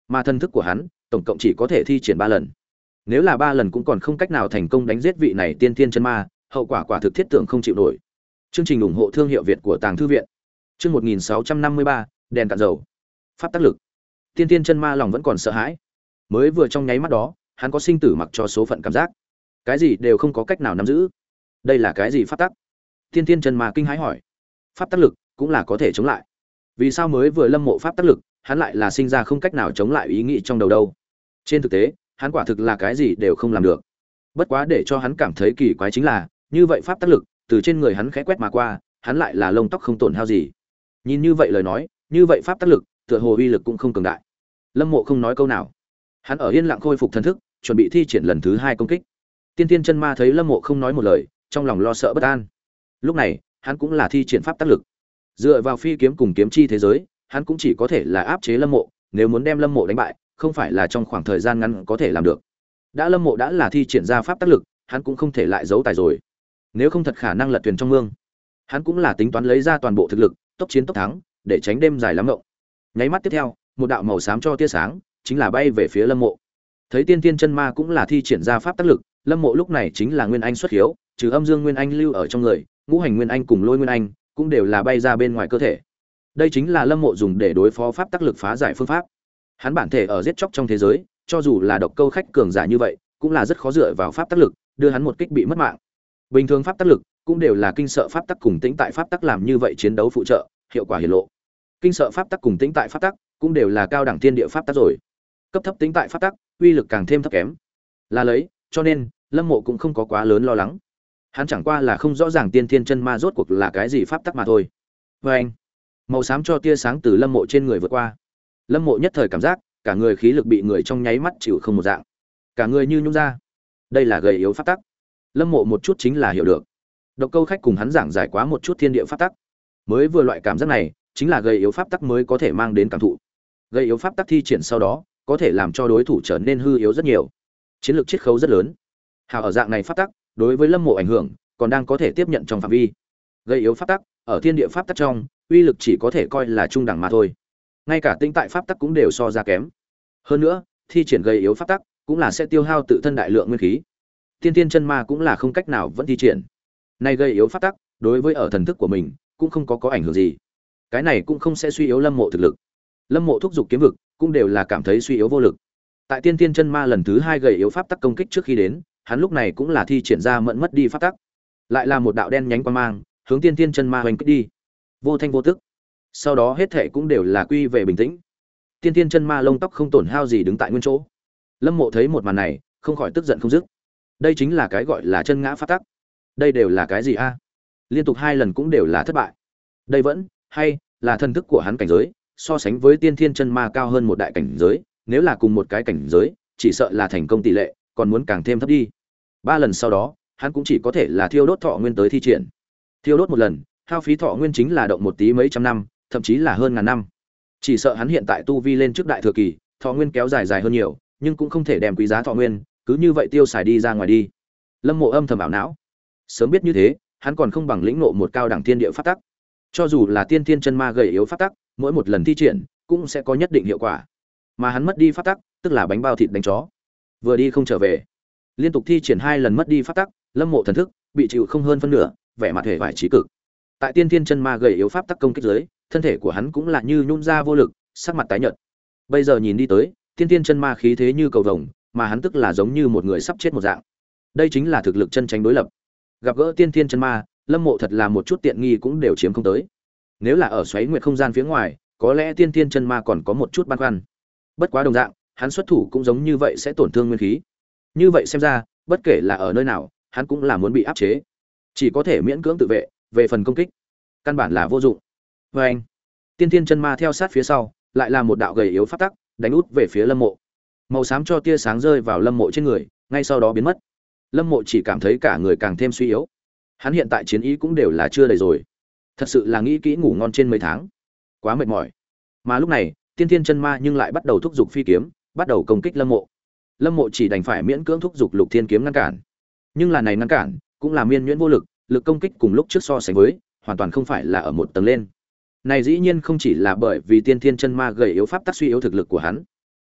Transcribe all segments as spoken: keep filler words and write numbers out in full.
mà thân thức của hắn tổng cộng chỉ có thể thi triển ba lần. Nếu là ba lần cũng còn không cách nào thành công đánh giết vị này tiên thiên chân ma, hậu quả quả thực thiết tưởng không chịu nổi. Chương trình ủng hộ thương hiệu Việt của Tàng Thư viện. Chương một nghìn sáu trăm năm mươi ba, đèn cạn dầu. Pháp tác lực. Tiên thiên chân ma lòng vẫn còn sợ hãi. Mới vừa trong nháy mắt đó, hắn có sinh tử mặc cho số phận cảm giác. Cái gì đều không có cách nào nắm giữ. Đây là cái gì pháp tắc? Tiên thiên chân ma kinh hãi hỏi. Pháp tác lực cũng là có thể chống lại. Vì sao mới vừa lâm mộ pháp tác lực, hắn lại là sinh ra không cách nào chống lại ý nghĩ trong đầu đâu? Trên thực tế, hắn quả thực là cái gì đều không làm được. Bất quá để cho hắn cảm thấy kỳ quái chính là, như vậy pháp tác lực từ trên người hắn khẽ quét mà qua, hắn lại là lông tóc không tổn hao gì. Nhìn như vậy lời nói, như vậy pháp tác lực, tựa hồ uy lực cũng không cường đại. Lâm Mộ không nói câu nào. Hắn ở yên lặng khôi phục thần thức, chuẩn bị thi triển lần thứ hai công kích. Tiên Tiên chân ma thấy Lâm Mộ không nói một lời, trong lòng lo sợ bất an. Lúc này, hắn cũng là thi triển pháp tác lực. Dựa vào phi kiếm cùng kiếm chi thế giới, hắn cũng chỉ có thể là áp chế Lâm Mộ, nếu muốn đem Lâm Mộ đánh bại, không phải là trong khoảng thời gian ngắn có thể làm được. Đã Lâm Mộ đã là thi triển ra pháp tác lực, hắn cũng không thể lại giấu tài rồi. Nếu không thật khả năng lật thuyền trong mương. Hắn cũng là tính toán lấy ra toàn bộ thực lực, tốc chiến tốc thắng, để tránh đêm dài lắm ngộng. Nháy mắt tiếp theo, một đạo màu xám cho tia sáng, chính là bay về phía Lâm Mộ. Thấy Tiên Tiên chân ma cũng là thi triển ra pháp tác lực, Lâm Mộ lúc này chính là nguyên anh xuất hiếu, trừ âm dương nguyên anh lưu ở trong người, ngũ hành nguyên anh cùng lôi nguyên anh cũng đều là bay ra bên ngoài cơ thể. Đây chính là Lâm Mộ dùng để đối phó pháp tác lực phá giải phương pháp. Hắn bản thể ở giết chóc trong thế giới, cho dù là độc câu khách cường giả như vậy, cũng là rất khó dựa vào pháp tác lực đưa hắn một kích bị mất mạng. Bình thường pháp tác lực cũng đều là kinh sợ pháp tắc cùng tĩnh tại pháp tắc làm như vậy chiến đấu phụ trợ, hiệu quả hiển lộ. Kinh sợ pháp tắc cùng tĩnh tại pháp tắc cũng đều là cao đẳng thiên địa pháp tắc rồi. Cấp thấp tĩnh tại pháp tắc, uy lực càng thêm thấp kém. Là lấy, cho nên Lâm Mộ cũng không có quá lớn lo lắng. Hắn chẳng qua là không rõ ràng tiên thiên chân ma rốt cuộc là cái gì pháp tắc mà thôi. Và anh, màu xám cho tia sáng từ Lâm Mộ trên người vượt qua. Lâm Mộ nhất thời cảm giác cả người khí lực bị người trong nháy mắt chịu không một dạng, cả người như nhũn ra. Đây là gầy yếu pháp tắc. Lâm Mộ một chút chính là hiểu được. Độc câu khách cùng hắn giảng giải quá một chút thiên địa pháp tắc, mới vừa loại cảm giác này chính là gầy yếu pháp tắc mới có thể mang đến cảm thụ. Gầy yếu pháp tắc thi triển sau đó, có thể làm cho đối thủ trở nên hư yếu rất nhiều, chiến lược chiết khấu rất lớn. Hào ở dạng này pháp tắc, đối với Lâm Mộ ảnh hưởng còn đang có thể tiếp nhận trong phạm vi. Gầy yếu pháp tắc ở thiên địa pháp tắc trong, uy lực chỉ có thể coi là trung đẳng mà thôi. Ngay cả tĩnh tại pháp tắc cũng đều so ra kém. Hơn nữa, thi triển gầy yếu pháp tắc cũng là sẽ tiêu hao tự thân đại lượng nguyên khí. Tiên Tiên chân ma cũng là không cách nào vẫn thi triển. Này gầy yếu pháp tắc, đối với ở thần thức của mình cũng không có có ảnh hưởng gì. Cái này cũng không sẽ suy yếu Lâm Mộ thực lực. Lâm Mộ thúc giục kiếm vực, cũng đều là cảm thấy suy yếu vô lực. Tại Tiên Tiên chân ma lần thứ hai gầy yếu pháp tắc công kích trước khi đến, hắn lúc này cũng là thi triển ra mẫn mất đi pháp tắc. Lại là một đạo đen nhánh quang mang, hướng Tiên Tiên chân ma hoành kích đi. Vô thanh vô tức. Sau đó hết thảy cũng đều là quy về bình tĩnh. Tiên Tiên chân ma lông tóc không tổn hao gì đứng tại nguyên chỗ. Lâm Mộ thấy một màn này, không khỏi tức giận không dứt. Đây chính là cái gọi là chân ngã pháp tắc. Đây đều là cái gì a? Liên tục hai lần cũng đều là thất bại. Đây vẫn hay là thần thức của hắn cảnh giới, so sánh với Tiên Thiên chân ma cao hơn một đại cảnh giới, nếu là cùng một cái cảnh giới, chỉ sợ là thành công tỷ lệ còn muốn càng thêm thấp đi. Ba lần sau đó, hắn cũng chỉ có thể là thiêu đốt thọ nguyên tới thi triển. Thiêu đốt một lần, hao phí thọ nguyên chính là động một tí mấy trăm năm, thậm chí là hơn ngàn năm. Chỉ sợ hắn hiện tại tu vi lên trước đại thừa kỳ, thọ nguyên kéo dài dài hơn nhiều, nhưng cũng không thể đem quý giá thọ nguyên cứ như vậy tiêu xài đi ra ngoài đi. Lâm Mộ âm thầm ảo não. Sớm biết như thế, hắn còn không bằng lĩnh ngộ một cao đẳng thiên địa pháp tắc. Cho dù là tiên thiên chân ma gầy yếu pháp tắc, mỗi một lần thi triển cũng sẽ có nhất định hiệu quả. Mà hắn mất đi pháp tắc, tức là bánh bao thịt đánh chó. Vừa đi không trở về. Liên tục thi triển hai lần mất đi pháp tắc, Lâm Mộ thần thức bị chịu không hơn phân nửa, vẻ mặt hề vải trí cực. Tại tiên thiên chân ma gầy yếu pháp tắc công kích dưới, thân thể của hắn cũng là như nhũn ra vô lực, sắc mặt tái nhợt. Bây giờ nhìn đi tới, tiên thiên chân ma khí thế như cầu vồng, mà hắn tức là giống như một người sắp chết một dạng. Đây chính là thực lực chân chính đối lập. Gặp gỡ tiên thiên chân ma, Lâm Mộ thật là một chút tiện nghi cũng đều chiếm không tới. Nếu là ở xoáy nguyệt không gian phía ngoài, có lẽ tiên thiên chân ma còn có một chút băn khoăn. Bất quá đồng dạng, hắn xuất thủ cũng giống như vậy sẽ tổn thương nguyên khí. Như vậy xem ra, bất kể là ở nơi nào, hắn cũng là muốn bị áp chế, chỉ có thể miễn cưỡng tự vệ. Về phần công kích, căn bản là vô dụng. Và anh, tiên thiên chân ma theo sát phía sau, lại là một đạo gầy yếu pháp tắc, đánh út về phía Lâm Mộ. Màu xám cho tia sáng rơi vào Lâm Mộ trên người, ngay sau đó biến mất. Lâm Mộ chỉ cảm thấy cả người càng thêm suy yếu. Hắn hiện tại chiến ý cũng đều là chưa đầy rồi. Thật sự là nghĩ kỹ ngủ ngon trên mấy tháng, quá mệt mỏi. Mà lúc này, tiên thiên chân ma nhưng lại bắt đầu thúc giục phi kiếm, bắt đầu công kích Lâm Mộ. Lâm Mộ chỉ đành phải miễn cưỡng thúc giục Lục Thiên kiếm ngăn cản. Nhưng là này ngăn cản, cũng là miên nhuyễn vô lực, lực công kích cùng lúc trước so sánh với, hoàn toàn không phải là ở một tầng lên. Này dĩ nhiên không chỉ là bởi vì tiên thiên chân ma gầy yếu pháp tắc suy yếu thực lực của hắn.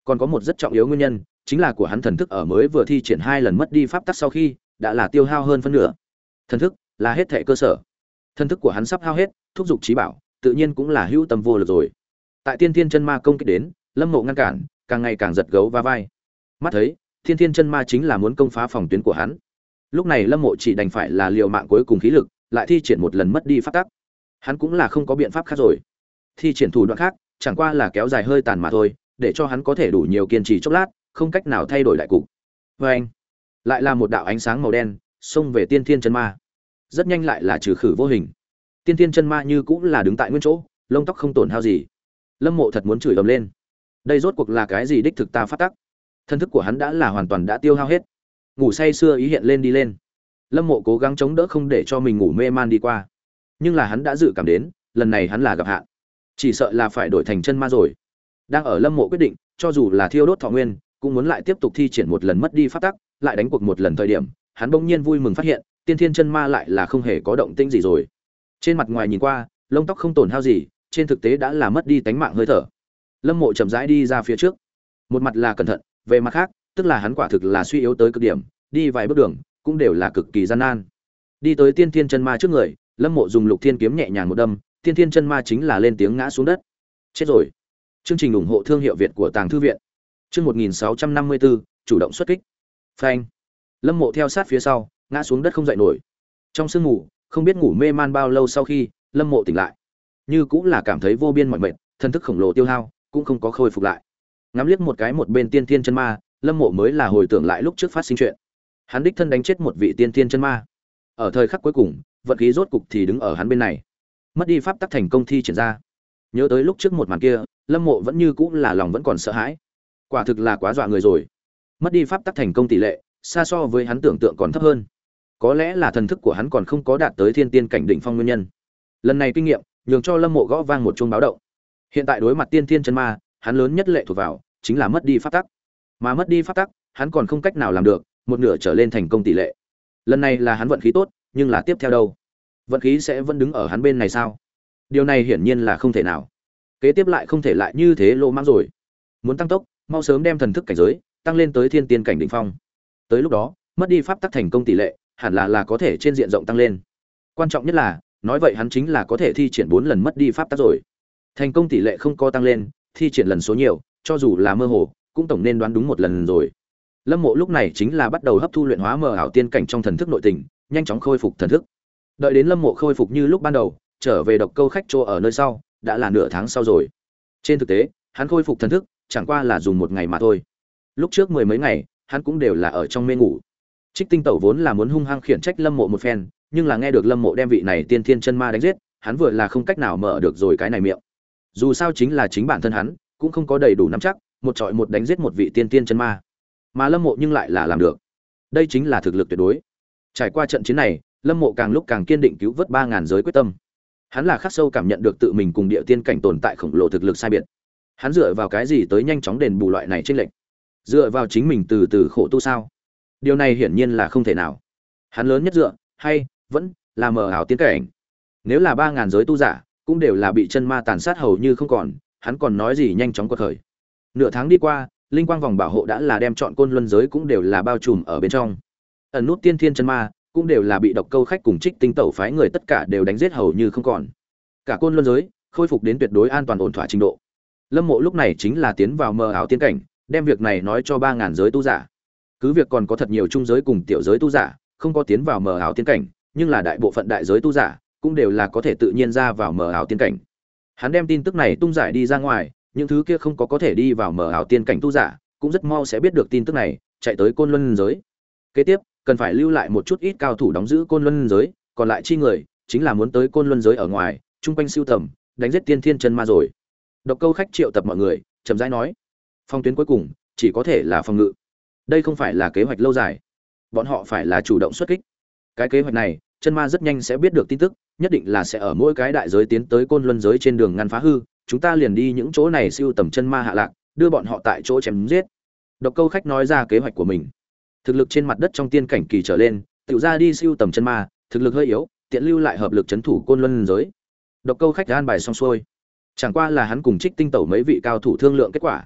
Còn có một rất trọng yếu nguyên nhân, chính là của hắn thần thức ở mới vừa thi triển hai lần mất đi pháp tắc sau khi, đã là tiêu hao hơn phân nửa. Thần thức là hết thảy cơ sở. Thần thức của hắn sắp hao hết, thúc giục trí bảo, tự nhiên cũng là hữu tâm vô lực rồi. Tại Tiên Thiên Chân Ma công kích đến, Lâm Mộ ngăn cản, càng ngày càng giật gấu va vai. Mắt thấy, Tiên Thiên Chân Ma chính là muốn công phá phòng tuyến của hắn. Lúc này Lâm Mộ chỉ đành phải là liều mạng cuối cùng khí lực, lại thi triển một lần mất đi pháp tắc. Hắn cũng là không có biện pháp khác rồi. Thi triển thủ đoạn khác, chẳng qua là kéo dài hơi tàn mà thôi, để cho hắn có thể đủ nhiều kiên trì chốc lát, không cách nào thay đổi đại cục. Và anh, lại là một đạo ánh sáng màu đen xông về Tiên Thiên Chân Ma. Rất nhanh lại là trừ khử vô hình. Tiên Thiên Chân Ma như cũng là đứng tại nguyên chỗ, lông tóc không tổn hao gì. Lâm Mộ thật muốn chửi ầm lên. Đây rốt cuộc là cái gì đích thực ta phát tắc? Thân thức của hắn đã là hoàn toàn đã tiêu hao hết. Ngủ say sưa ý hiện lên đi lên. Lâm Mộ cố gắng chống đỡ không để cho mình ngủ mê man đi qua. Nhưng là hắn đã dự cảm đến, lần này hắn là gặp hạn. Chỉ sợ là phải đổi thành chân ma rồi. Đang ở Lâm Mộ quyết định, cho dù là thiêu đốt thọ nguyên, cũng muốn lại tiếp tục thi triển một lần mất đi pháp tắc, lại đánh cuộc một lần thời điểm, hắn bỗng nhiên vui mừng phát hiện, Tiên Thiên Chân Ma lại là không hề có động tĩnh gì rồi. Trên mặt ngoài nhìn qua, lông tóc không tổn hao gì, trên thực tế đã là mất đi tánh mạng hơi thở. Lâm Mộ chậm rãi đi ra phía trước, một mặt là cẩn thận, về mặt khác, tức là hắn quả thực là suy yếu tới cực điểm, đi vài bước đường cũng đều là cực kỳ gian nan. Đi tới Tiên Thiên Chân Ma trước người, Lâm Mộ dùng Lục Thiên kiếm nhẹ nhàng một đâm, Tiên Thiên Chân Ma chính là lên tiếng ngã xuống đất. Chết rồi. Chương trình ủng hộ thương hiệu Việt của Tàng Thư viện. Chương một nghìn sáu trăm năm mươi bốn, chủ động xuất kích. Phanh. Lâm Mộ theo sát phía sau, ngã xuống đất không dậy nổi. Trong sương ngủ, không biết ngủ mê man bao lâu sau khi, Lâm Mộ tỉnh lại, như cũng là cảm thấy vô biên mỏi mệt, thân thức khổng lồ tiêu hao, cũng không có khôi phục lại. Ngắm liếc một cái một bên Tiên Thiên Chân Ma, Lâm Mộ mới là hồi tưởng lại lúc trước phát sinh chuyện. Hắn đích thân đánh chết một vị Tiên Thiên Chân Ma. Ở thời khắc cuối cùng, vận khí rốt cục thì đứng ở hắn bên này. Mất đi pháp tắc thành công thi triển ra. Nhớ tới lúc trước một màn kia, Lâm Mộ vẫn như cũng là lòng vẫn còn sợ hãi. Quả thực là quá dọa người rồi. Mất đi pháp tắc thành công tỷ lệ, xa so với hắn tưởng tượng còn thấp hơn. Có lẽ là thần thức của hắn còn không có đạt tới thiên tiên cảnh đỉnh phong nguyên nhân. Lần này kinh nghiệm, nhường cho Lâm Mộ gõ vang một chuông báo động. Hiện tại đối mặt Tiên Thiên Chân Ma, hắn lớn nhất lệ thuộc vào chính là mất đi pháp tắc. Mà mất đi pháp tắc, hắn còn không cách nào làm được, một nửa trở lên thành công tỷ lệ. Lần này là hắn vận khí tốt, nhưng là tiếp theo đâu? Vận khí sẽ vẫn đứng ở hắn bên này sao? Điều này hiển nhiên là không thể nào. Kế tiếp lại không thể lại như thế lỗ mãng rồi. Muốn tăng tốc, mau sớm đem thần thức cảnh giới tăng lên tới thiên tiên cảnh đỉnh phong. Tới lúc đó, mất đi pháp tắc thành công tỷ lệ, hẳn là là có thể trên diện rộng tăng lên. Quan trọng nhất là, nói vậy hắn chính là có thể thi triển bốn lần mất đi pháp tắc rồi. Thành công tỷ lệ không có tăng lên, thi triển lần số nhiều, cho dù là mơ hồ, cũng tổng nên đoán đúng một lần rồi. Lâm Mộ lúc này chính là bắt đầu hấp thu luyện hóa mờ ảo tiên cảnh trong thần thức nội tình, nhanh chóng khôi phục thần thức. Đợi đến Lâm Mộ khôi phục như lúc ban đầu, trở về độc câu khách chỗ ở nơi sau, đã là nửa tháng sau rồi. Trên thực tế, hắn khôi phục thần thức, chẳng qua là dùng một ngày mà thôi. Lúc trước mười mấy ngày, hắn cũng đều là ở trong mê ngủ. Trích Tinh Tẩu vốn là muốn hung hăng khiển trách Lâm Mộ một phen, nhưng là nghe được Lâm Mộ đem vị này Tiên Thiên Chân Ma đánh giết, hắn vừa là không cách nào mở được rồi cái này miệng. Dù sao chính là chính bản thân hắn, cũng không có đầy đủ nắm chắc, một trọi một đánh giết một vị Tiên Thiên Chân Ma. Mà Lâm Mộ nhưng lại là làm được. Đây chính là thực lực tuyệt đối. Trải qua trận chiến này, Lâm Mộ càng lúc càng kiên định cứu vớt ba ngàn giới quyết tâm. Hắn là khắc sâu cảm nhận được tự mình cùng địa tiên cảnh tồn tại khổng lồ thực lực sai biệt. Hắn dựa vào cái gì tới nhanh chóng đền bù loại này chênh lệch? Dựa vào chính mình từ từ khổ tu sao? Điều này hiển nhiên là không thể nào. Hắn lớn nhất dựa, hay vẫn là mờ ảo tiên cảnh. Nếu là ba ngàn giới tu giả, cũng đều là bị chân ma tàn sát hầu như không còn, hắn còn nói gì nhanh chóng quật khởi. Nửa tháng đi qua, linh quang vòng bảo hộ đã là đem chọn côn luân giới cũng đều là bao trùm ở bên trong. Ẩn nút tiên thiên chân ma cũng đều là bị độc câu khách cùng Trích Tinh Tẩu phái người tất cả đều đánh giết hầu như không còn. Cả côn luân giới khôi phục đến tuyệt đối an toàn ổn thỏa trình độ. Lâm Mộ lúc này chính là tiến vào mờ ảo tiên cảnh, đem việc này nói cho ba ngàn giới tu giả. Cứ việc còn có thật nhiều trung giới cùng tiểu giới tu giả không có tiến vào mờ ảo tiên cảnh, nhưng là đại bộ phận đại giới tu giả cũng đều là có thể tự nhiên ra vào mờ ảo tiên cảnh. Hắn đem tin tức này tung giải đi ra ngoài, những thứ kia không có có thể đi vào mờ ảo tiên cảnh tu giả cũng rất mau sẽ biết được tin tức này, chạy tới côn luân giới. Kế tiếp cần phải lưu lại một chút ít cao thủ đóng giữ côn luân giới, còn lại chi người chính là muốn tới côn luân giới ở ngoài trung quanh siêu tầm đánh giết Tiên Thiên Chân Ma rồi. Độc câu khách triệu tập mọi người, chậm rãi nói, phong tuyến cuối cùng chỉ có thể là phòng ngự. Đây không phải là kế hoạch lâu dài, bọn họ phải là chủ động xuất kích. Cái kế hoạch này, chân ma rất nhanh sẽ biết được tin tức, nhất định là sẽ ở mỗi cái đại giới tiến tới côn luân giới trên đường ngăn phá hư, chúng ta liền đi những chỗ này siêu tầm chân ma hạ lạc, đưa bọn họ tại chỗ chém giết. Độc câu khách nói ra kế hoạch của mình. Thực lực trên mặt đất trong tiên cảnh kỳ trở lên, tự ra đi siêu tầm chân ma, thực lực hơi yếu, tiện lưu lại hợp lực trấn thủ côn luân giới. Độc câu khách an bài xong xuôi, chẳng qua là hắn cùng Trích Tinh Tẩu mấy vị cao thủ thương lượng kết quả.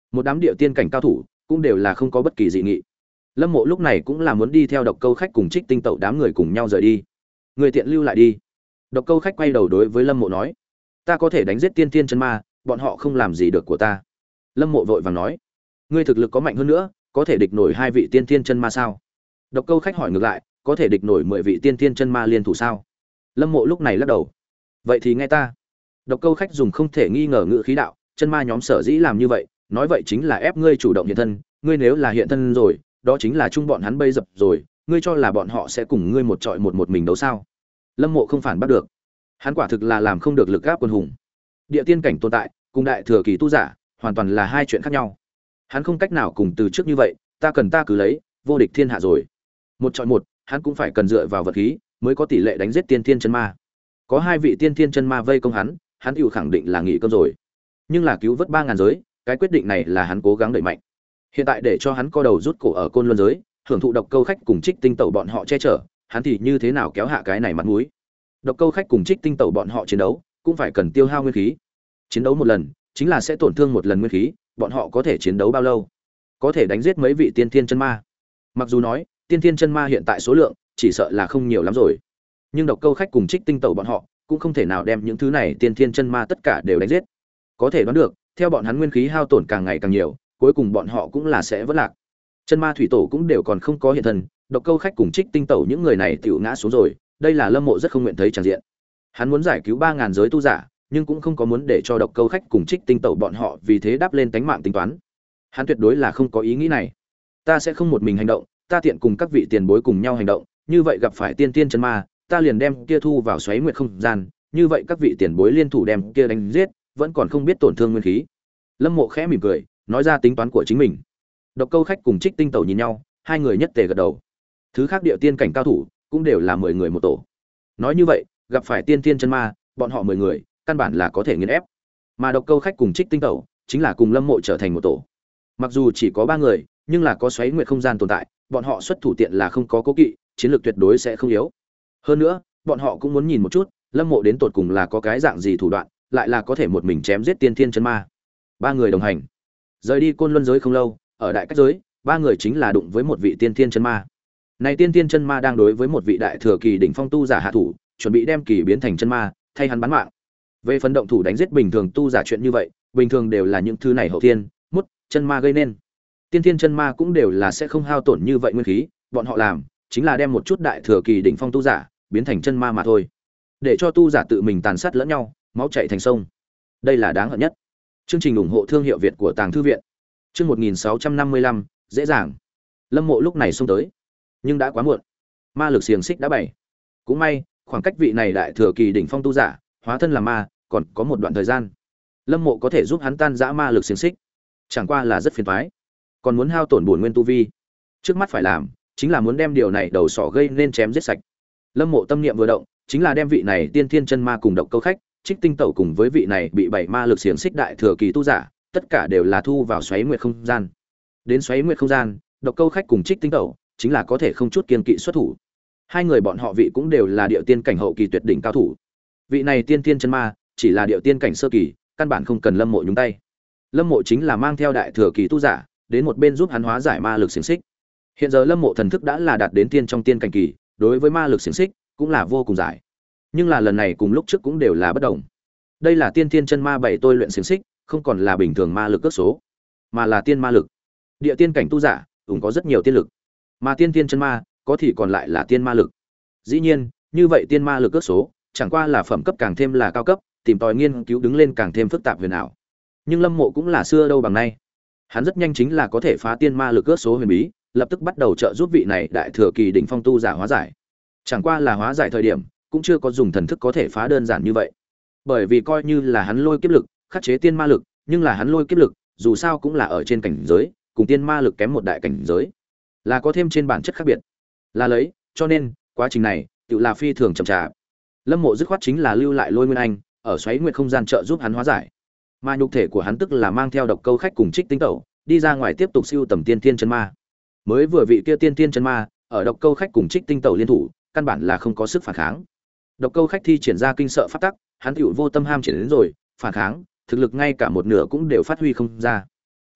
Một đám địa tiên cảnh cao thủ cũng đều là không có bất kỳ dị nghị. Lâm Mộ lúc này cũng là muốn đi theo Độc Câu Khách cùng Trích Tinh Tẩu đám người cùng nhau rời đi. Người tiện lưu lại đi. Độc Câu Khách quay đầu đối với Lâm Mộ nói, ta có thể đánh giết tiên tiên chân ma, bọn họ không làm gì được của ta. Lâm Mộ vội vàng nói, ngươi thực lực có mạnh hơn nữa, có thể địch nổi hai vị tiên tiên chân ma sao? Độc Câu Khách hỏi ngược lại, có thể địch nổi mười vị tiên tiên chân ma liên thủ sao? Lâm Mộ lúc này lắc đầu, vậy thì nghe ta. Độc Câu Khách dùng không thể nghi ngờ ngữ khí đạo, chân ma nhóm sở dĩ làm như vậy, nói vậy chính là ép ngươi chủ động hiện thân, ngươi nếu là hiện thân rồi, đó chính là chung bọn hắn bây dập rồi, ngươi cho là bọn họ sẽ cùng ngươi một trọi một một mình đấu sao? Lâm Mộ không phản bắt được, hắn quả thực là làm không được lực gáp quân hùng. Địa tiên cảnh tồn tại, cùng đại thừa kỳ tu giả, hoàn toàn là hai chuyện khác nhau. Hắn không cách nào cùng từ trước như vậy, ta cần ta cứ lấy, vô địch thiên hạ rồi. Một chọi một, hắn cũng phải cần dựa vào vật khí, mới có tỷ lệ đánh giết tiên thiên chân ma. Có hai vị tiên thiên chân ma vây công hắn, hắn hữu khẳng định là nghỉ cơm rồi. Nhưng là cứu vớt ba ngàn giới, cái quyết định này là hắn cố gắng đẩy mạnh. Hiện tại để cho hắn co đầu rút cổ ở Côn Luân giới, hưởng thụ Độc Câu Khách cùng Trích Tinh Tẩu bọn họ che chở, hắn thì như thế nào kéo hạ cái này mặt mũi. Độc Câu Khách cùng Trích Tinh Tẩu bọn họ chiến đấu, cũng phải cần tiêu hao nguyên khí. Chiến đấu một lần, chính là sẽ tổn thương một lần nguyên khí, bọn họ có thể chiến đấu bao lâu? Có thể đánh giết mấy vị tiên thiên chân ma. Mặc dù nói, tiên thiên chân ma hiện tại số lượng chỉ sợ là không nhiều lắm rồi. Nhưng Độc Câu Khách cùng Trích Tinh Tẩu bọn họ cũng không thể nào đem những thứ này tiên thiên chân ma tất cả đều đánh giết. Có thể đoán được, theo bọn hắn nguyên khí hao tổn càng ngày càng nhiều, cuối cùng bọn họ cũng là sẽ vỡ lạc. Chân ma thủy tổ cũng đều còn không có hiện thân, Độc Câu Khách cùng Trích Tinh Tẩu những người này tiểu ngã xuống rồi, đây là Lâm Mộ rất không nguyện thấy tràn diện. Hắn muốn giải cứu ba ngàn giới tu giả, nhưng cũng không có muốn để cho Độc Câu Khách cùng Trích Tinh Tẩu bọn họ vì thế đáp lên tánh mạng tính toán. Hắn tuyệt đối là không có ý nghĩ này. Ta sẽ không một mình hành động, ta tiện cùng các vị tiền bối cùng nhau hành động, như vậy gặp phải tiên tiên chân ma, ta liền đem kia thu vào xoáy nguyệt không gian, như vậy các vị tiền bối liên thủ đem kia đánh giết, vẫn còn không biết tổn thương nguyên khí. Lâm Mộ khẽ mỉm cười, nói ra tính toán của chính mình. Độc Câu Khách cùng Trích Tinh Tẩu nhìn nhau, hai người nhất tề gật đầu. Thứ khác địa tiên cảnh cao thủ cũng đều là mười người một tổ. Nói như vậy, gặp phải tiên tiên chân ma, bọn họ mười người, căn bản là có thể nghiền ép. Mà Độc Câu Khách cùng Trích Tinh Tẩu chính là cùng Lâm Mộ trở thành một tổ. Mặc dù chỉ có ba người, nhưng là có xoáy nguyệt không gian tồn tại, bọn họ xuất thủ tiện là không có cố kỵ, chiến lược tuyệt đối sẽ không yếu. Hơn nữa, bọn họ cũng muốn nhìn một chút, Lâm Mộ đến tột cùng là có cái dạng gì thủ đoạn, lại là có thể một mình chém giết tiên thiên chân ma. Ba người đồng hành, rời đi Côn Luân giới không lâu, ở đại cách giới, ba người chính là đụng với một vị tiên thiên chân ma. Này tiên thiên chân ma đang đối với một vị đại thừa kỳ đỉnh phong tu giả hạ thủ, chuẩn bị đem kỳ biến thành chân ma, thay hắn bán mạng. Về phần động thủ đánh giết bình thường tu giả chuyện như vậy, bình thường đều là những thứ này hậu thiên, mút, chân ma gây nên. Tiên thiên chân ma cũng đều là sẽ không hao tổn như vậy nguyên khí, bọn họ làm chính là đem một chút đại thừa kỳ đỉnh phong tu giả biến thành chân ma mà thôi, để cho tu giả tự mình tàn sát lẫn nhau, máu chảy thành sông. Đây là đáng hận nhất. Chương trình ủng hộ thương hiệu Việt của Tàng Thư viện. Chương một nghìn sáu trăm năm mươi lăm, dễ dàng. Lâm Mộ lúc này xông tới, nhưng đã quá muộn. Ma lực xiềng xích đã bày. Cũng may, khoảng cách vị này đại thừa kỳ đỉnh phong tu giả hóa thân làm ma, còn có một đoạn thời gian. Lâm Mộ có thể giúp hắn tan rã ma lực xiềng xích, chẳng qua là rất phiền toái, còn muốn hao tổn bổn nguyên tu vi. Trước mắt phải làm, chính là muốn đem điều này đầu sỏ gây nên chém giết sạch. Lâm Mộ tâm niệm vừa động, chính là đem vị này tiên thiên chân ma cùng Độc Câu Khách, Trích Tinh Tẩu cùng với vị này bị bảy ma lực xiềng xích đại thừa kỳ tu giả, tất cả đều là thu vào xoáy nguyệt không gian. Đến xoáy nguyệt không gian, Độc Câu Khách cùng Trích Tinh Tẩu chính là có thể không chút kiên kỵ xuất thủ. Hai người bọn họ vị cũng đều là điệu tiên cảnh hậu kỳ tuyệt đỉnh cao thủ. Vị này tiên thiên chân ma chỉ là điệu tiên cảnh sơ kỳ, căn bản không cần Lâm Mộ nhúng tay. Lâm Mộ chính là mang theo đại thừa kỳ tu giả, đến một bên giúp hắn hóa giải ma lực xiềng xích. Hiện giờ Lâm Mộ thần thức đã là đạt đến tiên trong tiên cảnh kỳ, đối với ma lực xiềng xích cũng là vô cùng giải. Nhưng là lần này cùng lúc trước cũng đều là bất đồng. Đây là tiên thiên chân ma bảy tôi luyện xiềng xích, không còn là bình thường ma lực cước số, mà là tiên ma lực. Địa tiên cảnh tu giả cũng có rất nhiều tiên lực, mà tiên thiên chân ma có thì còn lại là tiên ma lực. Dĩ nhiên, như vậy tiên ma lực cước số chẳng qua là phẩm cấp càng thêm là cao cấp, tìm tòi nghiên cứu đứng lên càng thêm phức tạp huyền ảo. Nhưng Lâm Mộ cũng là xưa đâu bằng nay, hắn rất nhanh chính là có thể phá tiên ma lực cước số huyền bí, lập tức bắt đầu trợ giúp vị này đại thừa kỳ đỉnh phong tu giả hóa giải. Chẳng qua là hóa giải thời điểm, cũng chưa có dùng thần thức có thể phá đơn giản như vậy. Bởi vì coi như là hắn lôi kiếp lực, khắc chế tiên ma lực, nhưng là hắn lôi kiếp lực, dù sao cũng là ở trên cảnh giới, cùng tiên ma lực kém một đại cảnh giới, là có thêm trên bản chất khác biệt. Là lấy, cho nên, quá trình này, tự là phi thường chậm chạp. Lâm Mộ dứt khoát chính là lưu lại Lôi Nguyên Anh, ở xoáy nguyệt không gian trợ giúp hắn hóa giải. Mà nhục thể của hắn tức là mang theo Độc Câu Khách cùng Trích Tinh Tẩu, đi ra ngoài tiếp tục siêu tầm tiên tiên chân ma. Mới vừa vị kia tiên tiên chân ma, ở Độc Câu Khách cùng Trích Tinh Tẩu liên thủ, căn bản là không có sức phản kháng. Độc Câu Khách thi triển ra kinh sợ pháp tắc, hắn tiểu vô tâm ham triển đến rồi, phản kháng, thực lực ngay cả một nửa cũng đều phát huy không ra.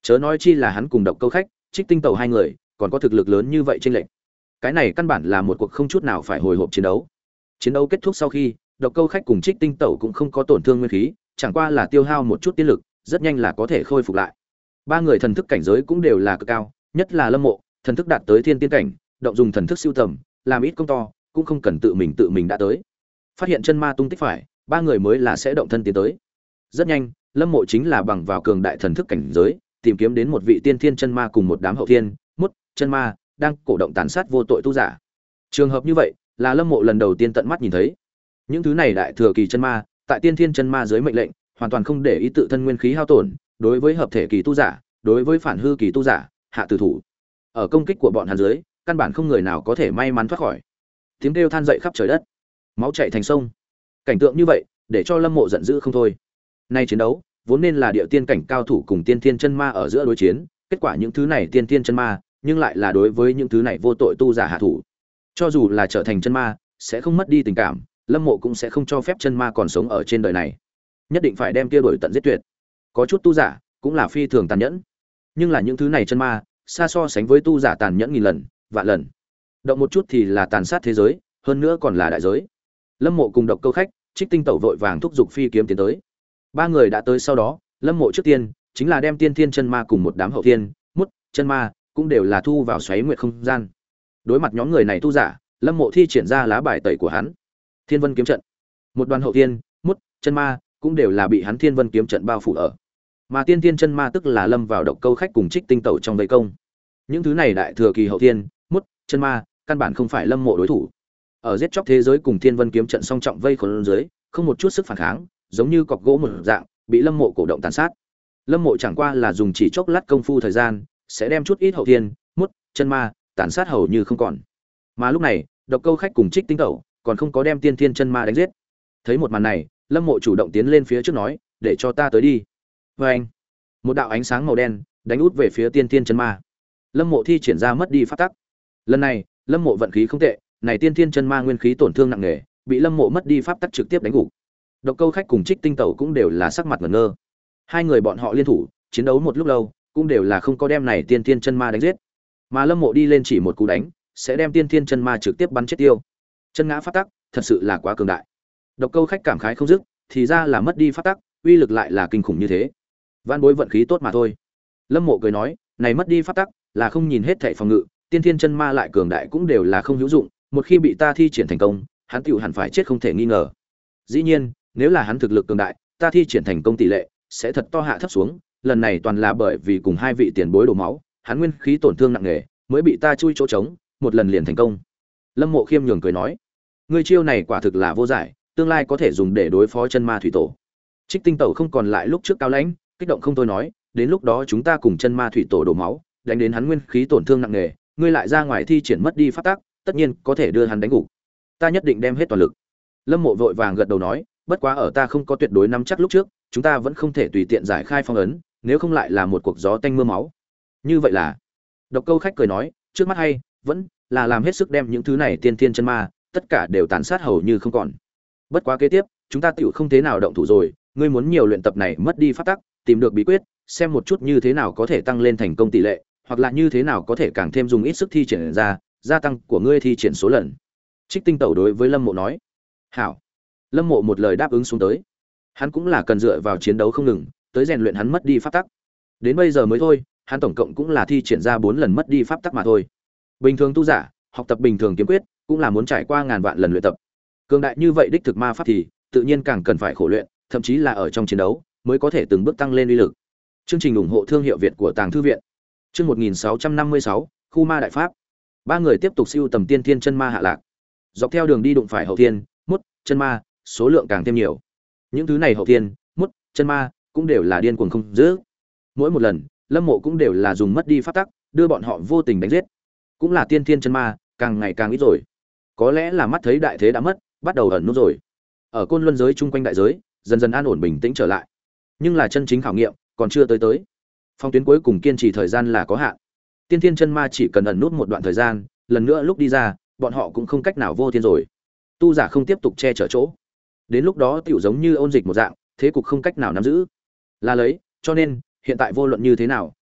Chớ nói chi là hắn cùng Độc Câu Khách, Trích Tinh Tẩu hai người, còn có thực lực lớn như vậy chênh lệch. Cái này căn bản là một cuộc không chút nào phải hồi hộp chiến đấu. Chiến đấu kết thúc sau khi, Độc Câu Khách cùng Trích Tinh Tẩu cũng không có tổn thương nguyên khí, chẳng qua là tiêu hao một chút tiên lực, rất nhanh là có thể khôi phục lại. Ba người thần thức cảnh giới cũng đều là cực cao, nhất là Lâm Mộ, thần thức đạt tới thiên tiên cảnh, động dùng thần thức siêu tầm, làm ít công to, cũng không cần tự mình tự mình đã tới. Phát hiện chân ma tung tích phải, ba người mới là sẽ động thân tiến tới. Rất nhanh, Lâm Mộ chính là bằng vào cường đại thần thức cảnh giới, tìm kiếm đến một vị tiên thiên chân ma cùng một đám hậu thiên, mút, chân ma đang cổ động tàn sát vô tội tu giả. Trường hợp như vậy, là Lâm Mộ lần đầu tiên tận mắt nhìn thấy. Những thứ này đại thừa kỳ chân ma, tại tiên thiên chân ma dưới mệnh lệnh, hoàn toàn không để ý tự thân nguyên khí hao tổn, đối với hợp thể kỳ tu giả, đối với phản hư kỳ tu giả, hạ tử thủ. Ở công kích của bọn hắn dưới, căn bản không người nào có thể may mắn thoát khỏi. Tiếng kêu than dậy khắp trời đất, máu chảy thành sông. Cảnh tượng như vậy, để cho Lâm Mộ giận dữ không thôi. Nay chiến đấu, vốn nên là địa tiên cảnh cao thủ cùng tiên thiên chân ma ở giữa đối chiến, kết quả những thứ này tiên thiên chân ma, nhưng lại là đối với những thứ này vô tội tu giả hạ thủ. Cho dù là trở thành chân ma, sẽ không mất đi tình cảm, Lâm Mộ cũng sẽ không cho phép chân ma còn sống ở trên đời này. Nhất định phải đem kia đuổi tận giết tuyệt. Có chút tu giả cũng là phi thường tàn nhẫn, nhưng là những thứ này chân ma, xa so sánh với tu giả tàn nhẫn nghìn lần, vạn lần. Động một chút thì là tàn sát thế giới, hơn nữa còn là đại giới. Lâm Mộ cùng Độc Câu Khách, Trích Tinh Tẩu vội vàng thúc giục phi kiếm tiến tới. Ba người đã tới sau đó, Lâm Mộ trước tiên chính là đem tiên thiên chân ma cùng một đám hậu thiên, mút, chân ma cũng đều là thu vào xoáy nguyệt không gian. Đối mặt nhóm người này tu giả, Lâm Mộ thi triển ra lá bài tẩy của hắn. Thiên Vân kiếm trận. Một đoàn hậu thiên, mút, chân ma cũng đều là bị hắn Thiên Vân kiếm trận bao phủ ở. Mà tiên thiên chân ma tức là lâm vào Độc Câu Khách cùng Trích Tinh Tẩu trong vây công. Những thứ này đại thừa kỳ hậu thiên, mút, chân ma, căn bản không phải Lâm Mộ đối thủ. Ở giết chóc thế giới cùng Thiên Vân kiếm trận song trọng vây khốn dưới, không một chút sức phản kháng, giống như cọc gỗ một dạng, bị Lâm Mộ cổ động tàn sát. Lâm Mộ chẳng qua là dùng chỉ chốc lát công phu thời gian, sẽ đem chút ít hậu thiên, mút, chân ma tàn sát hầu như không còn. Mà lúc này, Độc Câu Khách cùng Trích Tinh Tẩu còn không có đem tiên thiên chân ma đánh giết. Thấy một màn này, Lâm Mộ chủ động tiến lên phía trước nói, để cho ta tới đi. Và anh, một đạo ánh sáng màu đen đánh út về phía tiên thiên chân ma. Lâm Mộ thi triển ra mất đi pháp tắc. Lần này, Lâm Mộ vận khí không tệ, này tiên thiên chân ma nguyên khí tổn thương nặng nề, bị Lâm Mộ mất đi pháp tắc trực tiếp đánh gục. Độc Câu Khách cùng Trích Tinh Tẩu cũng đều là sắc mặt ngẩn ngơ. Hai người bọn họ liên thủ, chiến đấu một lúc lâu, cũng đều là không có đem này tiên thiên chân ma đánh giết. Mà Lâm Mộ đi lên chỉ một cú đánh, sẽ đem tiên thiên chân ma trực tiếp bắn chết tiêu. Chân ngã pháp tắc, thật sự là quá cường đại. Độc Câu Khách cảm khái không dứt, thì ra là mất đi pháp tắc, uy lực lại là kinh khủng như thế. Vạn bối vận khí tốt mà thôi. Lâm Mộ cười nói, này mất đi pháp tắc, là không nhìn hết thảy phòng ngự, tiên thiên chân ma lại cường đại cũng đều là không hữu dụng, một khi bị ta thi triển thành công, hắn tiểu hẳn phải chết không thể nghi ngờ. Dĩ nhiên, nếu là hắn thực lực cường đại, ta thi triển thành công tỷ lệ sẽ thật to hạ thấp xuống, lần này toàn là bởi vì cùng hai vị tiền bối đổ máu, hắn nguyên khí tổn thương nặng nề, mới bị ta chui chỗ trống, một lần liền thành công. Lâm Mộ khiêm nhường cười nói, ngươi chiêu này quả thực là vô giải, tương lai có thể dùng để đối phó chân ma thủy tổ. Trích Tinh Tẩu không còn lại lúc trước cao lãnh, kích động không thôi nói, đến lúc đó chúng ta cùng chân ma thủy tổ đổ máu, đánh đến hắn nguyên khí tổn thương nặng nề, ngươi lại ra ngoài thi triển mất đi pháp tắc, tất nhiên có thể đưa hắn đánh gục. Ta nhất định đem hết toàn lực. Lâm Mộ vội vàng gật đầu nói, bất quá ở ta không có tuyệt đối nắm chắc lúc trước, chúng ta vẫn không thể tùy tiện giải khai phong ấn, nếu không lại là một cuộc gió tanh mưa máu. Như vậy là, Độc Câu Khách cười nói, trước mắt hay vẫn là làm hết sức đem những thứ này tiên thiên chân ma tất cả đều tàn sát hầu như không còn. Bất quá kế tiếp, chúng ta tiểu không thế nào động thủ rồi, ngươi muốn nhiều luyện tập này mất đi pháp tắc, tìm được bí quyết, xem một chút như thế nào có thể tăng lên thành công tỷ lệ, hoặc là như thế nào có thể càng thêm dùng ít sức thi triển ra, gia tăng của ngươi thi triển số lần. Trích Tinh Tẩu đối với Lâm Mộ nói, hảo. Lâm Mộ một lời đáp ứng xuống tới. Hắn cũng là cần dựa vào chiến đấu không ngừng, tới rèn luyện hắn mất đi pháp tắc. Đến bây giờ mới thôi, hắn tổng cộng cũng là thi triển ra bốn lần mất đi pháp tắc mà thôi. Bình thường tu giả, học tập bình thường kiếm quyết, cũng là muốn trải qua ngàn vạn lần luyện tập. Cường đại như vậy đích thực ma pháp thì tự nhiên càng cần phải khổ luyện, thậm chí là ở trong chiến đấu mới có thể từng bước tăng lên uy lực. Chương trình ủng hộ thương hiệu Việt của Tàng Thư viện. Chương một nghìn sáu trăm năm mươi sáu, khu ma đại pháp. Ba người tiếp tục siêu tầm tiên thiên chân ma hạ lạc. Dọc theo đường đi đụng phải hậu thiên, mút, chân ma, số lượng càng thêm nhiều. Những thứ này hậu thiên, mút, chân ma cũng đều là điên cuồng không dứt. Mỗi một lần, Lâm Mộ cũng đều là dùng mất đi pháp tắc, đưa bọn họ vô tình đánh giết. Cũng là tiên thiên chân ma, càng ngày càng ít rồi. Có lẽ là mắt thấy đại thế đã mất, bắt đầu ẩn nút rồi. Ở Côn Luân giới chung quanh đại giới, dần dần an ổn bình tĩnh trở lại. Nhưng là chân chính khảo nghiệm còn chưa tới tới. Phong tuyến cuối cùng kiên trì thời gian là có hạn. Tiên thiên chân ma chỉ cần ẩn nút một đoạn thời gian, lần nữa lúc đi ra, bọn họ cũng không cách nào vô thiên rồi. Tu giả không tiếp tục che chở chỗ. Đến lúc đó tiểu giống như ôn dịch một dạng, thế cục không cách nào nắm giữ. Là lấy, cho nên, hiện tại vô luận như thế nào,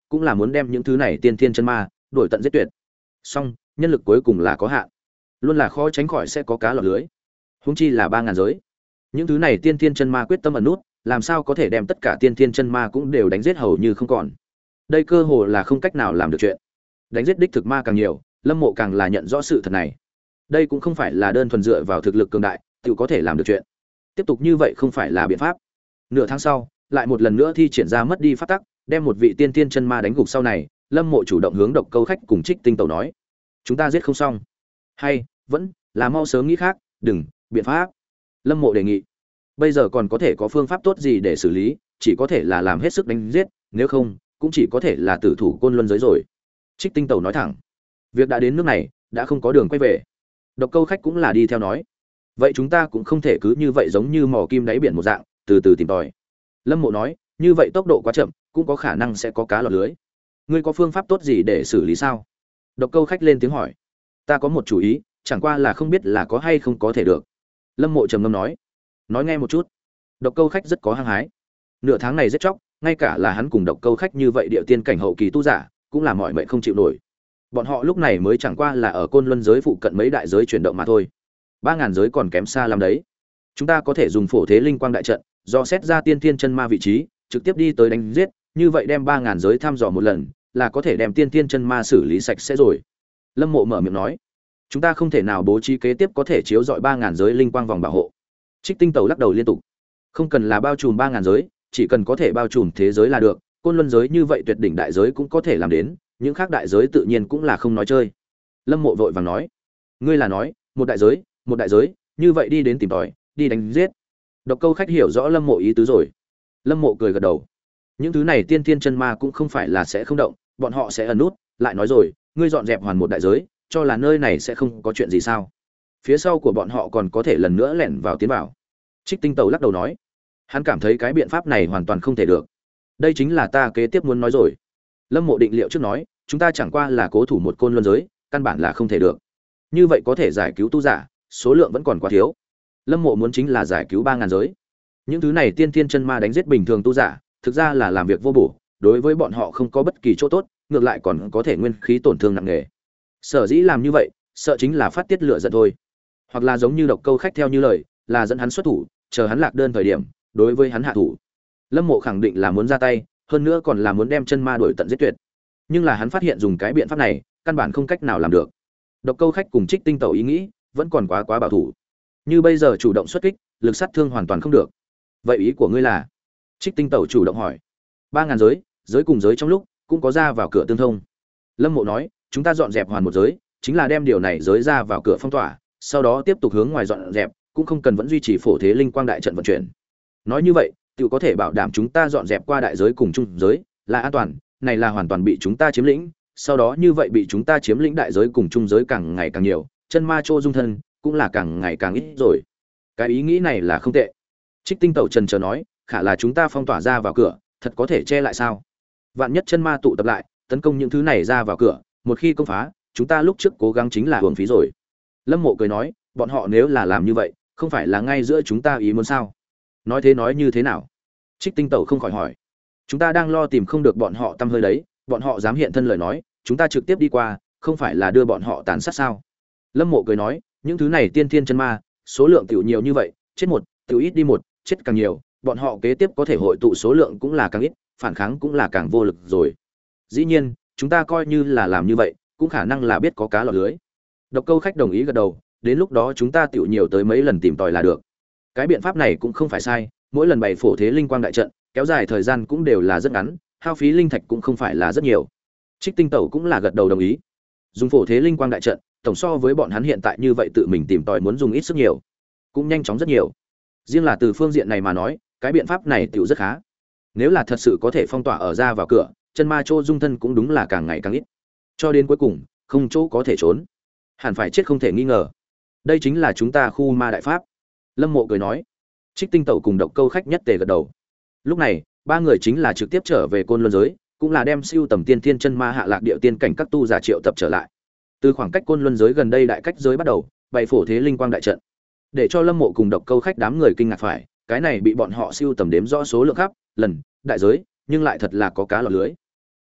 cũng là muốn đem những thứ này tiên thiên chân ma đổi tận giết tuyệt. Song nhân lực cuối cùng là có hạn, luôn là khó tránh khỏi sẽ có cá lọt lưới. Huống chi là ba ngàn giới, những thứ này tiên thiên chân ma quyết tâm ẩn nút, làm sao có thể đem tất cả tiên thiên chân ma cũng đều đánh giết hầu như không còn. Đây cơ hồ là không cách nào làm được chuyện. Đánh giết đích thực ma càng nhiều, Lâm Mộ càng là nhận rõ sự thật này. Đây cũng không phải là đơn thuần dựa vào thực lực cường đại tự có thể làm được chuyện. Tiếp tục như vậy không phải là biện pháp. Nửa tháng sau, lại một lần nữa thi triển ra mất đi pháp tắc, đem một vị tiên tiên chân ma đánh gục sau này, Lâm Mộ chủ động hướng Độc Câu Khách cùng Trích Tinh Tẩu nói: "Chúng ta giết không xong, hay vẫn là mau sớm nghĩ khác, đừng, biện pháp." Lâm Mộ đề nghị: "Bây giờ còn có thể có phương pháp tốt gì để xử lý, chỉ có thể là làm hết sức đánh giết, nếu không, cũng chỉ có thể là tử thủ Côn Luân giới rồi." Trích Tinh Tẩu nói thẳng: "Việc đã đến nước này, đã không có đường quay về." Độc Câu Khách cũng là đi theo nói: "Vậy chúng ta cũng không thể cứ như vậy giống như mò kim đáy biển một dạng, từ từ tìm tòi." Lâm Mộ nói: "Như vậy tốc độ quá chậm, cũng có khả năng sẽ có cá lọt lưới. Ngươi có phương pháp tốt gì để xử lý sao?" Độc Câu Khách lên tiếng hỏi. "Ta có một chủ ý, chẳng qua là không biết là có hay không có thể được." Lâm Mộ trầm ngâm nói. "Nói nghe một chút." Độc Câu Khách rất có hăng hái. Nửa tháng này rất chóc, ngay cả là hắn cùng Độc Câu Khách như vậy địa tiên cảnh hậu kỳ tu giả, cũng là mỏi mệt không chịu nổi. Bọn họ lúc này mới chẳng qua là ở Côn Luân giới phụ cận mấy đại giới chuyển động mà thôi. Ba ngàn giới còn kém xa lắm đấy. Chúng ta có thể dùng Phổ Thế Linh Quang đại trận, do xét ra tiên tiên chân ma vị trí, trực tiếp đi tới đánh giết, như vậy đem ba ngàn giới thăm dò một lần, là có thể đem tiên tiên chân ma xử lý sạch sẽ rồi." Lâm Mộ mở miệng nói. "Chúng ta không thể nào bố trí kế tiếp có thể chiếu rọi ba ngàn giới linh quang vòng bảo hộ." Trích Tinh Tẩu lắc đầu liên tục. "Không cần là bao trùm ba ngàn giới, chỉ cần có thể bao trùm thế giới là được, Côn Luân giới như vậy tuyệt đỉnh đại giới cũng có thể làm đến, những khác đại giới tự nhiên cũng là không nói chơi." Lâm Mộ vội vàng nói. "Ngươi là nói, một đại giới, một đại giới, như vậy đi đến tìm tòi, đi đánh giết." Độc Câu Khách hiểu rõ Lâm Mộ ý tứ rồi. Lâm Mộ cười gật đầu. Những thứ này tiên tiên chân ma cũng không phải là sẽ không động, bọn họ sẽ ẩn nút, lại nói rồi, ngươi dọn dẹp hoàn một đại giới, cho là nơi này sẽ không có chuyện gì sao? Phía sau của bọn họ còn có thể lần nữa lẻn vào tiến vào. Trích Tinh Tẩu lắc đầu nói, hắn cảm thấy cái biện pháp này hoàn toàn không thể được. Đây chính là ta kế tiếp muốn nói rồi. Lâm Mộ định liệu trước nói, chúng ta chẳng qua là cố thủ một Côn Luân giới, căn bản là không thể được. Như vậy có thể giải cứu tu giả, số lượng vẫn còn quá thiếu. Lâm Mộ muốn chính là giải cứu ba ngàn giới. Những thứ này tiên tiên chân ma đánh giết bình thường tu giả, thực ra là làm việc vô bổ, đối với bọn họ không có bất kỳ chỗ tốt, ngược lại còn có thể nguyên khí tổn thương nặng nề. Sở dĩ làm như vậy, sợ chính là phát tiết lửa giận thôi. Hoặc là giống như Độc Câu Khách theo như lời, là dẫn hắn xuất thủ, chờ hắn lạc đơn thời điểm, đối với hắn hạ thủ. Lâm Mộ khẳng định là muốn ra tay, hơn nữa còn là muốn đem chân ma đuổi tận giết tuyệt. Nhưng là hắn phát hiện dùng cái biện pháp này, căn bản không cách nào làm được. Độc Câu Khách cùng Trích Tinh Tẩu ý nghĩ, vẫn còn quá quá bảo thủ. Như bây giờ chủ động xuất kích, lực sát thương hoàn toàn không được. Vậy ý của ngươi là? Trích Tinh Tẩu chủ động hỏi. Ba ngàn giới, giới cùng giới trong lúc cũng có ra vào cửa tương thông. Lâm Mộ nói, chúng ta dọn dẹp hoàn một giới, chính là đem điều này giới ra vào cửa phong tỏa, sau đó tiếp tục hướng ngoài dọn dẹp, cũng không cần vẫn duy trì Phổ Thế Linh Quang đại trận vận chuyển. Nói như vậy, tự có thể bảo đảm chúng ta dọn dẹp qua đại giới cùng trung giới là an toàn, này là hoàn toàn bị chúng ta chiếm lĩnh, sau đó như vậy bị chúng ta chiếm lĩnh đại giới cùng trung giới càng ngày càng nhiều, chân ma trô dung thân cũng là càng ngày càng ít rồi. Cái ý nghĩ này là không tệ. Trích Tinh Tẩu trần chờ nói, khả là chúng ta phong tỏa ra vào cửa, thật có thể che lại sao? Vạn nhất chân ma tụ tập lại, tấn công những thứ này ra vào cửa, một khi công phá, chúng ta lúc trước cố gắng chính là hưởng phí rồi. Lâm Mộ cười nói, bọn họ nếu là làm như vậy, không phải là ngay giữa chúng ta ý muốn sao? Nói thế nói như thế nào? Trích Tinh Tẩu không khỏi hỏi. Chúng ta đang lo tìm không được bọn họ tâm hơi đấy, bọn họ dám hiện thân lời nói, chúng ta trực tiếp đi qua, không phải là đưa bọn họ tàn sát sao? Lâm Mộ cười nói, những thứ này tiên thiên chân ma, số lượng tiểu nhiều như vậy, chết một, tiểu ít đi một, chết càng nhiều, bọn họ kế tiếp có thể hội tụ số lượng cũng là càng ít, phản kháng cũng là càng vô lực rồi. Dĩ nhiên, chúng ta coi như là làm như vậy, cũng khả năng là biết có cá lọt lưới. Độc Câu Khách đồng ý gật đầu, đến lúc đó chúng ta tiểu nhiều tới mấy lần tìm tòi là được. Cái biện pháp này cũng không phải sai, mỗi lần bày Phổ Thế Linh Quang đại trận, kéo dài thời gian cũng đều là rất ngắn, hao phí linh thạch cũng không phải là rất nhiều. Trích Tinh Tẩu cũng là gật đầu đồng ý. Dùng Phổ Thế Linh Quang đại trận, tổng so với bọn hắn hiện tại như vậy tự mình tìm tòi muốn dùng ít sức nhiều, cũng nhanh chóng rất nhiều. Riêng là từ phương diện này mà nói, cái biện pháp này tiểu rất khá. Nếu là thật sự có thể phong tỏa ở ra vào cửa, chân ma chỗ dung thân cũng đúng là càng ngày càng ít. Cho đến cuối cùng, không chỗ có thể trốn, hẳn phải chết không thể nghi ngờ. Đây chính là chúng ta khu ma đại pháp. Lâm Mộ cười nói. Trích Tinh Tẩu cùng Độc Câu Khách nhất tề gật đầu. Lúc này, ba người chính là trực tiếp trở về Côn Luân giới, cũng là đem siêu tầm tiên thiên chân ma hạ lạc điệu tiên cảnh các tu giả triệu tập trở lại. Từ khoảng cách Côn Luân giới gần đây đại cách giới bắt đầu, bày Phổ Thế Linh Quang đại trận. Để cho Lâm Mộ cùng Độc Câu Khách đám người kinh ngạc phải, cái này bị bọn họ siêu tầm đếm rõ số lượng khắp lần đại giới, nhưng lại thật là có cá lọt lưới.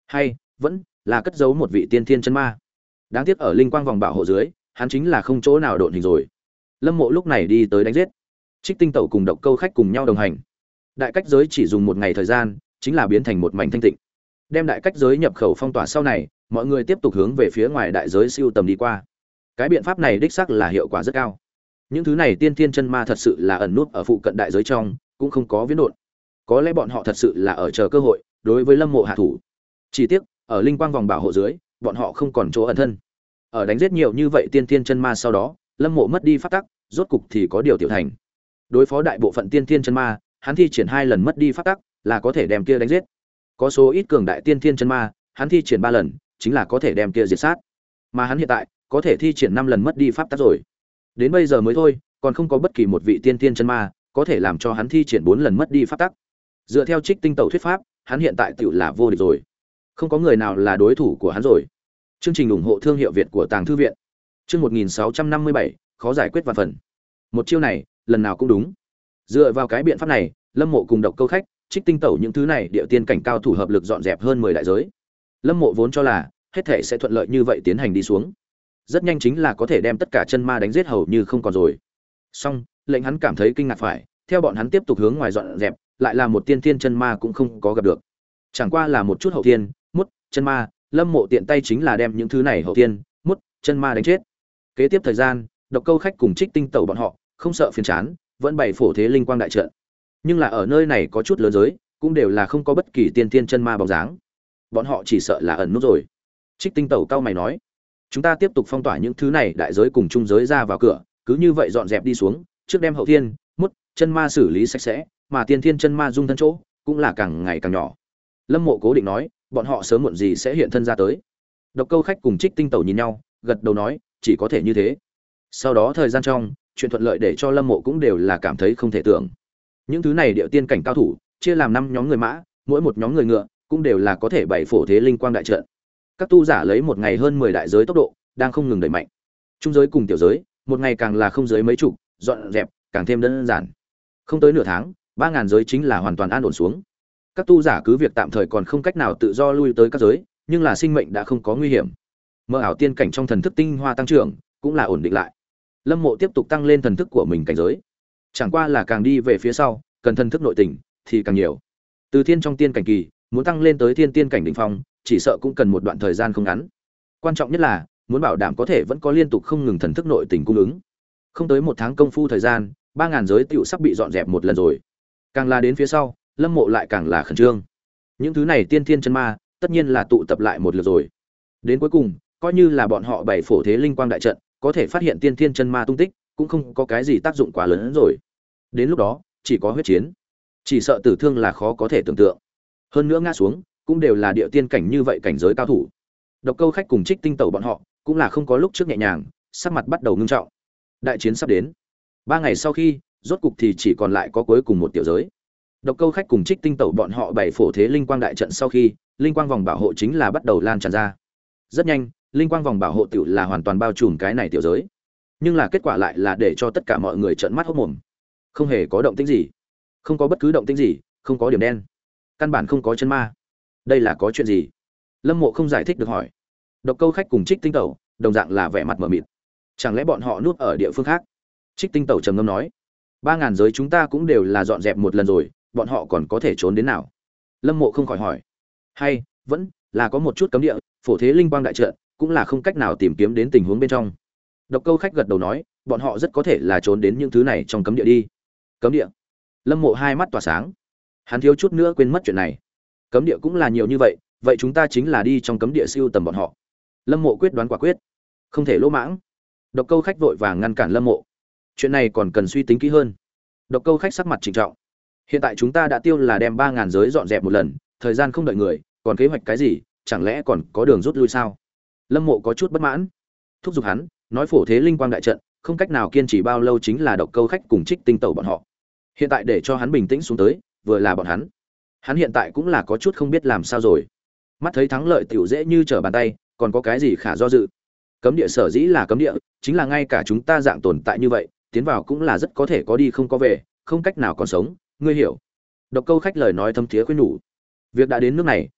hay vẫn là cất giấu một vị tiên thiên chân ma. Đáng tiếc ở linh quang vòng bảo hộ dưới, hắn chính là không chỗ nào độn hình rồi. Lâm Mộ lúc này đi tới đánh giết. Trích Tinh Tẩu cùng Độc Câu Khách cùng nhau đồng hành. Đại cách giới chỉ dùng một ngày thời gian, chính là biến thành một mảnh thanh tịnh. Đem đại cách giới nhập khẩu phong tỏa sau này, mọi người tiếp tục hướng về phía ngoài đại giới siêu tầm đi qua. Cái biện pháp này đích xác là hiệu quả rất cao. Những thứ này tiên thiên chân ma thật sự là ẩn nút ở phụ cận đại giới trong, cũng không có viễn độn. Có lẽ bọn họ thật sự là ở chờ cơ hội đối với Lâm Mộ hạ thủ. Chỉ tiếc, ở linh quang vòng bảo hộ dưới, bọn họ không còn chỗ ẩn thân. Ở đánh giết nhiều như vậy tiên thiên chân ma sau đó, Lâm Mộ mất đi pháp tắc, rốt cục thì có điều tiểu thành. Đối phó đại bộ phận tiên thiên chân ma, hắn thi triển hai lần mất đi pháp tắc, là có thể đem kia đánh giết. Có số ít cường đại tiên thiên chân ma, hắn thi triển ba lần, chính là có thể đem kia diệt sát. Mà hắn hiện tại, có thể thi triển năm lần mất đi pháp tắc rồi. Đến bây giờ mới thôi, còn không có bất kỳ một vị tiên thiên chân ma có thể làm cho hắn thi triển bốn lần mất đi pháp tắc. Dựa theo Trích Tinh Tẩu thuyết pháp, hắn hiện tại tựu là vô địch rồi. Không có người nào là đối thủ của hắn rồi. Chương trình ủng hộ thương hiệu Việt của Tàng Thư viện. Chương một nghìn sáu trăm năm mươi bảy, khó giải quyết vạn phần. Một chiêu này, lần nào cũng đúng. Dựa vào cái biện pháp này, Lâm Mộ cùng Độc Câu Khách, Trích Tinh Tẩu những thứ này điệu tiên cảnh cao thủ hợp lực dọn dẹp hơn mười đại giới. Lâm Mộ vốn cho là hết thể sẽ thuận lợi như vậy tiến hành đi xuống. Rất nhanh chính là có thể đem tất cả chân ma đánh giết hầu như không còn rồi. Song, lệnh hắn cảm thấy kinh ngạc phải, theo bọn hắn tiếp tục hướng ngoài dọn dẹp, lại là một tiên thiên chân ma cũng không có gặp được. Chẳng qua là một chút hậu thiên, mút, chân ma, Lâm Mộ tiện tay chính là đem những thứ này hậu thiên, mút, chân ma đánh chết. Kế tiếp thời gian, Độc Câu Khách cùng Trích Tinh Tẩu bọn họ không sợ phiền chán, vẫn bày phổ thế linh quang đại trận. Nhưng là ở nơi này có chút lớn giới, cũng đều là không có bất kỳ tiên thiên chân ma bóng dáng. Bọn họ chỉ sợ là ẩn nút rồi. Trích Tinh Tẩu cao mày nói, chúng ta tiếp tục phong tỏa những thứ này đại giới cùng trung giới ra vào cửa, cứ như vậy dọn dẹp đi xuống, trước đem hậu thiên, mút, chân ma xử lý sạch sẽ, mà tiên thiên chân ma dung thân chỗ cũng là càng ngày càng nhỏ. Lâm Mộ cố định nói, bọn họ sớm muộn gì sẽ hiện thân ra tới. Độc Câu Khách cùng Trích Tinh Tẩu nhìn nhau, gật đầu nói, chỉ có thể như thế. Sau đó thời gian trong, chuyện thuận lợi để cho Lâm Mộ cũng đều là cảm thấy không thể tưởng. Những thứ này điệu tiên cảnh cao thủ, chia làm năm nhóm người mã, mỗi một nhóm người ngựa, cũng đều là có thể bày phổ thế linh quang đại trận. Các tu giả lấy một ngày hơn mười đại giới tốc độ, đang không ngừng đẩy mạnh. Trung giới cùng tiểu giới, một ngày càng là không giới mấy chục, dọn dẹp, càng thêm đơn giản. Không tới nửa tháng, ba ngàn giới chính là hoàn toàn an ổn xuống. Các tu giả cứ việc tạm thời còn không cách nào tự do lui tới các giới, nhưng là sinh mệnh đã không có nguy hiểm. Mơ ảo tiên cảnh trong thần thức tinh hoa tăng trưởng, cũng là ổn định lại. Lâm Mộ tiếp tục tăng lên thần thức của mình cảnh giới. Chẳng qua là càng đi về phía sau, cần thần thức nội tình thì càng nhiều. Từ thiên trong tiên cảnh kỳ, muốn tăng lên tới thiên tiên cảnh đỉnh phong, chỉ sợ cũng cần một đoạn thời gian không ngắn. Quan trọng nhất là muốn bảo đảm có thể vẫn có liên tục không ngừng thần thức nội tình cung ứng. Không tới một tháng công phu thời gian, ba ngàn giới tiểu sắp bị dọn dẹp một lần rồi. Càng là đến phía sau, Lâm Mộ lại càng là khẩn trương. Những thứ này tiên thiên chân ma, tất nhiên là tụ tập lại một lượt rồi. Đến cuối cùng, coi như là bọn họ bày phổ thế linh quang đại trận, có thể phát hiện tiên thiên chân ma tung tích, cũng không có cái gì tác dụng quá lớn hơn rồi. Đến lúc đó, chỉ có huyết chiến. Chỉ sợ tử thương là khó có thể tưởng tượng. Hơn nữa ngã xuống, cũng đều là địa tiên cảnh như vậy cảnh giới cao thủ. Độc Câu Khách cùng Trích Tinh Tẩu bọn họ, cũng là không có lúc trước nhẹ nhàng, sắc mặt bắt đầu ngưng trọng. Đại chiến sắp đến. Ba ngày sau khi, rốt cục thì chỉ còn lại có cuối cùng một tiểu giới. Độc Câu Khách cùng Trích Tinh Tẩu bọn họ bày phổ thế linh quang đại trận sau khi, linh quang vòng bảo hộ chính là bắt đầu lan tràn ra. Rất nhanh, linh quang vòng bảo hộ tiểu là hoàn toàn bao trùm cái này tiểu giới. Nhưng là kết quả lại là để cho tất cả mọi người trợn mắt hốt mồm. Không hề có động tĩnh gì, không có bất cứ động tĩnh gì, không có điểm đen, căn bản không có chân ma. Đây là có chuyện gì? Lâm Mộ không giải thích được hỏi. Độc Câu Khách cùng Trích Tinh Tẩu đồng dạng là vẻ mặt mờ mịt. Chẳng lẽ bọn họ núp ở địa phương khác? Trích Tinh Tẩu trầm ngâm nói, ba ngàn giới chúng ta cũng đều là dọn dẹp một lần rồi, bọn họ còn có thể trốn đến nào? Lâm Mộ không khỏi hỏi. Hay vẫn là có một chút cấm địa, phổ thế linh quang đại trận cũng là không cách nào tìm kiếm đến tình huống bên trong. Độc Câu Khách gật đầu nói, bọn họ rất có thể là trốn đến những thứ này trong cấm địa đi. Cấm địa? Lâm Mộ hai mắt tỏa sáng. Hắn thiếu chút nữa quên mất chuyện này. Cấm địa cũng là nhiều như vậy, vậy chúng ta chính là đi trong cấm địa siêu tầm bọn họ. Lâm Mộ quyết đoán quả quyết, không thể lỗ mãng. Độc Câu Khách vội vàng ngăn cản Lâm Mộ. Chuyện này còn cần suy tính kỹ hơn. Độc Câu Khách sắc mặt trịnh trọng. Hiện tại chúng ta đã tiêu là đem ba ngàn giới dọn dẹp một lần, thời gian không đợi người, còn kế hoạch cái gì, chẳng lẽ còn có đường rút lui sao? Lâm Mộ có chút bất mãn, thúc giục hắn, nói phổ thế linh quang đại trận, không cách nào kiên trì bao lâu chính là Độc Câu Khách cùng Trích Tinh Tẩu bọn họ. Hiện tại để cho hắn bình tĩnh xuống tới, vừa là bọn hắn. Hắn hiện tại cũng là có chút không biết làm sao rồi. Mắt thấy thắng lợi tiểu dễ như trở bàn tay, còn có cái gì khả do dự? Cấm địa sở dĩ là cấm địa, chính là ngay cả chúng ta dạng tồn tại như vậy, tiến vào cũng là rất có thể có đi không có về, không cách nào còn sống, ngươi hiểu. Độc Câu Khách lời nói thâm thiế khuyên nhủ. Việc đã đến nước này,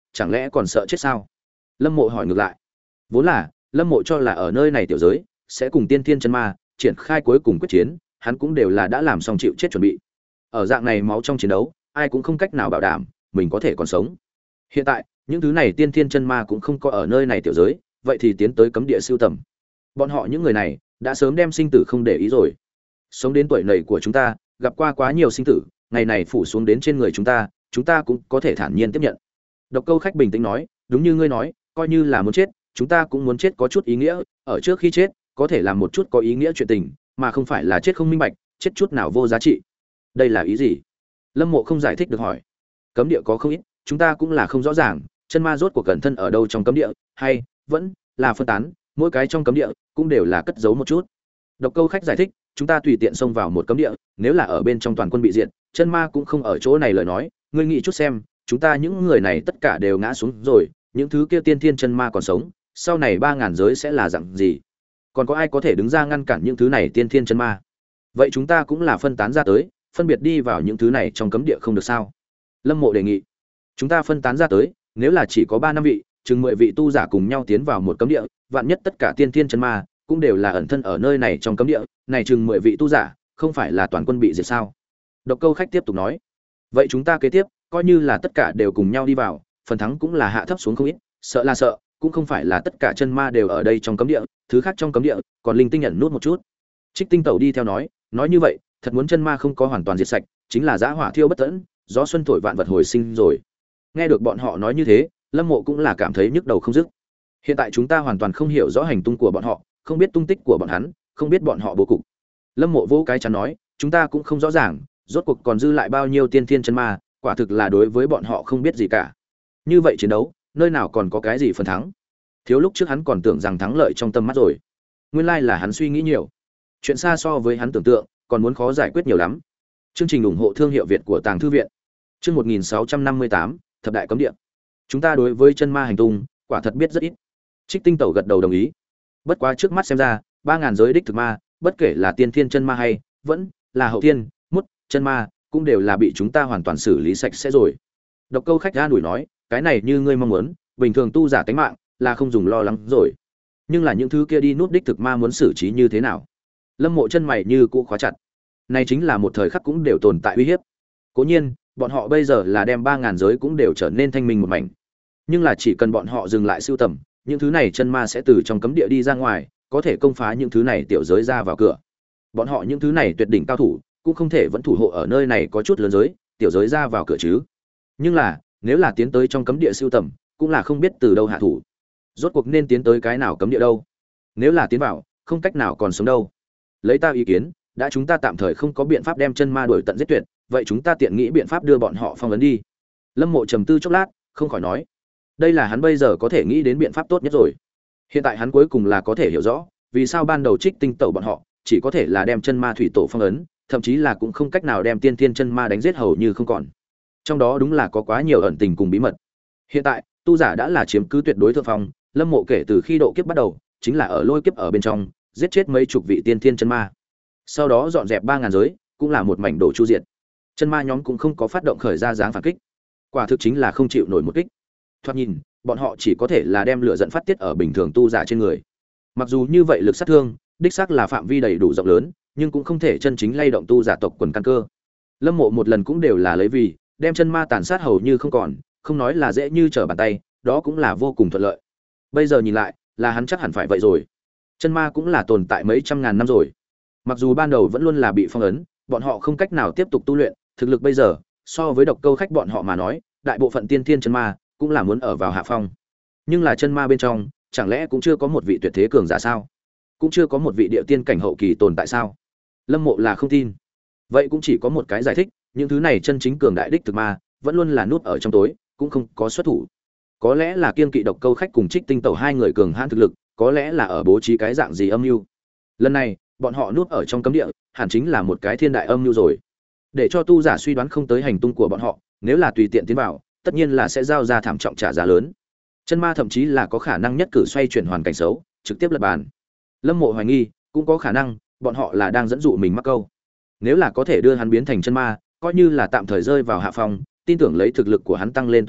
chẳng lẽ còn sợ chết sao? Lâm Mộ hỏi ngược lại. Vốn là Lâm Mộ cho là ở nơi này tiểu giới sẽ cùng tiên thiên chân ma triển khai cuối cùng quyết chiến, hắn cũng đều là đã làm xong chịu chết chuẩn bị. Ở dạng này máu trong chiến đấu, ai cũng không cách nào bảo đảm mình có thể còn sống. Hiện tại, những thứ này tiên thiên chân ma cũng không có ở nơi này tiểu giới, vậy thì tiến tới cấm địa siêu tầm. Bọn họ những người này đã sớm đem sinh tử không để ý rồi. Sống đến tuổi này của chúng ta, gặp qua quá nhiều sinh tử, ngày này phủ xuống đến trên người chúng ta, chúng ta cũng có thể thản nhiên tiếp nhận. Độc Câu Khách bình tĩnh nói, đúng như ngươi nói, coi như là muốn chết, chúng ta cũng muốn chết có chút ý nghĩa, ở trước khi chết, có thể làm một chút có ý nghĩa chuyện tình, mà không phải là chết không minh bạch, chết chút nào vô giá trị. Đây là ý gì? Lâm Mộ không giải thích được hỏi. Cấm địa có không ít, chúng ta cũng là không rõ ràng, chân ma rốt cuộc cẩn thân ở đâu trong cấm địa, hay vẫn là phân tán, mỗi cái trong cấm địa cũng đều là cất giấu một chút. Độc Câu Khách giải thích, chúng ta tùy tiện xông vào một cấm địa, nếu là ở bên trong toàn quân bị diệt, chân ma cũng không ở chỗ này lời nói, ngươi nghĩ chút xem, chúng ta những người này tất cả đều ngã xuống rồi, những thứ kia tiên thiên chân ma còn sống, sau này ba ngàn giới sẽ là dạng gì? Còn có ai có thể đứng ra ngăn cản những thứ này tiên thiên chân ma? Vậy chúng ta cũng là phân tán ra tới, phân biệt đi vào những thứ này trong cấm địa không được sao? Lâm Mộ đề nghị. Chúng ta phân tán ra tới, nếu là chỉ có ba năm vị, chừng mười vị tu giả cùng nhau tiến vào một cấm địa, vạn nhất tất cả tiên thiên chân ma cũng đều là ẩn thân ở nơi này trong cấm địa, này chừng mười vị tu giả, không phải là toàn quân bị diệt sao? Độc Câu Khách tiếp tục nói. Vậy chúng ta kế tiếp, coi như là tất cả đều cùng nhau đi vào, phần thắng cũng là hạ thấp xuống không ít, sợ là sợ, cũng không phải là tất cả chân ma đều ở đây trong cấm địa, thứ khác trong cấm địa, còn linh tinh ẩn nút một chút. Trích Tinh Tẩu đi theo nói, nói như vậy, thật muốn chân ma không có hoàn toàn diệt sạch, chính là dã hỏa thiêu bất tận, gió xuân thổi vạn vật hồi sinh rồi. Nghe được bọn họ nói như thế, Lâm Mộ cũng là cảm thấy nhức đầu không dứt. Hiện tại chúng ta hoàn toàn không hiểu rõ hành tung của bọn họ, không biết tung tích của bọn hắn, không biết bọn họ bố cục. Lâm Mộ vỗ cái chắn nói, chúng ta cũng không rõ ràng, rốt cuộc còn dư lại bao nhiêu tiên thiên chân ma, quả thực là đối với bọn họ không biết gì cả. Như vậy chiến đấu, nơi nào còn có cái gì phần thắng? Thiếu lúc trước hắn còn tưởng rằng thắng lợi trong tâm mắt rồi. Nguyên lai là hắn suy nghĩ nhiều. Chuyện xa so với hắn tưởng tượng, còn muốn khó giải quyết nhiều lắm. Chương trình ủng hộ thương hiệu Việt của Tàng Thư viện. Chương một nghìn sáu trăm năm mươi tám, thập đại cấm địa. Chúng ta đối với chân ma hành tung, quả thật biết rất ít. Trích Tinh Tẩu gật đầu đồng ý. Bất quá trước mắt xem ra, ba ngàn giới đích thực ma, bất kể là tiên thiên chân ma hay vẫn là hậu thiên, mút chân ma, cũng đều là bị chúng ta hoàn toàn xử lý sạch sẽ rồi. Độc Câu Khách ra đuổi nói, cái này như ngươi mong muốn, bình thường tu giả tánh mạng là không dùng lo lắng rồi. Nhưng là những thứ kia đi nút đích thực ma muốn xử trí như thế nào? Lâm Mộ chân mày như cũ khóa chặt. Này chính là một thời khắc cũng đều tồn tại uy hiếp. Cố nhiên, bọn họ bây giờ là đem ba ngàn giới cũng đều trở nên thanh minh một mảnh. Nhưng là chỉ cần bọn họ dừng lại sưu tầm, những thứ này chân ma sẽ từ trong cấm địa đi ra ngoài, có thể công phá những thứ này tiểu giới ra vào cửa. Bọn họ những thứ này tuyệt đỉnh cao thủ, cũng không thể vẫn thủ hộ ở nơi này có chút lớn giới, tiểu giới ra vào cửa chứ. Nhưng là, nếu là tiến tới trong cấm địa sưu tầm, cũng là không biết từ đâu hạ thủ. Rốt cuộc nên tiến tới cái nào cấm địa đâu? Nếu là tiến vào, không cách nào còn sống đâu. Lấy ta ý kiến, đã chúng ta tạm thời không có biện pháp đem chân ma đuổi tận giết tuyệt, vậy chúng ta tiện nghĩ biện pháp đưa bọn họ phong ấn đi. Lâm Mộ trầm tư chốc lát, không khỏi nói, đây là hắn bây giờ có thể nghĩ đến biện pháp tốt nhất rồi. Hiện tại hắn cuối cùng là có thể hiểu rõ, vì sao ban đầu Trích Tinh Tẩu bọn họ chỉ có thể là đem chân ma thủy tổ phong ấn, thậm chí là cũng không cách nào đem tiên thiên chân ma đánh giết hầu như không còn. Trong đó đúng là có quá nhiều ẩn tình cùng bí mật. Hiện tại, tu giả đã là chiếm cứ tuyệt đối thượng phong, Lâm Mộ kể từ khi độ kiếp bắt đầu, chính là ở lôi kiếp ở bên trong, giết chết mấy chục vị tiên thiên chân ma. Sau đó dọn dẹp ba ngàn giới, cũng là một mảnh đổ chu diệt. Chân ma nhóm cũng không có phát động khởi ra dáng phản kích. Quả thực chính là không chịu nổi một kích. Thoạt nhìn, bọn họ chỉ có thể là đem lửa dẫn phát tiết ở bình thường tu giả trên người. Mặc dù như vậy lực sát thương, đích xác là phạm vi đầy đủ rộng lớn, nhưng cũng không thể chân chính lay động tu giả tộc quần căn cơ. Lâm Mộ một lần cũng đều là lấy vì đem chân ma tàn sát hầu như không còn, không nói là dễ như trở bàn tay, đó cũng là vô cùng thuận lợi. Bây giờ nhìn lại, là hắn chắc hẳn phải vậy rồi. Chân ma cũng là tồn tại mấy trăm ngàn năm rồi. Mặc dù ban đầu vẫn luôn là bị phong ấn, bọn họ không cách nào tiếp tục tu luyện, thực lực bây giờ, so với Độc Câu Khách bọn họ mà nói, đại bộ phận tiên thiên chân ma cũng là muốn ở vào hạ phong. Nhưng là chân ma bên trong, chẳng lẽ cũng chưa có một vị tuyệt thế cường giả sao? Cũng chưa có một vị địa tiên cảnh hậu kỳ tồn tại sao? Lâm Mộ là không tin. Vậy cũng chỉ có một cái giải thích, những thứ này chân chính cường đại đích thực ma, vẫn luôn là núp ở trong tối, cũng không có xuất thủ. Có lẽ là kiên kỵ Độc Câu Khách cùng Trích Tinh Tẩu hai người cường hãn thực lực, có lẽ là ở bố trí cái dạng gì âm mưu. Lần này, bọn họ núp ở trong cấm địa, hẳn chính là một cái thiên đại âm mưu rồi. Để cho tu giả suy đoán không tới hành tung của bọn họ, nếu là tùy tiện tiến vào, tất nhiên là sẽ giao ra thảm trọng trả giá lớn. Chân ma thậm chí là có khả năng nhất cử xoay chuyển hoàn cảnh xấu, trực tiếp lật bàn. Lâm Mộ hoài nghi, cũng có khả năng, bọn họ là đang dẫn dụ mình mắc câu. Nếu là có thể đưa hắn biến thành chân ma, coi như là tạm thời rơi vào hạ phong, tin tưởng lấy thực lực của hắn tăng lên tốc độ,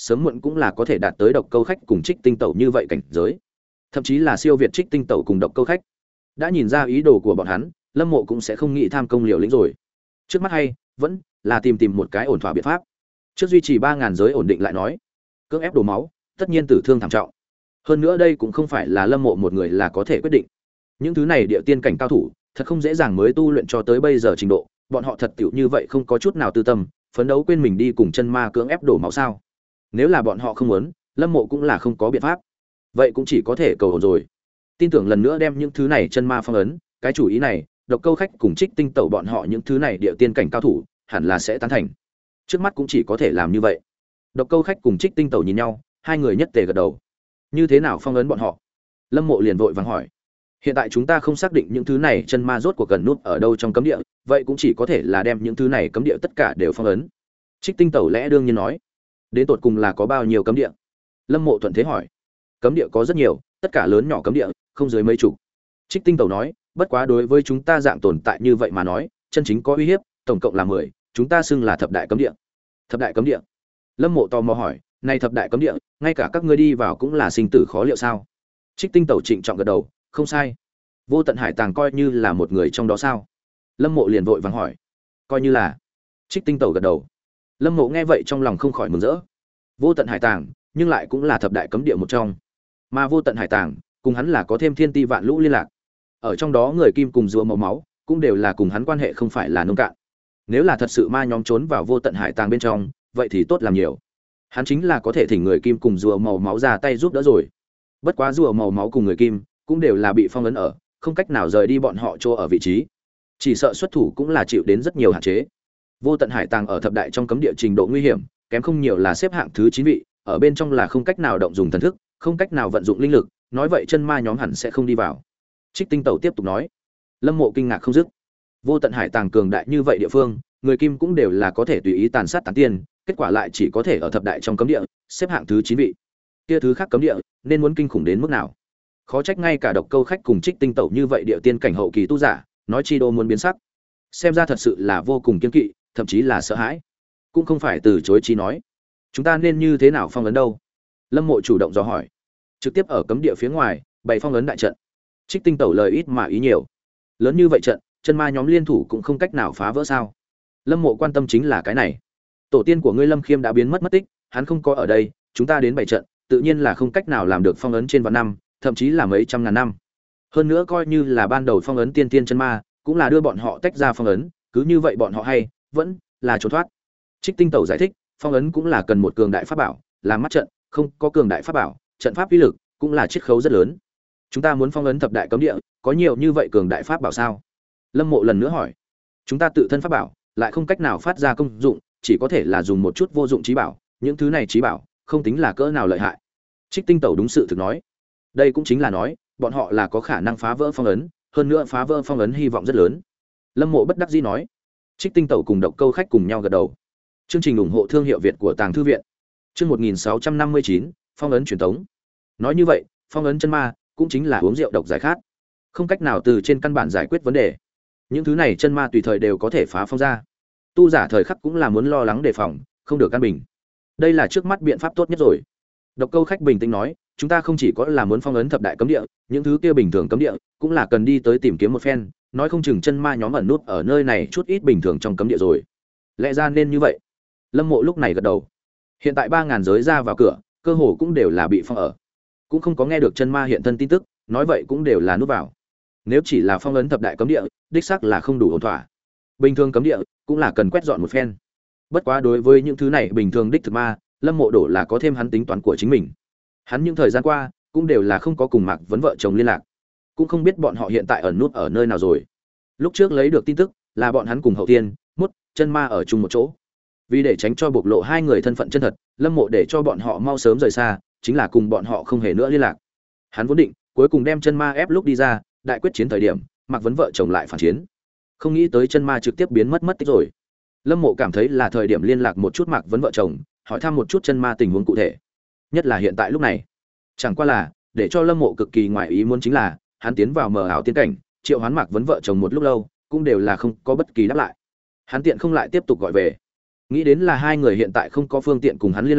sớm muộn cũng là có thể đạt tới độc câu khách cùng trích tinh tẩu như vậy cảnh giới, thậm chí là siêu việt trích tinh tẩu cùng độc câu khách. Đã nhìn ra ý đồ của bọn hắn, Lâm Mộ cũng sẽ không nghĩ tham công liều lĩnh rồi. Trước mắt hay vẫn là tìm tìm một cái ổn thỏa biện pháp. Trước duy trì ba ngàn giới ổn định lại nói, cưỡng ép đổ máu, tất nhiên tử thương thảm trọng. Hơn nữa đây cũng không phải là Lâm Mộ một người là có thể quyết định. Những thứ này địa tiên cảnh cao thủ, thật không dễ dàng mới tu luyện cho tới bây giờ trình độ, bọn họ thật tiểu như vậy không có chút nào tư tâm, phấn đấu quên mình đi cùng chân ma cưỡng ép đổ máu sao? Nếu là bọn họ không muốn, Lâm Mộ cũng là không có biện pháp. Vậy cũng chỉ có thể cầu ổn rồi. Tin tưởng lần nữa đem những thứ này chân ma phong ấn, cái chủ ý này, độc câu khách cùng trích tinh tẩu bọn họ những thứ này địa tiên cảnh cao thủ, hẳn là sẽ tán thành. Trước mắt cũng chỉ có thể làm như vậy. Độc câu khách cùng trích tinh tẩu nhìn nhau, hai người nhất tề gật đầu. Như thế nào phong ấn bọn họ? Lâm Mộ liền vội vàng hỏi. Hiện tại chúng ta không xác định những thứ này chân ma rốt cuộc gần nút ở đâu trong cấm địa, vậy cũng chỉ có thể là đem những thứ này cấm địa tất cả đều phong ấn. Trích tinh tẩu lẽ đương nhiên nói. Đến tột cùng là có bao nhiêu cấm địa? Lâm Mộ thuận thế hỏi. Cấm địa có rất nhiều, tất cả lớn nhỏ cấm địa, không dưới mấy chục. Trích tinh tẩu nói, bất quá đối với chúng ta dạng tồn tại như vậy mà nói, chân chính có uy hiếp, tổng cộng là mười, chúng ta xưng là thập đại cấm địa. Thập đại cấm địa? Lâm Mộ tò mò hỏi, này thập đại cấm địa, ngay cả các ngươi đi vào cũng là sinh tử khó liệu sao? Trích tinh tẩu trịnh trọng gật đầu, không sai. Vô Tận Hải Tàng coi như là một người trong đó sao? Lâm Mộ liền vội vàng hỏi. Coi như là. Trích tinh tẩu gật đầu. Lâm Mộ nghe vậy trong lòng không khỏi mừng rỡ. Vô Tận Hải Tàng, nhưng lại cũng là thập đại cấm địa một trong. Mà Vô Tận Hải Tàng, cùng hắn là có thêm thiên ti vạn lũ liên lạc. Ở trong đó người kim cùng rùa màu máu, cũng đều là cùng hắn quan hệ không phải là nông cạn. Nếu là thật sự ma nhóm trốn vào Vô Tận Hải Tàng bên trong, vậy thì tốt làm nhiều. Hắn chính là có thể thỉnh người kim cùng rùa màu máu ra tay giúp đỡ rồi. Bất quá rùa màu máu cùng người kim cũng đều là bị phong ấn ở, không cách nào rời đi bọn họ chỗ ở vị trí. Chỉ sợ xuất thủ cũng là chịu đến rất nhiều hạn chế. Vô Tận Hải Tàng ở thập đại trong cấm địa trình độ nguy hiểm, kém không nhiều là xếp hạng thứ chín vị, ở bên trong là không cách nào động dùng thần thức, không cách nào vận dụng linh lực, nói vậy chân ma nhóm hẳn sẽ không đi vào. Trích tinh tẩu tiếp tục nói. Lâm Mộ kinh ngạc không dứt. Vô Tận Hải Tàng cường đại như vậy địa phương, người kim cũng đều là có thể tùy ý tàn sát tán tiên, kết quả lại chỉ có thể ở thập đại trong cấm địa, xếp hạng thứ chín vị. Kia thứ khác cấm địa, nên muốn kinh khủng đến mức nào? Khó trách ngay cả độc câu khách cùng trích tinh tẩu như vậy địa tiên cảnh hậu kỳ tu giả, nói chi đô muốn biến sắc. Xem ra thật sự là vô cùng kiêng kỵ, thậm chí là sợ hãi. Cũng không phải từ chối chi nói. Chúng ta nên như thế nào phong ấn đâu? Lâm Mộ chủ động dò hỏi. Trực tiếp ở cấm địa phía ngoài, bày phong ấn đại trận. Trích tinh tẩu lời ít mà ý nhiều. Lớn như vậy trận, chân ma nhóm liên thủ cũng không cách nào phá vỡ sao? Lâm Mộ quan tâm chính là cái này. Tổ tiên của ngươi Lâm Khiêm đã biến mất mất tích, hắn không có ở đây, chúng ta đến bày trận, tự nhiên là không cách nào làm được phong ấn trên vạn năm, thậm chí là mấy trăm ngàn năm. Hơn nữa coi như là ban đầu phong ấn tiên tiên chân ma, cũng là đưa bọn họ tách ra phong ấn, cứ như vậy bọn họ hay vẫn là trốn thoát. Trích tinh tẩu giải thích, phong ấn cũng là cần một cường đại pháp bảo, làm mắt trận, không có cường đại pháp bảo, trận pháp uy lực cũng là chiết khấu rất lớn. Chúng ta muốn phong ấn thập đại cấm địa, có nhiều như vậy cường đại pháp bảo sao? Lâm Mộ lần nữa hỏi. Chúng ta tự thân pháp bảo, lại không cách nào phát ra công dụng, chỉ có thể là dùng một chút vô dụng trí bảo, những thứ này trí bảo, không tính là cỡ nào lợi hại. Trích tinh tẩu đúng sự thực nói. Đây cũng chính là nói, bọn họ là có khả năng phá vỡ phong ấn, hơn nữa phá vỡ phong ấn hy vọng rất lớn. Lâm Mộ bất đắc dĩ nói. Trích tinh tẩu cùng độc câu khách cùng nhau gật đầu. Chương trình ủng hộ thương hiệu Việt của Tàng Thư viện. Chương một nghìn sáu trăm năm mươi chín, phong ấn truyền thống. Nói như vậy, phong ấn chân ma cũng chính là uống rượu độc giải khát, không cách nào từ trên căn bản giải quyết vấn đề. Những thứ này chân ma tùy thời đều có thể phá phong ra. Tu giả thời khắc cũng là muốn lo lắng đề phòng, không được căn bình. Đây là trước mắt biện pháp tốt nhất rồi. Độc câu khách bình tĩnh nói, chúng ta không chỉ có là muốn phong ấn thập đại cấm địa, những thứ kia bình thường cấm địa cũng là cần đi tới tìm kiếm một phen, nói không chừng chân ma nhóm ẩn nút ở nơi này chút ít bình thường trong cấm địa rồi. Lẽ ra nên như vậy. Lâm Mộ lúc này gật đầu. Hiện tại ba ngàn giới ra vào cửa, cơ hồ cũng đều là bị phong ở. Cũng không có nghe được chân ma hiện thân tin tức, nói vậy cũng đều là nút vào. Nếu chỉ là phong ấn thập đại cấm địa, đích xác là không đủ ổn thỏa. Bình thường cấm địa cũng là cần quét dọn một phen. Bất quá đối với những thứ này bình thường đích thực ma, Lâm Mộ đổ là có thêm hắn tính toán của chính mình. Hắn những thời gian qua cũng đều là không có cùng Mạc Vấn vợ chồng liên lạc, cũng không biết bọn họ hiện tại ẩn nút ở nơi nào rồi. Lúc trước lấy được tin tức là bọn hắn cùng Hậu Tiên, Mốt, chân ma ở chung một chỗ. Vì để tránh cho bộc lộ hai người thân phận chân thật, Lâm Mộ để cho bọn họ mau sớm rời xa, chính là cùng bọn họ không hề nữa liên lạc. Hắn vốn định cuối cùng đem chân ma ép lúc đi ra, đại quyết chiến thời điểm, Mạc Vấn vợ chồng lại phản chiến. Không nghĩ tới chân ma trực tiếp biến mất mất tích rồi. Lâm Mộ cảm thấy là thời điểm liên lạc một chút Mạc Vấn vợ chồng, hỏi thăm một chút chân ma tình huống cụ thể. Nhất là hiện tại lúc này. Chẳng qua là, để cho Lâm Mộ cực kỳ ngoài ý muốn chính là, hắn tiến vào mờ ảo tiên cảnh, triệu hoán Mạc Vấn vợ chồng một lúc lâu, cũng đều là không có bất kỳ đáp lại. Hắn tiện không lại tiếp tục gọi về. Nghĩ đến là hai người hiện tại không có phương tiện cùng hắn liên lạc,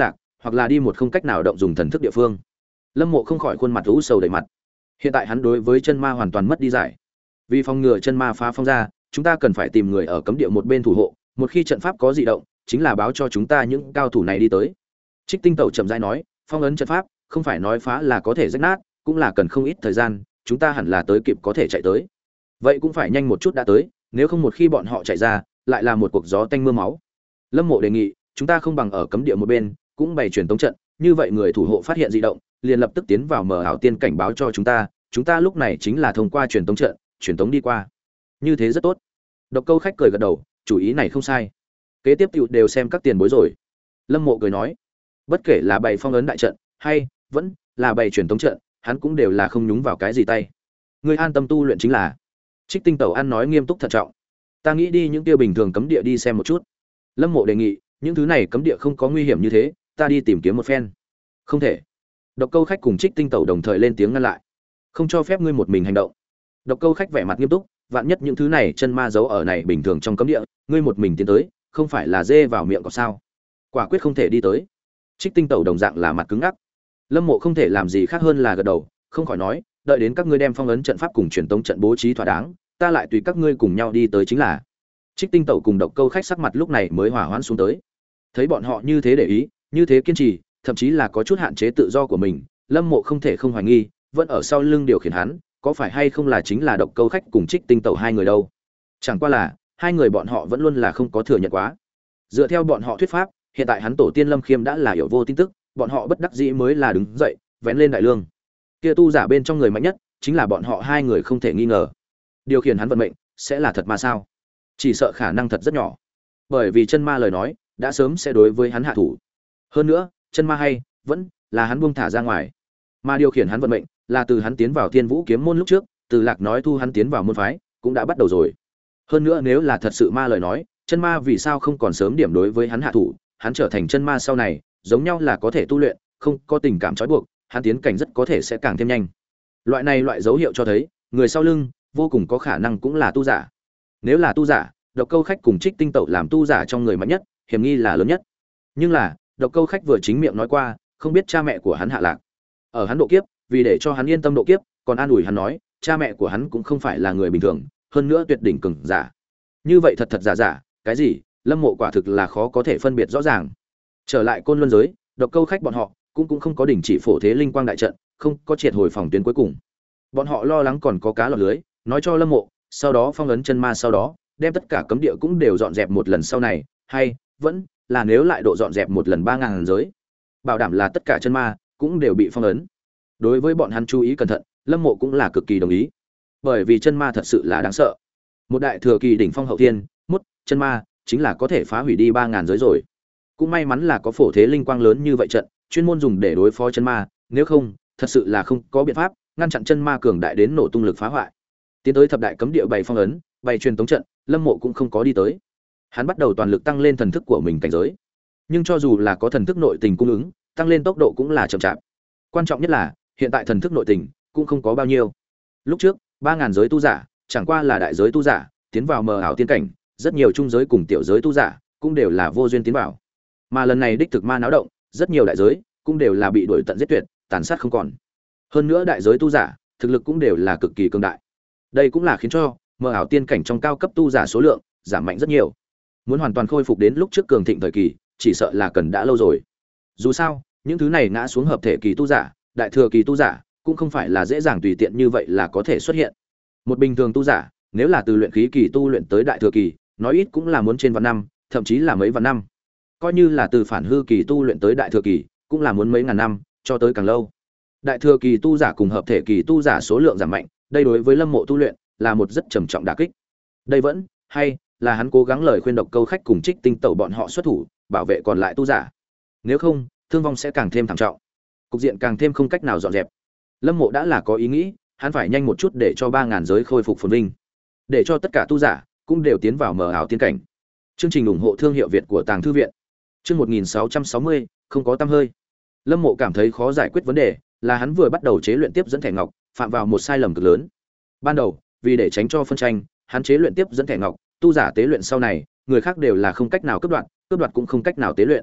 hoặc là đi một không cách nào động dùng thần thức địa phương. Lâm Mộ không khỏi khuôn mặt u sầu đầy mặt. Hiện tại hắn đối với chân ma hoàn toàn mất đi giải. Vì phòng ngừa chân ma phá phong ra, chúng ta cần phải tìm người ở cấm địa một bên thủ hộ, một khi trận pháp có dị động, chính là báo cho chúng ta những cao thủ này đi tới. Trích Tinh Tẩu chậm rãi nói, phong ấn trận pháp, không phải nói phá là có thể rách nát, cũng là cần không ít thời gian, chúng ta hẳn là tới kịp có thể chạy tới. Vậy cũng phải nhanh một chút đã tới, nếu không một khi bọn họ chạy ra, lại là một cuộc gió tanh mưa máu. Lâm Mộ đề nghị, chúng ta không bằng ở cấm địa một bên, cũng bày truyền tống trận, như vậy người thủ hộ phát hiện dị động, liền lập tức tiến vào mờ ảo tiên cảnh báo cho chúng ta, chúng ta lúc này chính là thông qua truyền tống trận, truyền tống đi qua. Như thế rất tốt. Độc Câu Khách cười gật đầu, chủ ý này không sai. Kế tiếp tiểu đều xem các tiền bối rồi. Lâm Mộ cười nói, bất kể là bày phong ấn đại trận, hay vẫn là bày truyền tống trận, hắn cũng đều là không nhúng vào cái gì tay. Ngươi an tâm tu luyện chính là. Trích Tinh Tẩu ăn nói nghiêm túc thận trọng. Ta nghĩ đi những tiêu bình thường cấm địa đi xem một chút. Lâm Mộ đề nghị, những thứ này cấm địa không có nguy hiểm như thế, ta đi tìm kiếm một phen. Không thể. Độc Câu Khách cùng Trích Tinh Tẩu đồng thời lên tiếng ngăn lại. Không cho phép ngươi một mình hành động. Độc Câu Khách vẻ mặt nghiêm túc, vạn nhất những thứ này chân ma giấu ở này bình thường trong cấm địa, ngươi một mình tiến tới, không phải là dê vào miệng có sao? Quả quyết không thể đi tới. Trích Tinh Tẩu đồng dạng là mặt cứng ngắc. Lâm Mộ không thể làm gì khác hơn là gật đầu, không khỏi nói, đợi đến các ngươi đem phong ấn trận pháp cùng truyền tống trận bố trí thỏa đáng, ta lại tùy các ngươi cùng nhau đi tới chính là. Trích Tinh Tẩu cùng Độc Câu Khách sắc mặt lúc này mới hòa hoãn xuống tới. Thấy bọn họ như thế để ý, như thế kiên trì, thậm chí là có chút hạn chế tự do của mình, Lâm Mộ không thể không hoài nghi, vẫn ở sau lưng điều khiển hắn, có phải hay không là chính là Độc Câu Khách cùng Trích Tinh Tẩu hai người đâu? Chẳng qua là, hai người bọn họ vẫn luôn là không có thừa nhận quá. Dựa theo bọn họ thuyết pháp, hiện tại hắn tổ tiên Lâm Khiêm đã là hiểu vô tin tức, bọn họ bất đắc dĩ mới là đứng dậy, vén lên đại lương. Kia tu giả bên trong người mạnh nhất, chính là bọn họ hai người không thể nghi ngờ. Điều khiển hắn vận mệnh, sẽ là thật mà sao? Chỉ sợ khả năng thật rất nhỏ. Bởi vì chân ma lời nói, đã sớm sẽ đối với hắn hạ thủ. Hơn nữa, chân ma hay vẫn là hắn buông thả ra ngoài. Mà điều khiển hắn vận mệnh, là từ hắn tiến vào Thiên Vũ kiếm môn lúc trước, từ Lạc nói thu hắn tiến vào môn phái, cũng đã bắt đầu rồi. Hơn nữa nếu là thật sự ma lời nói, chân ma vì sao không còn sớm điểm đối với hắn hạ thủ, hắn trở thành chân ma sau này, giống nhau là có thể tu luyện, không có tình cảm trói buộc, hắn tiến cảnh rất có thể sẽ càng thêm nhanh. Loại này loại dấu hiệu cho thấy, người sau lưng vô cùng có khả năng cũng là tu giả. Nếu là tu giả, Độc Câu Khách cùng Trích Tinh Tẩu làm tu giả trong người mạnh nhất, hiểm nghi là lớn nhất. Nhưng là, Độc Câu Khách vừa chính miệng nói qua, không biết cha mẹ của hắn hạ lạc. Ở hắn độ kiếp, vì để cho hắn yên tâm độ kiếp, còn an ủi hắn nói, cha mẹ của hắn cũng không phải là người bình thường, hơn nữa tuyệt đỉnh cường giả. Như vậy thật thật giả giả, cái gì? Lâm Mộ quả thực là khó có thể phân biệt rõ ràng. Trở lại Côn Luân giới, Độc Câu Khách bọn họ cũng cũng không có đình chỉ phổ thế linh quang đại trận, không có triệt hồi phòng tuyến cuối cùng. Bọn họ lo lắng còn có cá lọt lưới, nói cho Lâm Mộ, sau đó phong ấn chân ma sau đó, đem tất cả cấm địa cũng đều dọn dẹp một lần sau này, hay vẫn là nếu lại độ dọn dẹp một lần ba ngàn giới, bảo đảm là tất cả chân ma cũng đều bị phong ấn. Đối với bọn hắn chú ý cẩn thận, Lâm Mộ cũng là cực kỳ đồng ý, bởi vì chân ma thật sự là đáng sợ. Một đại thừa kỳ đỉnh phong hậu thiên, mút chân ma chính là có thể phá hủy đi ba ngàn giới rồi. Cũng may mắn là có phổ thế linh quang lớn như vậy trận, chuyên môn dùng để đối phó chân ma, nếu không, thật sự là không có biện pháp ngăn chặn chân ma cường đại đến nổ tung lực phá hoại. Tiến tới thập đại cấm địa bày phong ấn, bày truyền tống trận, Lâm Mộ cũng không có đi tới. Hắn bắt đầu toàn lực tăng lên thần thức của mình cảnh giới. Nhưng cho dù là có thần thức nội tình cung ứng, tăng lên tốc độ cũng là chậm chạp. Quan trọng nhất là, hiện tại thần thức nội tình cũng không có bao nhiêu. Lúc trước, ba ngàn giới tu giả, chẳng qua là đại giới tu giả, tiến vào mờ ảo tiên cảnh, rất nhiều trung giới cùng tiểu giới tu giả cũng đều là vô duyên tiến vào. Mà lần này đích thực ma náo động, rất nhiều đại giới cũng đều là bị đuổi tận giết tuyệt, tàn sát không còn. Hơn nữa đại giới tu giả, thực lực cũng đều là cực kỳ cường đại. Đây cũng là khiến cho mờ ảo tiên cảnh trong cao cấp tu giả số lượng giảm mạnh rất nhiều. Muốn hoàn toàn khôi phục đến lúc trước cường thịnh thời kỳ, chỉ sợ là cần đã lâu rồi. Dù sao, những thứ này ngã xuống hợp thể kỳ tu giả, đại thừa kỳ tu giả, cũng không phải là dễ dàng tùy tiện như vậy là có thể xuất hiện. Một bình thường tu giả, nếu là từ luyện khí kỳ tu luyện tới đại thừa kỳ, nói ít cũng là muốn trên vạn năm, thậm chí là mấy vạn năm. Coi như là từ phản hư kỳ tu luyện tới đại thừa kỳ, cũng là muốn mấy ngàn năm, cho tới càng lâu. Đại thừa kỳ tu giả cùng hợp thể kỳ tu giả số lượng giảm mạnh, đây đối với Lâm Mộ tu luyện là một rất trầm trọng đả kích. Đây vẫn hay là hắn cố gắng lời khuyên Độc Câu Khách cùng Trích Tinh Tẩu bọn họ xuất thủ, bảo vệ còn lại tu giả. Nếu không, thương vong sẽ càng thêm thảm trọng, cục diện càng thêm không cách nào dọn dẹp. Lâm Mộ đã là có ý nghĩ, hắn phải nhanh một chút để cho ba ngàn giới khôi phục phồn vinh, để cho tất cả tu giả cũng đều tiến vào mờ ảo tiên cảnh. Chương trình ủng hộ thương hiệu Việt của Tàng Thư viện. Chương một nghìn sáu trăm sáu mươi, không có tăm hơi. Lâm Mộ cảm thấy khó giải quyết vấn đề, là hắn vừa bắt đầu chế luyện tiếp dẫn thẻ ngọc, phạm vào một sai lầm cực lớn. Ban đầu, vì để tránh cho phân tranh, hắn chế luyện tiếp dẫn thẻ ngọc, tu giả tế luyện sau này, người khác đều là không cách nào cướp đoạt, cướp đoạt cũng không cách nào tế luyện.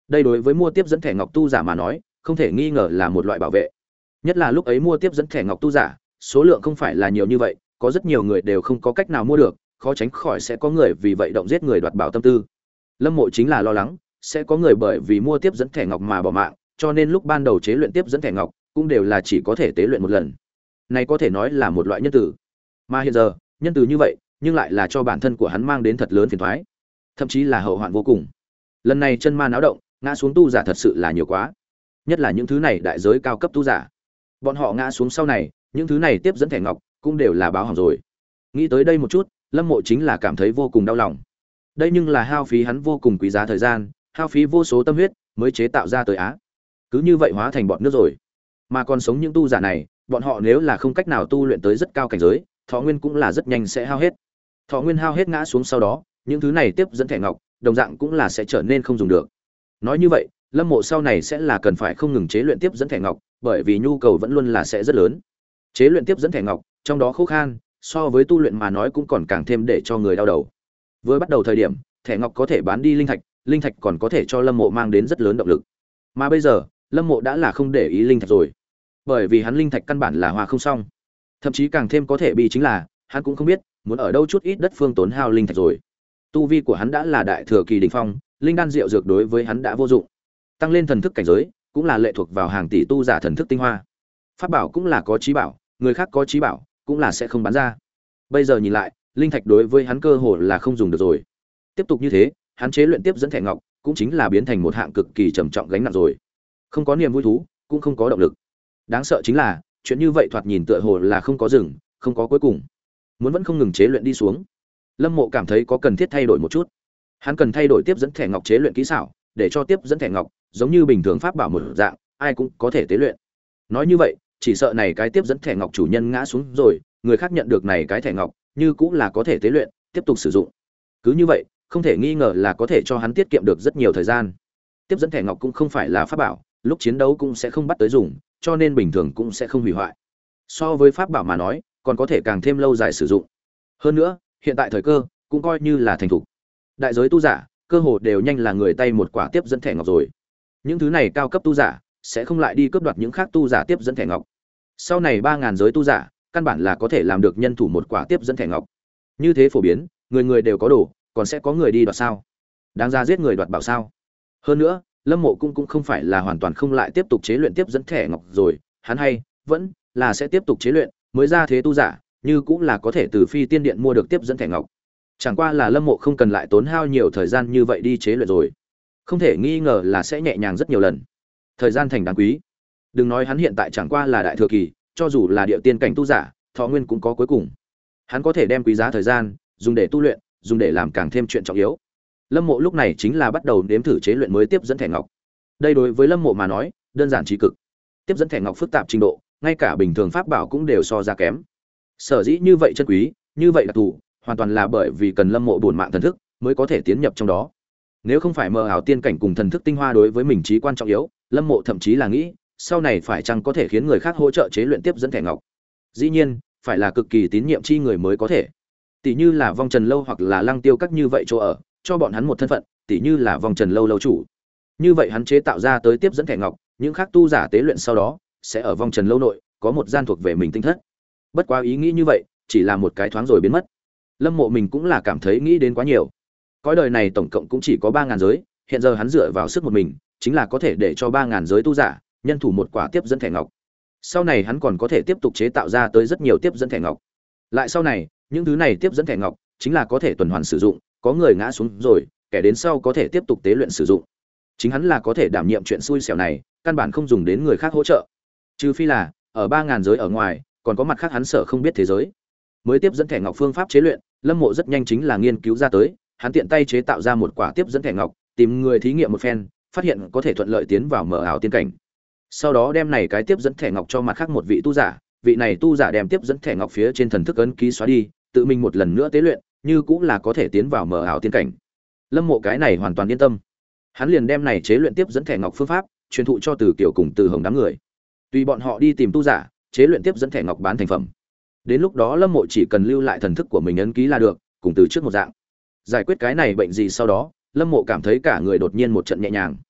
Đây đối với mua tiếp dẫn thẻ ngọc tu giả mà nói, không thể nghi ngờ là một loại bảo vệ. Nhất là lúc ấy mua tiếp dẫn thẻ ngọc tu giả, số lượng không phải là nhiều như vậy, có rất nhiều người đều không có cách nào mua được, khó tránh khỏi sẽ có người vì vậy động giết người đoạt bảo tâm tư. Lâm Mộ chính là lo lắng sẽ có người bởi vì mua tiếp dẫn thẻ ngọc mà bỏ mạng, cho nên lúc ban đầu chế luyện tiếp dẫn thẻ ngọc cũng đều là chỉ có thể tế luyện một lần. Này có thể nói là một loại nhân tử. Mà hiện giờ, nhân từ như vậy, nhưng lại là cho bản thân của hắn mang đến thật lớn phiền toái, thậm chí là hậu hoạn vô cùng. Lần này chân ma náo động, ngã xuống tu giả thật sự là nhiều quá. Nhất là những thứ này đại giới cao cấp tu giả. Bọn họ ngã xuống sau này, những thứ này tiếp dẫn thẻ ngọc cũng đều là báo hỏng rồi. Nghĩ tới đây một chút, Lâm Mộ chính là cảm thấy vô cùng đau lòng. Đây nhưng là hao phí hắn vô cùng quý giá thời gian, hao phí vô số tâm huyết mới chế tạo ra tới á. Cứ như vậy hóa thành bọt nước rồi. Mà còn sống những tu giả này, bọn họ nếu là không cách nào tu luyện tới rất cao cảnh giới, thọ nguyên cũng là rất nhanh sẽ hao hết. Thọ nguyên hao hết ngã xuống sau đó, những thứ này tiếp dẫn thẻ ngọc, đồng dạng cũng là sẽ trở nên không dùng được. Nói như vậy, Lâm Mộ sau này sẽ là cần phải không ngừng chế luyện tiếp dẫn thẻ ngọc, bởi vì nhu cầu vẫn luôn là sẽ rất lớn. Chế luyện tiếp dẫn thẻ ngọc, trong đó khó khăn, so với tu luyện mà nói cũng còn càng thêm để cho người đau đầu. Vừa bắt đầu thời điểm, thẻ ngọc có thể bán đi linh thạch, linh thạch còn có thể cho Lâm Mộ mang đến rất lớn động lực. Mà bây giờ, Lâm Mộ đã là không để ý linh thạch rồi, bởi vì hắn linh thạch căn bản là hòa không xong. Thậm chí càng thêm có thể bị chính là, hắn cũng không biết muốn ở đâu chút ít đất phương tốn hao linh thạch rồi. Tu vi của hắn đã là đại thừa kỳ đỉnh phong, linh đan rượu dược đối với hắn đã vô dụng. Tăng lên thần thức cảnh giới, cũng là lệ thuộc vào hàng tỷ tu giả thần thức tinh hoa. Pháp bảo cũng là có chí bảo, người khác có chí bảo, cũng là sẽ không bán ra. Bây giờ nhìn lại, linh thạch đối với hắn cơ hồ là không dùng được rồi. Tiếp tục như thế, hắn chế luyện tiếp dẫn thẻ ngọc, cũng chính là biến thành một hạng cực kỳ trầm trọng gánh nặng rồi. Không có niềm vui thú, cũng không có động lực. Đáng sợ chính là, chuyện như vậy thoạt nhìn tựa hồ là không có dừng, không có cuối cùng. Muốn vẫn không ngừng chế luyện đi xuống. Lâm Mộ cảm thấy có cần thiết thay đổi một chút. Hắn cần thay đổi tiếp dẫn thẻ ngọc chế luyện kỹ xảo, để cho tiếp dẫn thẻ ngọc giống như bình thường pháp bảo một dạng, ai cũng có thể tế luyện. Nói như vậy, chỉ sợ này cái tiếp dẫn thẻ ngọc chủ nhân ngã xuống rồi, người khác nhận được này cái thẻ ngọc, như cũng là có thể tế luyện, tiếp tục sử dụng. Cứ như vậy, không thể nghi ngờ là có thể cho hắn tiết kiệm được rất nhiều thời gian. Tiếp dẫn thẻ ngọc cũng không phải là pháp bảo, lúc chiến đấu cũng sẽ không bắt tới dùng, cho nên bình thường cũng sẽ không hủy hoại. So với pháp bảo mà nói, còn có thể càng thêm lâu dài sử dụng. Hơn nữa, hiện tại thời cơ cũng coi như là thành thục. Đại giới tu giả, cơ hồ đều nhanh là người tay một quả tiếp dẫn thẻ ngọc rồi. Những thứ này cao cấp tu giả sẽ không lại đi cướp đoạt những khác tu giả tiếp dẫn thẻ ngọc. Sau này ba ngàn giới tu giả, căn bản là có thể làm được nhân thủ một quả tiếp dẫn thẻ ngọc. Như thế phổ biến, người người đều có đủ, còn sẽ có người đi đoạt sao? Đáng ra giết người đoạt bảo sao? Hơn nữa, Lâm Mộ cũng cũng không phải là hoàn toàn không lại tiếp tục chế luyện tiếp dẫn thẻ ngọc rồi, hắn hay vẫn là sẽ tiếp tục chế luyện, mới ra thế tu giả, như cũng là có thể từ phi tiên điện mua được tiếp dẫn thẻ ngọc. Chẳng qua là Lâm Mộ không cần lại tốn hao nhiều thời gian như vậy đi chế luyện rồi. Không thể nghi ngờ là sẽ nhẹ nhàng rất nhiều lần. Thời gian thành đáng quý. Đừng nói hắn hiện tại chẳng qua là đại thừa kỳ, cho dù là địa tiên cảnh tu giả, thọ nguyên cũng có cuối cùng. Hắn có thể đem quý giá thời gian dùng để tu luyện, dùng để làm càng thêm chuyện trọng yếu. Lâm Mộ lúc này chính là bắt đầu nếm thử chế luyện mới tiếp dẫn thẻ ngọc. Đây đối với Lâm Mộ mà nói, đơn giản trí cực. Tiếp dẫn thẻ ngọc phức tạp trình độ, ngay cả bình thường pháp bảo cũng đều so ra kém. Sở dĩ như vậy chân quý, như vậy đặc thù, hoàn toàn là bởi vì cần Lâm Mộ bổn mạng thần thức mới có thể tiến nhập trong đó. Nếu không phải mơ ảo tiên cảnh cùng thần thức tinh hoa đối với mình trí quan trọng yếu, Lâm Mộ thậm chí là nghĩ, sau này phải chăng có thể khiến người khác hỗ trợ chế luyện tiếp dẫn thẻ ngọc. Dĩ nhiên, phải là cực kỳ tín nhiệm chi người mới có thể. Tỷ như là Vong Trần lâu hoặc là Lăng Tiêu các như vậy chỗ ở, cho bọn hắn một thân phận, tỷ như là Vong Trần lâu lâu chủ. Như vậy hắn chế tạo ra tới tiếp dẫn thẻ ngọc, những khác tu giả tế luyện sau đó sẽ ở Vong Trần lâu nội có một gian thuộc về mình tinh thất. Bất quá ý nghĩ như vậy, chỉ là một cái thoáng rồi biến mất. Lâm Mộ mình cũng là cảm thấy nghĩ đến quá nhiều. Cõi đời này tổng cộng cũng chỉ có ba ngàn giới, hiện giờ hắn dựa vào sức một mình, chính là có thể để cho ba ngàn giới tu giả nhân thủ một quả tiếp dẫn thẻ ngọc. Sau này hắn còn có thể tiếp tục chế tạo ra tới rất nhiều tiếp dẫn thẻ ngọc. Lại sau này, những thứ này tiếp dẫn thẻ ngọc chính là có thể tuần hoàn sử dụng, có người ngã xuống rồi, kẻ đến sau có thể tiếp tục tế luyện sử dụng. Chính hắn là có thể đảm nhiệm chuyện xui xẻo này, căn bản không dùng đến người khác hỗ trợ. Trừ phi là ở ba ngàn giới ở ngoài, còn có mặt khác hắn sợ không biết thế giới. Mới tiếp dẫn thẻ ngọc phương pháp chế luyện, Lâm Mộ rất nhanh chính là nghiên cứu ra tới, hắn tiện tay chế tạo ra một quả tiếp dẫn thẻ ngọc, tìm người thí nghiệm một phen, phát hiện có thể thuận lợi tiến vào mở ảo tiên cảnh. Sau đó đem này cái tiếp dẫn thẻ ngọc cho mặt khác một vị tu giả, vị này tu giả đem tiếp dẫn thẻ ngọc phía trên thần thức ấn ký xóa đi, tự mình một lần nữa tế luyện, như cũng là có thể tiến vào mở ảo tiên cảnh. Lâm Mộ cái này hoàn toàn yên tâm. Hắn liền đem này chế luyện tiếp dẫn thẻ ngọc phương pháp truyền thụ cho Từ Kiều cùng Từ Hồng đám người. Tùy bọn họ đi tìm tu giả, chế luyện tiếp dẫn thẻ ngọc bán thành phẩm. Đến lúc đó Lâm Mộ chỉ cần lưu lại thần thức của mình ấn ký là được, cùng từ trước một dạng. Giải quyết cái này bệnh gì sau đó, Lâm Mộ cảm thấy cả người đột nhiên một trận nhẹ nhàng.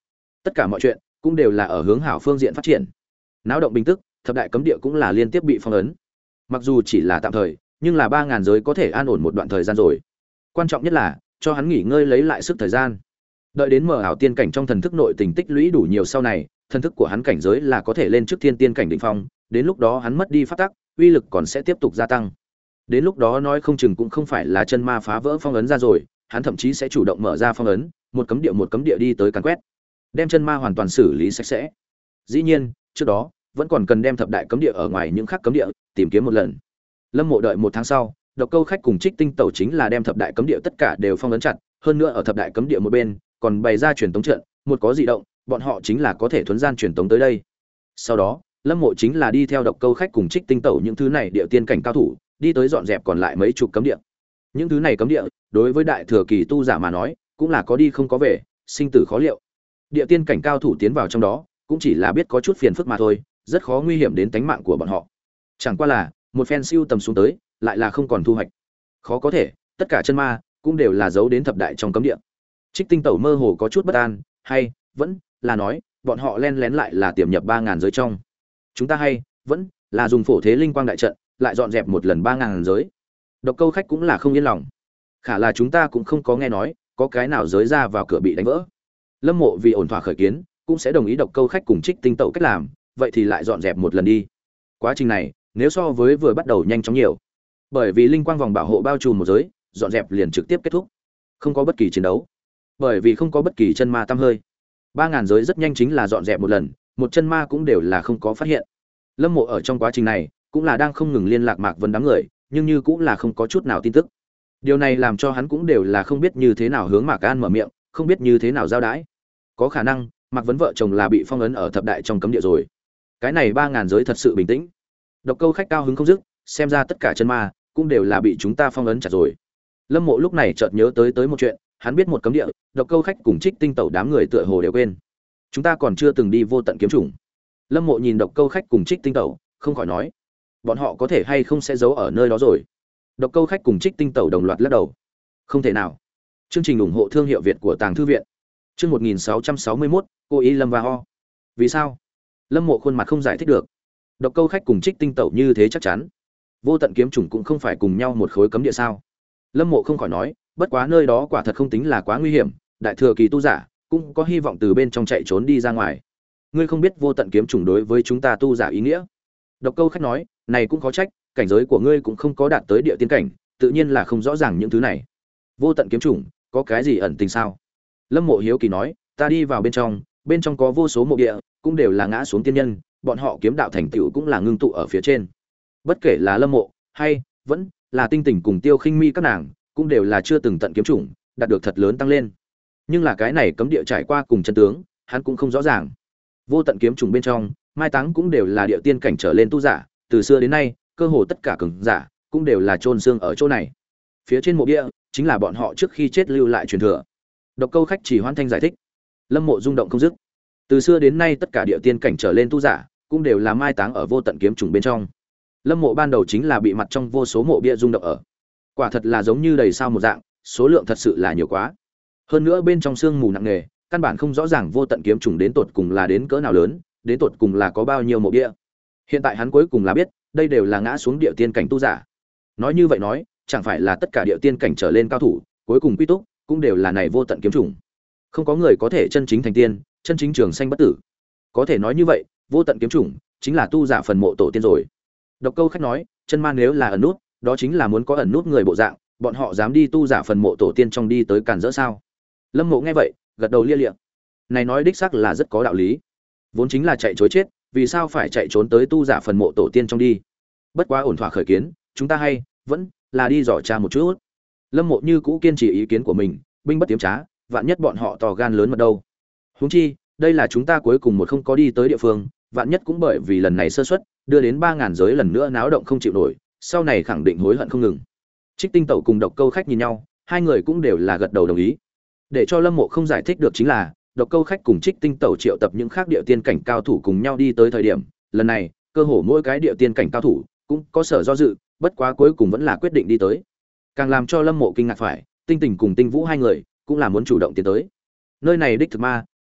Tất cả mọi chuyện cũng đều là ở hướng hảo phương diện phát triển. Náo động bình tức, thập đại cấm địa cũng là liên tiếp bị phong ấn. Mặc dù chỉ là tạm thời, nhưng là ba ngàn giới có thể an ổn một đoạn thời gian rồi. Quan trọng nhất là cho hắn nghỉ ngơi lấy lại sức thời gian. Đợi đến mở ảo tiên cảnh trong thần thức nội tình tích lũy đủ nhiều sau này, thần thức của hắn cảnh giới là có thể lên trước thiên tiên cảnh đỉnh phong, đến lúc đó hắn mất đi pháp tắc, uy lực còn sẽ tiếp tục gia tăng. Đến lúc đó nói không chừng cũng không phải là chân ma phá vỡ phong ấn ra rồi, hắn thậm chí sẽ chủ động mở ra phong ấn, một cấm địa một cấm địa đi tới càn quét, đem chân ma hoàn toàn xử lý sạch sẽ. Dĩ nhiên, trước đó vẫn còn cần đem thập đại cấm địa ở ngoài những khác cấm địa tìm kiếm một lần. Lâm Mộ đợi một tháng sau, Độc Câu Khách cùng Trích Tinh Tẩu chính là đem thập đại cấm địa tất cả đều phong ấn chặt, hơn nữa ở thập đại cấm địa một bên còn bày ra truyền tống trận, một có dị động, bọn họ chính là có thể thuấn gian truyền tống tới đây. Sau đó, Lâm Mộ chính là đi theo Độc Câu Khách cùng Trích Tinh Tẩu những thứ này địa tiên cảnh cao thủ, đi tới dọn dẹp còn lại mấy chục cấm địa. Những thứ này cấm địa, đối với đại thừa kỳ tu giả mà nói, cũng là có đi không có về, sinh tử khó liệu. Địa tiên cảnh cao thủ tiến vào trong đó, cũng chỉ là biết có chút phiền phức mà thôi, rất khó nguy hiểm đến tính mạng của bọn họ. Chẳng qua là, một phen siêu tầm xuống tới, lại là không còn thu hoạch. Khó có thể, tất cả chân ma cũng đều là giấu đến thập đại trong cấm địa. Trích Tinh Tẩu mơ hồ có chút bất an, hay vẫn là nói, bọn họ len lén lại là tiềm nhập ba ngàn giới trong. Chúng ta hay vẫn là dùng phổ thế linh quang đại trận, lại dọn dẹp một lần ba ngàn giới. Độc Câu Khách cũng là không yên lòng. Khả là chúng ta cũng không có nghe nói có cái nào giới ra vào cửa bị đánh vỡ. Lâm Mộ vì ổn thỏa khởi kiến, cũng sẽ đồng ý Độc Câu Khách cùng Trích Tinh Tẩu cách làm, vậy thì lại dọn dẹp một lần đi. Quá trình này, nếu so với vừa bắt đầu nhanh chóng nhiều. Bởi vì linh quang vòng bảo hộ bao trùm một giới, dọn dẹp liền trực tiếp kết thúc. Không có bất kỳ chiến đấu. Bởi vì không có bất kỳ chân ma tăm hơi. ba ngàn giới rất nhanh chính là dọn dẹp một lần, một chân ma cũng đều là không có phát hiện. Lâm Mộ ở trong quá trình này, cũng là đang không ngừng liên lạc Mạc Vân đám người, nhưng như cũng là không có chút nào tin tức. Điều này làm cho hắn cũng đều là không biết như thế nào hướng Mạc An mở miệng, không biết như thế nào giao đãi. Có khả năng, Mạc Vân vợ chồng là bị phong ấn ở thập đại trong cấm địa rồi. Cái này ba ngàn giới thật sự bình tĩnh. Độc Câu Khách cao hứng không dứt, xem ra tất cả chân ma cũng đều là bị chúng ta phong ấn chặt rồi. Lâm Mộ lúc này chợt nhớ tới tới một chuyện, hắn biết một cấm địa, Độc Câu Khách cùng Trích Tinh Tẩu đám người tựa hồ đều quên. Chúng ta còn chưa từng đi Vô Tận Kiếm Chủng. Lâm Mộ nhìn Độc Câu Khách cùng Trích Tinh Tẩu, không khỏi nói, bọn họ có thể hay không sẽ giấu ở nơi đó rồi. Độc Câu Khách cùng Trích Tinh Tẩu đồng loạt lắc đầu. Không thể nào. Chương trình ủng hộ thương hiệu Việt của Tàng Thư viện. Chương một nghìn sáu trăm sáu mươi mốt, cô ý Lâm và Ho. Vì sao? Lâm Mộ khuôn mặt không giải thích được. Độc Câu Khách cùng Trích Tinh Tẩu như thế chắc chắn. Vô Tận Kiếm Chủng cũng không phải cùng nhau một khối cấm địa sao? Lâm Mộ không khỏi nói, bất quá nơi đó quả thật không tính là quá nguy hiểm, đại thừa kỳ tu giả cũng có hy vọng từ bên trong chạy trốn đi ra ngoài. Ngươi không biết Vô Tận Kiếm Chủng đối với chúng ta tu giả ý nghĩa. Độc Câu Khách nói, này cũng có trách, cảnh giới của ngươi cũng không có đạt tới địa tiên cảnh, tự nhiên là không rõ ràng những thứ này. Vô Tận Kiếm Chủng có cái gì ẩn tình sao? Lâm Mộ hiếu kỳ nói, ta đi vào bên trong, bên trong có vô số mộ địa, cũng đều là ngã xuống tiên nhân, bọn họ kiếm đạo thành tựu cũng là ngưng tụ ở phía trên. Bất kể là Lâm Mộ hay vẫn là Tinh Tỉnh cùng Tiêu Khinh Mi các nàng, cũng đều là chưa từng tận kiếm chủng, đạt được thật lớn tăng lên. Nhưng là cái này cấm địa trải qua cùng chân tướng, hắn cũng không rõ ràng. Vô Tận Kiếm Chủng bên trong, mai táng cũng đều là địa tiên cảnh trở lên tu giả, từ xưa đến nay, cơ hồ tất cả cường giả cũng đều là chôn xương ở chỗ này. Phía trên mộ địa chính là bọn họ trước khi chết lưu lại truyền thừa. Độc Câu Khách chỉ hoan thanh giải thích. Lâm Mộ rung động không dứt. Từ xưa đến nay tất cả địa tiên cảnh trở lên tu giả cũng đều là mai táng ở Vô Tận Kiếm Chủng bên trong. Lâm Mộ ban đầu chính là bị mặt trong vô số mộ bia rung động ở. Quả thật là giống như đầy sao một dạng, số lượng thật sự là nhiều quá. Hơn nữa bên trong xương mù nặng nề, căn bản không rõ ràng Vô Tận Kiếm Chủng đến tột cùng là đến cỡ nào lớn, đến tột cùng là có bao nhiêu mộ bia. Hiện tại hắn cuối cùng là biết, đây đều là ngã xuống địa tiên cảnh tu giả. Nói như vậy nói, chẳng phải là tất cả địa tiên cảnh trở lên cao thủ, cuối cùng quy túc cũng đều là này Vô Tận Kiếm Chủng. Không có người có thể chân chính thành tiên, chân chính trường sanh bất tử. Có thể nói như vậy, Vô Tận Kiếm Chủng chính là tu giả phần mộ tổ tiên rồi. Độc Câu Khách nói, chân ma nếu là ẩn nút, đó chính là muốn có ẩn nút người bộ dạng, bọn họ dám đi tu giả phần mộ tổ tiên trong đi tới cản rỡ sao? Lâm Mộ nghe vậy, gật đầu lia lịa. Này nói đích xác là rất có đạo lý. Vốn chính là chạy trối chết, vì sao phải chạy trốn tới tu giả phần mộ tổ tiên trong đi? Bất quá ổn thỏa khởi kiến, chúng ta hay vẫn là đi dò tra một chút. Lâm Mộ như cũ kiên trì ý kiến của mình, binh bất tiếm trá, vạn nhất bọn họ to gan lớn mật đâu. Huống chi, đây là chúng ta cuối cùng một không có đi tới địa phương, vạn nhất cũng bởi vì lần này sơ suất, đưa đến ba ngàn giới lần nữa náo động không chịu nổi, sau này khẳng định hối hận không ngừng. Trích Tinh Tẩu cùng Độc Câu Khách nhìn nhau, hai người cũng đều là gật đầu đồng ý. Để cho Lâm Mộ không giải thích được chính là, Độc Câu Khách cùng Trích Tinh Tẩu triệu tập những khác địa tiên cảnh cao thủ cùng nhau đi tới thời điểm, lần này, cơ hồ mỗi cái địa tiên cảnh cao thủ cũng có sở do dự, bất quá cuối cùng vẫn là quyết định đi tới. Càng làm cho Lâm Mộ kinh ngạc phải, Tinh Tỉnh cùng Tinh Vũ hai người cũng là muốn chủ động tiến tới. Nơi này đích thực ma,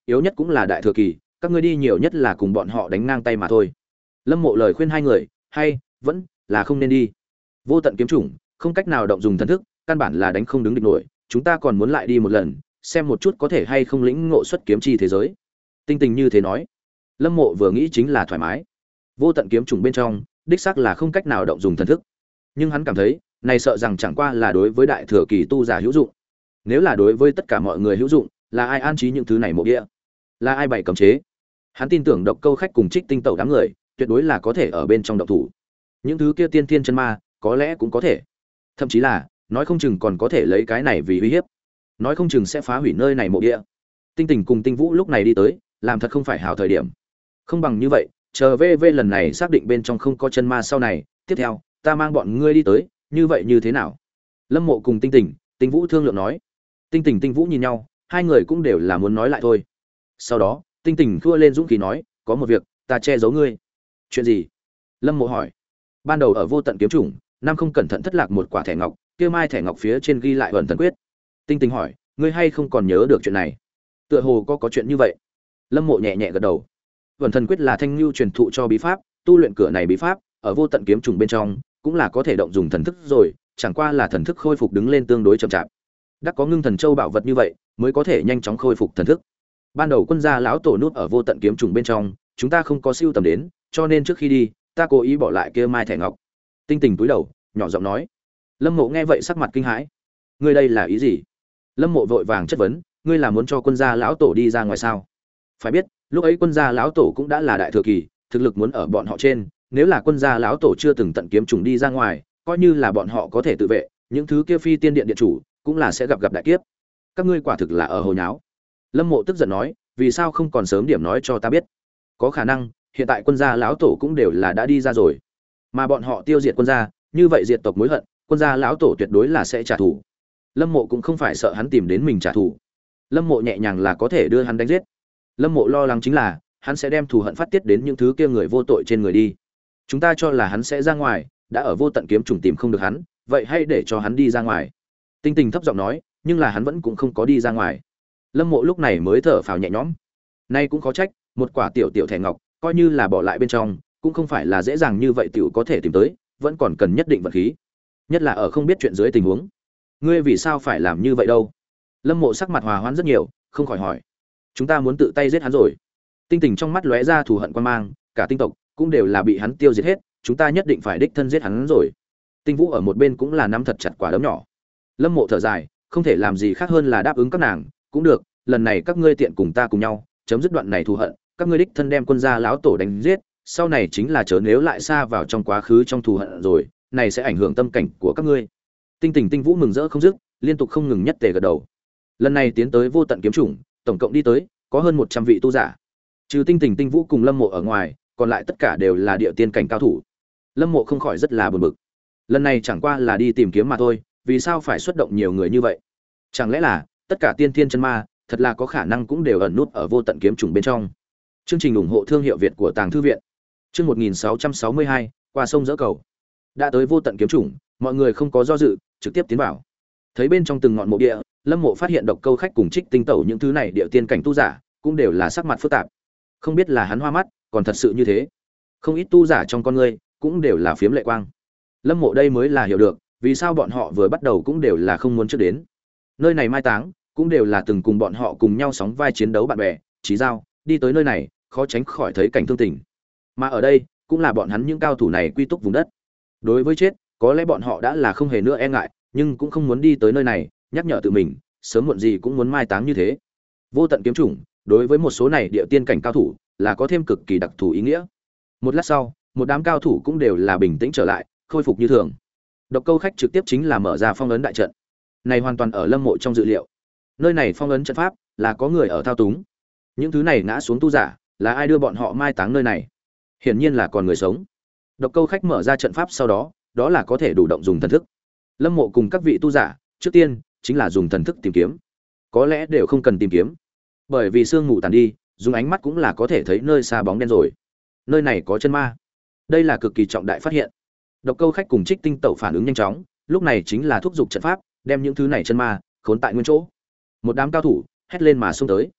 yếu nhất cũng là đại thừa kỳ, các ngươi đi nhiều nhất là cùng bọn họ đánh ngang tay mà thôi. Lâm Mộ lời khuyên hai người, hay vẫn là không nên đi. Vô tận kiếm chủng, không cách nào động dùng thần thức, căn bản là đánh không đứng địch nổi, chúng ta còn muốn lại đi một lần, xem một chút có thể hay không lĩnh ngộ xuất kiếm chi thế giới. Tinh Tình như thế nói. Lâm Mộ vừa nghĩ chính là thoải mái. Vô tận kiếm chủng bên trong, đích xác là không cách nào động dùng thần thức. Nhưng hắn cảm thấy, này sợ rằng chẳng qua là đối với đại thừa kỳ tu giả hữu dụng. Nếu là đối với tất cả mọi người hữu dụng, là ai an trí những thứ này mộ địa? Là ai bày cấm chế? Hắn tin tưởng Độc Câu Khách cùng Trích Tinh Tẩu đám người, tuyệt đối là có thể ở bên trong động thủ. Những thứ kia tiên thiên chân ma, có lẽ cũng có thể. Thậm chí là, nói không chừng còn có thể lấy cái này vì uy hiếp. Nói không chừng sẽ phá hủy nơi này mộ địa. Tinh Tình cùng Tinh Vũ lúc này đi tới, làm thật không phải hảo thời điểm. Không bằng như vậy, chờ vê vê lần này xác định bên trong không có chân ma sau này, tiếp theo, ta mang bọn ngươi đi tới, như vậy như thế nào? Lâm Mộ cùng Tinh Tình, Tinh Vũ thương lượng nói. Tinh Tình Tinh Vũ nhìn nhau, hai người cũng đều là muốn nói lại thôi. Sau đó, Tinh Tình khua lên dũng khí nói, có một việc, ta che giấu ngươi. Chuyện gì? Lâm Mộ hỏi. Ban đầu ở Vô Tận Kiếm Chủng, năm không cẩn thận thất lạc một quả thẻ ngọc, kia mai thẻ ngọc phía trên ghi lại Ẩn Thần Quyết. Tinh Tình hỏi, ngươi hay không còn nhớ được chuyện này? Tựa hồ có có chuyện như vậy. Lâm Mộ nhẹ nhẹ gật đầu. Ẩn Thần Quyết là Thanh Nưu truyền thụ cho bí pháp, tu luyện cửa này bí pháp, ở Vô Tận Kiếm Chủng bên trong, cũng là có thể động dùng thần thức rồi, chẳng qua là thần thức khôi phục đứng lên tương đối chậm chạp. Đắc có ngưng thần châu bảo vật như vậy, mới có thể nhanh chóng khôi phục thần thức. Ban đầu quân gia lão tổ nút ở Vô Tận Kiếm Trùng bên trong, chúng ta không có siêu tầm đến, cho nên trước khi đi, ta cố ý bỏ lại kia mai thẻ ngọc. Tinh Tình túi đầu, nhỏ giọng nói. Lâm Mộ nghe vậy sắc mặt kinh hãi. Ngươi đây là ý gì? Lâm Mộ vội vàng chất vấn, ngươi là muốn cho quân gia lão tổ đi ra ngoài sao? Phải biết, lúc ấy quân gia lão tổ cũng đã là đại thừa kỳ, thực lực muốn ở bọn họ trên, nếu là quân gia lão tổ chưa từng tận kiếm trùng đi ra ngoài, coi như là bọn họ có thể tự vệ, những thứ kia phi tiên điện điện chủ cũng là sẽ gặp gặp đại kiếp. Các ngươi quả thực là ở hồ nháo. Lâm Mộ tức giận nói, vì sao không còn sớm điểm nói cho ta biết? Có khả năng, hiện tại quân gia lão tổ cũng đều là đã đi ra rồi, mà bọn họ tiêu diệt quân gia, như vậy diệt tộc mối hận, quân gia lão tổ tuyệt đối là sẽ trả thù. Lâm Mộ cũng không phải sợ hắn tìm đến mình trả thù. Lâm Mộ nhẹ nhàng là có thể đưa hắn đánh giết. Lâm Mộ lo lắng chính là, hắn sẽ đem thù hận phát tiết đến những thứ kia người vô tội trên người đi. Chúng ta cho là hắn sẽ ra ngoài, đã ở Vô Tận Kiếm Trùng tìm không được hắn, vậy hãy để cho hắn đi ra ngoài. Tinh Tình thấp giọng nói, nhưng là hắn vẫn cũng không có đi ra ngoài. Lâm Mộ lúc này mới thở phào nhẹ nhõm. Nay cũng khó trách, một quả tiểu tiểu thẻ ngọc, coi như là bỏ lại bên trong, cũng không phải là dễ dàng như vậy tiểu có thể tìm tới, vẫn còn cần nhất định vật khí. Nhất là ở không biết chuyện dưới tình huống. Ngươi vì sao phải làm như vậy đâu? Lâm Mộ sắc mặt hòa hoãn rất nhiều, không khỏi hỏi. Chúng ta muốn tự tay giết hắn rồi. Tinh Tình trong mắt lóe ra thù hận quan mang, cả tinh tộc cũng đều là bị hắn tiêu diệt hết, chúng ta nhất định phải đích thân giết hắn rồi. Tinh Vũ ở một bên cũng là nắm thật chặt quả đấm nhỏ. Lâm Mộ thở dài, không thể làm gì khác hơn là đáp ứng các nàng, cũng được, lần này các ngươi tiện cùng ta cùng nhau, chấm dứt đoạn này thù hận, các ngươi đích thân đem quân gia lão tổ đánh giết, sau này chính là chớ nếu lại xa vào trong quá khứ trong thù hận rồi, này sẽ ảnh hưởng tâm cảnh của các ngươi. Tinh Tình Tinh Vũ mừng rỡ không dứt, liên tục không ngừng nhất tề gật đầu. Lần này tiến tới Vô Tận Kiếm Chủng, tổng cộng đi tới có hơn một trăm vị tu giả. Trừ Tinh Tình Tinh Vũ cùng Lâm Mộ ở ngoài, còn lại tất cả đều là địa tiên cảnh cao thủ. Lâm Mộ không khỏi rất là buồn bực. Lần này chẳng qua là đi tìm kiếm mà thôi, vì sao phải xuất động nhiều người như vậy? Chẳng lẽ là tất cả tiên thiên chân ma, thật là có khả năng cũng đều ẩn nút ở Vô Tận Kiếm Trùng bên trong. Chương trình ủng hộ thương hiệu Việt của Tàng Thư viện. Chương một nghìn sáu trăm sáu mươi hai, qua sông dỡ cầu. Đã tới Vô Tận Kiếm Trùng, mọi người không có do dự, trực tiếp tiến vào. Thấy bên trong từng ngọn mộ địa, Lâm Mộ phát hiện Độc Câu Khách cùng Trích Tinh Tẩu những thứ này địa tiên cảnh tu giả, cũng đều là sắc mặt phức tạp. Không biết là hắn hoa mắt, còn thật sự như thế. Không ít tu giả trong con người cũng đều là phiếm lệ quang. Lâm Mộ đây mới là hiểu được, vì sao bọn họ vừa bắt đầu cũng đều là không muốn trước đến. Nơi này mai táng, cũng đều là từng cùng bọn họ cùng nhau sóng vai chiến đấu bạn bè, chí giao, đi tới nơi này, khó tránh khỏi thấy cảnh thương tình. Mà ở đây, cũng là bọn hắn những cao thủ này quy túc vùng đất. Đối với chết, có lẽ bọn họ đã là không hề nữa e ngại, nhưng cũng không muốn đi tới nơi này, nhắc nhở tự mình, sớm muộn gì cũng muốn mai táng như thế. Vô Tận Kiếm Chủng, đối với một số này địa tiên cảnh cao thủ, là có thêm cực kỳ đặc thù ý nghĩa. Một lát sau, một đám cao thủ cũng đều là bình tĩnh trở lại, khôi phục như thường. Độc Câu Khách trực tiếp chính là mở ra phong ấn đại trận. Này hoàn toàn ở Lâm Mộ trong dự liệu. Nơi này phong ấn trận pháp là có người ở thao túng. Những thứ này ngã xuống tu giả, là ai đưa bọn họ mai táng nơi này? Hiển nhiên là còn người sống. Độc Câu Khách mở ra trận pháp sau đó, đó là có thể đủ động dùng thần thức. Lâm Mộ cùng các vị tu giả, trước tiên chính là dùng thần thức tìm kiếm. Có lẽ đều không cần tìm kiếm, bởi vì sương mù tàn đi, dùng ánh mắt cũng là có thể thấy nơi xa bóng đen rồi. Nơi này có chân ma. Đây là cực kỳ trọng đại phát hiện. Độc Câu Khách cùng Trích Tinh Tẩu phản ứng nhanh chóng, lúc này chính là thúc giục trận pháp, đem những thứ này chân ma khốn tại nguyên chỗ. Một đám cao thủ hét lên mà xông tới.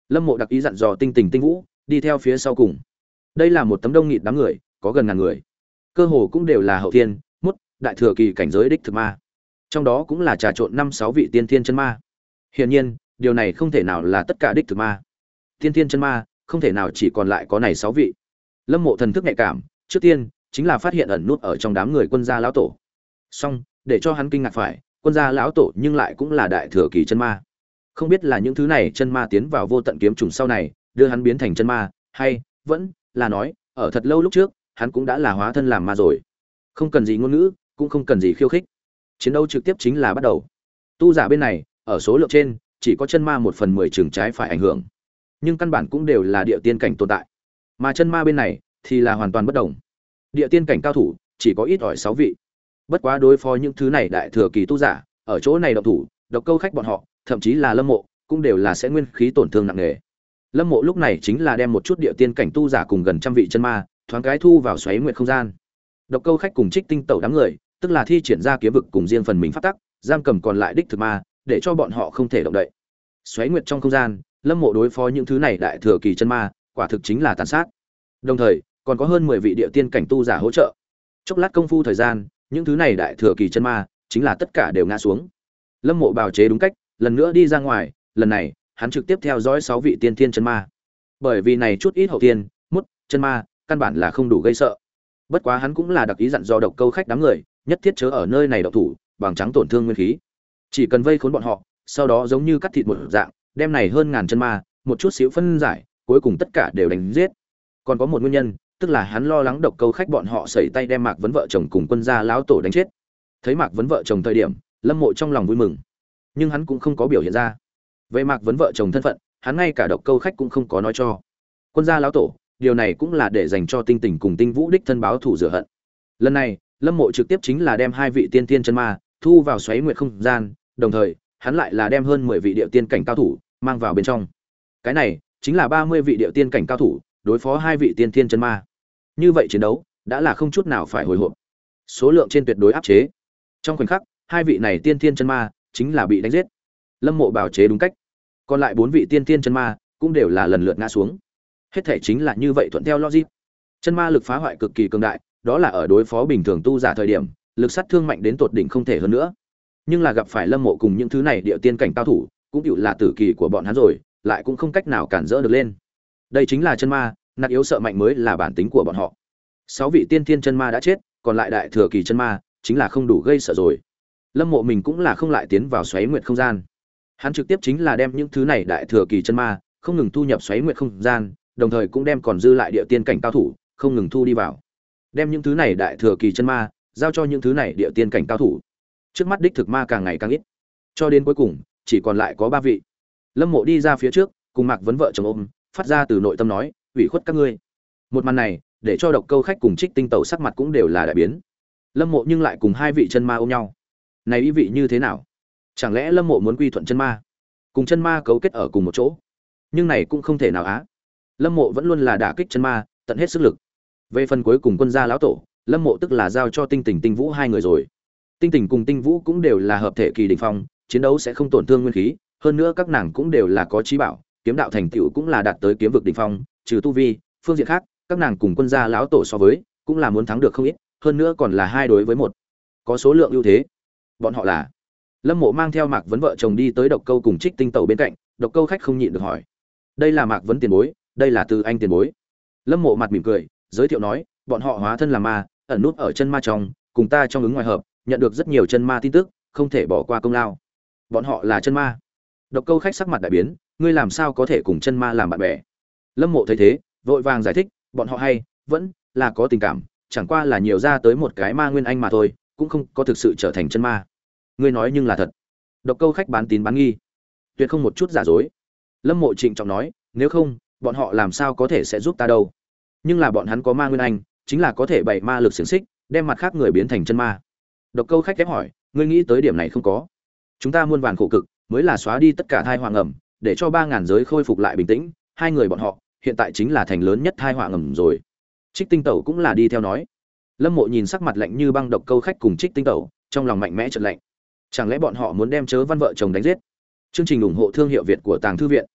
Lâm Mộ đặc ý dặn dò Tinh Tình Tinh Vũ đi theo phía sau cùng. Đây là một tấm đông nghịt đám người, có gần ngàn người, cơ hồ cũng đều là hậu thiên, mút, đại thừa kỳ cảnh giới đích thực ma. Trong đó cũng là trà trộn năm sáu vị tiên thiên chân ma. Hiển nhiên, điều này không thể nào là tất cả đích thực ma. Tiên thiên chân ma, không thể nào chỉ còn lại có này sáu vị. Lâm Mộ thần thức nhạy cảm, trước tiên chính là phát hiện ẩn nút ở trong đám người Quân gia lão tổ. Song, để cho hắn kinh ngạc phải, Quân gia lão tổ nhưng lại cũng là đại thừa kỳ chân ma. Không biết là những thứ này chân ma tiến vào vô tận kiếm trùng sau này, đưa hắn biến thành chân ma, hay vẫn là nói, ở thật lâu lúc trước, hắn cũng đã là hóa thân làm ma rồi. Không cần gì ngôn ngữ, cũng không cần gì khiêu khích. Chiến đấu trực tiếp chính là bắt đầu. Tu giả bên này, ở số lượng trên, chỉ có chân ma một phần mười trường trái phải ảnh hưởng. Nhưng căn bản cũng đều là địa tiên cảnh tồn tại. Mà chân ma bên này thì là hoàn toàn bất đồng. Địa tiên cảnh cao thủ chỉ có ít ỏi sáu vị. Bất quá đối phó những thứ này đại thừa kỳ tu giả, ở chỗ này động thủ, độc câu khách bọn họ, thậm chí là Lâm Mộ, cũng đều là sẽ nguyên khí tổn thương nặng nề. Lâm Mộ lúc này chính là đem một chút địa tiên cảnh tu giả cùng gần trăm vị chân ma, thoáng cái thu vào xoáy nguyệt không gian. Độc câu khách cùng Trích Tinh Tẩu đám người, tức là thi triển ra kiếm vực cùng riêng phần mình pháp tắc, giam cầm còn lại đích thực ma, để cho bọn họ không thể động đậy. Xoáy nguyệt trong không gian, Lâm Mộ đối phó những thứ này đại thừa kỳ chân ma, quả thực chính là tàn sát. Đồng thời, còn có hơn mười vị địa tiên cảnh tu giả hỗ trợ. Chốc lát công phu thời gian, những thứ này đại thừa kỳ chân ma, chính là tất cả đều ngã xuống. Lâm Mộ bào chế đúng cách, lần nữa đi ra ngoài, lần này, hắn trực tiếp theo dõi sáu vị tiên thiên chân ma. Bởi vì này chút ít hậu tiên, mút, chân ma, căn bản là không đủ gây sợ. Bất quá hắn cũng là đặc ý dặn dò độc câu khách đám người, nhất thiết chớ ở nơi này động thủ, bằng trắng tổn thương nguyên khí. Chỉ cần vây khốn bọn họ, sau đó giống như cắt thịt một dạng, đem này hơn ngàn chân ma, một chút xíu phân giải, cuối cùng tất cả đều đánh giết. Còn có một nguyên nhân, tức là hắn lo lắng độc câu khách bọn họ sẩy tay đem Mạc Vấn vợ chồng cùng Quân gia lão tổ đánh chết. Thấy Mạc Vấn vợ chồng thời điểm, Lâm Mộ trong lòng vui mừng, nhưng hắn cũng không có biểu hiện ra. Về Mạc Vấn vợ chồng thân phận, hắn ngay cả độc câu khách cũng không có nói cho. Quân gia lão tổ, điều này cũng là để dành cho Tinh Tình cùng Tinh Vũ đích thân báo thù rửa hận. Lần này, Lâm Mộ trực tiếp chính là đem hai vị tiên tiên chân ma thu vào xoáy nguyệt không gian, đồng thời, hắn lại là đem hơn mười vị địa tiên cảnh cao thủ mang vào bên trong. Cái này chính là ba mươi vị địa tiên cảnh cao thủ đối phó hai vị tiên tiên chân ma. Như vậy chiến đấu đã là không chút nào phải hồi hộp. Số lượng trên tuyệt đối áp chế. Trong khoảnh khắc, hai vị này tiên tiên chân ma chính là bị đánh giết. Lâm Mộ bào chế đúng cách. Còn lại bốn vị tiên tiên chân ma cũng đều là lần lượt ngã xuống. Hết thể chính là như vậy thuận theo logic. Chân ma lực phá hoại cực kỳ cường đại, đó là ở đối phó bình thường tu giả thời điểm, lực sát thương mạnh đến tột đỉnh không thể hơn nữa. Nhưng là gặp phải Lâm Mộ cùng những thứ này địa tiên cảnh cao thủ, cũng chịu là tử kỳ của bọn hắn rồi, lại cũng không cách nào cản rỡ được lên. Đây chính là chân ma, nạt yếu sợ mạnh mới là bản tính của bọn họ. Sáu vị tiên thiên chân ma đã chết, còn lại đại thừa kỳ chân ma chính là không đủ gây sợ rồi. Lâm Mộ mình cũng là không lại tiến vào xoáy nguyệt không gian. Hắn trực tiếp chính là đem những thứ này đại thừa kỳ chân ma không ngừng thu nhập xoáy nguyệt không gian, đồng thời cũng đem còn dư lại địa tiên cảnh cao thủ không ngừng thu đi vào. Đem những thứ này đại thừa kỳ chân ma giao cho những thứ này địa tiên cảnh cao thủ. Trước mắt đích thực ma càng ngày càng ít, cho đến cuối cùng chỉ còn lại có ba vị. Lâm Mộ đi ra phía trước, cùng Mạc Vấn vợ chồng ôm, phát ra từ nội tâm nói, ủy khuất các ngươi. Một màn này, để cho độc câu khách cùng Trích Tinh Tẩu sắc mặt cũng đều là đại biến. Lâm Mộ nhưng lại cùng hai vị chân ma ôm nhau. Này ý vị như thế nào? Chẳng lẽ Lâm Mộ muốn quy thuận chân ma, cùng chân ma cấu kết ở cùng một chỗ? Nhưng này cũng không thể nào á. Lâm Mộ vẫn luôn là đả kích chân ma, tận hết sức lực. Về phần cuối cùng Quân gia lão tổ, Lâm Mộ tức là giao cho Tinh Tình Tinh Vũ hai người rồi. Tinh Tình cùng Tinh Vũ cũng đều là hợp thể kỳ đỉnh phong, chiến đấu sẽ không tổn thương nguyên khí, hơn nữa các nàng cũng đều là có chí bảo, kiếm đạo thành tựu cũng là đạt tới kiếm vực đỉnh phong, trừ tu vi, phương diện khác, các nàng cùng Quân gia lão tổ so với, cũng là muốn thắng được không ít, hơn nữa còn là hai đối với một, có số lượng ưu thế. Bọn họ là Lâm Mộ mang theo Mạc Vấn vợ chồng đi tới Độc Câu cùng Trích Tinh Tẩu bên cạnh, Độc Câu khách không nhịn được hỏi: "Đây là Mạc Vấn tiền bối, đây là Từ Anh tiền bối." Lâm Mộ mặt mỉm cười, giới thiệu nói: "Bọn họ hóa thân là ma, ẩn nút ở chân ma trong, cùng ta trong ứng ngoài hợp, nhận được rất nhiều chân ma tin tức, không thể bỏ qua công lao." Bọn họ là chân ma? Độc Câu khách sắc mặt đại biến, ngươi làm sao có thể cùng chân ma làm bạn bè? Lâm Mộ thấy thế, vội vàng giải thích: "Bọn họ hay vẫn là có tình cảm, chẳng qua là nhiều ra tới một cái ma nguyên anh mà thôi, cũng không có thực sự trở thành chân ma." Ngươi nói nhưng là thật. Độc Câu khách bán tín bán nghi, tuyệt không một chút giả dối. Lâm Mộ trịnh trọng nói: "Nếu không, bọn họ làm sao có thể sẽ giúp ta đâu? Nhưng là bọn hắn có ma nguyên anh, chính là có thể bày ma lực xiển xích, đem mặt khác người biến thành chân ma." Độc Câu khách ép hỏi: "Ngươi nghĩ tới điểm này không có? Chúng ta muôn vàn khổ cực, mới là xóa đi tất cả thai họa ngầm, để cho ba ngàn giới khôi phục lại bình tĩnh, hai người bọn họ, hiện tại chính là thành lớn nhất thai họa ngầm rồi." Trích Tinh Tẩu cũng là đi theo nói. Lâm Mộ nhìn sắc mặt lạnh như băng Độc Câu khách cùng Trích Tinh Tẩu, trong lòng mạnh mẽ chợt lạnh. Chẳng lẽ bọn họ muốn đem Chớ Văn vợ chồng đánh giết? Chương trình ủng hộ thương hiệu Việt của Tàng Thư viện.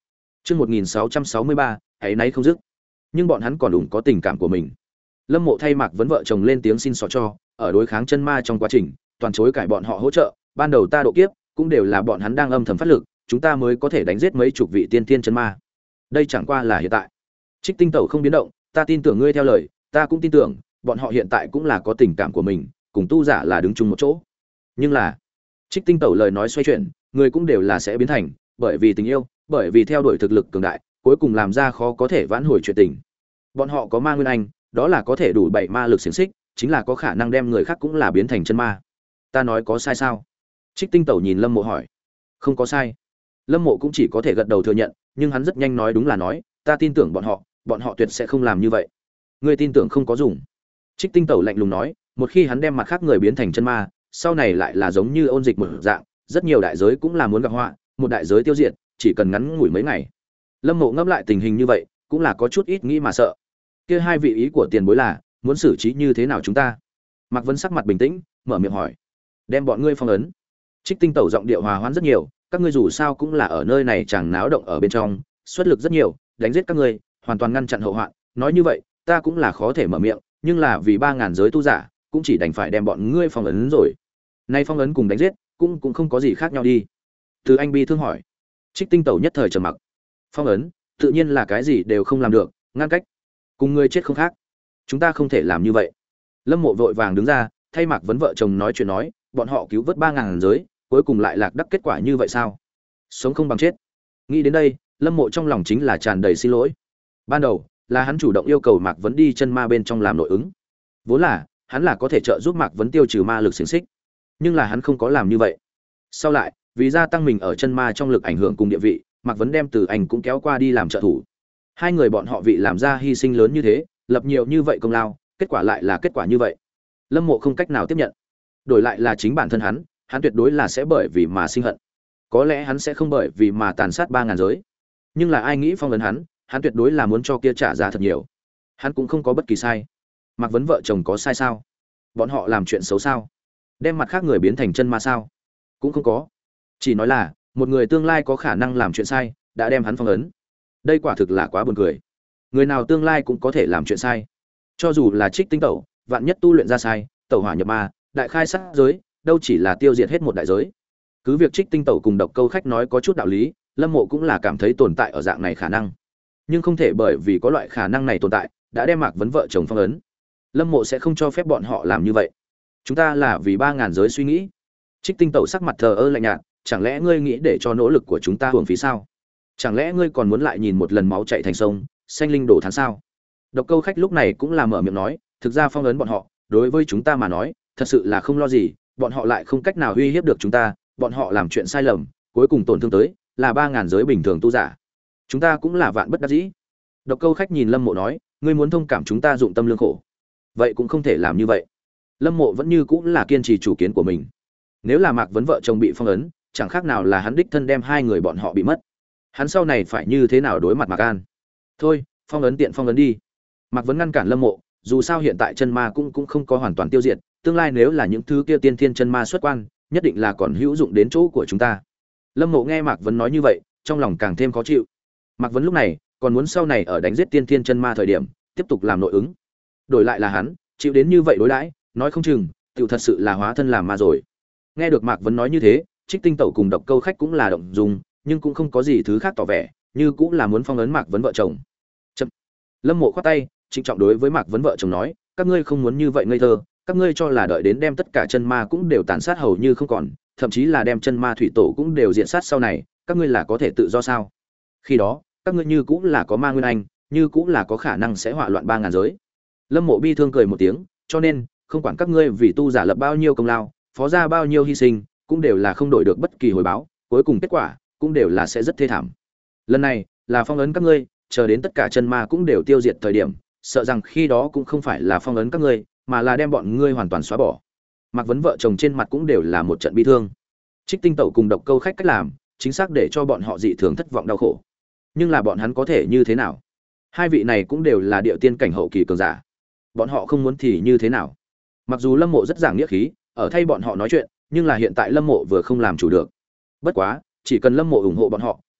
Chương một nghìn sáu trăm sáu mươi ba, ấy nấy không dứt. Nhưng bọn hắn còn đủ có tình cảm của mình. Lâm Mộ thay Mạc Vấn vợ chồng lên tiếng xin xỏ cho, ở đối kháng chân ma trong quá trình, toàn chối cãi bọn họ hỗ trợ, ban đầu ta độ kiếp, cũng đều là bọn hắn đang âm thầm phát lực, chúng ta mới có thể đánh giết mấy chục vị tiên tiên chân ma. Đây chẳng qua là hiện tại. Trích Tinh Tẩu không biến động, ta tin tưởng ngươi theo lời, ta cũng tin tưởng, bọn họ hiện tại cũng là có tình cảm của mình, cùng tu giả là đứng chung một chỗ. Nhưng là, Trích Tinh Tẩu lời nói xoay chuyển, người cũng đều là sẽ biến thành, bởi vì tình yêu, bởi vì theo đuổi thực lực cường đại, cuối cùng làm ra khó có thể vãn hồi chuyện tình. Bọn họ có ma nguyên anh, đó là có thể đủ bảy ma lực xiển xích, chính là có khả năng đem người khác cũng là biến thành chân ma. Ta nói có sai sao? Trích Tinh Tẩu nhìn Lâm Mộ hỏi. Không có sai. Lâm Mộ cũng chỉ có thể gật đầu thừa nhận, nhưng hắn rất nhanh nói đúng là nói, ta tin tưởng bọn họ, bọn họ tuyệt sẽ không làm như vậy. Ngươi tin tưởng không có dùng. Trích Tinh Tẩu lạnh lùng nói, một khi hắn đem mặt khác người biến thành chân ma, sau này lại là giống như ôn dịch một dạng, rất nhiều đại giới cũng là muốn gặp họa, một đại giới tiêu diệt, chỉ cần ngắn ngủi mấy ngày. Lâm Mộ ngẫm lại tình hình như vậy, cũng là có chút ít nghĩ mà sợ. Kia hai vị ý của tiền bối là muốn xử trí như thế nào chúng ta? Mạc Vân sắc mặt bình tĩnh, mở miệng hỏi. Đem bọn ngươi phong ấn. Trích Tinh Tẩu giọng điệu hòa hoãn rất nhiều, các ngươi dù sao cũng là ở nơi này chẳng náo động ở bên trong, xuất lực rất nhiều, đánh giết các ngươi, hoàn toàn ngăn chặn hậu hoạn, nói như vậy, ta cũng là khó thể mở miệng, nhưng là vì ba ngàn giới tu giả, cũng chỉ đành phải đem bọn ngươi phong ấn rồi. Nay phong ấn cùng đánh giết, cũng cũng không có gì khác nhau đi. Từ Anh bi thương hỏi. Trích Tinh Tẩu nhất thời trầm mặc. Phong ấn, tự nhiên là cái gì đều không làm được, ngăn cách. Cùng ngươi chết không khác. Chúng ta không thể làm như vậy. Lâm Mộ vội vàng đứng ra, thay Mạc Vấn vợ chồng nói chuyện nói, bọn họ cứu vớt ba ngàn giới, cuối cùng lại lạc đắc kết quả như vậy sao? Sống không bằng chết. Nghĩ đến đây, Lâm Mộ trong lòng chính là tràn đầy xin lỗi. Ban đầu, là hắn chủ động yêu cầu Mạc Vấn đi chân ma bên trong làm nội ứng. Vốn là, hắn là có thể trợ giúp Mạc Vấn tiêu trừ ma lực xiển xích, nhưng là hắn không có làm như vậy. Sau lại, vì gia tăng mình ở chân ma trong lực ảnh hưởng cùng địa vị, Mạc Vấn đem Từ Anh cũng kéo qua đi làm trợ thủ. Hai người bọn họ vị làm ra hy sinh lớn như thế, lập nhiều như vậy công lao, kết quả lại là kết quả như vậy. Lâm Mộ không cách nào tiếp nhận. Đổi lại là chính bản thân hắn, hắn tuyệt đối là sẽ bởi vì mà sinh hận. Có lẽ hắn sẽ không bởi vì mà tàn sát ba ngàn giới, nhưng là ai nghĩ phong ấn hắn, hắn tuyệt đối là muốn cho kia trả giá thật nhiều. Hắn cũng không có bất kỳ sai. Mạc Vấn vợ chồng có sai sao? Bọn họ làm chuyện xấu sao? Đem mặt khác người biến thành chân ma sao? Cũng không có. Chỉ nói là một người tương lai có khả năng làm chuyện sai, đã đem hắn phong ấn. Đây quả thực là quá buồn cười. Người nào tương lai cũng có thể làm chuyện sai. Cho dù là Trích Tinh Tẩu, vạn nhất tu luyện ra sai, tẩu hỏa nhập ma, đại khai sát giới, đâu chỉ là tiêu diệt hết một đại giới. Cứ việc Trích Tinh Tẩu cùng Độc Câu Khách nói có chút đạo lý, Lâm Mộ cũng là cảm thấy tồn tại ở dạng này khả năng. Nhưng không thể bởi vì có loại khả năng này tồn tại, đã đem Mạc Vấn vợ chồng phong ấn. Lâm Mộ sẽ không cho phép bọn họ làm như vậy. Chúng ta là vì ba ngàn giới suy nghĩ. Trích Tinh Tẩu sắc mặt thờ ơ lạnh nhạt, chẳng lẽ ngươi nghĩ để cho nỗ lực của chúng ta hưởng phí sao? Chẳng lẽ ngươi còn muốn lại nhìn một lần máu chảy thành sông, xanh linh đổ thán sao? Độc Câu Khách lúc này cũng là mở miệng nói, thực ra phong ấn bọn họ, đối với chúng ta mà nói, thật sự là không lo gì, bọn họ lại không cách nào uy hiếp được chúng ta, bọn họ làm chuyện sai lầm, cuối cùng tổn thương tới là ba ngàn giới bình thường tu giả. Chúng ta cũng là vạn bất đắc dĩ. Độc Câu Khách nhìn Lâm Mộ nói, ngươi muốn thông cảm chúng ta dụng tâm lương khổ, vậy cũng không thể làm như vậy. Lâm Mộ vẫn như cũng là kiên trì chủ kiến của mình. Nếu là Mạc Vấn vợ chồng bị phong ấn, chẳng khác nào là hắn đích thân đem hai người bọn họ bị mất. Hắn sau này phải như thế nào đối mặt Mạc An? Thôi, phong ấn tiện phong ấn đi. Mạc Vấn ngăn cản Lâm Mộ, dù sao hiện tại chân ma cũng cũng không có hoàn toàn tiêu diệt, tương lai nếu là những thứ kia tiên thiên chân ma xuất quan, nhất định là còn hữu dụng đến chỗ của chúng ta. Lâm Mộ nghe Mạc Vấn nói như vậy, trong lòng càng thêm khó chịu. Mạc Vấn lúc này còn muốn sau này ở đánh giết tiên thiên chân ma thời điểm, tiếp tục làm nội ứng. Đổi lại là hắn, chịu đến như vậy đối đãi, nói không chừng, tiểu thật sự là hóa thân làm ma rồi. Nghe được Mạc Vấn nói như thế, Trích Tinh Tẩu cùng Độc Câu Khách cũng là động dung, nhưng cũng không có gì thứ khác tỏ vẻ, như cũng là muốn phong ấn Mạc Vấn vợ chồng. Chậm. Lâm Mộ khoát tay, trịnh trọng đối với Mạc Vấn vợ chồng nói, các ngươi không muốn như vậy ngây thơ, các ngươi cho là đợi đến đem tất cả chân ma cũng đều tàn sát hầu như không còn, thậm chí là đem chân ma thủy tổ cũng đều diệt sát sau này, các ngươi là có thể tự do sao? Khi đó, các ngươi như cũng là có ma nguyên anh, như cũng là có khả năng sẽ hỏa loạn ba ngàn giới. Lâm Mộ bi thương cười một tiếng, cho nên, không quản các ngươi vì tu giả lập bao nhiêu công lao, phó ra bao nhiêu hy sinh, cũng đều là không đổi được bất kỳ hồi báo, cuối cùng kết quả cũng đều là sẽ rất thê thảm. Lần này, là phong ấn các ngươi, chờ đến tất cả chân ma cũng đều tiêu diệt thời điểm, sợ rằng khi đó cũng không phải là phong ấn các ngươi, mà là đem bọn ngươi hoàn toàn xóa bỏ. Mạc Vấn vợ chồng trên mặt cũng đều là một trận bi thương. Trích Tinh Tẩu cùng Độc Câu Khách cách làm, chính xác để cho bọn họ dị thường thất vọng đau khổ. Nhưng là bọn hắn có thể như thế nào? Hai vị này cũng đều là địa tiên cảnh hậu kỳ cường giả. Bọn họ không muốn thì như thế nào? Mặc dù Lâm Mộ rất giảng nghĩa khí, ở thay bọn họ nói chuyện, nhưng là hiện tại Lâm Mộ vừa không làm chủ được. Bất quá, chỉ cần Lâm Mộ ủng hộ bọn họ,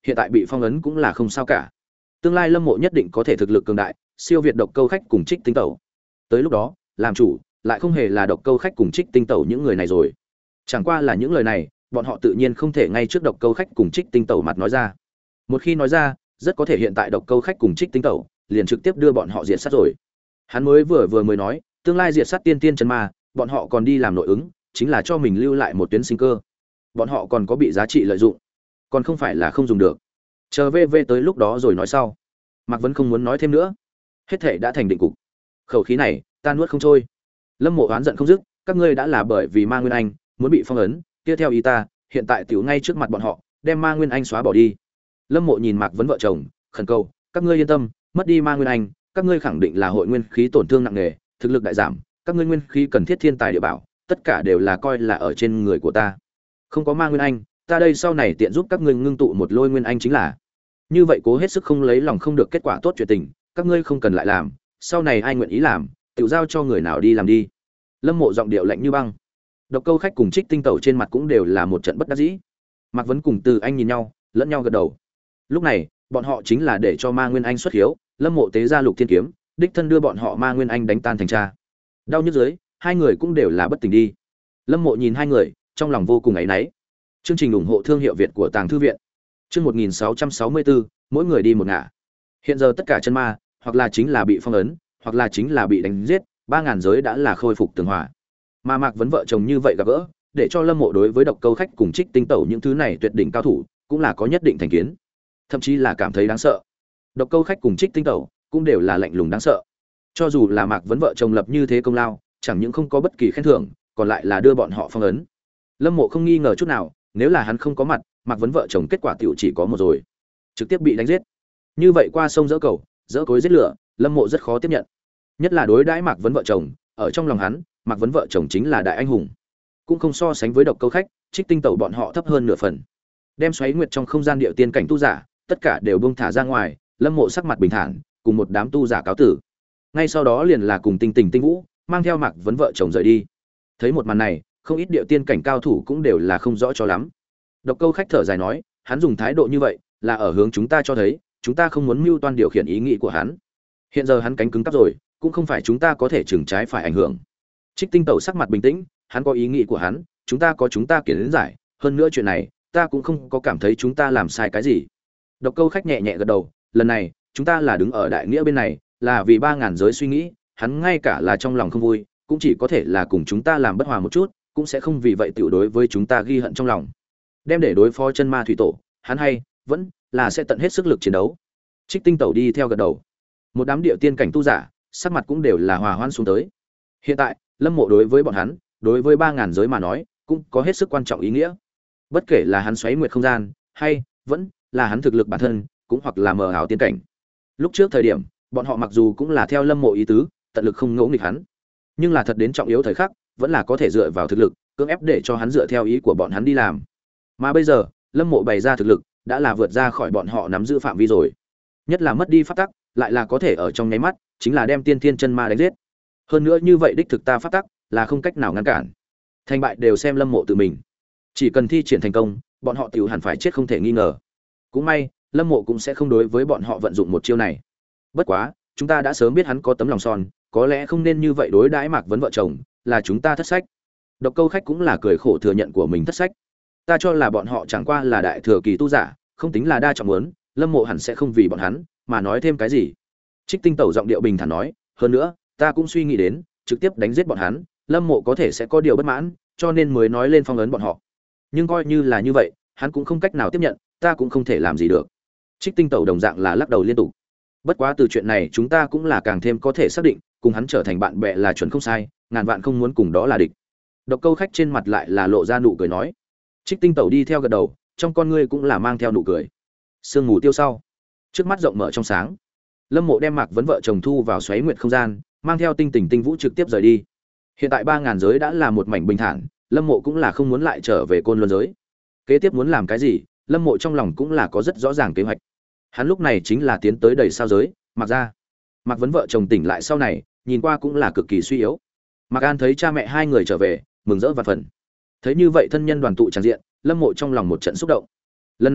hiện tại bị phong ấn cũng là không sao cả. Tương lai Lâm Mộ nhất định có thể thực lực cường đại, siêu việt độc câu khách cùng Trích Tinh Tẩu. Tới lúc đó, làm chủ lại không hề là độc câu khách cùng Trích Tinh Tẩu những người này rồi. Chẳng qua là những lời này, bọn họ tự nhiên không thể ngay trước độc câu khách cùng Trích Tinh Tẩu mặt nói ra. Một khi nói ra, rất có thể hiện tại độc câu khách cùng Trích Tinh Tẩu liền trực tiếp đưa bọn họ diệt sát rồi. Hắn mới vừa vừa mới nói, tương lai diệt sát tiên tiên chân ma, bọn họ còn đi làm nội ứng, chính là cho mình lưu lại một tuyến sinh cơ. Bọn họ còn có bị giá trị lợi dụng, còn không phải là không dùng được. Chờ vê vê tới lúc đó rồi nói sau. Mạc Vấn không muốn nói thêm nữa, hết thể đã thành định cục. Khẩu khí này ta nuốt không trôi. Lâm Mộ oán giận không dứt, các ngươi đã là bởi vì Ma Nguyên Anh muốn bị phong ấn, kia theo ý ta, hiện tại tiểu ngay trước mặt bọn họ, đem Ma Nguyên Anh xóa bỏ đi. Lâm Mộ nhìn Mạc Vấn vợ chồng, khẩn cầu, các ngươi yên tâm, mất đi Ma Nguyên Anh, các ngươi khẳng định là hội nguyên khí tổn thương nặng nề, thực lực đại giảm, các ngươi nguyên khí cần thiết thiên tài địa bảo, tất cả đều là coi là ở trên người của ta. Không có Ma Nguyên Anh, ta đây sau này tiện giúp các ngươi ngưng tụ một lôi nguyên anh chính là. Như vậy cố hết sức không lấy lòng không được kết quả tốt chuyện tình, các ngươi không cần lại làm, sau này ai nguyện ý làm, tự giao cho người nào đi làm đi. Lâm Mộ giọng điệu lạnh như băng. Độc câu khách cùng Trích Tinh Tẩu trên mặt cũng đều là một trận bất đắc dĩ. Mạc Vấn cùng Từ Anh nhìn nhau, lẫn nhau gật đầu. Lúc này, bọn họ chính là để cho Ma Nguyên Anh xuất hiếu, Lâm Mộ tế ra Lục Thiên kiếm, đích thân đưa bọn họ Ma Nguyên Anh đánh tan thành cha. Đau nhức dưới, hai người cũng đều là bất tỉnh đi. Lâm Mộ nhìn hai người, trong lòng vô cùng áy náy. Chương trình ủng hộ thương hiệu Việt của Tàng Thư viện. Chương một nghìn sáu trăm sáu mươi bốn, mỗi người đi một ngả. Hiện giờ tất cả chân ma, hoặc là chính là bị phong ấn, hoặc là chính là bị đánh giết, ba ngàn giới đã là khôi phục tường hòa. Mà Mạc Vấn vợ chồng như vậy gặp gỡ, để cho Lâm Mộ đối với độc câu khách cùng Trích Tinh Tẩu những thứ này tuyệt đỉnh cao thủ, cũng là có nhất định thành kiến, thậm chí là cảm thấy đáng sợ. Độc câu khách cùng Trích Tinh Tẩu cũng đều là lạnh lùng đáng sợ. Cho dù là Mạc Vấn vợ chồng lập như thế công lao, chẳng những không có bất kỳ khen thưởng, còn lại là đưa bọn họ phong ấn. Lâm Mộ không nghi ngờ chút nào, nếu là hắn không có mặt, Mạc Vấn vợ chồng kết quả tiểu chỉ có một rồi, trực tiếp bị đánh giết. Như vậy qua sông dỡ cầu, dỡ cối giết lửa, Lâm Mộ rất khó tiếp nhận. Nhất là đối đãi Mạc Vấn vợ chồng, ở trong lòng hắn, Mạc Vấn vợ chồng chính là đại anh hùng, cũng không so sánh với độc câu khách, Trích Tinh Tẩu bọn họ thấp hơn nửa phần. Đem xoáy nguyệt trong không gian điệu tiên cảnh tu giả, tất cả đều buông thả ra ngoài, Lâm Mộ sắc mặt bình thản, cùng một đám tu giả cáo tử. Ngay sau đó liền là cùng Tinh Tình Tinh Vũ, mang theo Mạc Vấn vợ chồng rời đi. Thấy một màn này, không ít điệu tiên cảnh cao thủ cũng đều là không rõ cho lắm. Độc câu khách thở dài nói, hắn dùng thái độ như vậy, là ở hướng chúng ta cho thấy, chúng ta không muốn mưu toan điều khiển ý nghĩ của hắn. Hiện giờ hắn cánh cứng cắp rồi, cũng không phải chúng ta có thể chừng trái phải ảnh hưởng. Trích Tinh Tẩu sắc mặt bình tĩnh, hắn có ý nghĩ của hắn, chúng ta có chúng ta kiến giải, hơn nữa chuyện này, ta cũng không có cảm thấy chúng ta làm sai cái gì. Độc câu khách nhẹ nhẹ gật đầu, lần này, chúng ta là đứng ở đại nghĩa bên này, là vì ba ngàn giới suy nghĩ, hắn ngay cả là trong lòng không vui, cũng chỉ có thể là cùng chúng ta làm bất hòa một chút, cũng sẽ không vì vậy tiểu đối với chúng ta ghi hận trong lòng. Đem để đối phó chân ma thủy tổ, hắn hay vẫn là sẽ tận hết sức lực chiến đấu. Trích Tinh Tẩu đi theo gật đầu. Một đám địa tiên cảnh tu giả, sắc mặt cũng đều là hòa hoan xuống tới. Hiện tại, Lâm Mộ đối với bọn hắn, đối với ba ngàn giới mà nói, cũng có hết sức quan trọng ý nghĩa. Bất kể là hắn xoáy nguyệt không gian, hay vẫn là hắn thực lực bản thân, cũng hoặc là mờ ảo tiên cảnh. Lúc trước thời điểm, bọn họ mặc dù cũng là theo Lâm Mộ ý tứ, tận lực không ngỗ nghịch hắn, nhưng là thật đến trọng yếu thời khắc, vẫn là có thể dựa vào thực lực, cưỡng ép để cho hắn dựa theo ý của bọn hắn đi làm. Mà bây giờ, Lâm Mộ bày ra thực lực, đã là vượt ra khỏi bọn họ nắm giữ phạm vi rồi. Nhất là mất đi pháp tắc, lại là có thể ở trong nháy mắt, chính là đem tiên thiên chân ma đánh giết. Hơn nữa như vậy đích thực ta pháp tắc, là không cách nào ngăn cản. Thành bại đều xem Lâm Mộ tự mình. Chỉ cần thi triển thành công, bọn họ tiểu hẳn phải chết không thể nghi ngờ. Cũng may, Lâm Mộ cũng sẽ không đối với bọn họ vận dụng một chiêu này. Bất quá, chúng ta đã sớm biết hắn có tấm lòng son, có lẽ không nên như vậy đối đãi Mạc Vấn vợ chồng, là chúng ta thất sách. Độc câu khách cũng là cười khổ thừa nhận của mình thất sách. Ta cho là bọn họ chẳng qua là đại thừa kỳ tu giả, không tính là đa trọng muốn, Lâm Mộ hẳn sẽ không vì bọn hắn mà nói thêm cái gì. Trích Tinh Tẩu giọng điệu bình thản nói, hơn nữa, ta cũng suy nghĩ đến, trực tiếp đánh giết bọn hắn, Lâm Mộ có thể sẽ có điều bất mãn, cho nên mới nói lên phong ấn bọn họ. Nhưng coi như là như vậy, hắn cũng không cách nào tiếp nhận, ta cũng không thể làm gì được. Trích Tinh Tẩu đồng dạng là lắc đầu liên tục. Bất quá từ chuyện này chúng ta cũng là càng thêm có thể xác định, cùng hắn trở thành bạn bè là chuẩn không sai, ngàn vạn không muốn cùng đó là địch. Độc câu khách trên mặt lại là lộ ra nụ cười nói. Trích Tinh Tẩu đi theo gật đầu, trong con ngươi cũng là mang theo nụ cười. Sương mù tiêu sau, trước mắt rộng mở trong sáng. Lâm Mộ đem Mạc Vấn vợ chồng thu vào xoáy nguyệt không gian, mang theo Tinh Tình Tinh Vũ trực tiếp rời đi. Hiện tại ba ngàn giới đã là một mảnh bình thản, Lâm Mộ cũng là không muốn lại trở về Côn Luân giới. Kế tiếp muốn làm cái gì, Lâm Mộ trong lòng cũng là có rất rõ ràng kế hoạch. Hắn lúc này chính là tiến tới đầy sao giới, Mạc gia. Mạc Vấn vợ chồng tỉnh lại sau này, nhìn qua cũng là cực kỳ suy yếu. Mạc An thấy cha mẹ hai người trở về, mừng rỡ vạn phần. Thấy như vậy thân nhân đoàn tụ tràn diện, Lâm Mộ trong lòng một trận xúc động. Lần này,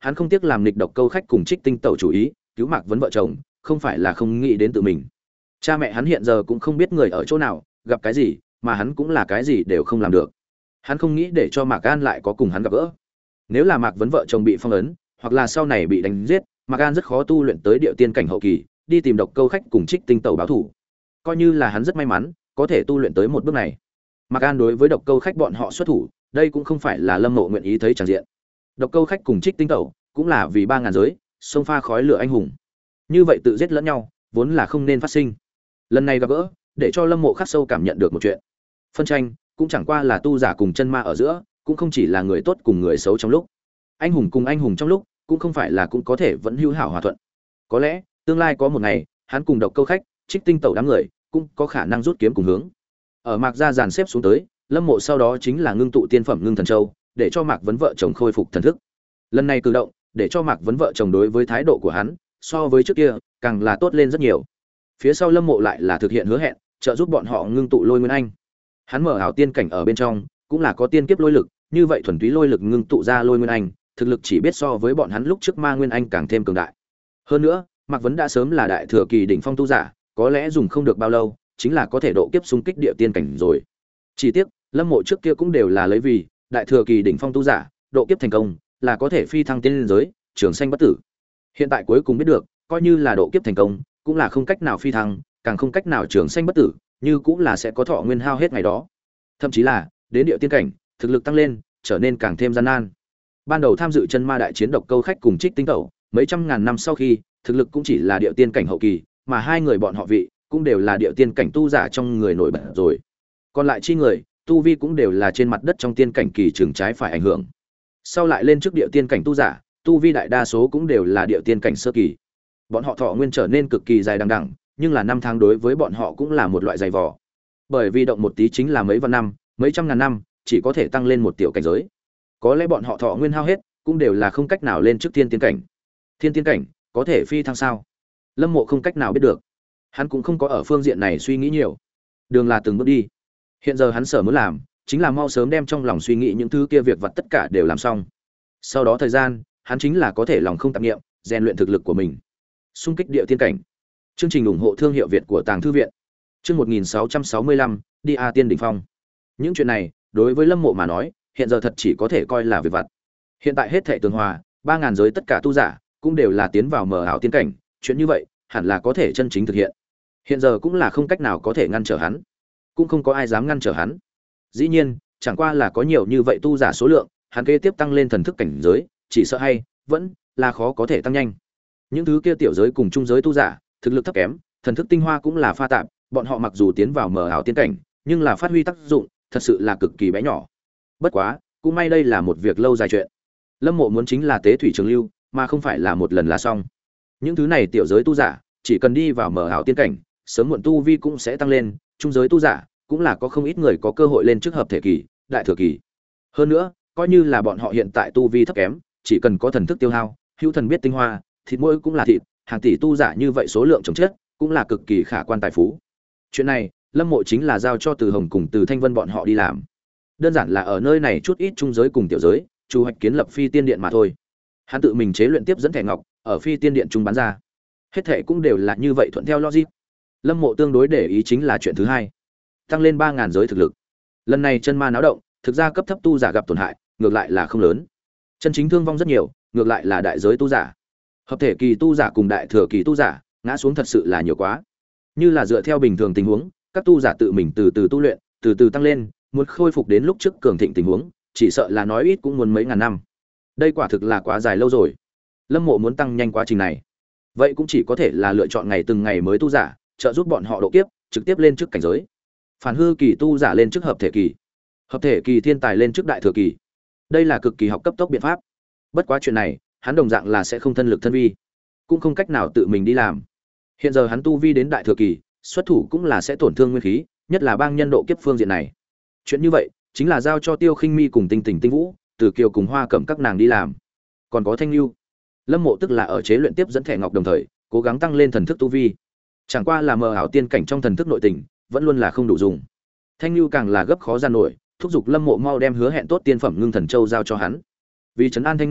hắn không tiếc làm nghịch độc câu khách cùng Trích Tinh Tẩu chủ ý, cứu Mạc Vấn vợ chồng, không phải là không nghĩ đến tự mình. Cha mẹ hắn hiện giờ cũng không biết người ở chỗ nào, gặp cái gì, mà hắn cũng là cái gì đều không làm được. Hắn không nghĩ để cho Mạc An lại có cùng hắn gặp gỡ. Nếu là Mạc Vấn vợ chồng bị phong ấn, hoặc là sau này bị đánh giết, Mạc An rất khó tu luyện tới điệu tiên cảnh hậu kỳ, đi tìm độc câu khách cùng Trích Tinh Tẩu báo thủ. Coi như là hắn rất may mắn, có thể tu luyện tới một bước này. Mạc An đối với độc câu khách bọn họ xuất thủ, đây cũng không phải là Lâm Mộ nguyện ý thấy tràn diện. Độc câu khách cùng Trích Tinh Tẩu cũng là vì ba ngàn giới, xông pha khói lửa anh hùng. Như vậy tự giết lẫn nhau, vốn là không nên phát sinh. Lần này gặp gỡ, để cho Lâm Mộ khắc sâu cảm nhận được một chuyện. Phân tranh cũng chẳng qua là tu giả cùng chân ma ở giữa, cũng không chỉ là người tốt cùng người xấu trong lúc. Anh hùng cùng anh hùng trong lúc, cũng không phải là cũng có thể vẫn hữu hảo hòa thuận. Có lẽ, tương lai có một ngày, hắn cùng độc câu khách, Trích Tinh Tẩu đám người, cũng có khả năng rút kiếm cùng hướng. Ở Mạc gia dàn xếp xuống tới, Lâm Mộ sau đó chính là ngưng tụ tiên phẩm ngưng thần châu, để cho Mạc Vấn vợ chồng khôi phục thần thức. Lần này cử động, để cho Mạc Vấn vợ chồng đối với thái độ của hắn, so với trước kia, càng là tốt lên rất nhiều. Phía sau Lâm Mộ lại là thực hiện hứa hẹn, trợ giúp bọn họ ngưng tụ lôi nguyên anh. Hắn mở ảo tiên cảnh ở bên trong, cũng là có tiên kiếp lôi lực, như vậy thuần túy lôi lực ngưng tụ ra lôi nguyên anh, thực lực chỉ biết so với bọn hắn lúc trước ma nguyên anh càng thêm cường đại. Hơn nữa, Mạc Vấn đã sớm là đại thừa kỳ đỉnh phong tu giả, có lẽ dùng không được bao lâu, chính là có thể độ kiếp xung kích địa tiên cảnh rồi. Chỉ tiếc, Lâm Mộ trước kia cũng đều là lấy vì đại thừa kỳ đỉnh phong tu giả, độ kiếp thành công là có thể phi thăng tiên liên giới, trường sanh bất tử. Hiện tại cuối cùng biết được, coi như là độ kiếp thành công, cũng là không cách nào phi thăng, càng không cách nào trường sanh bất tử, như cũng là sẽ có thọ nguyên hao hết ngày đó. Thậm chí là đến địa tiên cảnh, thực lực tăng lên, trở nên càng thêm gian nan. Ban đầu tham dự chân ma đại chiến độc câu khách cùng Trích Tinh Tẩu, mấy trăm ngàn năm sau khi, thực lực cũng chỉ là địa tiên cảnh hậu kỳ, mà hai người bọn họ vị cũng đều là địa tiên cảnh tu giả trong người nổi bật rồi. Còn lại chi người, tu vi cũng đều là trên mặt đất trong tiên cảnh kỳ trường trái phải ảnh hưởng. Sau lại lên trước địa tiên cảnh tu giả, tu vi đại đa số cũng đều là địa tiên cảnh sơ kỳ. Bọn họ thọ nguyên trở nên cực kỳ dài đằng đẵng, nhưng là năm tháng đối với bọn họ cũng là một loại dày vò. Bởi vì động một tí chính là mấy vạn năm, mấy trăm ngàn năm, chỉ có thể tăng lên một tiểu cảnh giới. Có lẽ bọn họ thọ nguyên hao hết, cũng đều là không cách nào lên trước thiên tiên cảnh. Thiên tiên cảnh có thể phi thăng sao? Lâm Mộ không cách nào biết được. Hắn cũng không có ở phương diện này suy nghĩ nhiều. Đường là từng bước đi. Hiện giờ hắn sở muốn làm, chính là mau sớm đem trong lòng suy nghĩ những thứ kia việc vặt tất cả đều làm xong. Sau đó thời gian, hắn chính là có thể lòng không tạp niệm, rèn luyện thực lực của mình. Xung kích địa tiên cảnh. Chương trình ủng hộ thương hiệu Việt của Tàng Thư viện. Chương một nghìn sáu trăm sáu mươi lăm, đi A Tiên đỉnh phong. Những chuyện này, đối với Lâm Mộ mà nói, hiện giờ thật chỉ có thể coi là việc vặt. Hiện tại hết thảy tường hòa, ba ngàn giới tất cả tu giả, cũng đều là tiến vào mở ảo tiên cảnh, chuyện như vậy, hẳn là có thể chân chính thực hiện. Hiện giờ cũng là không cách nào có thể ngăn trở hắn, cũng không có ai dám ngăn trở hắn. Dĩ nhiên, chẳng qua là có nhiều như vậy tu giả số lượng, hắn kế tiếp tăng lên thần thức cảnh giới, chỉ sợ hay vẫn là khó có thể tăng nhanh. Những thứ kia tiểu giới cùng trung giới tu giả, thực lực thấp kém, thần thức tinh hoa cũng là pha tạp, bọn họ mặc dù tiến vào mở ảo tiên cảnh, nhưng là phát huy tác dụng, thật sự là cực kỳ bé nhỏ. Bất quá, cũng may đây là một việc lâu dài chuyện. Lâm Mộ muốn chính là tế thủy trường lưu, mà không phải là một lần là xong. Những thứ này tiểu giới tu giả, chỉ cần đi vào mở ảo tiên cảnh, sớm muộn tu vi cũng sẽ tăng lên, trung giới tu giả cũng là có không ít người có cơ hội lên trước hợp thể kỳ, đại thừa kỳ. Hơn nữa, coi như là bọn họ hiện tại tu vi thấp kém, chỉ cần có thần thức tiêu hao, hữu thần biết tinh hoa, thịt mỗi cũng là thịt, hàng tỷ tu giả như vậy số lượng chồng chết, cũng là cực kỳ khả quan tài phú. Chuyện này, Lâm Mộ chính là giao cho Từ Hồng cùng Từ Thanh Vân bọn họ đi làm. Đơn giản là ở nơi này chút ít trung giới cùng tiểu giới, chủ hoạch kiến lập phi tiên điện mà thôi. Hắn tự mình chế luyện tiếp dẫn thẻ ngọc, ở phi tiên điện trung bán ra. Hết thảy cũng đều là như vậy thuận theo logic. Lâm Mộ tương đối để ý chính là chuyện thứ hai, tăng lên ba ngàn giới thực lực. Lần này chân ma náo động, thực ra cấp thấp tu giả gặp tổn hại, ngược lại là không lớn. Chân chính thương vong rất nhiều, ngược lại là đại giới tu giả. Hợp thể kỳ tu giả cùng đại thừa kỳ tu giả, ngã xuống thật sự là nhiều quá. Như là dựa theo bình thường tình huống, các tu giả tự mình từ từ tu luyện, từ từ tăng lên, muốn khôi phục đến lúc trước cường thịnh tình huống, chỉ sợ là nói ít cũng muốn mấy ngàn năm. Đây quả thực là quá dài lâu rồi. Lâm Mộ muốn tăng nhanh quá trình này, vậy cũng chỉ có thể là lựa chọn ngày từng ngày mới tu giả, trợ giúp bọn họ độ kiếp, trực tiếp lên trước cảnh giới. Phản hư kỳ tu giả lên trước hợp thể kỳ, hợp thể kỳ thiên tài lên trước đại thừa kỳ. Đây là cực kỳ học cấp tốc biện pháp. Bất quá chuyện này, hắn đồng dạng là sẽ không thân lực thân vi, cũng không cách nào tự mình đi làm. Hiện giờ hắn tu vi đến đại thừa kỳ, xuất thủ cũng là sẽ tổn thương nguyên khí, nhất là bang nhân độ kiếp phương diện này. Chuyện như vậy, chính là giao cho Tiêu Khinh Mi cùng Tinh Tình Tinh Vũ, Từ Kiều cùng Hoa Cẩm các nàng đi làm. Còn có Thanh Lưu, Lâm Mộ tức là ở chế luyện tiếp dẫn thẻ ngọc đồng thời, cố gắng tăng lên thần thức tu vi. Chẳng qua là mờ ảo tiên cảnh trong thần thức nội tình, vẫn luôn là không đủ dùng. Thanh Lưu càng là gấp khó gian nổi, thúc giục Lâm Mộ mau đem hứa hẹn tốt tiên phẩm ngưng thần châu giao cho hắn. Vì trấn an Thanh Lưu,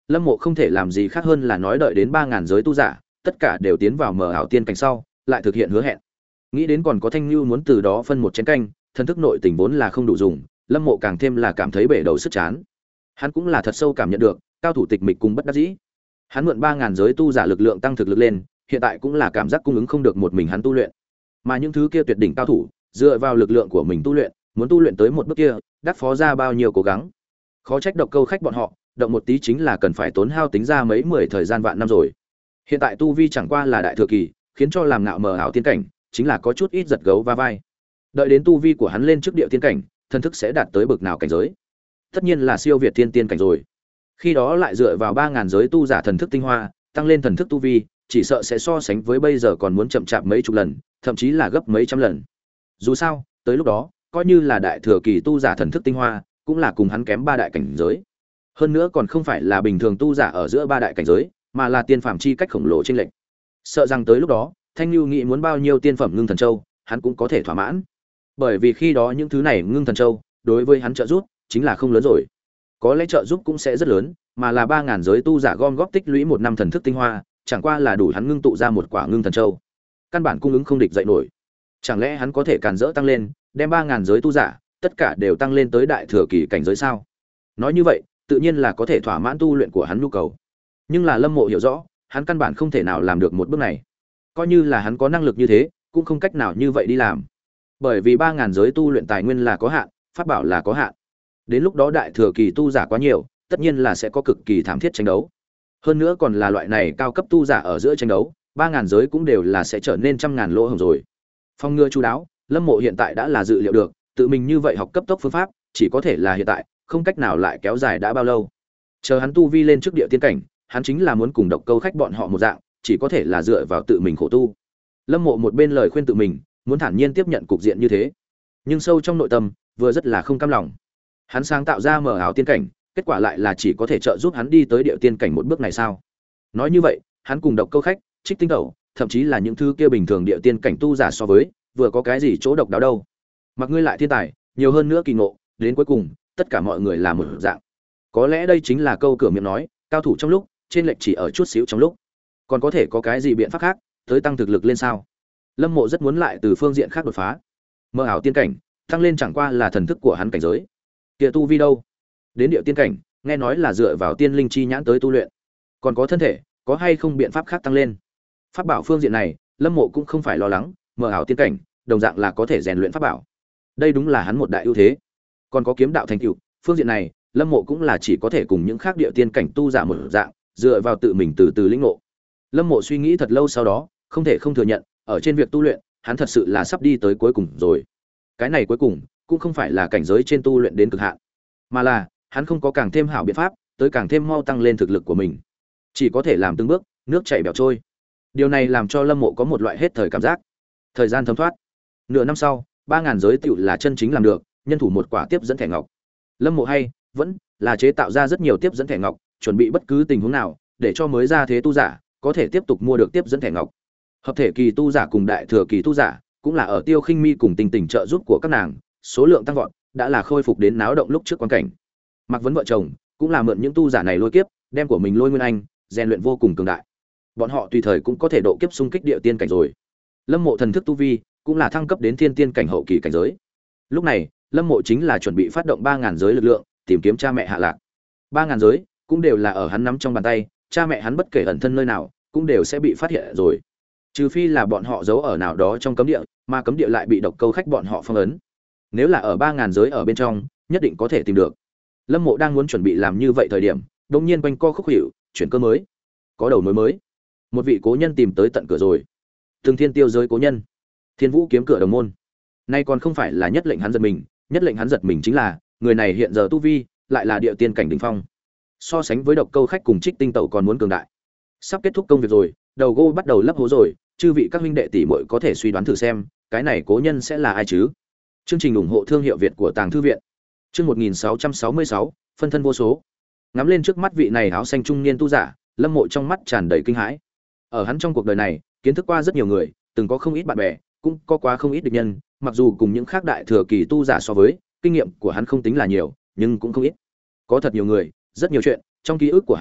Lâm Mộ không thể làm gì khác hơn là nói đợi đến ba ngàn giới tu giả, tất cả đều tiến vào mở ảo tiên cảnh sau, lại thực hiện hứa hẹn. Nghĩ đến còn có Thanh Nưu muốn từ đó phân một chén canh, thần thức nội tình vốn là không đủ dùng, Lâm Mộ càng thêm là cảm thấy bể đầu sức chán. Hắn cũng là thật sâu cảm nhận được, cao thủ tịch mịch cùng bất đắc dĩ. Hắn mượn ba ngàn giới tu giả lực lượng tăng thực lực lên, hiện tại cũng là cảm giác cung ứng không được một mình hắn tu luyện. Mà những thứ kia tuyệt đỉnh cao thủ, dựa vào lực lượng của mình tu luyện, muốn tu luyện tới một bước kia, đắc phó ra bao nhiêu cố gắng. Khó trách độc câu khách bọn họ, động một tí chính là cần phải tốn hao tính ra mấy mười thời gian vạn năm rồi. Hiện tại tu vi chẳng qua là đại thừa kỳ, khiến cho làm ngạo mờ ảo tiên cảnh, chính là có chút ít giật gấu va vai. Đợi đến tu vi của hắn lên trước địa tiên cảnh, thần thức sẽ đạt tới bậc nào cảnh giới? Tất nhiên là siêu việt tiên tiên cảnh rồi. Khi đó lại dựa vào ba ngàn giới tu giả thần thức tinh hoa, tăng lên thần thức tu vi, chỉ sợ sẽ so sánh với bây giờ còn muốn chậm chạp mấy chục lần, thậm chí là gấp mấy trăm lần. Dù sao, tới lúc đó, coi như là đại thừa kỳ tu giả thần thức tinh hoa, cũng là cùng hắn kém ba đại cảnh giới. Hơn nữa còn không phải là bình thường tu giả ở giữa ba đại cảnh giới, mà là tiên phàm chi cách khổng lồ chênh lệch. Sợ rằng tới lúc đó, Thanh Nưu nghĩ muốn bao nhiêu tiên phẩm ngưng thần châu, hắn cũng có thể thỏa mãn. Bởi vì khi đó những thứ này ngưng thần châu, đối với hắn trợ giúp chính là không lớn rồi. Có lẽ trợ giúp cũng sẽ rất lớn, mà là ba ngàn giới tu giả gom góp tích lũy một năm thần thức tinh hoa, chẳng qua là đủ hắn ngưng tụ ra một quả ngưng thần châu. Căn bản cung ứng không địch dậy nổi. Chẳng lẽ hắn có thể càn rỡ tăng lên, đem ba ngàn giới tu giả, tất cả đều tăng lên tới đại thừa kỳ cảnh giới sao? Nói như vậy, tự nhiên là có thể thỏa mãn tu luyện của hắn nhu cầu. Nhưng là Lâm Mộ hiểu rõ, hắn căn bản không thể nào làm được một bước này. Coi như là hắn có năng lực như thế, cũng không cách nào như vậy đi làm. Bởi vì ba ngàn giới tu luyện tài nguyên là có hạn, pháp bảo là có hạn. Đến lúc đó đại thừa kỳ tu giả quá nhiều, tất nhiên là sẽ có cực kỳ thảm thiết tranh đấu. Hơn nữa còn là loại này cao cấp tu giả ở giữa tranh đấu, ba ngàn giới cũng đều là sẽ trở nên trăm ngàn lỗ hổng rồi. Phong ngừa chu đáo, Lâm Mộ hiện tại đã là dự liệu được, tự mình như vậy học cấp tốc phương pháp, chỉ có thể là hiện tại, không cách nào lại kéo dài đã bao lâu. Chờ hắn tu vi lên trước địa tiên cảnh, hắn chính là muốn cùng độc câu khách bọn họ một dạng, chỉ có thể là dựa vào tự mình khổ tu. Lâm Mộ một bên lời khuyên tự mình, muốn thản nhiên tiếp nhận cục diện như thế, nhưng sâu trong nội tâm, vừa rất là không cam lòng. Hắn sáng tạo ra mở ảo tiên cảnh, kết quả lại là chỉ có thể trợ giúp hắn đi tới địa tiên cảnh một bước này sao? Nói như vậy, hắn cùng độc câu khách, Trích Tinh Tẩu, thậm chí là những thứ kia bình thường địa tiên cảnh tu giả so với, vừa có cái gì chỗ độc đáo đâu? Mặc ngươi lại thiên tài, nhiều hơn nữa kỳ ngộ, đến cuối cùng, tất cả mọi người là một dạng. Có lẽ đây chính là câu cửa miệng nói, cao thủ trong lúc, trên lệch chỉ ở chút xíu trong lúc. Còn có thể có cái gì biện pháp khác, tới tăng thực lực lên sao? Lâm Mộ rất muốn lại từ phương diện khác đột phá. Mơ ảo tiên cảnh, tăng lên chẳng qua là thần thức của hắn cảnh giới. Kia tu vi đâu? Đến địa tiên cảnh, nghe nói là dựa vào tiên linh chi nhãn tới tu luyện. Còn có thân thể, có hay không biện pháp khác tăng lên? Pháp bảo phương diện này, Lâm Mộ cũng không phải lo lắng, mơ ảo tiên cảnh, đồng dạng là có thể rèn luyện pháp bảo. Đây đúng là hắn một đại ưu thế. Còn có kiếm đạo thành tựu, phương diện này, Lâm Mộ cũng là chỉ có thể cùng những khác địa tiên cảnh tu giả một dạng, dựa vào tự mình từ từ lĩnh ngộ. Lâm Mộ suy nghĩ thật lâu sau đó, không thể không thừa nhận, ở trên việc tu luyện, hắn thật sự là sắp đi tới cuối cùng rồi. Cái này cuối cùng, cũng không phải là cảnh giới trên tu luyện đến cực hạn, mà là hắn không có càng thêm hảo biện pháp, tới càng thêm mau tăng lên thực lực của mình. Chỉ có thể làm từng bước, nước chảy bèo trôi. Điều này làm cho Lâm Mộ có một loại hết thời cảm giác. Thời gian thấm thoát. Nửa năm sau, ba ngàn giới tựu là chân chính làm được, nhân thủ một quả tiếp dẫn thẻ ngọc. Lâm Mộ hay vẫn là chế tạo ra rất nhiều tiếp dẫn thẻ ngọc, chuẩn bị bất cứ tình huống nào, để cho mới ra thế tu giả có thể tiếp tục mua được tiếp dẫn thẻ ngọc. Hợp thể kỳ tu giả cùng đại thừa kỳ tu giả, cũng là ở Tiêu Khinh Mi cùng Tình Tình trợ giúp của các nàng, số lượng tăng vọt, đã là khôi phục đến náo động lúc trước quan cảnh. Mặc Vấn vợ chồng cũng là mượn những tu giả này lôi kiếp, đem của mình lôi nguyên anh, rèn luyện vô cùng cường đại. Bọn họ tùy thời cũng có thể độ kiếp xung kích địa tiên cảnh rồi. Lâm Mộ thần thức tu vi cũng là thăng cấp đến thiên tiên cảnh hậu kỳ cảnh giới. Lúc này, Lâm Mộ chính là chuẩn bị phát động ba ngàn giới lực lượng, tìm kiếm cha mẹ hạ lạc. ba ngàn giới cũng đều là ở hắn nắm trong bàn tay, cha mẹ hắn bất kể ẩn thân nơi nào, cũng đều sẽ bị phát hiện rồi. Trừ phi là bọn họ giấu ở nào đó trong cấm địa, mà cấm địa lại bị độc câu khách bọn họ phong ấn. Nếu là ở ba ngàn giới ở bên trong, nhất định có thể tìm được. Lâm Mộ đang muốn chuẩn bị làm như vậy thời điểm, đột nhiên quanh co khúc hiệu, chuyển cơ mới. Có đầu mối mới. Một vị cố nhân tìm tới tận cửa rồi. Từng Thiên Tiêu giới cố nhân, Thiên Vũ kiếm cửa đồng môn. Nay còn không phải là nhất lệnh hắn giật mình, nhất lệnh hắn giật mình chính là, người này hiện giờ tu vi lại là địa tiên cảnh đỉnh phong. So sánh với độc câu khách cùng Trích Tinh Tẩu còn muốn cường đại. Sắp kết thúc công việc rồi, đầu gô bắt đầu lấp hố rồi, chư vị các huynh đệ tỷ muội có thể suy đoán thử xem, cái này cố nhân sẽ là ai chứ? Chương trình ủng hộ thương hiệu Việt của Tàng Thư viện. Chương một nghìn sáu trăm sáu mươi sáu, phân thân vô số. Ngắm lên trước mắt vị này áo xanh trung niên tu giả, Lâm Mộ trong mắt tràn đầy kinh hãi. Ở hắn trong cuộc đời này, kiến thức qua rất nhiều người, từng có không ít bạn bè, cũng có quá không ít địch nhân, mặc dù cùng những khác đại thừa kỳ tu giả so với, kinh nghiệm của hắn không tính là nhiều, nhưng cũng không ít. Có thật nhiều người, rất nhiều chuyện, trong ký ức của hắn,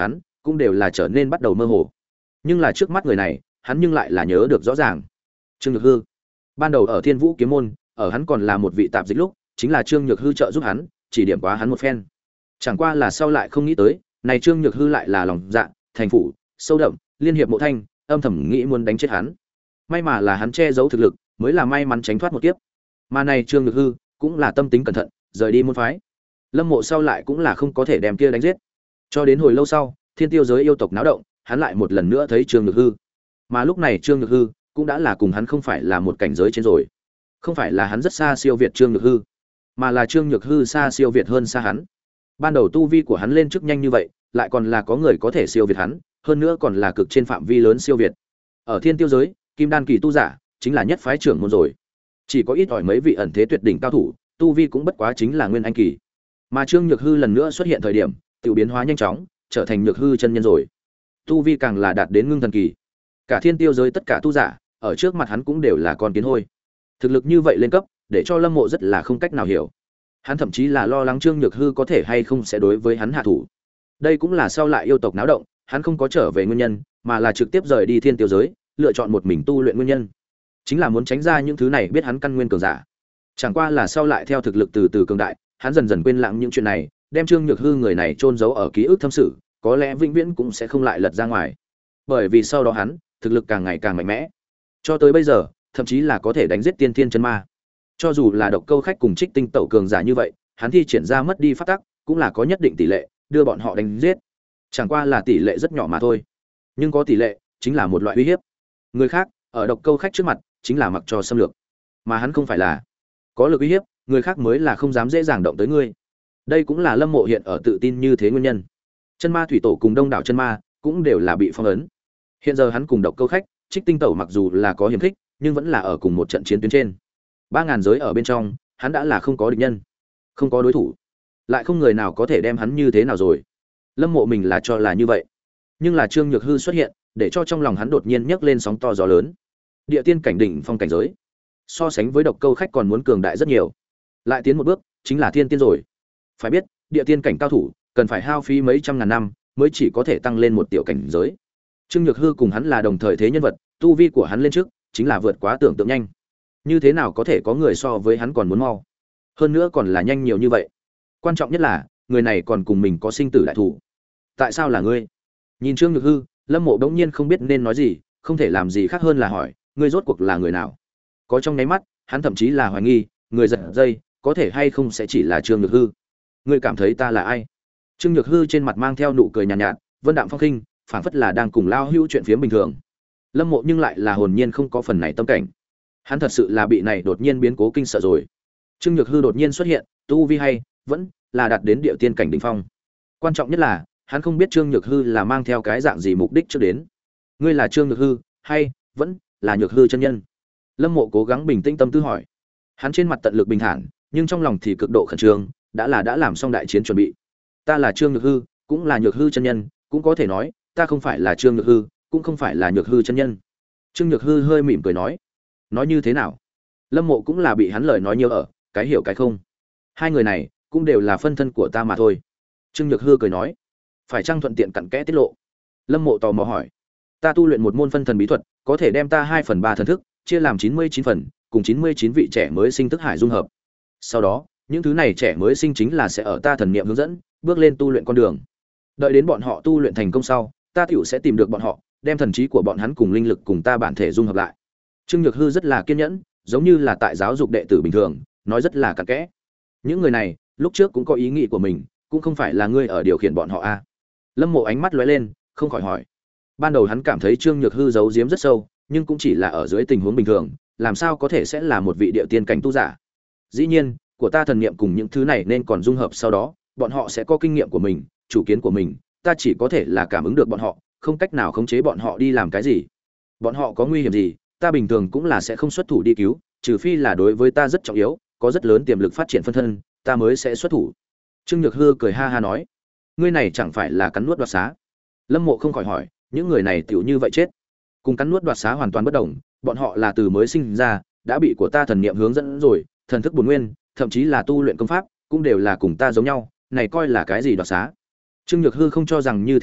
cũng đều là trở nên bắt đầu mơ hồ. Nhưng là trước mắt người này, hắn nhưng lại là nhớ được rõ ràng. Trương Nhược Hư, ban đầu ở Thiên Vũ kiếm môn, ở hắn còn là một vị tạp dịch lúc, chính là Trương Nhược Hư trợ giúp hắn, chỉ điểm quá hắn một phen. Chẳng qua là sau lại không nghĩ tới, này Trương Nhược Hư lại là lòng dạ, thành phủ, sâu đậm, liên hiệp Mộ Thanh, âm thầm nghĩ muốn đánh chết hắn. May mà là hắn che giấu thực lực, mới là may mắn tránh thoát một kiếp. Mà này Trương Nhược Hư cũng là tâm tính cẩn thận, rời đi môn phái. Lâm Mộ sau lại cũng là không có thể đem kia đánh giết. Cho đến hồi lâu sau, Thiên Tiêu giới yêu tộc náo động, hắn lại một lần nữa thấy Trương Nhược Hư. Mà lúc này Trương Nhược Hư cũng đã là cùng hắn không phải là một cảnh giới trên rồi. Không phải là hắn rất xa siêu việt Trương Nhược Hư, mà là Trương Nhược Hư xa siêu việt hơn xa hắn. Ban đầu tu vi của hắn lên chức nhanh như vậy, lại còn là có người có thể siêu việt hắn, hơn nữa còn là cực trên phạm vi lớn siêu việt. Ở Thiên Tiêu giới, Kim Đan kỳ tu giả chính là nhất phái trưởng môn rồi. Chỉ có ít ỏi mấy vị ẩn thế tuyệt đỉnh cao thủ, tu vi cũng bất quá chính là nguyên anh kỳ. Mà Trương Nhược Hư lần nữa xuất hiện thời điểm, tiểu biến hóa nhanh chóng, trở thành Nhược Hư chân nhân rồi. Tu vi càng là đạt đến ngưng thần kỳ. Cả Thiên Tiêu giới tất cả tu giả, ở trước mặt hắn cũng đều là con kiến hôi. Thực lực như vậy lên cấp, để cho Lâm Mộ rất là không cách nào hiểu. Hắn thậm chí là lo lắng Trương Nhược Hư có thể hay không sẽ đối với hắn hạ thủ. Đây cũng là sau lại yêu tộc náo động, hắn không có trở về nguyên nhân, mà là trực tiếp rời đi Thiên Tiêu giới, lựa chọn một mình tu luyện nguyên nhân. Chính là muốn tránh ra những thứ này biết hắn căn nguyên cường giả. Chẳng qua là sau lại theo thực lực từ từ cường đại, hắn dần dần quên lãng những chuyện này, đem Trương Nhược Hư người này chôn giấu ở ký ức thâm sự, có lẽ vĩnh viễn cũng sẽ không lại lật ra ngoài. Bởi vì sau đó hắn, thực lực càng ngày càng mạnh mẽ. Cho tới bây giờ, thậm chí là có thể đánh giết tiên thiên chân ma. Cho dù là độc câu khách cùng Trích Tinh Tẩu cường giả như vậy, hắn thi triển ra mất đi pháp tắc, cũng là có nhất định tỷ lệ đưa bọn họ đánh giết. Chẳng qua là tỷ lệ rất nhỏ mà thôi. Nhưng có tỷ lệ, chính là một loại uy hiếp. Người khác, ở độc câu khách trước mặt, chính là mặc cho xâm lược. Mà hắn không phải là có lực uy hiếp, người khác mới là không dám dễ dàng động tới ngươi. Đây cũng là Lâm Mộ hiện ở tự tin như thế nguyên nhân. Chân ma thủy tổ cùng đông đảo chân ma cũng đều là bị phong ấn. Hiện giờ hắn cùng độc câu khách, Trích Tinh Tẩu mặc dù là có hiểm khích, nhưng vẫn là ở cùng một trận chiến tuyến trên. Ba ngàn giới ở bên trong, hắn đã là không có địch nhân, không có đối thủ, lại không người nào có thể đem hắn như thế nào rồi. Lâm Mộ mình là cho là như vậy, nhưng là Trương Nhược Hư xuất hiện, để cho trong lòng hắn đột nhiên nhấc lên sóng to gió lớn. Địa tiên cảnh đỉnh phong cảnh giới, so sánh với độc câu khách còn muốn cường đại rất nhiều. Lại tiến một bước, chính là thiên tiên rồi. Phải biết, địa tiên cảnh cao thủ cần phải hao phí mấy trăm ngàn năm mới chỉ có thể tăng lên một tiểu cảnh giới. Trương Nhược Hư cùng hắn là đồng thời thế nhân vật, tu vi của hắn lên trước, chính là vượt quá tưởng tượng nhanh. Như thế nào có thể có người so với hắn còn muốn mau? Hơn nữa còn là nhanh nhiều như vậy. Quan trọng nhất là, người này còn cùng mình có sinh tử đại thủ. Tại sao là ngươi? Nhìn Trương Nhược Hư, Lâm Mộ đống nhiên không biết nên nói gì, không thể làm gì khác hơn là hỏi, ngươi rốt cuộc là người nào? Có trong nháy mắt, hắn thậm chí là hoài nghi, người giật dây, có thể hay không sẽ chỉ là Trương Nhược Hư. Ngươi cảm thấy ta là ai? Trương Nhược Hư trên mặt mang theo nụ cười nhàn nhạt, nhạt, vân đạm phong khinh, phảng phất là đang cùng lao hưu chuyện phiếm bình thường. Lâm Mộ nhưng lại là hồn nhiên không có phần này tâm cảnh. Hắn thật sự là bị này đột nhiên biến cố kinh sợ rồi. Trương Nhược Hư đột nhiên xuất hiện, tu vi hay vẫn là đạt đến địa tiên cảnh đỉnh phong. Quan trọng nhất là, hắn không biết Trương Nhược Hư là mang theo cái dạng gì mục đích trước đến. Ngươi là Trương Nhược Hư hay vẫn là Nhược Hư chân nhân? Lâm Mộ cố gắng bình tĩnh tâm tư hỏi. Hắn trên mặt tận lực bình thản, nhưng trong lòng thì cực độ khẩn trương, đã là đã làm xong đại chiến chuẩn bị. Ta là Trương Nhược Hư, cũng là Nhược Hư chân nhân, cũng có thể nói, ta không phải là Trương Nhược Hư, cũng không phải là Nhược Hư chân nhân. Trương Nhược Hư hơi mỉm cười nói. Nói như thế nào? Lâm Mộ cũng là bị hắn lời nói nhiều ở, cái hiểu cái không. Hai người này cũng đều là phân thân của ta mà thôi. Trương Nhược Hư cười nói. Phải chăng thuận tiện cặn kẽ tiết lộ? Lâm Mộ tò mò hỏi. Ta tu luyện một môn phân thần bí thuật, có thể đem ta hai phần ba thần thức chia làm chín mươi chín phần, cùng chín mươi chín vị trẻ mới sinh thức hải dung hợp. Sau đó, những thứ này trẻ mới sinh chính là sẽ ở ta thần niệm hướng dẫn, bước lên tu luyện con đường. Đợi đến bọn họ tu luyện thành công sau, ta tiểu sẽ tìm được bọn họ, đem thần trí của bọn hắn cùng linh lực cùng ta bản thể dung hợp lại. Trương Nhược Hư rất là kiên nhẫn, giống như là tại giáo dục đệ tử bình thường, nói rất là cặn kẽ. Những người này, lúc trước cũng có ý nghĩ của mình, cũng không phải là ngươi ở điều khiển bọn họ a. À. Lâm Mộ ánh mắt lóe lên, không khỏi hỏi. Ban đầu hắn cảm thấy Trương Nhược Hư giấu giếm rất sâu, nhưng cũng chỉ là ở dưới tình huống bình thường, làm sao có thể sẽ là một vị địa tiên cảnh tu giả. Dĩ nhiên, của ta thần niệm cùng những thứ này nên còn dung hợp sau đó, bọn họ sẽ có kinh nghiệm của mình, chủ kiến của mình, ta chỉ có thể là cảm ứng được bọn họ, không cách nào khống chế bọn họ đi làm cái gì. Bọn họ có nguy hiểm gì, ta bình thường cũng là sẽ không xuất thủ đi cứu, trừ phi là đối với ta rất trọng yếu, có rất lớn tiềm lực phát triển phân thân, ta mới sẽ xuất thủ. Trương Nhược Hư cười ha ha nói, ngươi này chẳng phải là cắn nuốt đoạt xá? Lâm Mộ không khỏi hỏi, những người này tiểu như vậy chết, cùng cắn nuốt đoạt xá hoàn toàn bất đồng, bọn họ là từ mới sinh ra đã bị của ta thần niệm hướng dẫn rồi, thần thức bổn nguyên, thậm chí là tu luyện công pháp, cũng đều là cùng ta giống nhau, này coi là cái gì đoạt xá? Trương Nhược Hư không cho rằng như thế nói,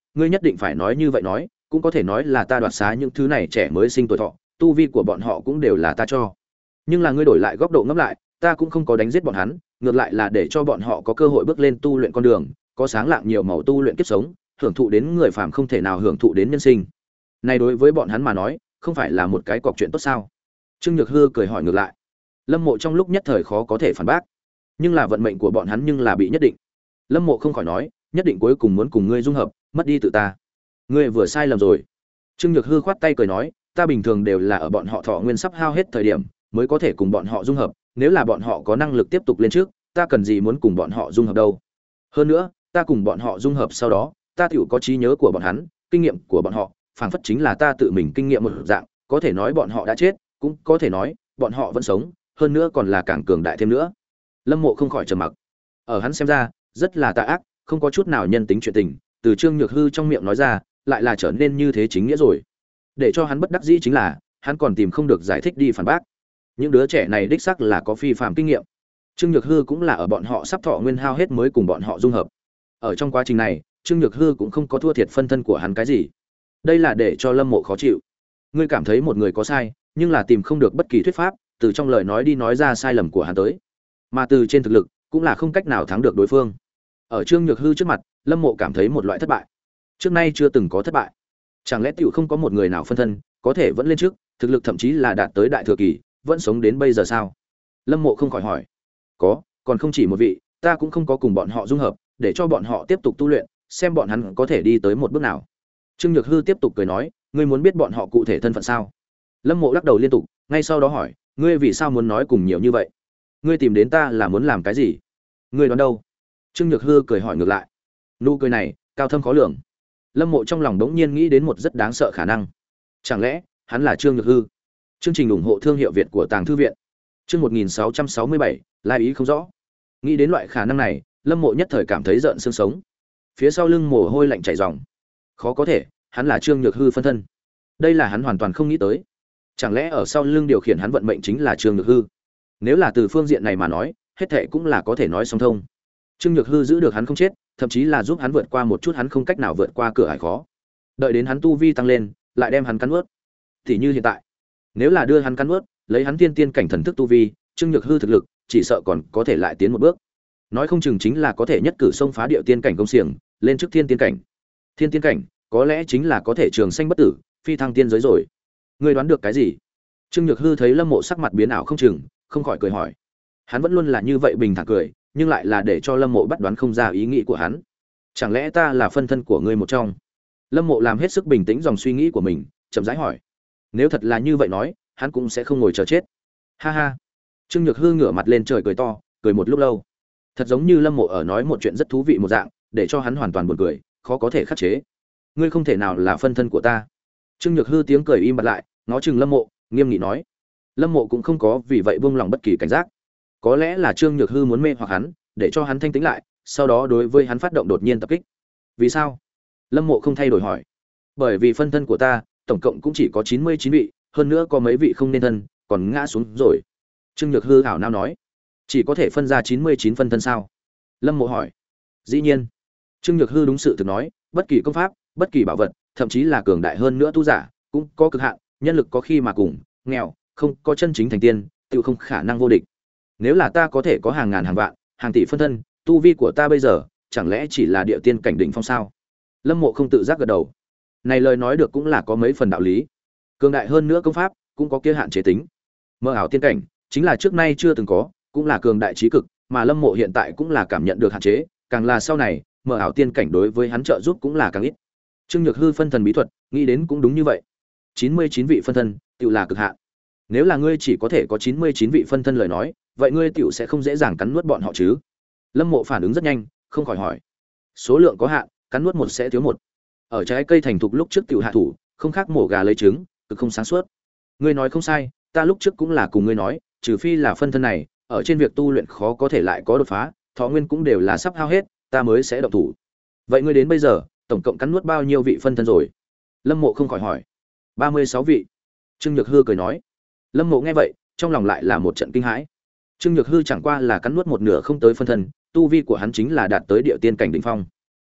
ngươi nhất định phải nói như vậy nói, cũng có thể nói là ta đoạt xá những thứ này trẻ mới sinh tuổi thọ, tu vi của bọn họ cũng đều là ta cho. Nhưng là ngươi đổi lại góc độ ngẫm lại, ta cũng không có đánh giết bọn hắn, ngược lại là để cho bọn họ có cơ hội bước lên tu luyện con đường, có sáng lạng nhiều màu tu luyện kiếp sống, hưởng thụ đến người phàm không thể nào hưởng thụ đến nhân sinh. Này đối với bọn hắn mà nói, không phải là một cái cọc chuyện tốt sao? Trương Nhược Hư cười hỏi ngược lại. Lâm Mộ trong lúc nhất thời khó có thể phản bác, nhưng là vận mệnh của bọn hắn nhưng là bị nhất định. Lâm Mộ không khỏi nói, nhất định cuối cùng muốn cùng ngươi dung hợp, mất đi tự ta. Ngươi vừa sai lầm rồi. Trương Nhược Hư khoát tay cười nói, ta bình thường đều là ở bọn họ thọ nguyên sắp hao hết thời điểm mới có thể cùng bọn họ dung hợp, nếu là bọn họ có năng lực tiếp tục lên trước, ta cần gì muốn cùng bọn họ dung hợp đâu. Hơn nữa, ta cùng bọn họ dung hợp sau đó, ta tựu có trí nhớ của bọn hắn, kinh nghiệm của bọn họ, phảng phất chính là ta tự mình kinh nghiệm một dạng, có thể nói bọn họ đã chết, cũng có thể nói bọn họ vẫn sống, hơn nữa còn là càng cường đại thêm nữa. Lâm Mộ không khỏi trầm mặc. Ở hắn xem ra, rất là tà ác, không có chút nào nhân tính chuyện tình, từ Trương Nhược Hư trong miệng nói ra, lại là trở nên như thế chính nghĩa rồi. Để cho hắn bất đắc dĩ chính là, hắn còn tìm không được giải thích đi phản bác. Những đứa trẻ này đích xác là có phi phàm kinh nghiệm. Trương Nhược Hư cũng là ở bọn họ sắp thọ nguyên hao hết mới cùng bọn họ dung hợp. Ở trong quá trình này, Trương Nhược Hư cũng không có thua thiệt phân thân của hắn cái gì. Đây là để cho Lâm Mộ khó chịu. Ngươi cảm thấy một người có sai, nhưng là tìm không được bất kỳ thuyết pháp, từ trong lời nói đi nói ra sai lầm của hắn tới. Mà từ trên thực lực, cũng là không cách nào thắng được đối phương. Ở Trương Nhược Hư trước mặt, Lâm Mộ cảm thấy một loại thất bại. Trước nay chưa từng có thất bại. Chẳng lẽ tiểu không có một người nào phân thân có thể vẫn lên trước, thực lực thậm chí là đạt tới đại thừa kỳ, vẫn sống đến bây giờ sao? Lâm Mộ không khỏi hỏi. Có, còn không chỉ một vị, ta cũng không có cùng bọn họ dung hợp, để cho bọn họ tiếp tục tu luyện, xem bọn hắn có thể đi tới một bước nào. Trương Nhược Hư tiếp tục cười nói, ngươi muốn biết bọn họ cụ thể thân phận sao? Lâm Mộ lắc đầu liên tục, ngay sau đó hỏi, ngươi vì sao muốn nói cùng nhiều như vậy? Ngươi tìm đến ta là muốn làm cái gì? Ngươi đoán đâu? Trương Nhược Hư cười hỏi ngược lại. Nụ cười này, cao thâm khó lường. Lâm Mộ trong lòng đống nhiên nghĩ đến một rất đáng sợ khả năng. Chẳng lẽ hắn là Trương Nhược Hư? Chương trình ủng hộ thương hiệu Việt của Tàng Thư viện. Chương một nghìn sáu trăm sáu mươi bảy, lai ý không rõ. Nghĩ đến loại khả năng này, Lâm Mộ nhất thời cảm thấy rợn xương sống. Phía sau lưng mồ hôi lạnh chảy ròng. Khó có thể, hắn là Trương Nhược Hư phân thân. Đây là hắn hoàn toàn không nghĩ tới. Chẳng lẽ ở sau lưng điều khiển hắn vận mệnh chính là Trương Nhược Hư? Nếu là từ phương diện này mà nói, hết thảy cũng là có thể nói song thông. Trương Nhược Hư giữ được hắn không chết, thậm chí là giúp hắn vượt qua một chút hắn không cách nào vượt qua cửa ải khó. Đợi đến hắn tu vi tăng lên, lại đem hắn cắn nuốt. Thì như hiện tại, nếu là đưa hắn cắn nuốt, lấy hắn tiên tiên cảnh thần thức tu vi, Trương Nhược Hư thực lực, chỉ sợ còn có thể lại tiến một bước. Nói không chừng chính là có thể nhất cử xông phá địa tiên cảnh công xiềng, lên trước thiên tiên cảnh. Thiên tiên cảnh, có lẽ chính là có thể trường sanh bất tử, phi thăng tiên giới rồi. Ngươi đoán được cái gì? Trương Nhược Hư thấy Lâm Mộ sắc mặt biến ảo không chừng, không khỏi cười hỏi. Hắn vẫn luôn là như vậy bình thản cười, nhưng lại là để cho Lâm Mộ bắt đoán không ra ý nghĩ của hắn. Chẳng lẽ ta là phân thân của ngươi một trong? Lâm Mộ làm hết sức bình tĩnh dòng suy nghĩ của mình, chậm rãi hỏi. Nếu thật là như vậy nói, hắn cũng sẽ không ngồi chờ chết. Ha ha. Trương Nhược Hư ngửa mặt lên trời cười to, cười một lúc lâu. Thật giống như Lâm Mộ ở nói một chuyện rất thú vị một dạng, để cho hắn hoàn toàn buồn cười, khó có thể khắc chế. Ngươi không thể nào là phân thân của ta. Trương Nhược Hư tiếng cười im bặt lại, ngó chừng Lâm Mộ, nghiêm nghị nói. Lâm Mộ cũng không có vì vậy buông lòng bất kỳ cảnh giác. Có lẽ là Trương Nhược Hư muốn mê hoặc hắn, để cho hắn thanh tĩnh lại, sau đó đối với hắn phát động đột nhiên tập kích. Vì sao? Lâm Mộ không thay đổi hỏi. Bởi vì phân thân của ta, tổng cộng cũng chỉ có chín mươi chín vị, hơn nữa có mấy vị không nên thân, còn ngã xuống rồi. Trương Nhược Hư ảo não nói. Chỉ có thể phân ra chín mươi chín phân thân sao? Lâm Mộ hỏi. Dĩ nhiên. Trương Nhược Hư đúng sự thực nói, bất kỳ công pháp, bất kỳ bảo vật, thậm chí là cường đại hơn nữa tu giả, cũng có cực hạn, nhân lực có khi mà cùng, nghèo, không có chân chính thành tiên, tự không khả năng vô địch. Nếu là ta có thể có hàng ngàn hàng vạn, hàng tỷ phân thân, tu vi của ta bây giờ, chẳng lẽ chỉ là địa tiên cảnh đỉnh phong sao? Lâm Mộ không tự giác gật đầu. Này lời nói được cũng là có mấy phần đạo lý. Cường đại hơn nữa công pháp, cũng có kia hạn chế tính. Mơ ảo tiên cảnh, chính là trước nay chưa từng có, cũng là cường đại trí cực, mà Lâm Mộ hiện tại cũng là cảm nhận được hạn chế, càng là sau này, mơ ảo tiên cảnh đối với hắn trợ giúp cũng là càng ít. Trương Nhược Hư phân thần bí thuật, nghĩ đến cũng đúng như vậy. chín mươi chín vị phân thân, tựu là cực hạn. Nếu là ngươi chỉ có thể có chín mươi chín vị phân thân lời nói, vậy ngươi tựu sẽ không dễ dàng cắn nuốt bọn họ chứ? Lâm Mộ phản ứng rất nhanh, không khỏi hỏi. Số lượng có hạn, cắn nuốt một sẽ thiếu một. Ở trái cây thành thục lúc trước tựu hạ thủ, không khác mổ gà lấy trứng, cực không sáng suốt. Ngươi nói không sai, ta lúc trước cũng là cùng ngươi nói, trừ phi là phân thân này, ở trên việc tu luyện khó có thể lại có đột phá, thọ nguyên cũng đều là sắp hao hết, ta mới sẽ động thủ. Vậy ngươi đến bây giờ, tổng cộng cắn nuốt bao nhiêu vị phân thân rồi? Lâm Mộ không khỏi hỏi. ba mươi sáu vị. Trương Nhược Hư cười nói. Lâm Mộ nghe vậy, trong lòng lại là một trận kinh hãi. Trương Nhược Hư chẳng qua là cắn nuốt một nửa không tới phân thân, tu vi của hắn chính là đạt tới địa tiên cảnh đỉnh phong.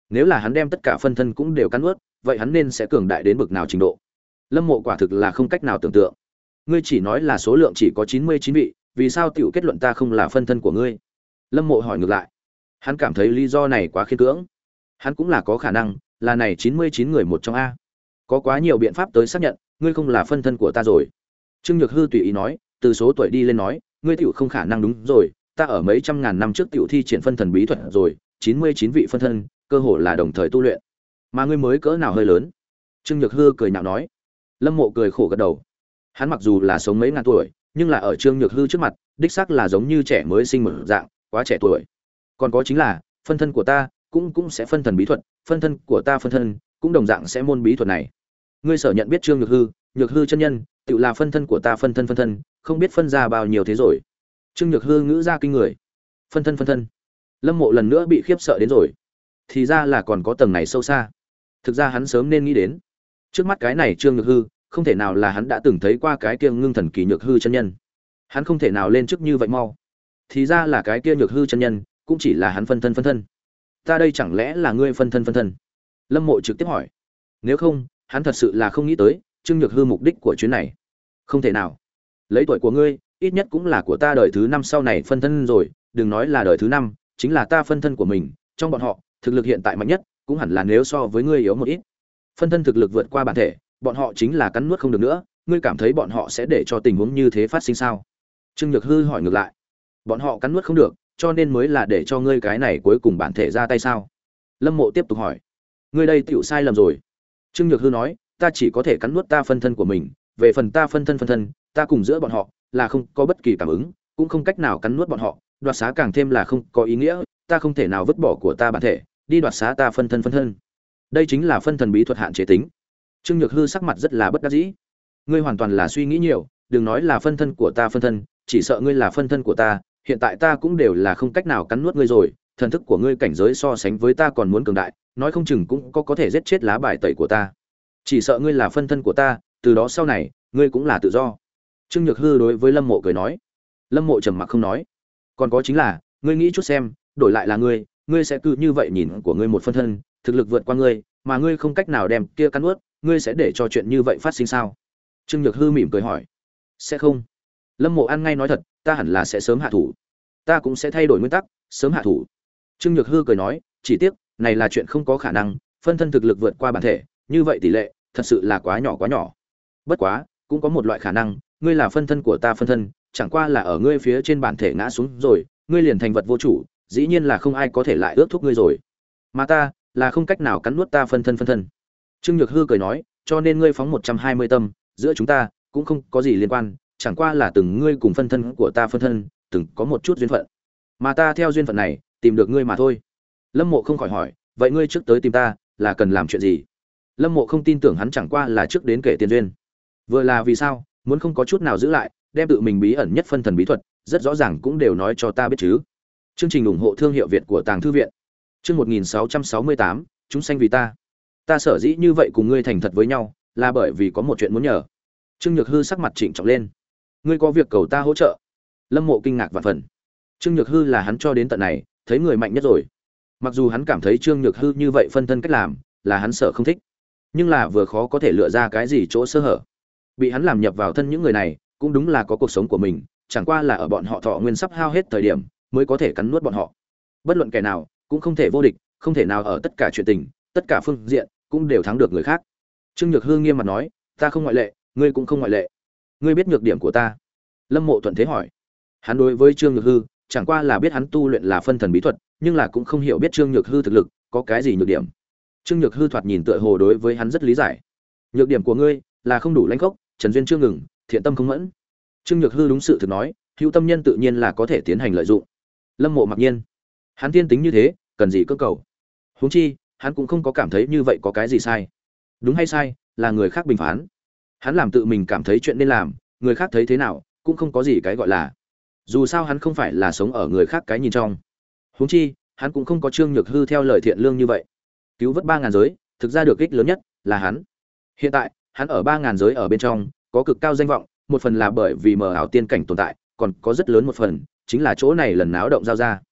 Nếu là hắn đem tất cả phân thân cũng đều cắn nuốt, vậy hắn nên sẽ cường đại đến bực nào trình độ? Lâm Mộ quả thực là không cách nào tưởng tượng. Ngươi chỉ nói là số lượng chỉ có chín mươi chín vị, vì sao tiểu kết luận ta không là phân thân của ngươi? Lâm Mộ hỏi ngược lại. Hắn cảm thấy lý do này quá khiên cưỡng. Hắn cũng là có khả năng, là này chín mươi chín người một trong a. Có quá nhiều biện pháp tới xác nhận, ngươi không là phân thân của ta rồi. Trương Nhược Hư tùy ý nói, từ số tuổi đi lên nói, ngươi tiểu không khả năng đúng rồi, ta ở mấy trăm ngàn năm trước tiểu thi triển phân thần bí thuật rồi, chín mươi chín vị phân thân, cơ hồ là đồng thời tu luyện. Mà ngươi mới cỡ nào hơi lớn? Trương Nhược Hư cười nhạo nói. Lâm Mộ cười khổ gật đầu. Hắn mặc dù là sống mấy ngàn tuổi, nhưng là ở Trương Nhược Hư trước mặt, đích xác là giống như trẻ mới sinh mở dạng, quá trẻ tuổi. Còn có chính là, phân thân của ta cũng cũng sẽ phân thần bí thuật, phân thân của ta phân thân cũng đồng dạng sẽ môn bí thuật này. Ngươi sở nhận biết Trương Nhược Hư, Nhược Hư chân nhân, tự là phân thân của ta phân thân phân thân, không biết phân ra bao nhiêu thế rồi. Trương Nhược Hư ngữ ra kinh người. Phân thân phân thân. Lâm Mộ lần nữa bị khiếp sợ đến rồi. Thì ra là còn có tầng này sâu xa. Thực ra hắn sớm nên nghĩ đến. Trước mắt cái này Trương Nhược Hư, không thể nào là hắn đã từng thấy qua cái kia ngưng thần kỳ Nhược Hư chân nhân. Hắn không thể nào lên trước như vậy mau. Thì ra là cái kia Nhược Hư chân nhân, cũng chỉ là hắn phân thân phân thân. Ta đây chẳng lẽ là ngươi phân thân phân thân? Lâm Mộ trực tiếp hỏi. Nếu không, hắn thật sự là không nghĩ tới Trương Nhược Hư mục đích của chuyến này. Không thể nào. Lấy tuổi của ngươi, ít nhất cũng là của ta đời thứ năm sau này phân thân rồi, đừng nói là đời thứ năm, chính là ta phân thân của mình, trong bọn họ, thực lực hiện tại mạnh nhất, cũng hẳn là nếu so với ngươi yếu một ít. Phân thân thực lực vượt qua bản thể, bọn họ chính là cắn nuốt không được nữa, ngươi cảm thấy bọn họ sẽ để cho tình huống như thế phát sinh sao? Trương Nhược Hư hỏi ngược lại. Bọn họ cắn nuốt không được, cho nên mới là để cho ngươi cái này cuối cùng bản thể ra tay sao? Lâm Mộ tiếp tục hỏi. Ngươi đây tiểu sai lầm rồi. Trương Nhược Hư nói, ta chỉ có thể cắn nuốt ta phân thân của mình, về phần ta phân thân phân thân, ta cùng giữa bọn họ là không có bất kỳ cảm ứng, cũng không cách nào cắn nuốt bọn họ, đoạt xá càng thêm là không có ý nghĩa, ta không thể nào vứt bỏ của ta bản thể, đi đoạt xá ta phân thân phân thân. Đây chính là phân thần bí thuật hạn chế tính. Trương Nhược Hư sắc mặt rất là bất đắc dĩ. Ngươi hoàn toàn là suy nghĩ nhiều, đừng nói là phân thân của ta phân thân, chỉ sợ ngươi là phân thân của ta, hiện tại ta cũng đều là không cách nào cắn nuốt ngươi rồi, thần thức của ngươi cảnh giới so sánh với ta còn muốn cường đại, nói không chừng cũng có có thể giết chết lá bài tẩy của ta. Chỉ sợ ngươi là phân thân của ta, từ đó sau này, ngươi cũng là tự do. Trương Nhược Hư đối với Lâm Mộ cười nói. Lâm Mộ trầm mặc không nói. Còn có chính là, ngươi nghĩ chút xem, đổi lại là ngươi, ngươi sẽ cứ như vậy nhìn của ngươi một phân thân, thực lực vượt qua ngươi, mà ngươi không cách nào đem kia cắn nuốt, ngươi sẽ để cho chuyện như vậy phát sinh sao? Trương Nhược Hư mỉm cười hỏi. Sẽ không. Lâm Mộ ăn ngay nói thật, ta hẳn là sẽ sớm hạ thủ. Ta cũng sẽ thay đổi nguyên tắc, sớm hạ thủ. Trương Nhược Hư cười nói, chỉ tiếc, này là chuyện không có khả năng, phân thân thực lực vượt qua bản thể, như vậy tỷ lệ, thật sự là quá nhỏ quá nhỏ. Bất quá, cũng có một loại khả năng, ngươi là phân thân của ta phân thân, chẳng qua là ở ngươi phía trên bản thể ngã xuống rồi, ngươi liền thành vật vô chủ, dĩ nhiên là không ai có thể lại ước thúc ngươi rồi. Mà ta, là không cách nào cắn nuốt ta phân thân phân thân. Trương Nhược Hư cười nói, cho nên ngươi phóng một trăm hai mươi tâm, giữa chúng ta cũng không có gì liên quan, chẳng qua là từng ngươi cùng phân thân của ta phân thân, từng có một chút duyên phận. Mà ta theo duyên phận này, tìm được ngươi mà thôi. Lâm Mộ không khỏi hỏi, vậy ngươi trước tới tìm ta, là cần làm chuyện gì? Lâm Mộ không tin tưởng hắn chẳng qua là trước đến kể tiền duyên. Vừa là vì sao, muốn không có chút nào giữ lại, đem tự mình bí ẩn nhất phân thần bí thuật, rất rõ ràng cũng đều nói cho ta biết chứ. Chương trình ủng hộ thương hiệu Việt của Tàng Thư viện. Chương một nghìn sáu trăm sáu mươi tám, chúng sanh vì ta. Ta sở dĩ như vậy cùng ngươi thành thật với nhau, là bởi vì có một chuyện muốn nhờ. Trương Nhược Hư sắc mặt trịnh trọng lên. Ngươi có việc cầu ta hỗ trợ? Lâm Mộ kinh ngạc vạn phần. Trương Nhược Hư là hắn cho đến tận này, thấy người mạnh nhất rồi. Mặc dù hắn cảm thấy Trương Nhược Hư như vậy phân thân cách làm, là hắn sợ không thích, nhưng là vừa khó có thể lựa ra cái gì chỗ sơ hở. Bị hắn làm nhập vào thân những người này, cũng đúng là có cuộc sống của mình, chẳng qua là ở bọn họ thọ nguyên sắp hao hết thời điểm, mới có thể cắn nuốt bọn họ. Bất luận kẻ nào, cũng không thể vô địch, không thể nào ở tất cả chuyện tình, tất cả phương diện cũng đều thắng được người khác. Trương Nhược Hư nghiêm mặt nói, ta không ngoại lệ, ngươi cũng không ngoại lệ. Ngươi biết nhược điểm của ta? Lâm Mộ thuận thế hỏi. Hắn đối với Trương Nhược Hư, chẳng qua là biết hắn tu luyện là phân thần bí thuật, nhưng là cũng không hiểu biết Trương Nhược Hư thực lực có cái gì nhược điểm. Trương Nhược Hư thoạt nhìn tựa hồ đối với hắn rất lý giải. Nhược điểm của ngươi là không đủ lãnh khốc, trần duyên chưa ngừng, thiện tâm không mẫn. Trương Nhược Hư đúng sự thực nói, hữu tâm nhân tự nhiên là có thể tiến hành lợi dụng. Lâm Mộ mặc nhiên, hắn tiên tính như thế, cần gì cơ cầu? Huống chi, hắn cũng không có cảm thấy như vậy có cái gì sai. Đúng hay sai, là người khác bình phán. Hắn làm tự mình cảm thấy chuyện nên làm, người khác thấy thế nào, cũng không có gì cái gọi là. Dù sao hắn không phải là sống ở người khác cái nhìn trong. Huống chi, hắn cũng không có Trương Nhược Hư theo lời thiện lương như vậy. Cứu vớt ba ngàn giới, thực ra được ích lớn nhất là hắn. Hiện tại, hắn ở ba ngàn giới ở bên trong, có cực cao danh vọng, một phần là bởi vì mờ ảo tiên cảnh tồn tại, còn có rất lớn một phần chính là chỗ này lần náo động giao ra.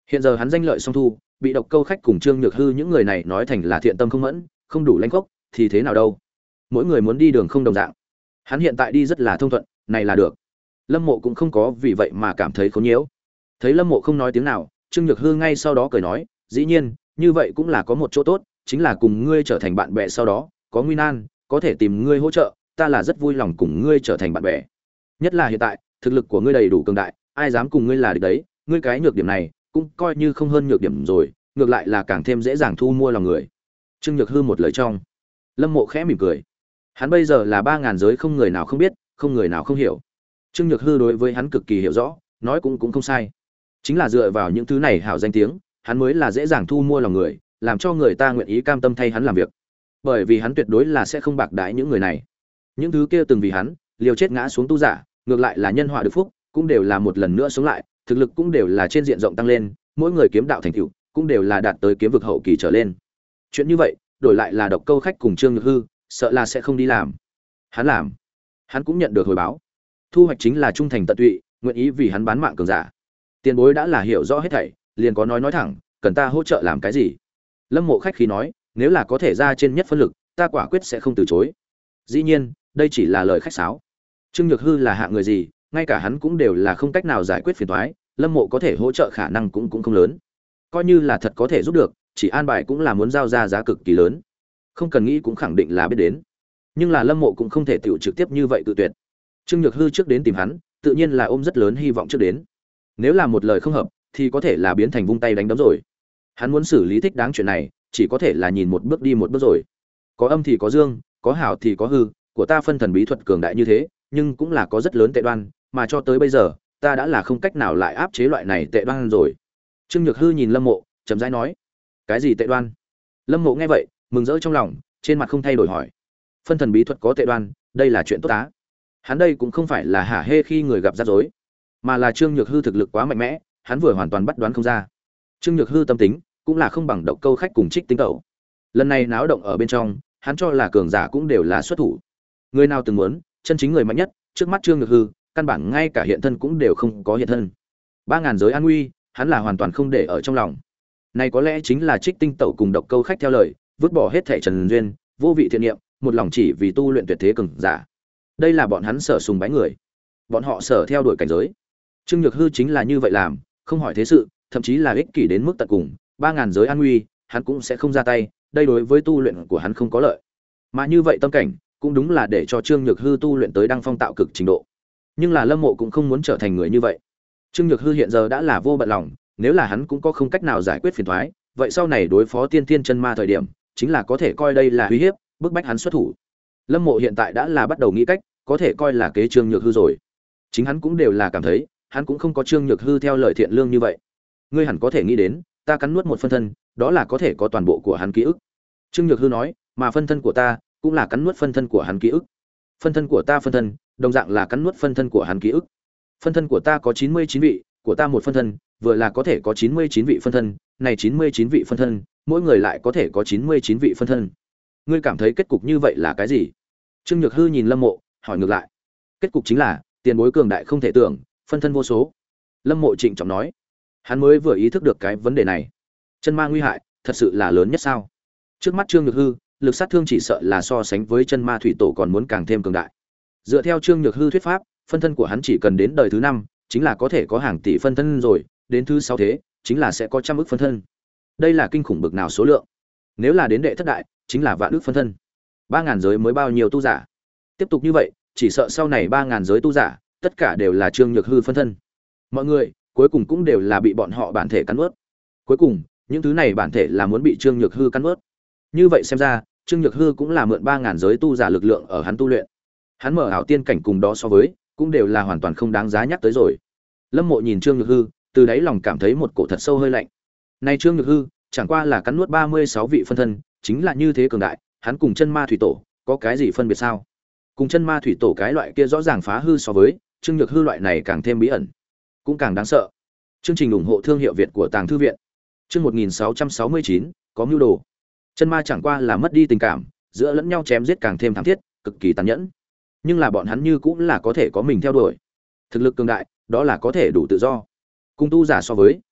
Hiện giờ hắn danh lợi song thu, bị độc câu khách cùng Trương Nhược Hư những người này nói thành là thiện tâm không mẫn, không đủ lãnh khốc, thì thế nào đâu? Mỗi người muốn đi đường không đồng dạng. Hắn hiện tại đi rất là thông thuận, này là được. Lâm Mộ cũng không có vì vậy mà cảm thấy khốn nhiễu. Thấy Lâm Mộ không nói tiếng nào, Trương Nhược Hư ngay sau đó cười nói, dĩ nhiên, như vậy cũng là có một chỗ tốt, chính là cùng ngươi trở thành bạn bè sau đó, có nguy nan, có thể tìm ngươi hỗ trợ, ta là rất vui lòng cùng ngươi trở thành bạn bè. Nhất là hiện tại, thực lực của ngươi đầy đủ cường đại, ai dám cùng ngươi là địch đấy, ngươi cái nhược điểm này, cũng coi như không hơn nhược điểm rồi, ngược lại là càng thêm dễ dàng thu mua lòng người. Trương Nhược Hư một lời trong. Lâm Mộ khẽ mỉm cười. Hắn bây giờ là ba ngàn giới không người nào không biết, không người nào không hiểu. Trương Nhược Hư đối với hắn cực kỳ hiểu rõ, nói cũng cũng không sai. Chính là dựa vào những thứ này hảo danh tiếng, hắn mới là dễ dàng thu mua lòng người, làm cho người ta nguyện ý cam tâm thay hắn làm việc. Bởi vì hắn tuyệt đối là sẽ không bạc đãi những người này. Những thứ kia từng vì hắn liều chết ngã xuống tu giả, ngược lại là nhân họa được phúc, cũng đều là một lần nữa sống lại, thực lực cũng đều là trên diện rộng tăng lên, mỗi người kiếm đạo thành tựu cũng đều là đạt tới kiếm vực hậu kỳ trở lên. Chuyện như vậy, đổi lại là độc câu khách cùng Trương Nhược Hư, sợ là sẽ không đi làm. Hắn làm, hắn cũng nhận được hồi báo. Thu hoạch chính là trung thành tận tụy, nguyện ý vì hắn bán mạng cường giả. Tiền bối đã là hiểu rõ hết thảy, liền có nói nói thẳng, cần ta hỗ trợ làm cái gì? Lâm Mộ khách khí nói, nếu là có thể ra trên nhất phân lực, ta quả quyết sẽ không từ chối. Dĩ nhiên, đây chỉ là lời khách sáo. Trương Nhược Hư là hạng người gì, ngay cả hắn cũng đều là không cách nào giải quyết phiền toái, Lâm Mộ có thể hỗ trợ khả năng cũng cũng không lớn. Coi như là thật có thể giúp được, chỉ an bài cũng là muốn giao ra giá cực kỳ lớn. Không cần nghĩ cũng khẳng định là biết đến. Nhưng là Lâm Mộ cũng không thể tiểu trực tiếp như vậy tự tuyệt. Trương Nhược Hư trước đến tìm hắn, tự nhiên là ôm rất lớn hy vọng trước đến. Nếu là một lời không hợp, thì có thể là biến thành vung tay đánh đấm rồi. Hắn muốn xử lý thích đáng chuyện này, chỉ có thể là nhìn một bước đi một bước rồi. Có âm thì có dương, có hảo thì có hư, của ta phân thần bí thuật cường đại như thế, nhưng cũng là có rất lớn tệ đoan, mà cho tới bây giờ, ta đã là không cách nào lại áp chế loại này tệ đoan rồi. Trương Nhược Hư nhìn Lâm Mộ, chậm rãi nói: "Cái gì tệ đoan?" Lâm Mộ nghe vậy, mừng rỡ trong lòng, trên mặt không thay đổi hỏi: "Phân thần bí thuật có tệ đoan, đây là chuyện tốt á?" Hắn đây cũng không phải là hả hê khi người gặp rắc rối, mà là Trương Nhược Hư thực lực quá mạnh mẽ, hắn vừa hoàn toàn bắt đoán không ra. Trương Nhược Hư tâm tính cũng là không bằng độc câu khách cùng Trích Tinh Tẩu. Lần này náo động ở bên trong, hắn cho là cường giả cũng đều là xuất thủ. Người nào từng muốn chân chính người mạnh nhất, trước mắt Trương Nhược Hư, căn bản ngay cả hiện thân cũng đều không có hiện thân. Ba ngàn giới an nguy, hắn là hoàn toàn không để ở trong lòng. Này có lẽ chính là Trích Tinh Tẩu cùng độc câu khách theo lời, vứt bỏ hết thảy trần duyên, vô vị thiện niệm, một lòng chỉ vì tu luyện tuyệt thế cường giả. Đây là bọn hắn sở sùng bái người, bọn họ sở theo đuổi cảnh giới. Trương Nhược Hư chính là như vậy làm, không hỏi thế sự, thậm chí là ích kỷ đến mức tận cùng, ba ngàn giới an nguy, hắn cũng sẽ không ra tay, đây đối với tu luyện của hắn không có lợi. Mà như vậy tâm cảnh, cũng đúng là để cho Trương Nhược Hư tu luyện tới đăng phong tạo cực trình độ. Nhưng là Lâm Mộ cũng không muốn trở thành người như vậy. Trương Nhược Hư hiện giờ đã là vô bận lòng, nếu là hắn cũng có không cách nào giải quyết phiền toái, vậy sau này đối phó tiên tiên chân ma thời điểm, chính là có thể coi đây là uy hiếp, bức bách hắn xuất thủ. Lâm Mộ hiện tại đã là bắt đầu nghĩ cách, có thể coi là kế Trương Nhược Hư rồi. Chính hắn cũng đều là cảm thấy, hắn cũng không có Trương Nhược Hư theo lời thiện lương như vậy. Ngươi hẳn có thể nghĩ đến, ta cắn nuốt một phân thân, đó là có thể có toàn bộ của hắn ký ức. Trương Nhược Hư nói, mà phân thân của ta cũng là cắn nuốt phân thân của hắn ký ức. Phân thân của ta phân thân, đồng dạng là cắn nuốt phân thân của hắn ký ức. Phân thân của ta có chín mươi chín vị, của ta một phân thân, vừa là có thể có chín mươi chín vị phân thân, này chín mươi chín vị phân thân, mỗi người lại có thể có chín mươi chín vị phân thân. Ngươi cảm thấy kết cục như vậy là cái gì? Trương Nhược Hư nhìn Lâm Mộ, hỏi ngược lại. Kết cục chính là, tiền bối cường đại không thể tưởng, phân thân vô số. Lâm Mộ trịnh trọng nói. Hắn mới vừa ý thức được cái vấn đề này. Chân ma nguy hại, thật sự là lớn nhất sao? Trước mắt Trương Nhược Hư, lực sát thương chỉ sợ là so sánh với chân ma thủy tổ còn muốn càng thêm cường đại. Dựa theo Trương Nhược Hư thuyết pháp, phân thân của hắn chỉ cần đến đời thứ năm, chính là có thể có hàng tỷ phân thân rồi, đến thứ sáu thế, chính là sẽ có trăm ức phân thân. Đây là kinh khủng bực nào số lượng. Nếu là đến đệ thất đại, chính là vạn ức phân thân. Ba ngàn giới mới bao nhiêu tu giả? Tiếp tục như vậy, chỉ sợ sau này ba ngàn giới tu giả, tất cả đều là Trương Nhược Hư phân thân. Mọi người, cuối cùng cũng đều là bị bọn họ bản thể cắn nuốt. Cuối cùng, những thứ này bản thể là muốn bị Trương Nhược Hư cắn nuốt. Như vậy xem ra, Trương Nhược Hư cũng là mượn ba ngàn giới tu giả lực lượng ở hắn tu luyện. Hắn mở ảo tiên cảnh cùng đó so với, cũng đều là hoàn toàn không đáng giá nhắc tới rồi. Lâm Mộ nhìn Trương Nhược Hư, từ đáy lòng cảm thấy một cổ thật sâu hơi lạnh. Này Trương Nhược Hư, chẳng qua là cắn nuốt ba mươi sáu vị phân thân, chính là như thế cường đại, hắn cùng chân ma thủy tổ, có cái gì phân biệt sao? Cùng chân ma thủy tổ cái loại kia rõ ràng phá hư so với, Trương Nhược Hư loại này càng thêm bí ẩn, cũng càng đáng sợ. Chương trình ủng hộ thương hiệu Việt của Tàng Thư viện. Chương một nghìn sáu trăm sáu mươi chín, có mưu đồ. Chân ma chẳng qua là mất đi tình cảm, giữa lẫn nhau chém giết càng thêm thảm thiết, cực kỳ tàn nhẫn. Nhưng là bọn hắn như cũng là có thể có mình theo đuổi. Thực lực cường đại, đó là có thể đủ tự do. Cùng tu giả so với,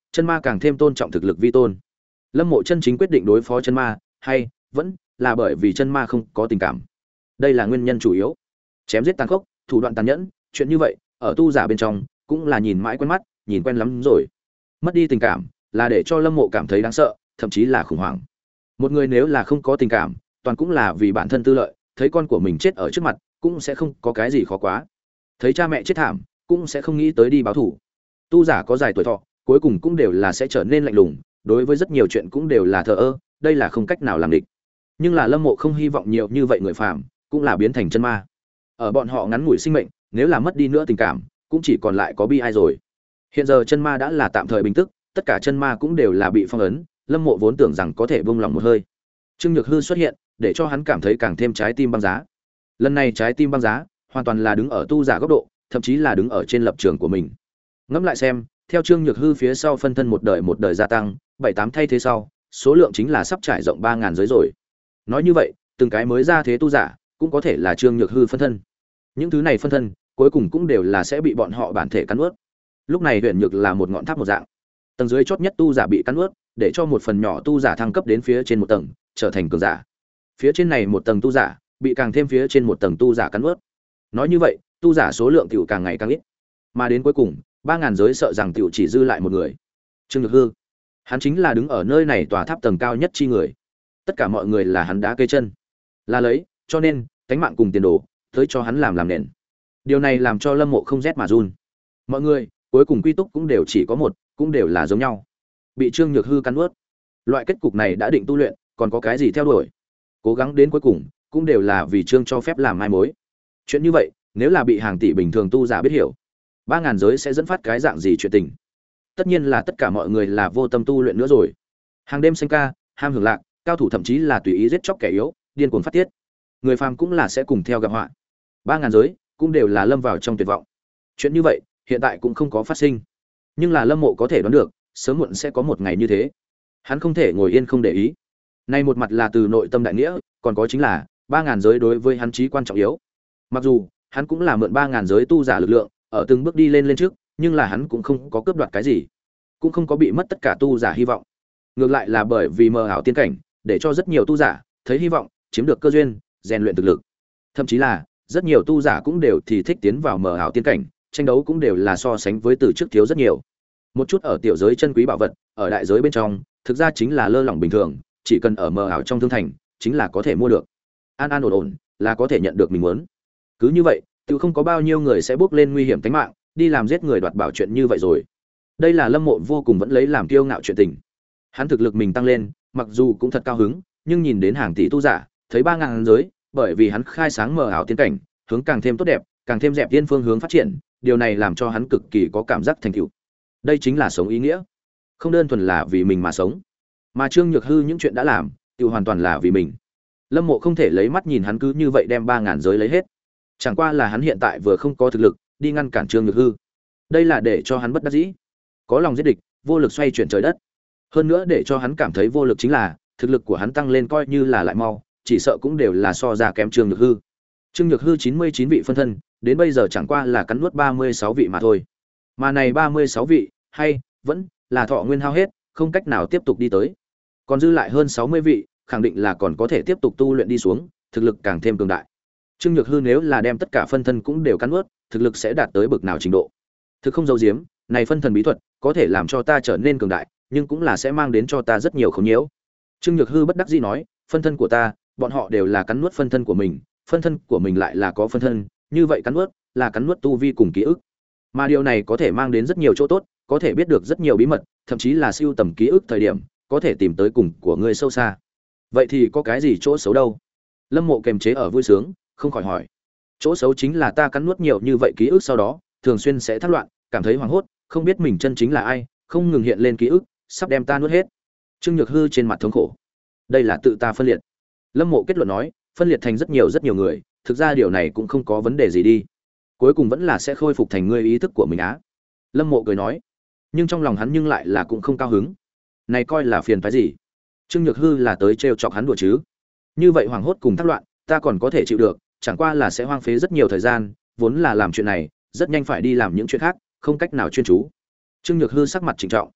chân ma càng thêm tôn trọng thực lực vi tôn. Lâm Mộ chân chính quyết định đối phó chân ma, hay vẫn là bởi vì chân ma không có tình cảm. Đây là nguyên nhân chủ yếu. Chém giết tàn khốc, thủ đoạn tàn nhẫn, chuyện như vậy, ở tu giả bên trong cũng là nhìn mãi quen mắt, nhìn quen lắm rồi. Mất đi tình cảm là để cho Lâm Mộ cảm thấy đáng sợ, thậm chí là khủng hoảng. Một người nếu là không có tình cảm, toàn cũng là vì bản thân tư lợi, thấy con của mình chết ở trước mặt, cũng sẽ không có cái gì khó quá. Thấy cha mẹ chết thảm, cũng sẽ không nghĩ tới đi báo thù. Tu giả có dài tuổi thọ, cuối cùng cũng đều là sẽ trở nên lạnh lùng, đối với rất nhiều chuyện cũng đều là thờ ơ, đây là không cách nào làm địch. Nhưng là Lâm Mộ không hy vọng nhiều như vậy người phàm cũng là biến thành chân ma. Ở bọn họ ngắn ngủi sinh mệnh, nếu là mất đi nữa tình cảm, cũng chỉ còn lại có bi ai rồi. Hiện giờ chân ma đã là tạm thời bình tức, tất cả chân ma cũng đều là bị phong ấn, Lâm Mộ vốn tưởng rằng có thể buông lòng một hơi. Trương Nhược Hư xuất hiện, để cho hắn cảm thấy càng thêm trái tim băng giá. Lần này trái tim băng giá, hoàn toàn là đứng ở tu giả góc độ, thậm chí là đứng ở trên lập trường của mình. Ngẫm lại xem, theo Trương Nhược Hư phía sau phân thân một đời một đời gia tăng, bảy tám thay thế sau, số lượng chính là sắp trải rộng ba ngàn giới rồi. Nói như vậy, từng cái mới ra thế tu giả, cũng có thể là Trương Nhược Hư phân thân. Những thứ này phân thân, cuối cùng cũng đều là sẽ bị bọn họ bản thể cắn nuốt. Lúc này Huyền Nhược là một ngọn tháp một dạng. Tầng dưới chót nhất tu giả bị cắn nuốt, để cho một phần nhỏ tu giả thăng cấp đến phía trên một tầng, trở thành cường giả. Phía trên này một tầng tu giả, bị càng thêm phía trên một tầng tu giả cắn nuốt. Nói như vậy, tu giả số lượng tiểu càng ngày càng ít. Mà đến cuối cùng, ba ngàn giới sợ rằng tiểu chỉ dư lại một người. Trương Nhược Hư. Hắn chính là đứng ở nơi này tòa tháp tầng cao nhất chi người. Tất cả mọi người là hắn đá cây chân. Là lấy, cho nên, cánh mạng cùng tiền đồ, tới cho hắn làm làm nền. Điều này làm cho Lâm Mộ không rét mà run. Mọi người, cuối cùng quy túc cũng đều chỉ có một, cũng đều là giống nhau. Bị Trương Nhược Hư cắn nuốt. Loại kết cục này đã định tu luyện, còn có cái gì theo đuổi? Cố gắng đến cuối cùng, cũng đều là vì Trương cho phép làm mai mối. Chuyện như vậy, nếu là bị hàng tỷ bình thường tu giả biết hiểu, ba ngàn giới sẽ dẫn phát cái dạng gì chuyện tình? Tất nhiên là tất cả mọi người là vô tâm tu luyện nữa rồi. Hàng đêm sinh ca, ham hưởng lạc, cao thủ thậm chí là tùy ý giết chóc kẻ yếu, điên cuồng phát tiết. Người phàm cũng là sẽ cùng theo gặp họa. Ba ngàn giới cũng đều là lâm vào trong tuyệt vọng. Chuyện như vậy, hiện tại cũng không có phát sinh. Nhưng là Lâm Mộ có thể đoán được, sớm muộn sẽ có một ngày như thế. Hắn không thể ngồi yên không để ý. Nay một mặt là từ nội tâm đại nghĩa, còn có chính là ba ngàn giới đối với hắn chí quan trọng yếu. Mặc dù hắn cũng là mượn ba ngàn giới tu giả lực lượng, ở từng bước đi lên lên trước, nhưng là hắn cũng không có cướp đoạt cái gì, cũng không có bị mất tất cả tu giả hy vọng. Ngược lại là bởi vì mơ ảo tiên cảnh, để cho rất nhiều tu giả thấy hy vọng, chiếm được cơ duyên, rèn luyện thực lực. Thậm chí là rất nhiều tu giả cũng đều thì thích tiến vào mơ ảo tiên cảnh, tranh đấu cũng đều là so sánh với từ trước thiếu rất nhiều. Một chút ở tiểu giới chân quý bảo vật, ở đại giới bên trong, thực ra chính là lơ lỏng bình thường, chỉ cần ở mờ ảo trong thương thành, chính là có thể mua được. An an ổn ổn, là có thể nhận được mình muốn. Cứ như vậy, tự không có bao nhiêu người sẽ bước lên nguy hiểm tính mạng, đi làm giết người đoạt bảo chuyện như vậy rồi. Đây là Lâm Mộ vô cùng vẫn lấy làm kiêu ngạo chuyện tình. Hắn thực lực mình tăng lên, mặc dù cũng thật cao hứng, nhưng nhìn đến hàng tỷ tu giả, thấy ba ngàn giới, bởi vì hắn khai sáng mờ ảo tiên cảnh, hướng càng thêm tốt đẹp, càng thêm dẹp tiên phương hướng phát triển, điều này làm cho hắn cực kỳ có cảm giác thành tựu. Đây chính là sống ý nghĩa, không đơn thuần là vì mình mà sống, mà Trương Nhược Hư những chuyện đã làm, tự hoàn toàn là vì mình. Lâm Mộ không thể lấy mắt nhìn hắn cứ như vậy đem ba ngàn giới lấy hết. Chẳng qua là hắn hiện tại vừa không có thực lực đi ngăn cản Trương Nhược Hư. Đây là để cho hắn bất đắc dĩ, có lòng giết địch, vô lực xoay chuyển trời đất. Hơn nữa để cho hắn cảm thấy vô lực chính là, thực lực của hắn tăng lên coi như là lại mau, chỉ sợ cũng đều là so ra kém Trương Nhược Hư. Trương Nhược Hư chín mươi chín vị phân thân, đến bây giờ chẳng qua là cắn nuốt ba mươi sáu vị mà thôi. Mà này ba mươi sáu vị, hay vẫn là thọ nguyên hao hết, không cách nào tiếp tục đi tới. Còn dư lại hơn sáu mươi vị, khẳng định là còn có thể tiếp tục tu luyện đi xuống, thực lực càng thêm cường đại. Trương Nhược Hư nếu là đem tất cả phân thân cũng đều cắn nuốt, thực lực sẽ đạt tới bậc nào trình độ? Thực không giấu giếm, này phân thần bí thuật có thể làm cho ta trở nên cường đại, nhưng cũng là sẽ mang đến cho ta rất nhiều khốn nhiễu. Trương Nhược Hư bất đắc dĩ nói, phân thân của ta, bọn họ đều là cắn nuốt phân thân của mình, phân thân của mình lại là có phân thân, như vậy cắn nuốt là cắn nuốt tu vi cùng ký ức. Mà điều này có thể mang đến rất nhiều chỗ tốt, có thể biết được rất nhiều bí mật, thậm chí là siêu tầm ký ức thời điểm, có thể tìm tới cùng của người sâu xa. Vậy thì có cái gì chỗ xấu đâu? Lâm Mộ kềm chế ở vui sướng, không khỏi hỏi. Chỗ xấu chính là ta cắn nuốt nhiều như vậy ký ức sau đó, thường xuyên sẽ thất loạn, cảm thấy hoảng hốt, không biết mình chân chính là ai, không ngừng hiện lên ký ức, sắp đem ta nuốt hết. Trương Nhược Hư trên mặt thống khổ. Đây là tự ta phân liệt. Lâm Mộ kết luận nói, phân liệt thành rất nhiều rất nhiều người, thực ra điều này cũng không có vấn đề gì đi. Cuối cùng vẫn là sẽ khôi phục thành ngươi ý thức của mình á. Lâm Mộ cười nói, nhưng trong lòng hắn nhưng lại là cũng không cao hứng. Này coi là phiền phái gì? Trương Nhược Hư là tới trêu chọc hắn đùa chứ? Như vậy hoảng hốt cùng thất loạn, ta còn có thể chịu được, chẳng qua là sẽ hoang phế rất nhiều thời gian, vốn là làm chuyện này, rất nhanh phải đi làm những chuyện khác, không cách nào chuyên chú. Trương Nhược Hư sắc mặt trịnh trọng.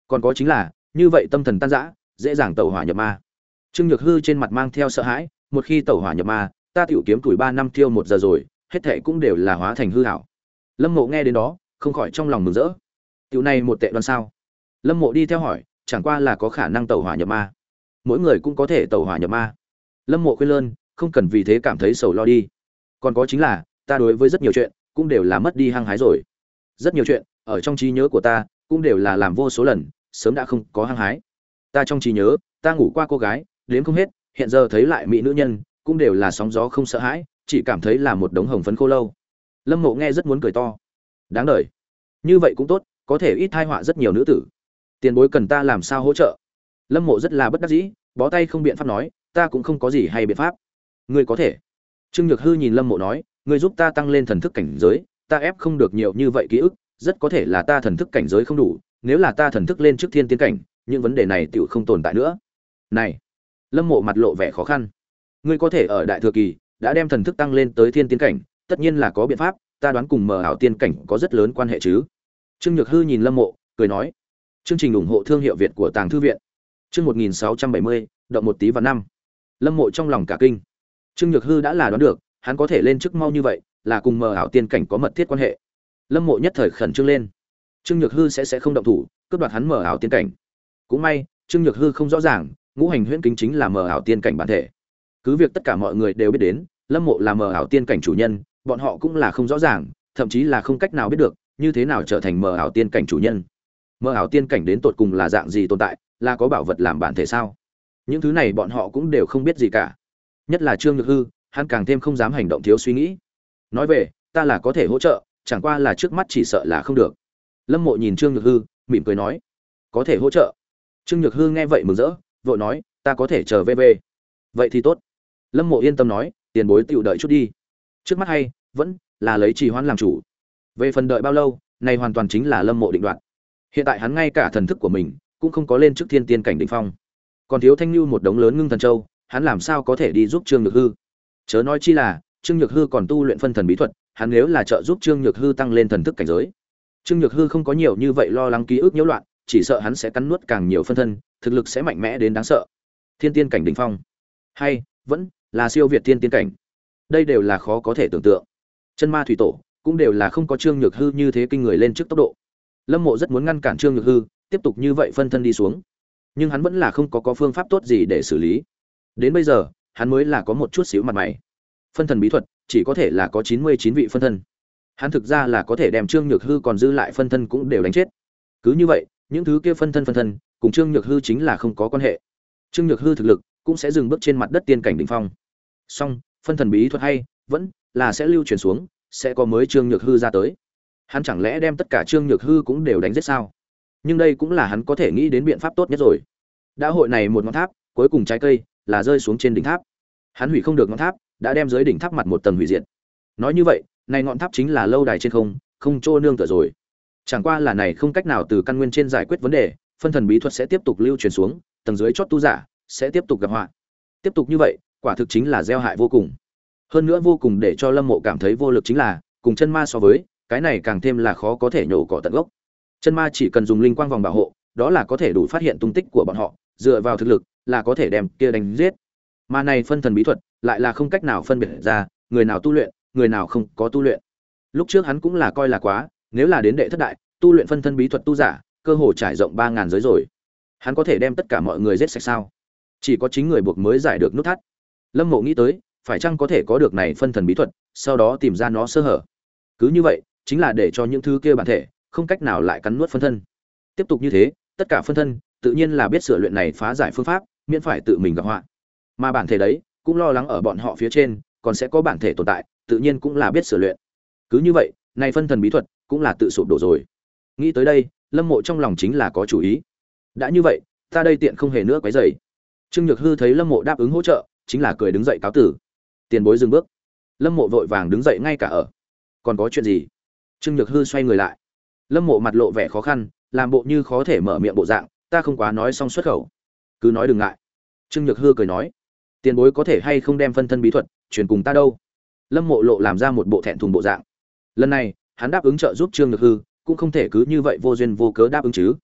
Còn có chính là như vậy tâm thần tan rã, dễ dàng tẩu hỏa nhập ma. Trương Nhược Hư trên mặt mang theo sợ hãi, một khi tẩu hỏa nhập ma, ta tiểu kiếm tuổi ba năm tiêu một giờ rồi, hết thảy cũng đều là hóa thành hư ảo. Lâm Mộ nghe đến đó, không khỏi trong lòng mừng rỡ. Tiểu này một tệ đoan sao? Lâm Mộ đi theo hỏi, chẳng qua là có khả năng tẩu hỏa nhập ma. Mỗi người cũng có thể tẩu hỏa nhập ma. Lâm Mộ khuyên lơn, không cần vì thế cảm thấy sầu lo đi. Còn có chính là, ta đối với rất nhiều chuyện cũng đều là mất đi hăng hái rồi. Rất nhiều chuyện ở trong trí nhớ của ta cũng đều là làm vô số lần, sớm đã không có hăng hái. Ta trong trí nhớ, ta ngủ qua cô gái, đến không hết, hiện giờ thấy lại mỹ nữ nhân, cũng đều là sóng gió không sợ hãi, chỉ cảm thấy là một đống hồng phấn khô lâu. Lâm Mộ nghe rất muốn cười to. Đáng đời. Như vậy cũng tốt, có thể ít tai họa rất nhiều nữ tử. Tiền bối cần ta làm sao hỗ trợ? Lâm Mộ rất là bất đắc dĩ, bó tay không biện pháp nói, ta cũng không có gì hay biện pháp. Ngươi có thể. Trương Nhược Hư nhìn Lâm Mộ nói, ngươi giúp ta tăng lên thần thức cảnh giới, ta ép không được nhiều như vậy ký ức, rất có thể là ta thần thức cảnh giới không đủ, nếu là ta thần thức lên trước thiên tiên cảnh, những vấn đề này tựu không tồn tại nữa. Này, Lâm Mộ mặt lộ vẻ khó khăn. Ngươi có thể ở đại thừa kỳ đã đem thần thức tăng lên tới thiên tiên cảnh, tất nhiên là có biện pháp, ta đoán cùng mờ ảo tiên cảnh có rất lớn quan hệ chứ. Trương Nhược Hư nhìn Lâm Mộ, cười nói. Chương trình ủng hộ thương hiệu Việt của Tàng thư viện. Chương một nghìn sáu trăm bảy mươi, động một tí vào năm. Lâm Mộ trong lòng cả kinh. Trương Nhược Hư đã là đoán được, hắn có thể lên chức mau như vậy, là cùng mờ ảo tiên cảnh có mật thiết quan hệ. Lâm Mộ nhất thời khẩn trương lên. Trương Nhược Hư sẽ sẽ không động thủ, cướp đoạt hắn mờ ảo tiên cảnh. Cũng may, Trương Nhược Hư không rõ ràng, ngũ hành huyễn kính chính là mờ ảo tiên cảnh bản thể. Cứ việc tất cả mọi người đều biết đến, Lâm Mộ là mờ ảo tiên cảnh chủ nhân, bọn họ cũng là không rõ ràng, thậm chí là không cách nào biết được, như thế nào trở thành mờ ảo tiên cảnh chủ nhân. Mờ ảo tiên cảnh đến tột cùng là dạng gì tồn tại, là có bảo vật làm bản thể sao? Những thứ này bọn họ cũng đều không biết gì cả. Nhất là Trương Nhược Hư, hắn càng thêm không dám hành động thiếu suy nghĩ. Nói về, ta là có thể hỗ trợ, chẳng qua là trước mắt chỉ sợ là không được. Lâm Mộ nhìn Trương Nhược Hư, mỉm cười nói, có thể hỗ trợ. Trương Nhược Hư nghe vậy mừng rỡ, vội nói, ta có thể chờ về về. Vậy thì tốt. Lâm Mộ yên tâm nói, tiền bối tiểu đợi chút đi. Trước mắt hay, vẫn là lấy trì hoãn làm chủ. Về phần đợi bao lâu, này hoàn toàn chính là Lâm Mộ định đoạt. Hiện tại hắn ngay cả thần thức của mình cũng không có lên trước thiên tiên cảnh đỉnh phong, còn thiếu Thanh Nưu một đống lớn ngưng thần châu, hắn làm sao có thể đi giúp Trương Nhược Hư? Chớ nói chi là, Trương Nhược Hư còn tu luyện phân thần bí thuật, hắn nếu là trợ giúp Trương Nhược Hư tăng lên thần thức cảnh giới, Trương Nhược Hư không có nhiều như vậy lo lắng ký ức nhiễu loạn, chỉ sợ hắn sẽ cắn nuốt càng nhiều phân thân, thực lực sẽ mạnh mẽ đến đáng sợ. Thiên tiên cảnh đỉnh phong, hay vẫn là siêu việt thiên tiên cảnh, đây đều là khó có thể tưởng tượng. Chân ma thủy tổ cũng đều là không có Trương Nhược Hư như thế kinh người lên trước tốc độ. Lâm Mộ rất muốn ngăn cản Trương Nhược Hư tiếp tục như vậy phân thân đi xuống, nhưng hắn vẫn là không có có phương pháp tốt gì để xử lý. Đến bây giờ, hắn mới là có một chút xíu mặt mày. Phân thần bí thuật chỉ có thể là có chín mươi chín vị phân thân. Hắn thực ra là có thể đem Trương Nhược Hư còn dư lại phân thân cũng đều đánh chết. Cứ như vậy, những thứ kia phân thân phân thân cùng Trương Nhược Hư chính là không có quan hệ. Trương Nhược Hư thực lực cũng sẽ dừng bước trên mặt đất tiên cảnh đỉnh phong. Song, phân thần bí thuật hay vẫn là sẽ lưu truyền xuống, sẽ có mới Trương Nhược Hư ra tới. Hắn chẳng lẽ đem tất cả Trương Nhược Hư cũng đều đánh giết sao? Nhưng đây cũng là hắn có thể nghĩ đến biện pháp tốt nhất rồi. Đã hội này một ngọn tháp, cuối cùng trái cây là rơi xuống trên đỉnh tháp. Hắn hủy không được ngọn tháp, đã đem dưới đỉnh tháp mặt một tầng hủy diệt. Nói như vậy, này ngọn tháp chính là lâu đài trên không, không chỗ nương tựa rồi. Chẳng qua là này không cách nào từ căn nguyên trên giải quyết vấn đề, phân thần bí thuật sẽ tiếp tục lưu truyền xuống, tầng dưới chót tu giả sẽ tiếp tục gặp họa. Tiếp tục như vậy, quả thực chính là gieo hại vô cùng. Hơn nữa vô cùng để cho Lâm Mộ cảm thấy vô lực chính là, cùng chân ma so với, cái này càng thêm là khó có thể nhổ cỏ tận gốc. Chân ma chỉ cần dùng linh quang vòng bảo hộ, đó là có thể đủ phát hiện tung tích của bọn họ, dựa vào thực lực là có thể đem kia đánh giết. Mà này phân thần bí thuật lại là không cách nào phân biệt ra, người nào tu luyện, người nào không có tu luyện. Lúc trước hắn cũng là coi là quá, nếu là đến đệ thất đại, tu luyện phân thân bí thuật tu giả, cơ hồ trải rộng ba ngàn giới rồi. Hắn có thể đem tất cả mọi người giết sạch sao? Chỉ có chính người buộc mới giải được nút thắt. Lâm Mộ nghĩ tới, phải chăng có thể có được này phân thần bí thuật, sau đó tìm ra nó sơ hở. Cứ như vậy, chính là để cho những thứ kia bản thể không cách nào lại cắn nuốt phân thân. Tiếp tục như thế, tất cả phân thân tự nhiên là biết sửa luyện này phá giải phương pháp, miễn phải tự mình gặp họa. Mà bản thể đấy, cũng lo lắng ở bọn họ phía trên, còn sẽ có bản thể tồn tại, tự nhiên cũng là biết sửa luyện. Cứ như vậy, này phân thần bí thuật cũng là tự sụp đổ rồi. Nghĩ tới đây, Lâm Mộ trong lòng chính là có chủ ý. Đã như vậy, ta đây tiện không hề nữa quấy rầy. Trương Nhược Hư thấy Lâm Mộ đáp ứng hỗ trợ, chính là cười đứng dậy cáo tử. Tiền bối dừng bước. Lâm Mộ vội vàng đứng dậy ngay cả ở. Còn có chuyện gì? Trương Nhược Hư xoay người lại. Lâm Mộ mặt lộ vẻ khó khăn, làm bộ như khó thể mở miệng bộ dạng, ta không quá nói xong xuất khẩu. Cứ nói đừng ngại. Trương Nhược Hư cười nói, tiền bối có thể hay không đem phân thân bí thuật truyền cùng ta đâu? Lâm Mộ lộ làm ra một bộ thẹn thùng bộ dạng. Lần này, hắn đáp ứng trợ giúp Trương Nhược Hư, cũng không thể cứ như vậy vô duyên vô cớ đáp ứng chứ.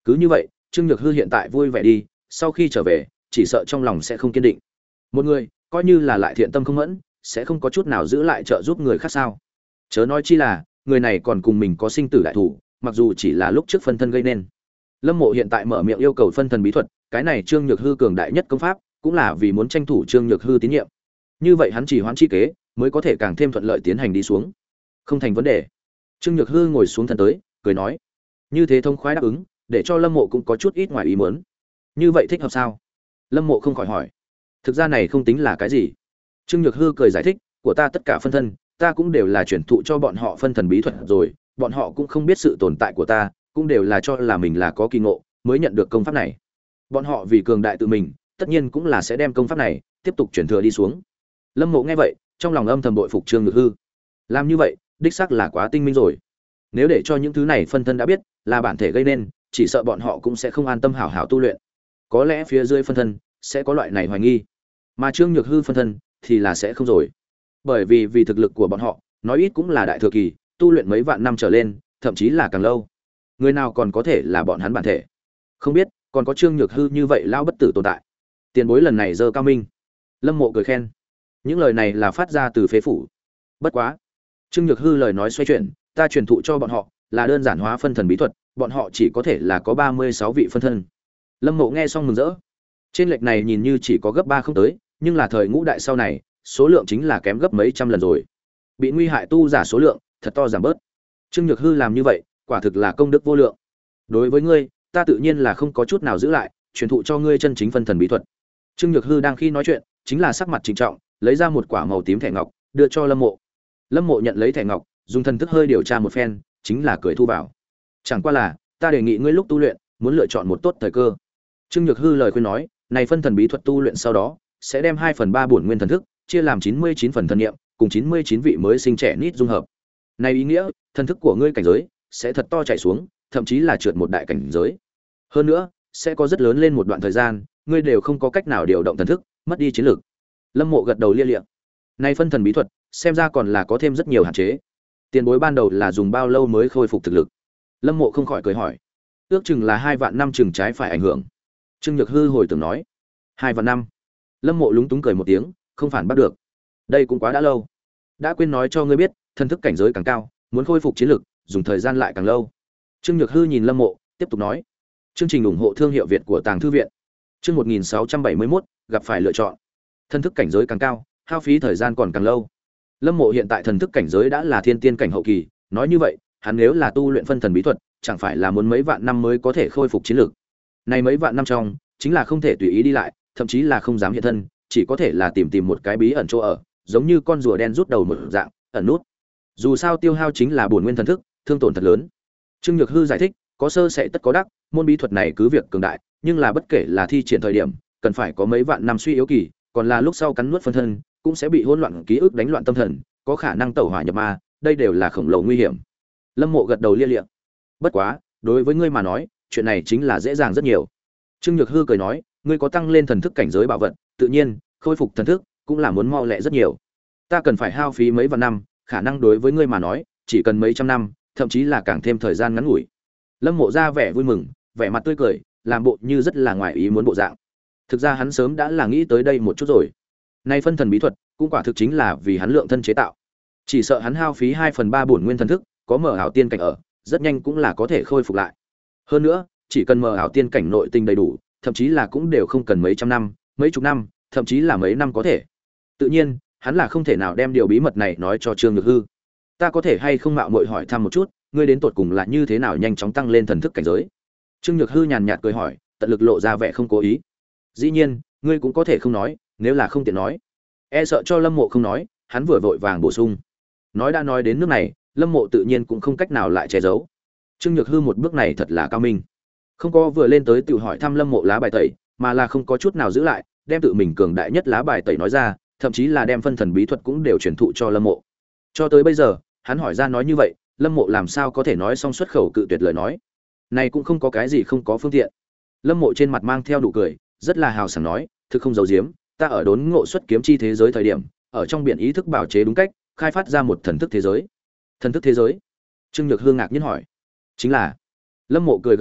Cứ như vậy, Trương Nhược Hư hiện tại vui vẻ đi, sau khi trở về, chỉ sợ trong lòng sẽ không kiên định. Một người, coi như là lại thiện tâm không mẫn, sẽ không có chút nào giữ lại trợ giúp người khác sao? Chớ nói chi là, người này còn cùng mình có sinh tử đại thủ, mặc dù chỉ là lúc trước phân thân gây nên. Lâm Mộ hiện tại mở miệng yêu cầu phân thần bí thuật, cái này Trương Nhược Hư cường đại nhất công pháp, cũng là vì muốn tranh thủ Trương Nhược Hư tín nhiệm. Như vậy hắn chỉ hoãn chi kế, mới có thể càng thêm thuận lợi tiến hành đi xuống. Không thành vấn đề. Trương Nhược Hư ngồi xuống thân tới, cười nói: "Như thế thông khoái đáp ứng, để cho Lâm Mộ cũng có chút ít ngoài ý muốn. Như vậy thích hợp sao?" Lâm Mộ không khỏi hỏi: "Thực ra này không tính là cái gì." Trương Nhược Hư cười giải thích: "Của ta tất cả phân thân, ta cũng đều là truyền thụ cho bọn họ phân thần bí thuật rồi, bọn họ cũng không biết sự tồn tại của ta, cũng đều là cho là mình là có kỳ ngộ, mới nhận được công pháp này. Bọn họ vì cường đại tự mình, tất nhiên cũng là sẽ đem công pháp này tiếp tục truyền thừa đi xuống." Lâm Mộ nghe vậy, trong lòng âm thầm bội phục Trương Nhược Hư. Làm như vậy, đích xác là quá tinh minh rồi. Nếu để cho những thứ này phân thân đã biết là bản thể gây nên, chỉ sợ bọn họ cũng sẽ không an tâm hảo hảo tu luyện. Có lẽ phía dưới phân thân sẽ có loại này hoài nghi, mà Trương Nhược Hư phân thân thì là sẽ không rồi. Bởi vì vì thực lực của bọn họ, nói ít cũng là đại thừa kỳ, tu luyện mấy vạn năm trở lên, thậm chí là càng lâu. Người nào còn có thể là bọn hắn bản thể? Không biết, còn có Trương Nhược Hư như vậy lão bất tử tồn tại. Tiền bối lần này dơ cao minh. Lâm Mộ cười khen. Những lời này là phát ra từ phế phủ. Bất quá, Trương Nhược Hư lời nói xoay chuyển, ta truyền thụ cho bọn họ là đơn giản hóa phân thần bí thuật, bọn họ chỉ có thể là có ba mươi sáu vị phân thân. Lâm Mộ nghe xong mừng rỡ. Trên lệch này nhìn như chỉ có gấp ba không tới, nhưng là thời ngũ đại sau này, số lượng chính là kém gấp mấy trăm lần rồi. Bị nguy hại tu giả số lượng thật to giảm bớt. Trương Nhược Hư làm như vậy, quả thực là công đức vô lượng. Đối với ngươi, ta tự nhiên là không có chút nào giữ lại, truyền thụ cho ngươi chân chính phân thần bí thuật. Trương Nhược Hư đang khi nói chuyện, chính là sắc mặt trịnh trọng, lấy ra một quả màu tím thẻ ngọc, đưa cho Lâm Mộ. Lâm Mộ nhận lấy thẻ ngọc, dùng thần thức hơi điều tra một phen, chính là cười thu vào. Chẳng qua là, ta đề nghị ngươi lúc tu luyện, muốn lựa chọn một tốt thời cơ. Trương Nhược Hư lời khuyên nói, này phân thần bí thuật tu luyện sau đó, sẽ đem hai phần ba bổn nguyên thần thức chia làm chín mươi chín phần thần niệm, cùng chín mươi chín vị mới sinh trẻ nít dung hợp. Này ý nghĩa, thần thức của ngươi cảnh giới sẽ thật to chạy xuống, thậm chí là trượt một đại cảnh giới. Hơn nữa, sẽ có rất lớn lên một đoạn thời gian, ngươi đều không có cách nào điều động thần thức, mất đi chiến lược. Lâm Mộ gật đầu lia lịa. Này phân thần bí thuật, xem ra còn là có thêm rất nhiều hạn chế. Tiền bối ban đầu là dùng bao lâu mới khôi phục thực lực? Lâm Mộ không khỏi cười hỏi. Ước chừng là hai vạn năm chừng trái phải ảnh hưởng. Trương Nhược Hư hồi tưởng nói. Hai vạn năm. Lâm Mộ lúng túng cười một tiếng, không phản bắt được. Đây cũng quá đã lâu. Đã quên nói cho ngươi biết, thần thức cảnh giới càng cao, muốn khôi phục chiến lực, dùng thời gian lại càng lâu. Trương Nhược Hư nhìn Lâm Mộ, tiếp tục nói. Chương trình ủng hộ thương hiệu Việt của Tàng Thư viện. Chương một nghìn sáu trăm bảy mươi mốt, gặp phải lựa chọn. Thần thức cảnh giới càng cao, hao phí thời gian còn càng lâu. Lâm Mộ hiện tại thần thức cảnh giới đã là thiên tiên cảnh hậu kỳ, nói như vậy, hắn nếu là tu luyện phân thần bí thuật, chẳng phải là muốn mấy vạn năm mới có thể khôi phục chiến lực. Này mấy vạn năm trong, chính là không thể tùy ý đi lại, thậm chí là không dám hiện thân, chỉ có thể là tìm tìm một cái bí ẩn chỗ ở, giống như con rùa đen rút đầu một dạng, ẩn nút. Dù sao tiêu hao chính là bổn nguyên thần thức, thương tổn thật lớn. Trương Nhược Hư giải thích, có sơ sẽ tất có đắc, môn bí thuật này cứ việc cường đại, nhưng là bất kể là thi triển thời điểm, cần phải có mấy vạn năm suy yếu kỳ, còn là lúc sau cắn nuốt phân thân, cũng sẽ bị hỗn loạn ký ức đánh loạn tâm thần, có khả năng tẩu hỏa nhập ma, đây đều là khổng lồ nguy hiểm. Lâm Mộ gật đầu lia lịa. Bất quá, đối với ngươi mà nói, chuyện này chính là dễ dàng rất nhiều. Trương Nhược Hư cười nói, ngươi có tăng lên thần thức cảnh giới bảo vật, tự nhiên, khôi phục thần thức cũng là muốn mau lẹ rất nhiều. Ta cần phải hao phí mấy vạn năm, khả năng đối với ngươi mà nói, chỉ cần mấy trăm năm, thậm chí là càng thêm thời gian ngắn ngủi. Lâm Mộ ra vẻ vui mừng, vẻ mặt tươi cười, làm bộ như rất là ngoài ý muốn bộ dạng. Thực ra hắn sớm đã là nghĩ tới đây một chút rồi. Nay phân thần bí thuật, cũng quả thực chính là vì hắn lượng thân chế tạo. Chỉ sợ hắn hao phí hai phần ba bổn nguyên thần thức, có mở ảo tiên cảnh ở, rất nhanh cũng là có thể khôi phục lại. Hơn nữa, chỉ cần mở ảo tiên cảnh nội tinh đầy đủ, thậm chí là cũng đều không cần mấy trăm năm, mấy chục năm, thậm chí là mấy năm có thể. Tự nhiên, hắn là không thể nào đem điều bí mật này nói cho Trương Nhược Hư. Ta có thể hay không mạo muội hỏi thăm một chút, ngươi đến tột cùng là như thế nào nhanh chóng tăng lên thần thức cảnh giới? Trương Nhược Hư nhàn nhạt cười hỏi, tận lực lộ ra vẻ không cố ý. Dĩ nhiên, ngươi cũng có thể không nói, nếu là không tiện nói. E sợ cho Lâm Mộ không nói, hắn vừa vội vàng bổ sung. Nói đã nói đến nước này, Lâm Mộ tự nhiên cũng không cách nào lại che giấu. Trương Nhược Hư một bước này thật là cao minh. Không có vừa lên tới tự hỏi thăm Lâm Mộ lá bài tẩy, mà là không có chút nào giữ lại, đem tự mình cường đại nhất lá bài tẩy nói ra, thậm chí là đem phân thần bí thuật cũng đều truyền thụ cho Lâm Mộ. Cho tới bây giờ, hắn hỏi ra nói như vậy, Lâm Mộ làm sao có thể nói xong xuất khẩu cự tuyệt lời nói. Này cũng không có cái gì không có phương tiện. Lâm Mộ trên mặt mang theo nụ cười, rất là hào sảng nói, thực không giấu giếm, ta ở đốn ngộ xuất kiếm chi thế giới thời điểm, ở trong biển ý thức bảo chế đúng cách, khai phát ra một thần thức thế giới. Thần thức thế giới? Trương Nhược Hương ngạc nhiên hỏi. Chính là. Lâm Mộ cười gật đầu,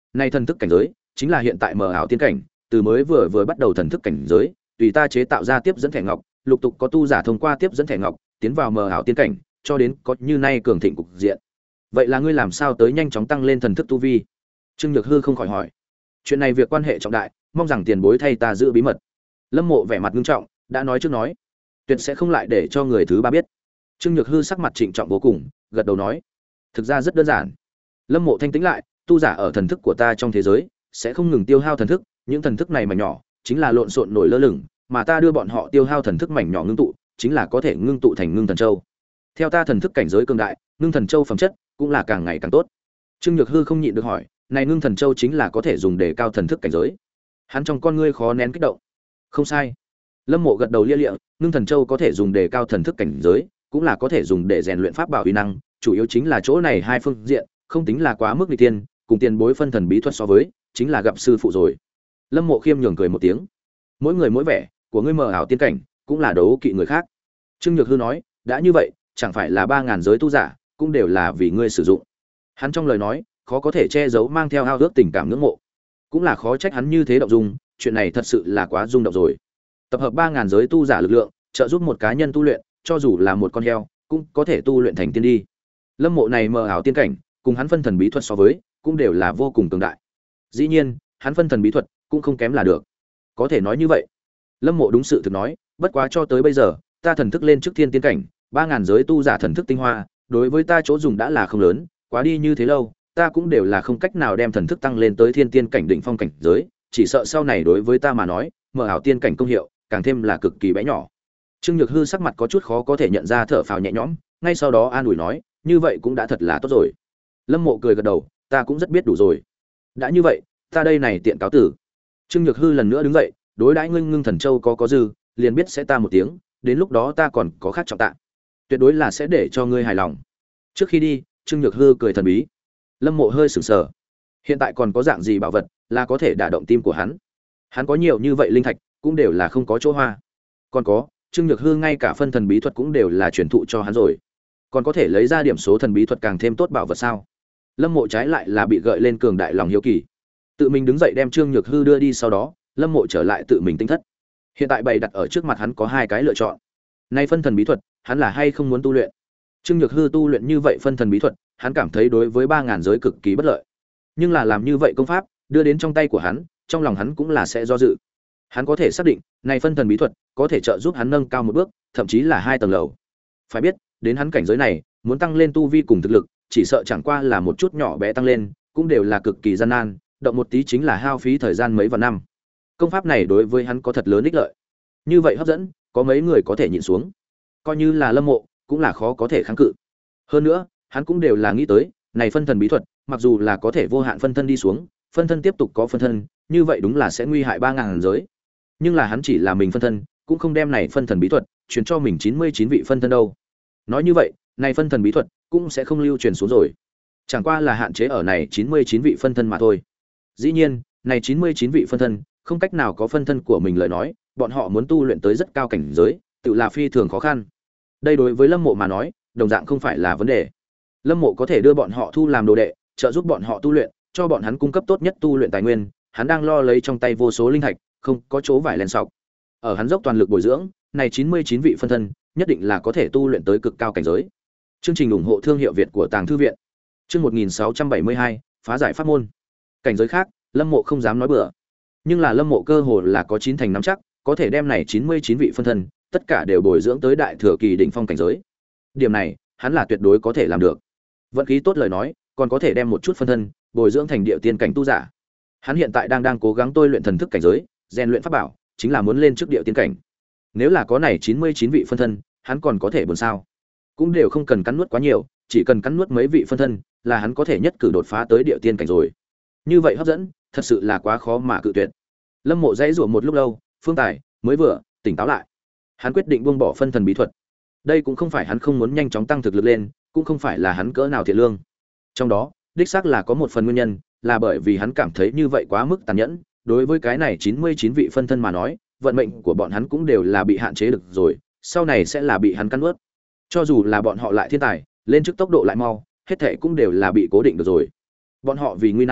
Này thần thức cảnh giới chính là hiện tại mờ ảo tiên cảnh, từ mới vừa vừa bắt đầu thần thức cảnh giới, tùy ta chế tạo ra tiếp dẫn thẻ ngọc, lục tục có tu giả thông qua tiếp dẫn thẻ ngọc, tiến vào mờ ảo tiên cảnh, cho đến có như nay cường thịnh cục diện. Vậy là ngươi làm sao tới nhanh chóng tăng lên thần thức tu vi? Trương Nhược Hư không khỏi hỏi. Chuyện này việc quan hệ trọng đại, mong rằng tiền bối thay ta giữ bí mật. Lâm Mộ vẻ mặt nghiêm trọng, đã nói trước nói, tuyệt sẽ không lại để cho người thứ ba biết. Trương Nhược Hư sắc mặt trịnh trọng vô cùng, gật đầu nói, thực ra rất đơn giản. Lâm Mộ thanh tĩnh lại, tu giả ở thần thức của ta trong thế giới sẽ không ngừng tiêu hao thần thức, những thần thức này mảnh nhỏ chính là lộn xộn nổi lơ lửng, mà ta đưa bọn họ tiêu hao thần thức mảnh nhỏ ngưng tụ, chính là có thể ngưng tụ thành ngưng thần châu. Theo ta thần thức cảnh giới cường đại, ngưng thần châu phẩm chất cũng là càng ngày càng tốt. Trương Nhược Hư không nhịn được hỏi, này ngưng thần châu chính là có thể dùng để cao thần thức cảnh giới? Hắn trong con ngươi khó nén kích động. Không sai. Lâm Mộ gật đầu lia lịa, ngưng thần châu có thể dùng để cao thần thức cảnh giới, cũng là có thể dùng để rèn luyện pháp bảo uy năng, chủ yếu chính là chỗ này hai phương diện, không tính là quá mức nghịch tiên, cùng tiền bối phân thần bí thuật so với, chính là gặp sư phụ rồi. Lâm Mộ khiêm nhường cười một tiếng. Mỗi người mỗi vẻ, của ngươi mờ ảo tiên cảnh, cũng là đấu kỵ người khác. Trương Nhược Hư nói, đã như vậy, chẳng phải là ba ngàn giới tu giả, cũng đều là vì ngươi sử dụng. Hắn trong lời nói, khó có thể che giấu mang theo ao ước tình cảm ngưỡng mộ. Cũng là khó trách hắn như thế động dung, chuyện này thật sự là quá rung động rồi. Tập hợp ba ngàn giới tu giả lực lượng, trợ giúp một cá nhân tu luyện, cho dù là một con heo, cũng có thể tu luyện thành tiên đi. Lâm Mộ này mờ ảo tiên cảnh, cùng hắn phân thần bí thuật so với, cũng đều là vô cùng cường đại. Dĩ nhiên, hắn phân thần bí thuật cũng không kém là được. Có thể nói như vậy. Lâm Mộ đúng sự thực nói, bất quá cho tới bây giờ, ta thần thức lên trước thiên tiên cảnh, ba ngàn giới tu giả thần thức tinh hoa, đối với ta chỗ dùng đã là không lớn, quá đi như thế lâu, ta cũng đều là không cách nào đem thần thức tăng lên tới thiên tiên cảnh đỉnh phong cảnh giới, chỉ sợ sau này đối với ta mà nói, mở ảo tiên cảnh công hiệu, càng thêm là cực kỳ bé nhỏ. Trương Nhược Hư sắc mặt có chút khó có thể nhận ra, thở phào nhẹ nhõm, ngay sau đó an ủi nói, như vậy cũng đã thật là tốt rồi. Lâm Mộ cười gật đầu, ta cũng rất biết đủ rồi. Đã như vậy, ta đây này tiện cáo tử. Trương Nhược Hư lần nữa đứng dậy, đối đãi ngưng ngưng thần châu có có dư, liền biết sẽ ta một tiếng, đến lúc đó ta còn có khác trọng tạ. Tuyệt đối là sẽ để cho ngươi hài lòng. Trước khi đi, Trương Nhược Hư cười thần bí. Lâm Mộ hơi sửng sờ. Hiện tại còn có dạng gì bảo vật là có thể đả động tim của hắn? Hắn có nhiều như vậy linh thạch, cũng đều là không có chỗ hoa. Còn có, Trương Nhược Hư ngay cả phân thần bí thuật cũng đều là truyền thụ cho hắn rồi. Còn có thể lấy ra điểm số thần bí thuật càng thêm tốt bảo vật sao? Lâm Mộ trái lại là bị gợi lên cường đại lòng hiếu kỳ. Tự mình đứng dậy đem Trương Nhược Hư đưa đi, sau đó, Lâm Mộ trở lại tự mình tinh thất. Hiện tại bày đặt ở trước mặt hắn có hai cái lựa chọn. Nay phân thần bí thuật, hắn là hay không muốn tu luyện. Trương Nhược Hư tu luyện như vậy phân thần bí thuật, hắn cảm thấy đối với ba ngàn giới cực kỳ bất lợi. Nhưng là làm như vậy công pháp, đưa đến trong tay của hắn, trong lòng hắn cũng là sẽ do dự. Hắn có thể xác định, này phân thần bí thuật có thể trợ giúp hắn nâng cao một bước, thậm chí là hai tầng lầu. Phải biết, đến hắn cảnh giới này, muốn tăng lên tu vi cùng thực lực, chỉ sợ chẳng qua là một chút nhỏ bé tăng lên, cũng đều là cực kỳ gian nan, động một tí chính là hao phí thời gian mấy vạn năm. Công pháp này đối với hắn có thật lớn ích lợi. Như vậy hấp dẫn, có mấy người có thể nhịn xuống. Coi như là Lâm Mộ, cũng là khó có thể kháng cự. Hơn nữa, hắn cũng đều là nghĩ tới, này phân thần bí thuật, mặc dù là có thể vô hạn phân thân đi xuống, phân thân tiếp tục có phân thân, như vậy đúng là sẽ nguy hại ba ngàn giới. Nhưng là hắn chỉ là mình phân thân, cũng không đem này phân thần bí thuật truyền cho mình chín mươi chín vị phân thân đâu. Nói như vậy, này phân thần bí thuật cũng sẽ không lưu truyền xuống rồi. Chẳng qua là hạn chế ở này chín mươi chín vị phân thân mà thôi. Dĩ nhiên, này chín mươi chín vị phân thân, không cách nào có phân thân của mình lời nói, bọn họ muốn tu luyện tới rất cao cảnh giới, tự là phi thường khó khăn. Đây đối với Lâm Mộ mà nói, đồng dạng không phải là vấn đề. Lâm Mộ có thể đưa bọn họ thu làm đồ đệ, trợ giúp bọn họ tu luyện, cho bọn hắn cung cấp tốt nhất tu luyện tài nguyên, hắn đang lo lấy trong tay vô số linh thạch, không có chỗ vải len sọc. Ở hắn dốc toàn lực bồi dưỡng, này chín mươi chín vị phân thân, nhất định là có thể tu luyện tới cực cao cảnh giới. Chương trình ủng hộ thương hiệu Việt của Tàng Thư viện. Chương một nghìn sáu trăm bảy mươi hai, phá giải pháp môn. Cảnh giới khác, Lâm Mộ không dám nói bừa. Nhưng là Lâm Mộ cơ hồ là có chín thành nắm chắc, có thể đem này chín mươi chín vị phân thân, tất cả đều bồi dưỡng tới đại thừa kỳ đỉnh phong cảnh giới. Điểm này, hắn là tuyệt đối có thể làm được. Vận khí tốt lời nói, còn có thể đem một chút phân thân bồi dưỡng thành địa tiên cảnh tu giả. Hắn hiện tại đang đang cố gắng tôi luyện thần thức cảnh giới, rèn luyện pháp bảo, chính là muốn lên trước địa tiên cảnh. Nếu là có này chín mươi chín vị phân thân, hắn còn có thể buồn sao? Cũng đều không cần cắn nuốt quá nhiều, chỉ cần cắn nuốt mấy vị phân thân, là hắn có thể nhất cử đột phá tới địa tiên cảnh rồi. Như vậy hấp dẫn, thật sự là quá khó mà cự tuyệt. Lâm Mộ dãy rủa một lúc lâu, Phương Tài mới vừa tỉnh táo lại. Hắn quyết định buông bỏ phân thần bí thuật. Đây cũng không phải hắn không muốn nhanh chóng tăng thực lực lên, cũng không phải là hắn cỡ nào thiện lương. Trong đó, đích xác là có một phần nguyên nhân, là bởi vì hắn cảm thấy như vậy quá mức tàn nhẫn, đối với cái này chín mươi chín vị phân thân mà nói, vận mệnh của bọn hắn cũng đều là bị hạn chế được rồi, sau này sẽ là bị hắn cắn nuốt. Cho dù là bọn họ lại thiên tài, lên trước tốc độ lại mau, hết thảy cũng đều là bị cố định được rồi. Bọn họ vì nguy nan,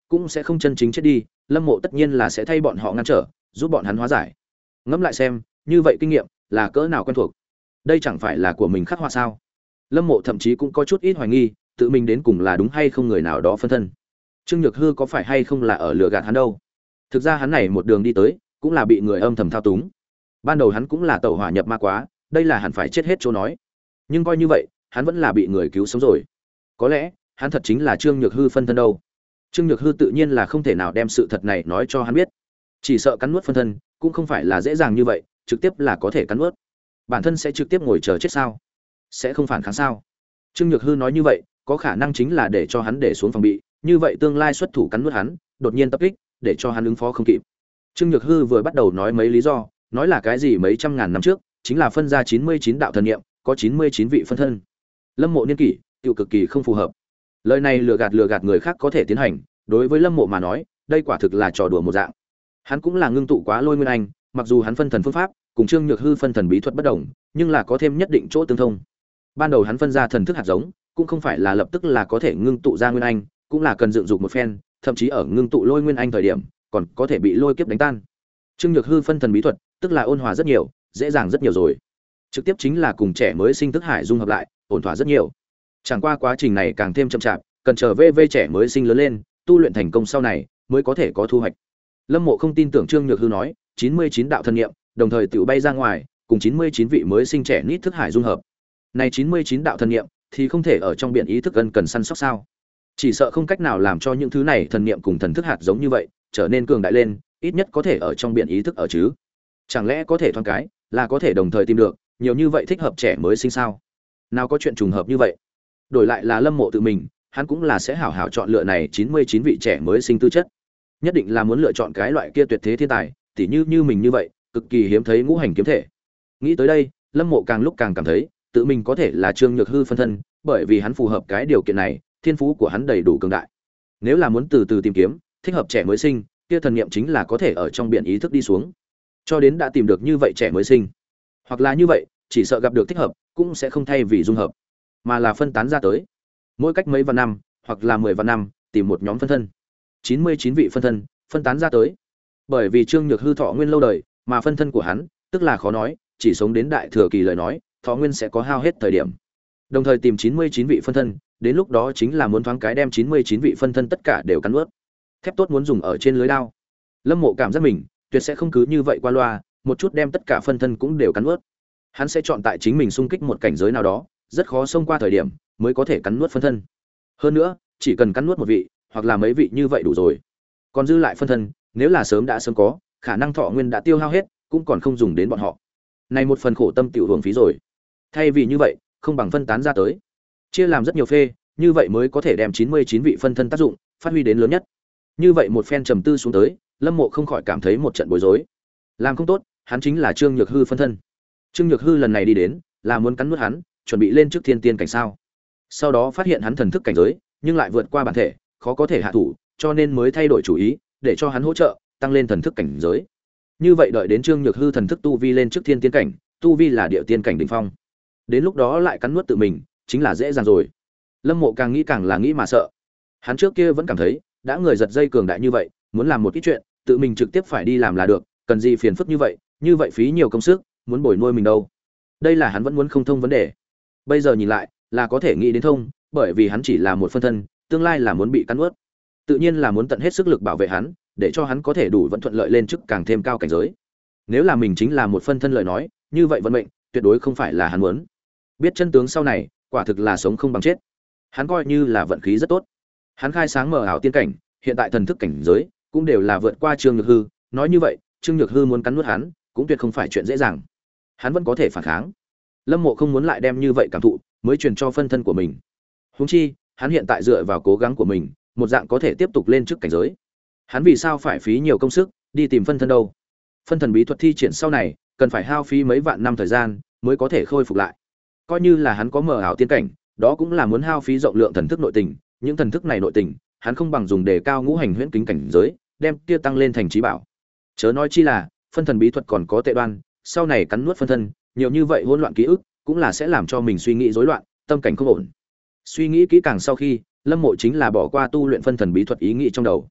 cũng sẽ không chân chính chết đi, Lâm Mộ tất nhiên là sẽ thay bọn họ ngăn trở, giúp bọn hắn hóa giải. Ngẫm lại xem, như vậy kinh nghiệm là cỡ nào quen thuộc. Đây chẳng phải là của mình khắc họa sao? Lâm Mộ thậm chí cũng có chút ít hoài nghi, tự mình đến cùng là đúng hay không người nào đó phân thân. Trương Nhược Hư có phải hay không là ở lừa gạt hắn đâu? Thực ra hắn này một đường đi tới, cũng là bị người âm thầm thao túng. Ban đầu hắn cũng là tẩu hỏa nhập ma quá, đây là hẳn phải chết hết chỗ nói. Nhưng coi như vậy, hắn vẫn là bị người cứu sống rồi. Có lẽ, hắn thật chính là Trương Nhược Hư phân thân đâu. Trương Nhược Hư tự nhiên là không thể nào đem sự thật này nói cho hắn biết. Chỉ sợ cắn nuốt phân thân, cũng không phải là dễ dàng như vậy, trực tiếp là có thể cắn nuốt. Bản thân sẽ trực tiếp ngồi chờ chết sao? Sẽ không phản kháng sao? Trương Nhược Hư nói như vậy, có khả năng chính là để cho hắn để xuống phòng bị, như vậy tương lai xuất thủ cắn nuốt hắn, đột nhiên tập kích, để cho hắn ứng phó không kịp. Trương Nhược Hư vừa bắt đầu nói mấy lý do, nói là cái gì mấy trăm ngàn năm trước, chính là phân ra chín mươi chín đạo thần niệm, có chín mươi chín vị phân thân. Lâm Mộ niên kỷ, tiêu cực kỳ không phù hợp. Lời này lừa gạt lừa gạt người khác có thể tiến hành, đối với Lâm Mộ mà nói, đây quả thực là trò đùa một dạng. Hắn cũng là ngưng tụ quá Lôi Nguyên Anh, mặc dù hắn phân thần phương pháp cùng Trương Nhược Hư phân thần bí thuật bất đồng, nhưng là có thêm nhất định chỗ tương thông. Ban đầu hắn phân ra thần thức hạt giống, cũng không phải là lập tức là có thể ngưng tụ ra Nguyên Anh, cũng là cần dựng dục một phen, thậm chí ở ngưng tụ Lôi Nguyên Anh thời điểm, còn có thể bị lôi kiếp đánh tan. Trương Nhược Hư phân thần bí thuật, tức là ôn hòa rất nhiều, dễ dàng rất nhiều rồi. Trực tiếp chính là cùng trẻ mới sinh thức hải dung hợp lại, ổn thỏa rất nhiều. Chẳng qua quá trình này càng thêm chậm chạp, cần chờ vê vê trẻ mới sinh lớn lên, tu luyện thành công sau này mới có thể có thu hoạch. Lâm Mộ không tin tưởng Trương Nhược Hư nói, chín mươi chín đạo thần niệm, đồng thời tự bay ra ngoài, cùng chín mươi chín vị mới sinh trẻ nít thức hải dung hợp. Này chín mươi chín đạo thần niệm thì không thể ở trong biển ý thức ân cần săn sóc sao? Chỉ sợ không cách nào làm cho những thứ này thần niệm cùng thần thức hạt giống như vậy, trở nên cường đại lên, ít nhất có thể ở trong biển ý thức ở chứ. Chẳng lẽ có thể thoáng cái, là có thể đồng thời tìm được, nhiều như vậy thích hợp trẻ mới sinh sao? Nào có chuyện trùng hợp như vậy. Đổi lại là Lâm Mộ tự mình, hắn cũng là sẽ hảo hảo chọn lựa này chín mươi chín vị trẻ mới sinh tư chất. Nhất định là muốn lựa chọn cái loại kia tuyệt thế thiên tài, tỉ như như mình như vậy, cực kỳ hiếm thấy ngũ hành kiếm thể. Nghĩ tới đây, Lâm Mộ càng lúc càng cảm thấy, tự mình có thể là Trương Nhược Hư phân thân, bởi vì hắn phù hợp cái điều kiện này, thiên phú của hắn đầy đủ cường đại. Nếu là muốn từ từ tìm kiếm, thích hợp trẻ mới sinh, kia thần niệm chính là có thể ở trong biển ý thức đi xuống, cho đến đã tìm được như vậy trẻ mới sinh. Hoặc là như vậy, chỉ sợ gặp được thích hợp, cũng sẽ không thay vì dung hợp, mà là phân tán ra tới. Mỗi cách mấy vạn năm, hoặc là mười vạn năm, tìm một nhóm phân thân. chín mươi chín vị phân thân, phân tán ra tới. Bởi vì Trương Nhược Hư thọ nguyên lâu đời, mà phân thân của hắn, tức là khó nói, chỉ sống đến đại thừa kỳ lời nói, thọ nguyên sẽ có hao hết thời điểm. Đồng thời tìm chín mươi chín vị phân thân, đến lúc đó chính là muốn thoáng cái đem chín mươi chín vị phân thân tất cả đều cắn nuốt. Thép tốt muốn dùng ở trên lưới đao. Lâm Mộ cảm giác mình, tuyệt sẽ không cứ như vậy qua loa, một chút đem tất cả phân thân cũng đều cắn nuốt. Hắn sẽ chọn tại chính mình xung kích một cảnh giới nào đó, rất khó xông qua thời điểm, mới có thể cắn nuốt phân thân. Hơn nữa, chỉ cần cắn nuốt một vị, hoặc là mấy vị như vậy đủ rồi. Còn dư lại phân thân, nếu là sớm đã sớm có, khả năng thọ nguyên đã tiêu hao hết, cũng còn không dùng đến bọn họ. Này một phần khổ tâm tiểu hưởng phí rồi. Thay vì như vậy, không bằng phân tán ra tới, chia làm rất nhiều phê, như vậy mới có thể đem chín mươi chín vị phân thân tác dụng phát huy đến lớn nhất. Như vậy một phen trầm tư xuống tới, Lâm Mộ không khỏi cảm thấy một trận bối rối. Làm không tốt, hắn chính là Trương Nhược Hư phân thân. Trương Nhược Hư lần này đi đến, là muốn cắn nuốt hắn, chuẩn bị lên trước thiên tiên cảnh sao? Sau đó phát hiện hắn thần thức cảnh giới, nhưng lại vượt qua bản thể, khó có thể hạ thủ, cho nên mới thay đổi chủ ý, để cho hắn hỗ trợ, tăng lên thần thức cảnh giới. Như vậy đợi đến Trương Nhược Hư thần thức tu vi lên trước thiên tiên cảnh, tu vi là địa tiên cảnh đỉnh phong. Đến lúc đó lại cắn nuốt tự mình, chính là dễ dàng rồi. Lâm Mộ càng nghĩ càng là nghĩ mà sợ. Hắn trước kia vẫn cảm thấy, đã người giật dây cường đại như vậy, muốn làm một ít chuyện, tự mình trực tiếp phải đi làm là được, cần gì phiền phức như vậy, như vậy phí nhiều công sức, muốn bồi nuôi mình đâu. Đây là hắn vẫn muốn không thông vấn đề. Bây giờ nhìn lại, là có thể nghĩ đến thông, bởi vì hắn chỉ là một phân thân, tương lai là muốn bị cắn nuốt. Tự nhiên là muốn tận hết sức lực bảo vệ hắn, để cho hắn có thể đủ vẫn thuận lợi lên chức càng thêm cao cảnh giới. Nếu là mình chính là một phân thân lời nói, như vậy vận mệnh tuyệt đối không phải là hắn muốn. Biết chân tướng sau này, quả thực là sống không bằng chết. Hắn coi như là vận khí rất tốt. Hắn khai sáng mở ảo tiên cảnh, hiện tại thần thức cảnh giới cũng đều là vượt qua Trương Nhược Hư, nói như vậy, Trương Nhược Hư muốn cắn nuốt hắn, cũng tuyệt không phải chuyện dễ dàng. Hắn vẫn có thể phản kháng. Lâm Mộ không muốn lại đem như vậy cảm thụ, mới truyền cho phân thân của mình. Huống chi, hắn hiện tại dựa vào cố gắng của mình, một dạng có thể tiếp tục lên trước cảnh giới. Hắn vì sao phải phí nhiều công sức đi tìm phân thân đâu? Phân thần bí thuật thi triển sau này, cần phải hao phí mấy vạn năm thời gian mới có thể khôi phục lại. Coi như là hắn có mở ảo tiên cảnh, đó cũng là muốn hao phí rộng lượng thần thức nội tình, những thần thức này nội tình, hắn không bằng dùng đề cao ngũ hành huyễn kính cảnh giới, đem kia tăng lên thành trí bảo. Chớ nói chi là, phân thần bí thuật còn có tệ đoan, sau này cắn nuốt phân thân, nhiều như vậy hỗn loạn ký ức, cũng là sẽ làm cho mình suy nghĩ rối loạn, tâm cảnh không ổn. Suy nghĩ kỹ càng sau khi, Lâm Mộ chính là bỏ qua tu luyện phân thần bí thuật ý nghĩ trong đầu.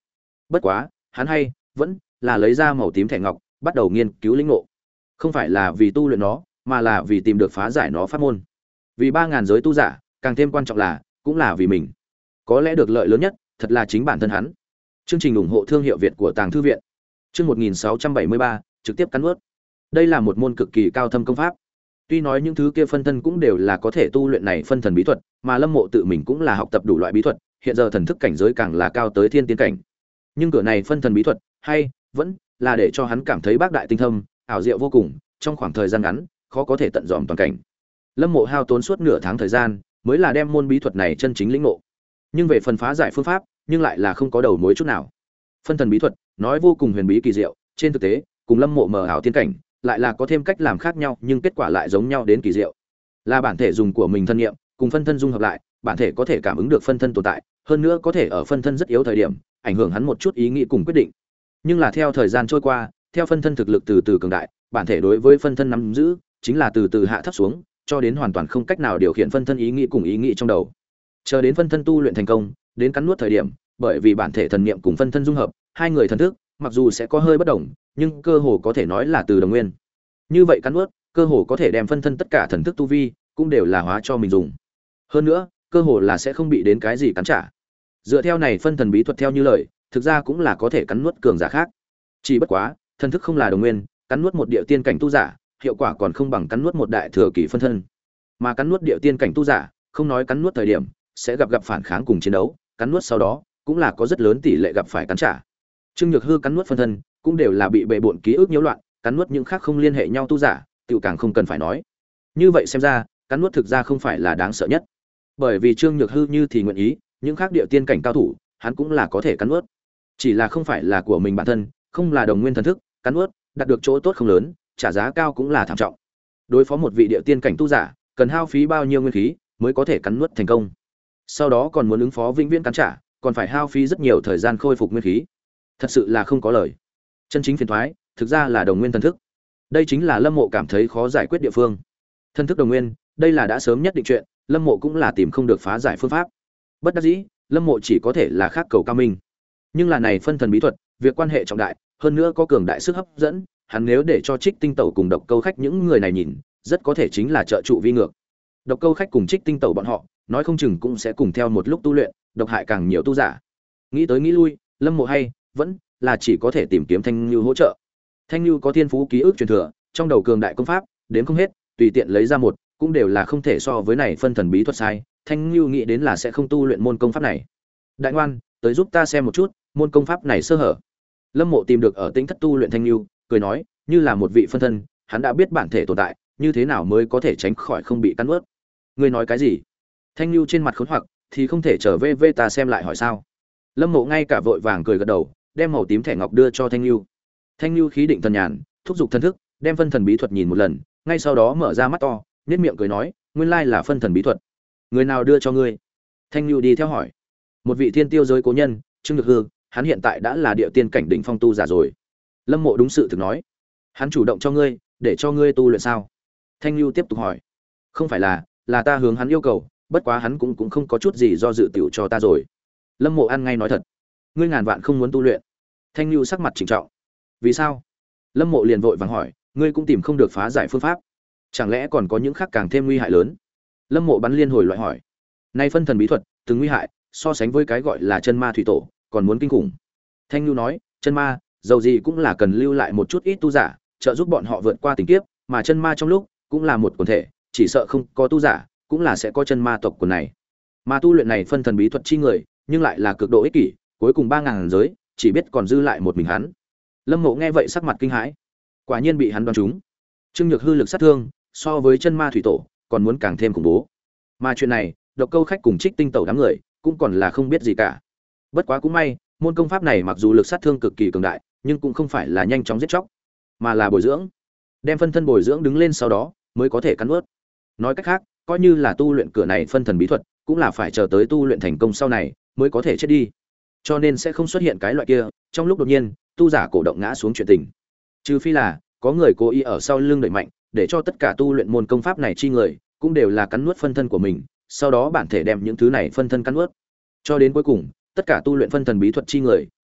Bất quá, hắn hay vẫn là lấy ra màu tím thẻ ngọc, bắt đầu nghiên cứu lĩnh ngộ. Không phải là vì tu luyện nó, mà là vì tìm được phá giải nó pháp môn. Vì ba ngàn giới tu giả, càng thêm quan trọng là cũng là vì mình. Có lẽ được lợi lớn nhất, thật là chính bản thân hắn. Chương trình ủng hộ thương hiệu Việt của Tàng thư viện. Chương một nghìn sáu trăm bảy mươi ba, trực tiếp cắn nuốt. Đây là một môn cực kỳ cao thâm công pháp. Tuy nói những thứ kia phân thân cũng đều là có thể tu luyện này phân thần bí thuật, mà Lâm Mộ tự mình cũng là học tập đủ loại bí thuật, hiện giờ thần thức cảnh giới càng là cao tới thiên tiến cảnh. Nhưng cửa này phân thần bí thuật, hay vẫn là để cho hắn cảm thấy bác đại tinh thâm, ảo diệu vô cùng, trong khoảng thời gian ngắn, khó có thể tận dòm toàn cảnh. Lâm Mộ hao tốn suốt nửa tháng thời gian, mới là đem môn bí thuật này chân chính lĩnh ngộ. Nhưng về phần phá giải phương pháp, nhưng lại là không có đầu mối chút nào. Phân thần bí thuật, nói vô cùng huyền bí kỳ diệu, trên thực tế, cùng Lâm Mộ mờ ảo tiên cảnh, lại là có thêm cách làm khác nhau, nhưng kết quả lại giống nhau đến kỳ diệu. Là bản thể dùng của mình thân niệm, cùng phân thân dung hợp lại, bản thể có thể cảm ứng được phân thân tồn tại, hơn nữa có thể ở phân thân rất yếu thời điểm, ảnh hưởng hắn một chút ý nghĩ cùng quyết định. Nhưng là theo thời gian trôi qua, theo phân thân thực lực từ từ cường đại, bản thể đối với phân thân nắm giữ, chính là từ từ hạ thấp xuống, cho đến hoàn toàn không cách nào điều khiển phân thân ý nghĩ cùng ý nghĩ trong đầu. Chờ đến phân thân tu luyện thành công, đến cắn nuốt thời điểm, bởi vì bản thể thần niệm cùng phân thân dung hợp, hai người thần thức, mặc dù sẽ có hơi bất đồng, nhưng cơ hồ có thể nói là từ đồng nguyên. Như vậy cắn nuốt, cơ hồ có thể đem phân thân tất cả thần thức tu vi cũng đều là hóa cho mình dùng. Hơn nữa, cơ hồ là sẽ không bị đến cái gì cắn trả. Dựa theo này phân thần bí thuật theo như lời, thực ra cũng là có thể cắn nuốt cường giả khác. Chỉ bất quá, thần thức không là đồng nguyên, cắn nuốt một địa tiên cảnh tu giả, hiệu quả còn không bằng cắn nuốt một đại thừa kỳ phân thân. Mà cắn nuốt địa tiên cảnh tu giả, không nói cắn nuốt thời điểm sẽ gặp gặp phản kháng cùng chiến đấu, cắn nuốt sau đó cũng là có rất lớn tỷ lệ gặp phải cắn trả. Trương Nhược Hư cắn nuốt phân thân, cũng đều là bị bệ bội ký ức nhiễu loạn, cắn nuốt những khác không liên hệ nhau tu giả, tiểu càng không cần phải nói. Như vậy xem ra, cắn nuốt thực ra không phải là đáng sợ nhất. Bởi vì Trương Nhược Hư như thì nguyện ý, những khác địa tiên cảnh cao thủ, hắn cũng là có thể cắn nuốt. Chỉ là không phải là của mình bản thân, không là đồng nguyên thần thức, cắn nuốt, đạt được chỗ tốt không lớn, trả giá cao cũng là thảm trọng. Đối phó một vị địa tiên cảnh tu giả, cần hao phí bao nhiêu nguyên khí mới có thể cắn nuốt thành công. Sau đó còn muốn ứng phó vĩnh viễn cắn trả, còn phải hao phí rất nhiều thời gian khôi phục nguyên khí. Thật sự là không có lời. Chân chính phiền toái, thực ra là đồng nguyên thần thức. Đây chính là Lâm Mộ cảm thấy khó giải quyết địa phương. Thần thức đồng nguyên, đây là đã sớm nhất định chuyện, Lâm Mộ cũng là tìm không được phá giải phương pháp. Bất đắc dĩ, Lâm Mộ chỉ có thể là khác cầu cao minh. Nhưng là này phân thần bí thuật, việc quan hệ trọng đại, hơn nữa có cường đại sức hấp dẫn, hắn nếu để cho Trích Tinh Tẩu cùng Độc Câu Khách những người này nhìn, rất có thể chính là trợ trụ vi ngược. Độc Câu Khách cùng Trích Tinh Tẩu bọn họ, nói không chừng cũng sẽ cùng theo một lúc tu luyện, độc hại càng nhiều tu giả. Nghĩ tới nghĩ lui, Lâm Mộ hay vẫn là chỉ có thể tìm kiếm Thanh Nưu hỗ trợ. Thanh Nưu có thiên phú ký ức truyền thừa, trong đầu cường đại công pháp, đến không hết, tùy tiện lấy ra một, cũng đều là không thể so với này phân thần bí thuật sai. Thanh Nưu nghĩ đến là sẽ không tu luyện môn công pháp này. Đại ngoan, tới giúp ta xem một chút, môn công pháp này sơ hở. Lâm Mộ tìm được ở Tĩnh Thất tu luyện Thanh Nưu, cười nói, như là một vị phân thân, hắn đã biết bản thể tồn tại, như thế nào mới có thể tránh khỏi không bị cắn nuốt. Ngươi nói cái gì? Thanh Nưu trên mặt khốn hoặc, thì không thể trở về về ta xem lại hỏi sao? Lâm Mộ ngay cả vội vàng cười gật đầu, đem màu tím thẻ ngọc đưa cho Thanh Nưu. Thanh Nưu khí định thần nhàn, thúc giục thân thức, đem phân thần bí thuật nhìn một lần, ngay sau đó mở ra mắt to, nhếch miệng cười nói, nguyên lai là phân thần bí thuật. Người nào đưa cho ngươi? Thanh Nưu đi theo hỏi. Một vị thiên tiêu giới cố nhân, Trương Nhược Hư, hắn hiện tại đã là địa tiên cảnh đỉnh phong tu giả rồi. Lâm Mộ đúng sự thực nói. Hắn chủ động cho ngươi, để cho ngươi tu luyện sao? Thanh Nưu tiếp tục hỏi. Không phải là, là ta hướng hắn yêu cầu, bất quá hắn cũng cũng không có chút gì do dự tiểu cho ta rồi. Lâm Mộ ăn ngay nói thật. Ngươi ngàn vạn không muốn tu luyện. Thanh Nưu sắc mặt trịnh trọng. Vì sao? Lâm Mộ liền vội vàng hỏi, ngươi cũng tìm không được phá giải phương pháp, chẳng lẽ còn có những khác càng thêm nguy hại lớn? Lâm Mộ bắn liên hồi loại hỏi. Nay phân thần bí thuật, từng nguy hại, so sánh với cái gọi là chân ma thủy tổ, còn muốn kinh khủng. Thanh Nưu nói, chân ma, dầu gì cũng là cần lưu lại một chút ít tu giả, trợ giúp bọn họ vượt qua tình kiếp, mà chân ma trong lúc cũng là một quần thể, chỉ sợ không có tu giả, cũng là sẽ có chân ma tộc quần này. Mà tu luyện này phân thần bí thuật chi người, nhưng lại là cực độ ích kỷ, cuối cùng ba ngàn giới, chỉ biết còn dư lại một mình hắn. Lâm Mộ nghe vậy sắc mặt kinh hãi, quả nhiên bị hắn đoán trúng. Trương Nhược Hư lực sát thương, so với chân ma thủy tổ, còn muốn càng thêm khủng bố. Mà chuyện này, Độc Câu Khách cùng Trích Tinh Tẩu đám người, cũng còn là không biết gì cả. Bất quá cũng may, môn công pháp này mặc dù lực sát thương cực kỳ cường đại, nhưng cũng không phải là nhanh chóng giết chóc, mà là bồi dưỡng. Đem phân thân bồi dưỡng đứng lên sau đó, mới có thể cắn nuốt. Nói cách khác, coi như là tu luyện cửa này phân thần bí thuật, cũng là phải chờ tới tu luyện thành công sau này, mới có thể chết đi. Cho nên sẽ không xuất hiện cái loại kia, trong lúc đột nhiên, tu giả cổ động ngã xuống chuyện tình. Trừ phi là có người cố ý ở sau lưng đẩy mạnh, để cho tất cả tu luyện môn công pháp này chi người, cũng đều là cắn nuốt phân thân của mình, sau đó bản thể đem những thứ này phân thân cắn nuốt. Cho đến cuối cùng, tất cả tu luyện phân thần bí thuật chi người,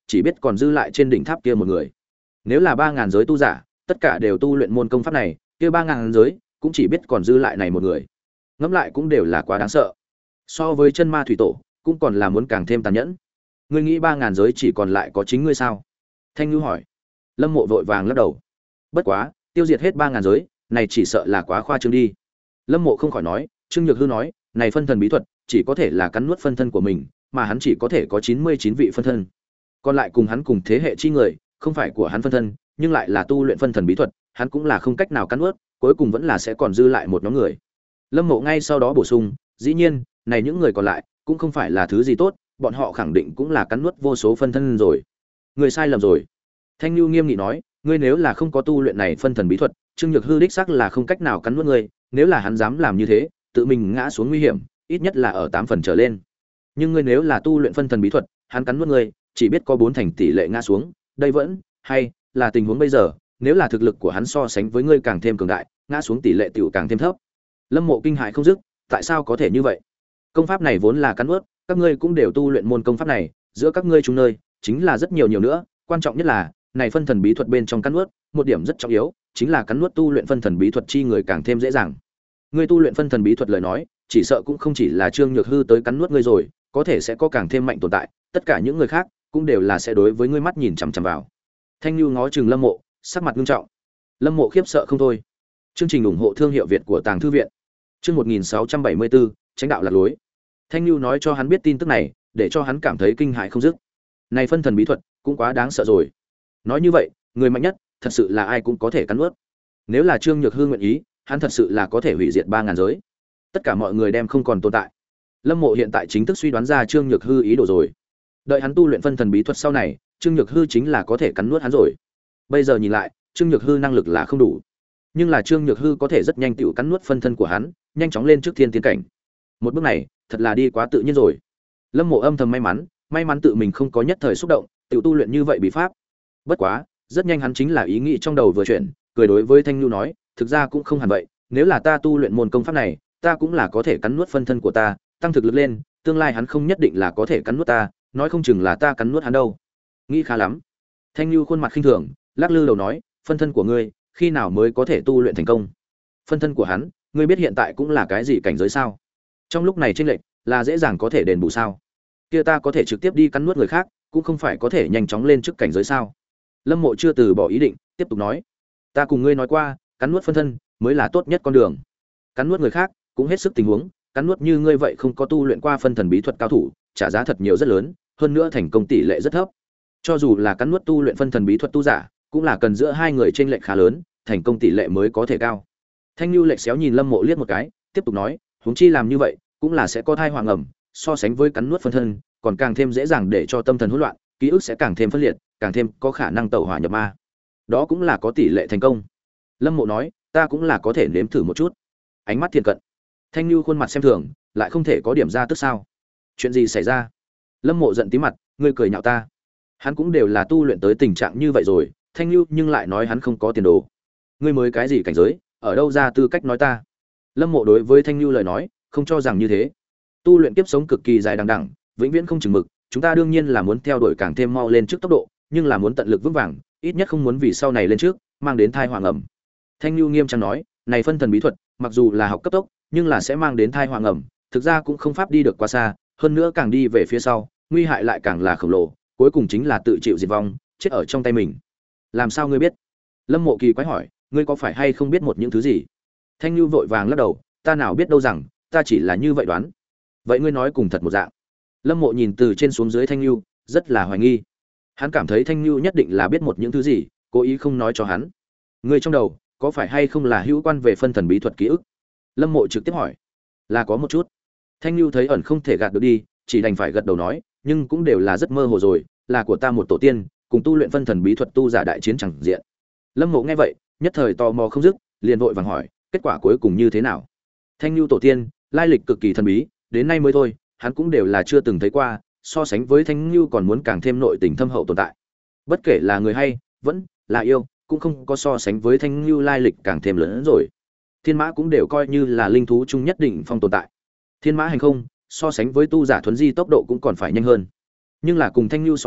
chỉ biết còn dư lại trên đỉnh tháp kia một người. Nếu là ba ngàn giới tu giả, tất cả đều tu luyện môn công pháp này, kia ba ngàn giới cũng chỉ biết còn dư lại này một người. Ngẫm lại cũng đều là quá đáng sợ. So với chân ma thủy tổ, cũng còn là muốn càng thêm tàn nhẫn. Ngươi nghĩ ba ngàn giới chỉ còn lại có chính ngươi sao? Thanh Nhu hỏi. Lâm Mộ vội vàng lắc đầu. Bất quá, tiêu diệt hết ba ngàn giới, này chỉ sợ là quá khoa trương đi. Lâm Mộ không khỏi nói, Trương Nhược Hư nói, này phân thần bí thuật, chỉ có thể là cắn nuốt phân thân của mình, mà hắn chỉ có thể có chín mươi chín vị phân thân. Còn lại cùng hắn cùng thế hệ chi người, không phải của hắn phân thân, nhưng lại là tu luyện phân thần bí thuật, hắn cũng là không cách nào cắn nuốt, cuối cùng vẫn là sẽ còn dư lại một nhóm người. Lâm Mộ ngay sau đó bổ sung, dĩ nhiên, này những người còn lại cũng không phải là thứ gì tốt, bọn họ khẳng định cũng là cắn nuốt vô số phân thân rồi. Người sai lầm rồi. Thanh Nhu nghiêm nghị nói, ngươi nếu là không có tu luyện này phân thần bí thuật, Trương Nhược Hư đích xác là không cách nào cắn nuốt ngươi, nếu là hắn dám làm như thế, tự mình ngã xuống nguy hiểm, ít nhất là ở tám phần trở lên. Nhưng ngươi nếu là tu luyện phân thần bí thuật, hắn cắn nuốt ngươi, chỉ biết có bốn thành tỷ lệ ngã xuống, đây vẫn hay là tình huống bây giờ, nếu là thực lực của hắn so sánh với ngươi càng thêm cường đại, ngã xuống tỷ lệ tiểu càng thêm thấp. Lâm Mộ kinh hãi không dứt, tại sao có thể như vậy? Công pháp này vốn là cắn nuốt, các ngươi cũng đều tu luyện môn công pháp này, giữa các ngươi chung nơi chính là rất nhiều nhiều nữa, quan trọng nhất là này phân thần bí thuật bên trong cắn nuốt, một điểm rất trọng yếu, chính là cắn nuốt tu luyện phân thần bí thuật chi người càng thêm dễ dàng. Ngươi tu luyện phân thần bí thuật lời nói, chỉ sợ cũng không chỉ là Trương Nhược Hư tới cắn nuốt ngươi rồi, có thể sẽ có càng thêm mạnh tồn tại, tất cả những người khác cũng đều là sẽ đối với ngươi mắt nhìn chằm chằm vào. Thanh Nhu ngó chừng Lâm Mộ, sắc mặt nghiêm trọng. Lâm Mộ khiếp sợ không thôi. Chương trình ủng hộ thương hiệu Việt của Tàng Thư viện. Chương một nghìn sáu trăm bảy mươi bốn, tránh đạo lạc lối. Thanh Nhu nói cho hắn biết tin tức này, để cho hắn cảm thấy kinh hãi không dứt. Này phân thần bí thuật cũng quá đáng sợ rồi. Nói như vậy, người mạnh nhất, thật sự là ai cũng có thể cắn nuốt. Nếu là Trương Nhược Hư nguyện ý, hắn thật sự là có thể hủy diệt ba ngàn giới. Tất cả mọi người đem không còn tồn tại. Lâm Mộ hiện tại chính thức suy đoán ra Trương Nhược Hư ý đồ rồi. Đợi hắn tu luyện phân thần bí thuật sau này, Trương Nhược Hư chính là có thể cắn nuốt hắn rồi. Bây giờ nhìn lại, Trương Nhược Hư năng lực là không đủ, nhưng là Trương Nhược Hư có thể rất nhanh tựu cắn nuốt phân thân của hắn, nhanh chóng lên trước thiên tiến cảnh. Một bước này, thật là đi quá tự nhiên rồi. Lâm Mộ âm thầm may mắn, may mắn tự mình không có nhất thời xúc động, tựu tu luyện như vậy bí pháp. Bất quá, rất nhanh hắn chính là ý nghĩ trong đầu vừa chuyển, cười đối với Thanh Nhu nói, thực ra cũng không hẳn vậy, nếu là ta tu luyện môn công pháp này, ta cũng là có thể cắn nuốt phân thân của ta, tăng thực lực lên, tương lai hắn không nhất định là có thể cắn nuốt ta, nói không chừng là ta cắn nuốt hắn đâu. Nghĩ khá lắm. Thanh Nhu khuôn mặt khinh thường, lắc lư đầu nói, phân thân của ngươi, khi nào mới có thể tu luyện thành công? Phân thân của hắn, ngươi biết hiện tại cũng là cái gì cảnh giới sao? Trong lúc này chênh lệch, là dễ dàng có thể đền bù sao? Kia ta có thể trực tiếp đi cắn nuốt người khác, cũng không phải có thể nhanh chóng lên trước cảnh giới sao? Lâm Mộ chưa từ bỏ ý định, tiếp tục nói, ta cùng ngươi nói qua, cắn nuốt phân thân mới là tốt nhất con đường. Cắn nuốt người khác cũng hết sức tình huống, cắn nuốt như ngươi vậy không có tu luyện qua phân thần bí thuật cao thủ, trả giá thật nhiều rất lớn, hơn nữa thành công tỷ lệ rất thấp. Cho dù là cắn nuốt tu luyện phân thần bí thuật tu giả, cũng là cần giữa hai người chênh lệch khá lớn, thành công tỷ lệ mới có thể cao. Thanh Nhu lệch xéo nhìn Lâm Mộ liếc một cái, tiếp tục nói, huống chi làm như vậy, cũng là sẽ có thai hoàng ẩm, so sánh với cắn nuốt phân thân, còn càng thêm dễ dàng để cho tâm thần hỗn loạn, ký ức sẽ càng thêm phân liệt, càng thêm có khả năng tẩu hỏa nhập ma. Đó cũng là có tỷ lệ thành công. Lâm Mộ nói, ta cũng là có thể nếm thử một chút. Ánh mắt thiện cận. Thanh Nhu khuôn mặt xem thường, lại không thể có điểm ra tức sao? Chuyện gì xảy ra? Lâm Mộ giận tím mặt, ngươi cười nhạo ta. Hắn cũng đều là tu luyện tới tình trạng như vậy rồi, Thanh Nhu nhưng lại nói hắn không có tiền đồ. Ngươi mới cái gì cảnh giới, ở đâu ra tư cách nói ta? Lâm Mộ đối với Thanh Nhu lời nói, không cho rằng như thế. Tu luyện kiếp sống cực kỳ dài đằng đẵng, vĩnh viễn không chừng mực, chúng ta đương nhiên là muốn theo đuổi càng thêm mau lên trước tốc độ, nhưng là muốn tận lực vững vàng, ít nhất không muốn vì sau này lên trước, mang đến thai hoàng ẩm. Thanh Nhu nghiêm trang nói, này phân thần bí thuật, mặc dù là học cấp tốc, nhưng là sẽ mang đến thai hoàng ẩm, thực ra cũng không pháp đi được quá xa, hơn nữa càng đi về phía sau, nguy hại lại càng là khổng lồ, cuối cùng chính là tự chịu diệt vong, chết ở trong tay mình. Làm sao ngươi biết? Lâm Mộ kỳ quái hỏi, ngươi có phải hay không biết một những thứ gì? Thanh Nhu vội vàng lắc đầu, ta nào biết đâu rằng, ta chỉ là như vậy đoán. Vậy ngươi nói cùng thật một dạng. Lâm Mộ nhìn từ trên xuống dưới Thanh Nhu, rất là hoài nghi. Hắn cảm thấy Thanh Nhu nhất định là biết một những thứ gì, cố ý không nói cho hắn. Ngươi trong đầu, có phải hay không là hữu quan về phân thần bí thuật ký ức? Lâm Mộ trực tiếp hỏi. Là có một chút. Thanh Nhu thấy ẩn không thể gạt được đi, chỉ đành phải gật đầu nói, nhưng cũng đều là rất mơ hồ rồi, là của ta một tổ tiên, cùng tu luyện phân thần bí thuật tu giả đại chiến chẳng diện. Lâm Mộ nghe vậy, nhất thời tò mò không dứt, liền vội vàng hỏi, kết quả cuối cùng như thế nào? Thanh Nhu tổ tiên, lai lịch cực kỳ thần bí, đến nay mới thôi, hắn cũng đều là chưa từng thấy qua, so sánh với Thanh Nhu còn muốn càng thêm nội tình thâm hậu tồn tại. Bất kể là người hay, vẫn là yêu, cũng không có so sánh với Thanh Nhu lai lịch càng thêm lớn hơn rồi. Thiên mã cũng đều coi như là linh thú chung nhất định phong tồn tại. Thiên mã hành không, so sánh với tu giả thuấn di tốc độ cũng còn phải nhanh hơn. Nhưng là cùng Thanh Nhu so với,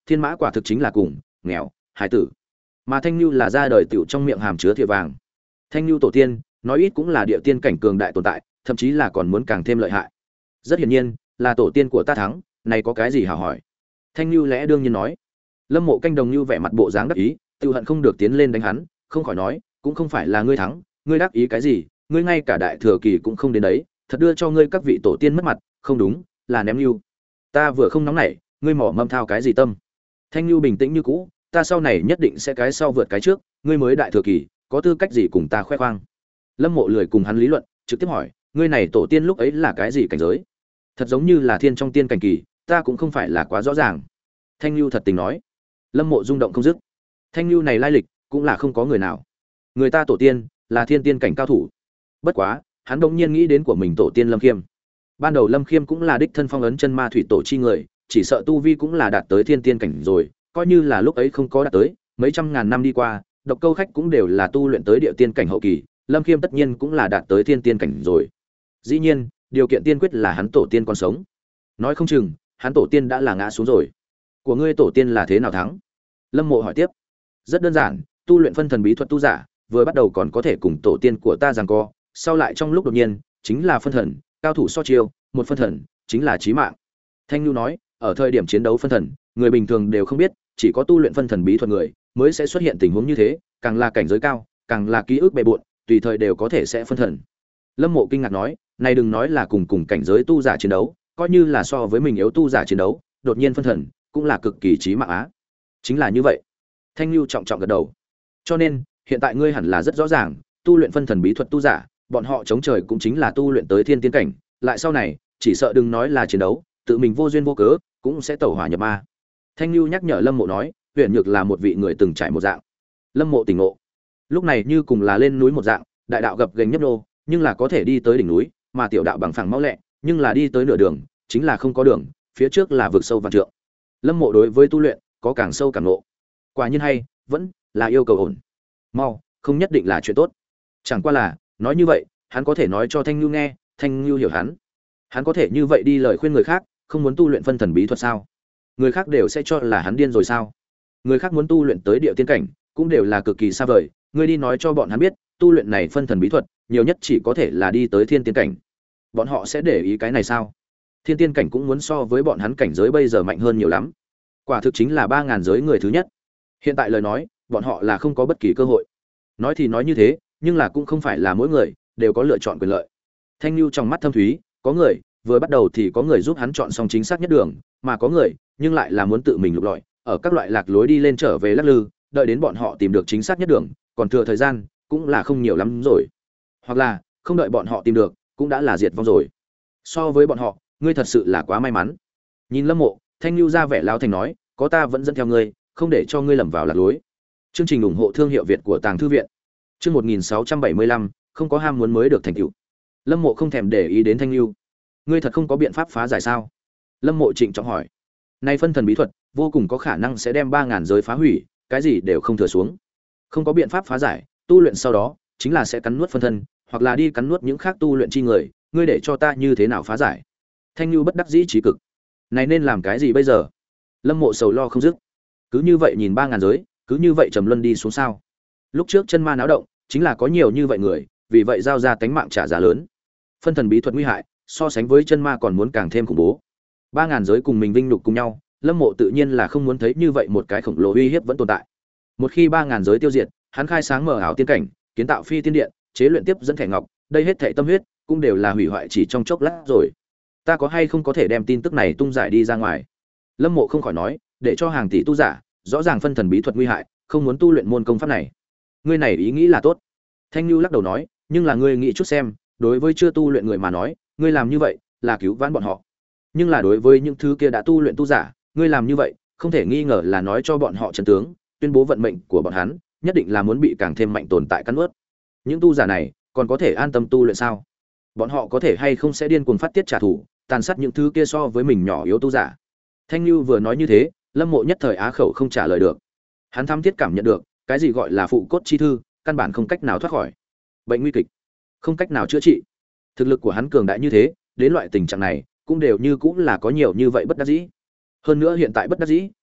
thiên mã quả thực chính là cùng nghèo hải tử, mà thanh lưu là ra đời tiểu trong miệng hàm chứa thìa vàng. Thanh lưu tổ tiên nói ít cũng là địa tiên cảnh cường đại tồn tại, thậm chí là còn muốn càng thêm lợi hại. Rất hiển nhiên là tổ tiên của ta thắng, này có cái gì hả hỏi? Thanh lưu lẽ đương nhiên nói. Lâm Mộ canh đồng như vẻ mặt bộ dáng đắc ý, tiêu hận không được tiến lên đánh hắn, không khỏi nói, cũng không phải là ngươi thắng, ngươi đắc ý cái gì, ngươi ngay cả đại thừa kỳ cũng không đến đấy, thật đưa cho ngươi các vị tổ tiên mất mặt, không đúng, là ném lưu. Ta vừa không nóng nảy, ngươi mỏ mâm thao cái gì tâm? Thanh lưu bình tĩnh như cũ, ta sau này nhất định sẽ cái sau vượt cái trước, ngươi mới đại thừa kỳ, có tư cách gì cùng ta khoe khoang? Lâm Mộ lười cùng hắn lý luận, trực tiếp hỏi, ngươi này tổ tiên lúc ấy là cái gì cảnh giới? Thật giống như là thiên trong tiên cảnh kỳ, ta cũng không phải là quá rõ ràng. Thanh lưu thật tình nói. Lâm Mộ rung động không dứt. Thanh lưu này lai lịch cũng là không có người nào. Người ta tổ tiên là thiên tiên cảnh cao thủ. Bất quá, hắn đột nhiên nghĩ đến của mình tổ tiên Lâm Khiêm. Ban đầu Lâm Khiêm cũng là đích thân phong ấn chân ma thủy tổ chi người, chỉ sợ tu vi cũng là đạt tới thiên tiên cảnh rồi, coi như là lúc ấy không có đạt tới, mấy trăm ngàn năm đi qua, độc câu khách cũng đều là tu luyện tới địa tiên cảnh hậu kỳ, Lâm Khiêm tất nhiên cũng là đạt tới thiên tiên cảnh rồi. Dĩ nhiên, điều kiện tiên quyết là hắn tổ tiên còn sống. Nói không chừng, hắn tổ tiên đã là ngã xuống rồi. Của ngươi tổ tiên là thế nào thắng? Lâm Mộ hỏi tiếp. Rất đơn giản, tu luyện phân thần bí thuật tu giả, vừa bắt đầu còn có thể cùng tổ tiên của ta giằng co, sau lại trong lúc đột nhiên, chính là phân thần, cao thủ so chiêu, một phân thần, chính là chí mạng. Thanh Nhu nói, ở thời điểm chiến đấu phân thần, người bình thường đều không biết, chỉ có tu luyện phân thần bí thuật người mới sẽ xuất hiện tình huống như thế, càng là cảnh giới cao, càng là ký ức bề bộn, tùy thời đều có thể sẽ phân thần. Lâm Mộ kinh ngạc nói, này đừng nói là cùng cùng cảnh giới tu giả chiến đấu, coi như là so với mình yếu tu giả chiến đấu, đột nhiên phân thần, cũng là cực kỳ chí mạng á. Chính là như vậy. Thanh Nhu trọng trọng gật đầu. Cho nên, hiện tại ngươi hẳn là rất rõ ràng, tu luyện phân thần bí thuật tu giả, bọn họ chống trời cũng chính là tu luyện tới thiên tiên cảnh, lại sau này, chỉ sợ đừng nói là chiến đấu, tự mình vô duyên vô cớ, cũng sẽ tẩu hỏa nhập ma. Thanh Nhu nhắc nhở Lâm Mộ nói, Huyền Nhược là một vị người từng trải một dạng. Lâm Mộ tỉnh ngộ. Lúc này như cùng là lên núi một dạng, đại đạo gập ghềnh nhấp nhô, nhưng là có thể đi tới đỉnh núi, mà tiểu đạo bằng phẳng mau lẹ, nhưng là đi tới nửa đường, chính là không có đường, phía trước là vực sâu vạn trượng. Lâm Mộ đối với tu luyện có càng sâu càng ngộ. Quả nhiên hay, vẫn là yêu cầu ổn. Mau, không nhất định là chuyện tốt. Chẳng qua là, nói như vậy, hắn có thể nói cho Thanh Nhu nghe, Thanh Nhu hiểu hắn. Hắn có thể như vậy đi lời khuyên người khác, không muốn tu luyện phân thần bí thuật sao? Người khác đều sẽ cho là hắn điên rồi sao? Người khác muốn tu luyện tới địa tiên cảnh, cũng đều là cực kỳ xa vời, ngươi đi nói cho bọn hắn biết, tu luyện này phân thần bí thuật, nhiều nhất chỉ có thể là đi tới thiên tiên cảnh. Bọn họ sẽ để ý cái này sao? Thiên tiên cảnh cũng muốn so với bọn hắn cảnh giới bây giờ mạnh hơn nhiều lắm. Quả thực chính là ba ngàn giới người thứ nhất. Hiện tại lời nói, bọn họ là không có bất kỳ cơ hội. Nói thì nói như thế, nhưng là cũng không phải là mỗi người đều có lựa chọn quyền lợi. Thanh Nhu trong mắt thâm thúy, có người vừa bắt đầu thì có người giúp hắn chọn xong chính xác nhất đường, mà có người nhưng lại là muốn tự mình lục lọi, ở các loại lạc lối đi lên trở về lắc lư, đợi đến bọn họ tìm được chính xác nhất đường, còn thừa thời gian cũng là không nhiều lắm rồi. Hoặc là không đợi bọn họ tìm được, cũng đã là diệt vong rồi. So với bọn họ, ngươi thật sự là quá may mắn. Nhìn Lâm Mộ, Thanh Nhu ra vẻ lao thành nói, có ta vẫn dẫn theo ngươi, không để cho ngươi lầm vào lạc lối. Chương trình ủng hộ thương hiệu Việt của Tàng Thư viện. Chương một nghìn sáu trăm bảy mươi lăm, không có ham muốn mới được thành tựu. Lâm Mộ không thèm để ý đến Thanh Nhu. Ngươi thật không có biện pháp phá giải sao? Lâm Mộ trịnh trọng hỏi. Nay phân thần bí thuật, vô cùng có khả năng sẽ đem ba ngàn giới phá hủy, cái gì đều không thừa xuống. Không có biện pháp phá giải, tu luyện sau đó chính là sẽ cắn nuốt phân thân, hoặc là đi cắn nuốt những khác tu luyện chi người, ngươi để cho ta như thế nào phá giải? Thanh Nhu bất đắc dĩ chí cực. Này nên làm cái gì bây giờ? Lâm Mộ sầu lo không dứt. Cứ như vậy nhìn ba ngàn giới, cứ như vậy trầm luân đi xuống sao? Lúc trước chân ma náo động, chính là có nhiều như vậy người, vì vậy giao ra tánh mạng trả giá lớn. Phân thần bí thuật nguy hại, so sánh với chân ma còn muốn càng thêm khủng bố. Ba ngàn giới cùng mình vinh nhục cùng nhau, Lâm Mộ tự nhiên là không muốn thấy như vậy một cái khổng lồ uy hiếp vẫn tồn tại. Một khi ba ngàn giới tiêu diệt, hắn khai sáng mở ảo tiên cảnh, kiến tạo phi tiên điện, chế luyện tiếp dẫn thẻ ngọc, đây hết thảy tâm huyết, cũng đều là hủy hoại chỉ trong chốc lát rồi. Ta có hay không có thể đem tin tức này tung giải đi ra ngoài? Lâm Mộ không khỏi nói, để cho hàng tỷ tu giả rõ ràng phân thần bí thuật nguy hại, không muốn tu luyện môn công pháp này. Ngươi này ý nghĩ là tốt. Thanh Nhu lắc đầu nói, nhưng là ngươi nghĩ chút xem, đối với chưa tu luyện người mà nói, ngươi làm như vậy là cứu vãn bọn họ. Nhưng là đối với những thứ kia đã tu luyện tu giả, ngươi làm như vậy, không thể nghi ngờ là nói cho bọn họ chân tướng, tuyên bố vận mệnh của bọn hắn, nhất định là muốn bị càng thêm mạnh tồn tại cắn nuốt. Những tu giả này, còn có thể an tâm tu luyện sao? Bọn họ có thể hay không sẽ điên cuồng phát tiết trả thù, tàn sát những thứ kia so với mình nhỏ yếu tu giả. Thanh Nhu vừa nói như thế, Lâm Mộ nhất thời á khẩu không trả lời được. Hắn thăm thiết cảm nhận được, cái gì gọi là phụ cốt chi thư, căn bản không cách nào thoát khỏi bệnh nguy kịch, không cách nào chữa trị. Thực lực của hắn cường đại như thế, đến loại tình trạng này, cũng đều như cũng là có nhiều như vậy bất đắc dĩ. Hơn nữa hiện tại bất đắc dĩ,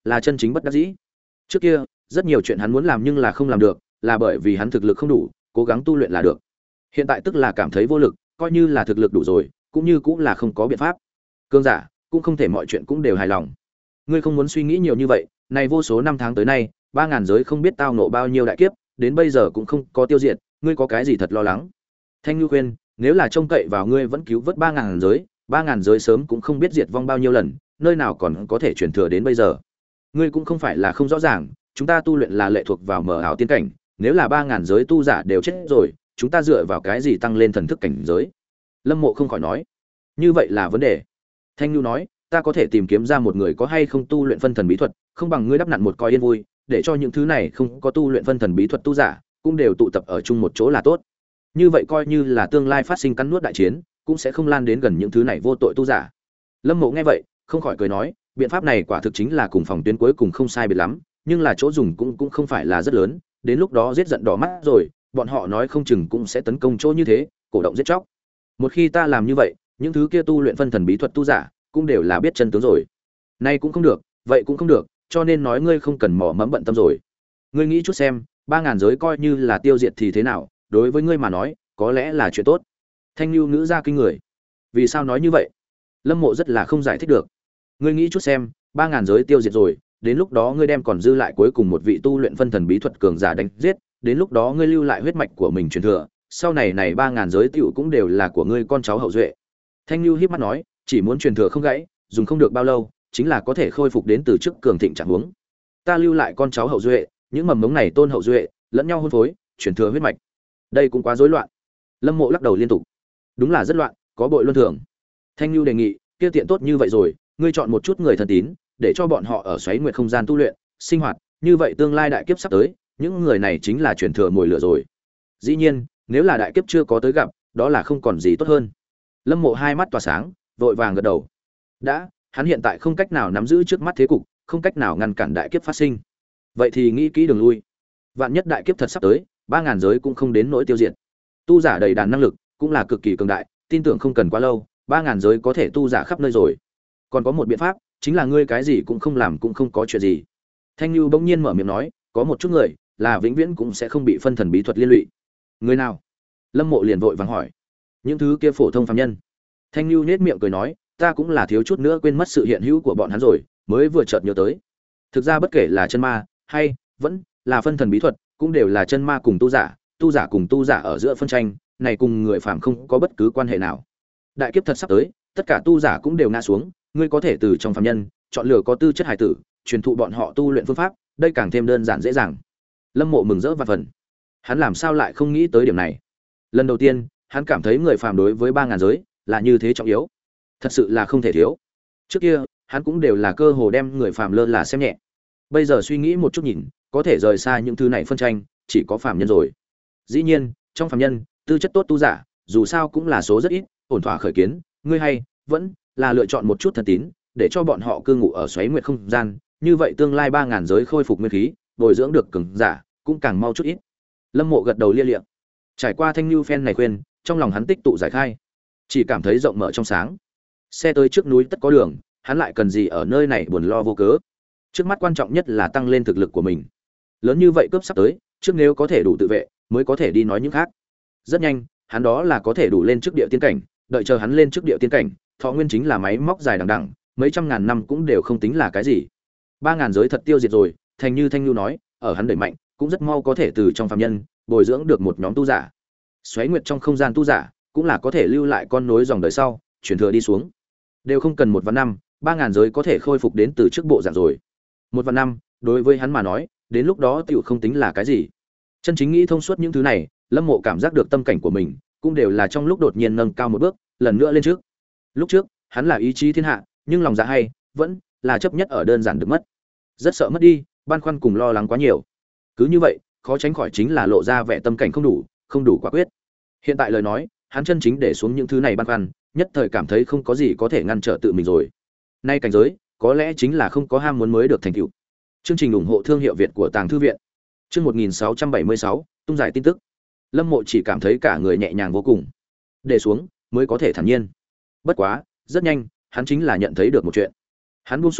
là chân chính bất đắc dĩ. Trước kia, rất nhiều chuyện hắn muốn làm nhưng là không làm được, là bởi vì hắn thực lực không đủ, cố gắng tu luyện là được. Hiện tại tức là cảm thấy vô lực, coi như là thực lực đủ rồi, cũng như cũng là không có biện pháp. Cương giả, cũng không thể mọi chuyện cũng đều hài lòng. Ngươi không muốn suy nghĩ nhiều như vậy, này vô số năm tháng tới nay, ba ngàn giới không biết tao ngộ bao nhiêu đại kiếp, đến bây giờ cũng không có tiêu diệt, ngươi có cái gì thật lo lắng. Thanh Nhu khuyên, nếu là trông cậy vào ngươi vẫn cứu vớt ba ngàn giới, ba ngàn giới sớm cũng không biết diệt vong bao nhiêu lần, nơi nào còn có thể truyền thừa đến bây giờ. Ngươi cũng không phải là không rõ ràng, chúng ta tu luyện là lệ thuộc vào mở ảo tiên cảnh, nếu là ba ngàn giới tu giả đều chết rồi, chúng ta dựa vào cái gì tăng lên thần thức cảnh giới? Lâm Mộ không khỏi nói, như vậy là vấn đề. Thanh Nhu nói, ta có thể tìm kiếm ra một người có hay không tu luyện phân thần bí thuật, không bằng ngươi đắp nặn một coi yên vui, để cho những thứ này không có tu luyện phân thần bí thuật tu giả, cũng đều tụ tập ở chung một chỗ là tốt. Như vậy coi như là tương lai phát sinh cắn nuốt đại chiến, cũng sẽ không lan đến gần những thứ này vô tội tu giả. Lâm Mộ nghe vậy, không khỏi cười nói, biện pháp này quả thực chính là cùng phòng tuyến cuối cùng không sai biệt lắm, nhưng là chỗ dùng cũng cũng không phải là rất lớn, đến lúc đó giết giận đỏ mắt rồi, bọn họ nói không chừng cũng sẽ tấn công chỗ như thế, cổ động giết chóc. Một khi ta làm như vậy, những thứ kia tu luyện phân thần bí thuật tu giả, cũng đều là biết chân tướng rồi. Nay cũng không được, vậy cũng không được, cho nên nói ngươi không cần mỏ mẫm bận tâm rồi. Ngươi nghĩ chút xem, ba ngàn giới coi như là tiêu diệt thì thế nào, đối với ngươi mà nói, có lẽ là chuyện tốt. Thanh Nhu ngữ ra kinh người. Vì sao nói như vậy? Lâm Mộ rất là không giải thích được. Ngươi nghĩ chút xem, ba ngàn giới tiêu diệt rồi, đến lúc đó ngươi đem còn dư lại cuối cùng một vị tu luyện phân thần bí thuật cường giả đánh giết, đến lúc đó ngươi lưu lại huyết mạch của mình truyền thừa, sau này này ba ngàn giới tiểu cũng đều là của ngươi con cháu hậu duệ. Thanh Nhu híp mắt nói, chỉ muốn truyền thừa không gãy, dùng không được bao lâu, chính là có thể khôi phục đến từ trước cường thịnh trạng huống. Ta lưu lại con cháu hậu duệ, những mầm mống này tôn hậu duệ, lẫn nhau hôn phối, truyền thừa huyết mạch. Đây cũng quá rối loạn. Lâm Mộ lắc đầu liên tục. Đúng là rất loạn, có bội luân thường. Thanh Nhu đề nghị, kia tiện tốt như vậy rồi, ngươi chọn một chút người thần tín, để cho bọn họ ở xoáy nguyệt không gian tu luyện, sinh hoạt, như vậy tương lai đại kiếp sắp tới, những người này chính là truyền thừa mồi lửa rồi. Dĩ nhiên, nếu là đại kiếp chưa có tới gặp, đó là không còn gì tốt hơn. Lâm Mộ hai mắt tỏa sáng, vội vàng gật đầu. Đã, hắn hiện tại không cách nào nắm giữ trước mắt thế cục, không cách nào ngăn cản đại kiếp phát sinh. Vậy thì nghĩ kỹ đường lui. Vạn nhất đại kiếp thật sắp tới, ba ngàn giới cũng không đến nỗi tiêu diệt. Tu giả đầy đàn năng lực, cũng là cực kỳ cường đại, tin tưởng không cần quá lâu, ba ngàn giới có thể tu giả khắp nơi rồi. Còn có một biện pháp, chính là ngươi cái gì cũng không làm cũng không có chuyện gì. Thanh Nhu bỗng nhiên mở miệng nói, có một chút người, là vĩnh viễn cũng sẽ không bị phân thần bí thuật liên lụy. Người nào? Lâm Mộ liền vội vàng hỏi. Những thứ kia phổ thông phàm nhân. Thanh Nhu nhếch miệng cười nói, ta cũng là thiếu chút nữa quên mất sự hiện hữu của bọn hắn rồi, mới vừa chợt nhớ tới. Thực ra bất kể là chân ma, hay vẫn là phân thần bí thuật, cũng đều là chân ma cùng tu giả, tu giả cùng tu giả ở giữa phân tranh, này cùng người phàm không có bất cứ quan hệ nào. Đại kiếp thật sắp tới, tất cả tu giả cũng đều ngã xuống, ngươi có thể từ trong phàm nhân chọn lựa có tư chất hải tử, truyền thụ bọn họ tu luyện phương pháp, đây càng thêm đơn giản dễ dàng. Lâm Mộ mừng rỡ và phần. Hắn làm sao lại không nghĩ tới điểm này? Lần đầu tiên, hắn cảm thấy người phàm đối với ba ngàn giới là như thế trọng yếu, thật sự là không thể thiếu. Trước kia, hắn cũng đều là cơ hồ đem người phàm lơ là xem nhẹ. Bây giờ suy nghĩ một chút nhìn, có thể rời xa những thứ này phân tranh, chỉ có phàm nhân rồi. Dĩ nhiên, trong phàm nhân, tư chất tốt tu giả, dù sao cũng là số rất ít, ổn thỏa khởi kiến, ngươi hay vẫn là lựa chọn một chút thần tín, để cho bọn họ cư ngụ ở xoáy nguyệt không gian, như vậy tương lai ba ngàn giới khôi phục nguyên khí, bồi dưỡng được cường giả, cũng càng mau chút ít. Lâm Mộ gật đầu lia lịa. Trải qua Thanh Nhu phen này khuyên, trong lòng hắn tích tụ giải khai, chỉ cảm thấy rộng mở trong sáng. Xe tới trước núi tất có đường, hắn lại cần gì ở nơi này buồn lo vô cớ. Trước mắt quan trọng nhất là tăng lên thực lực của mình. Lớn như vậy cướp sắp tới, trước nếu có thể đủ tự vệ, mới có thể đi nói những khác. Rất nhanh, hắn đó là có thể đủ lên trước địa tiên cảnh, đợi chờ hắn lên trước địa tiên cảnh, thọ nguyên chính là máy móc dài đằng đẵng, mấy trăm ngàn năm cũng đều không tính là cái gì. Ba ngàn giới thật tiêu diệt rồi, thành như Thanh Nhu nói, ở hắn đẩy mạnh, cũng rất mau có thể từ trong phàm nhân bồi dưỡng được một nhóm tu giả. Xoáy nguyệt trong không gian tu giả, cũng là có thể lưu lại con nối dòng đời sau, truyền thừa đi xuống. Đều không cần một vạn năm, ba ngàn giới có thể khôi phục đến từ trước bộ dạng rồi. Một vạn năm, đối với hắn mà nói, đến lúc đó tiểu không tính là cái gì. Chân chính nghĩ thông suốt những thứ này, Lâm Mộ cảm giác được tâm cảnh của mình, cũng đều là trong lúc đột nhiên nâng cao một bước, lần nữa lên trước. Lúc trước, hắn là ý chí thiên hạ, nhưng lòng dạ hay vẫn là chấp nhất ở đơn giản được mất. Rất sợ mất đi, băn khoăn cùng lo lắng quá nhiều. Cứ như vậy, khó tránh khỏi chính là lộ ra vẻ tâm cảnh không đủ, không đủ quả quyết. Hiện tại lời nói, hắn chân chính để xuống những thứ này băn khoăn, nhất thời cảm thấy không có gì có thể ngăn trở tự mình rồi. Nay cảnh giới, có lẽ chính là không có ham muốn mới được thành tựu. Chương trình ủng hộ thương hiệu Việt của Tàng Thư viện. Chương một nghìn sáu trăm bảy mươi sáu, tung giải tin tức. Lâm Mộ chỉ cảm thấy cả người nhẹ nhàng vô cùng. Để xuống, mới có thể thản nhiên. Bất quá, rất nhanh, hắn chính là nhận thấy được một chuyện. Hắn buông xuống,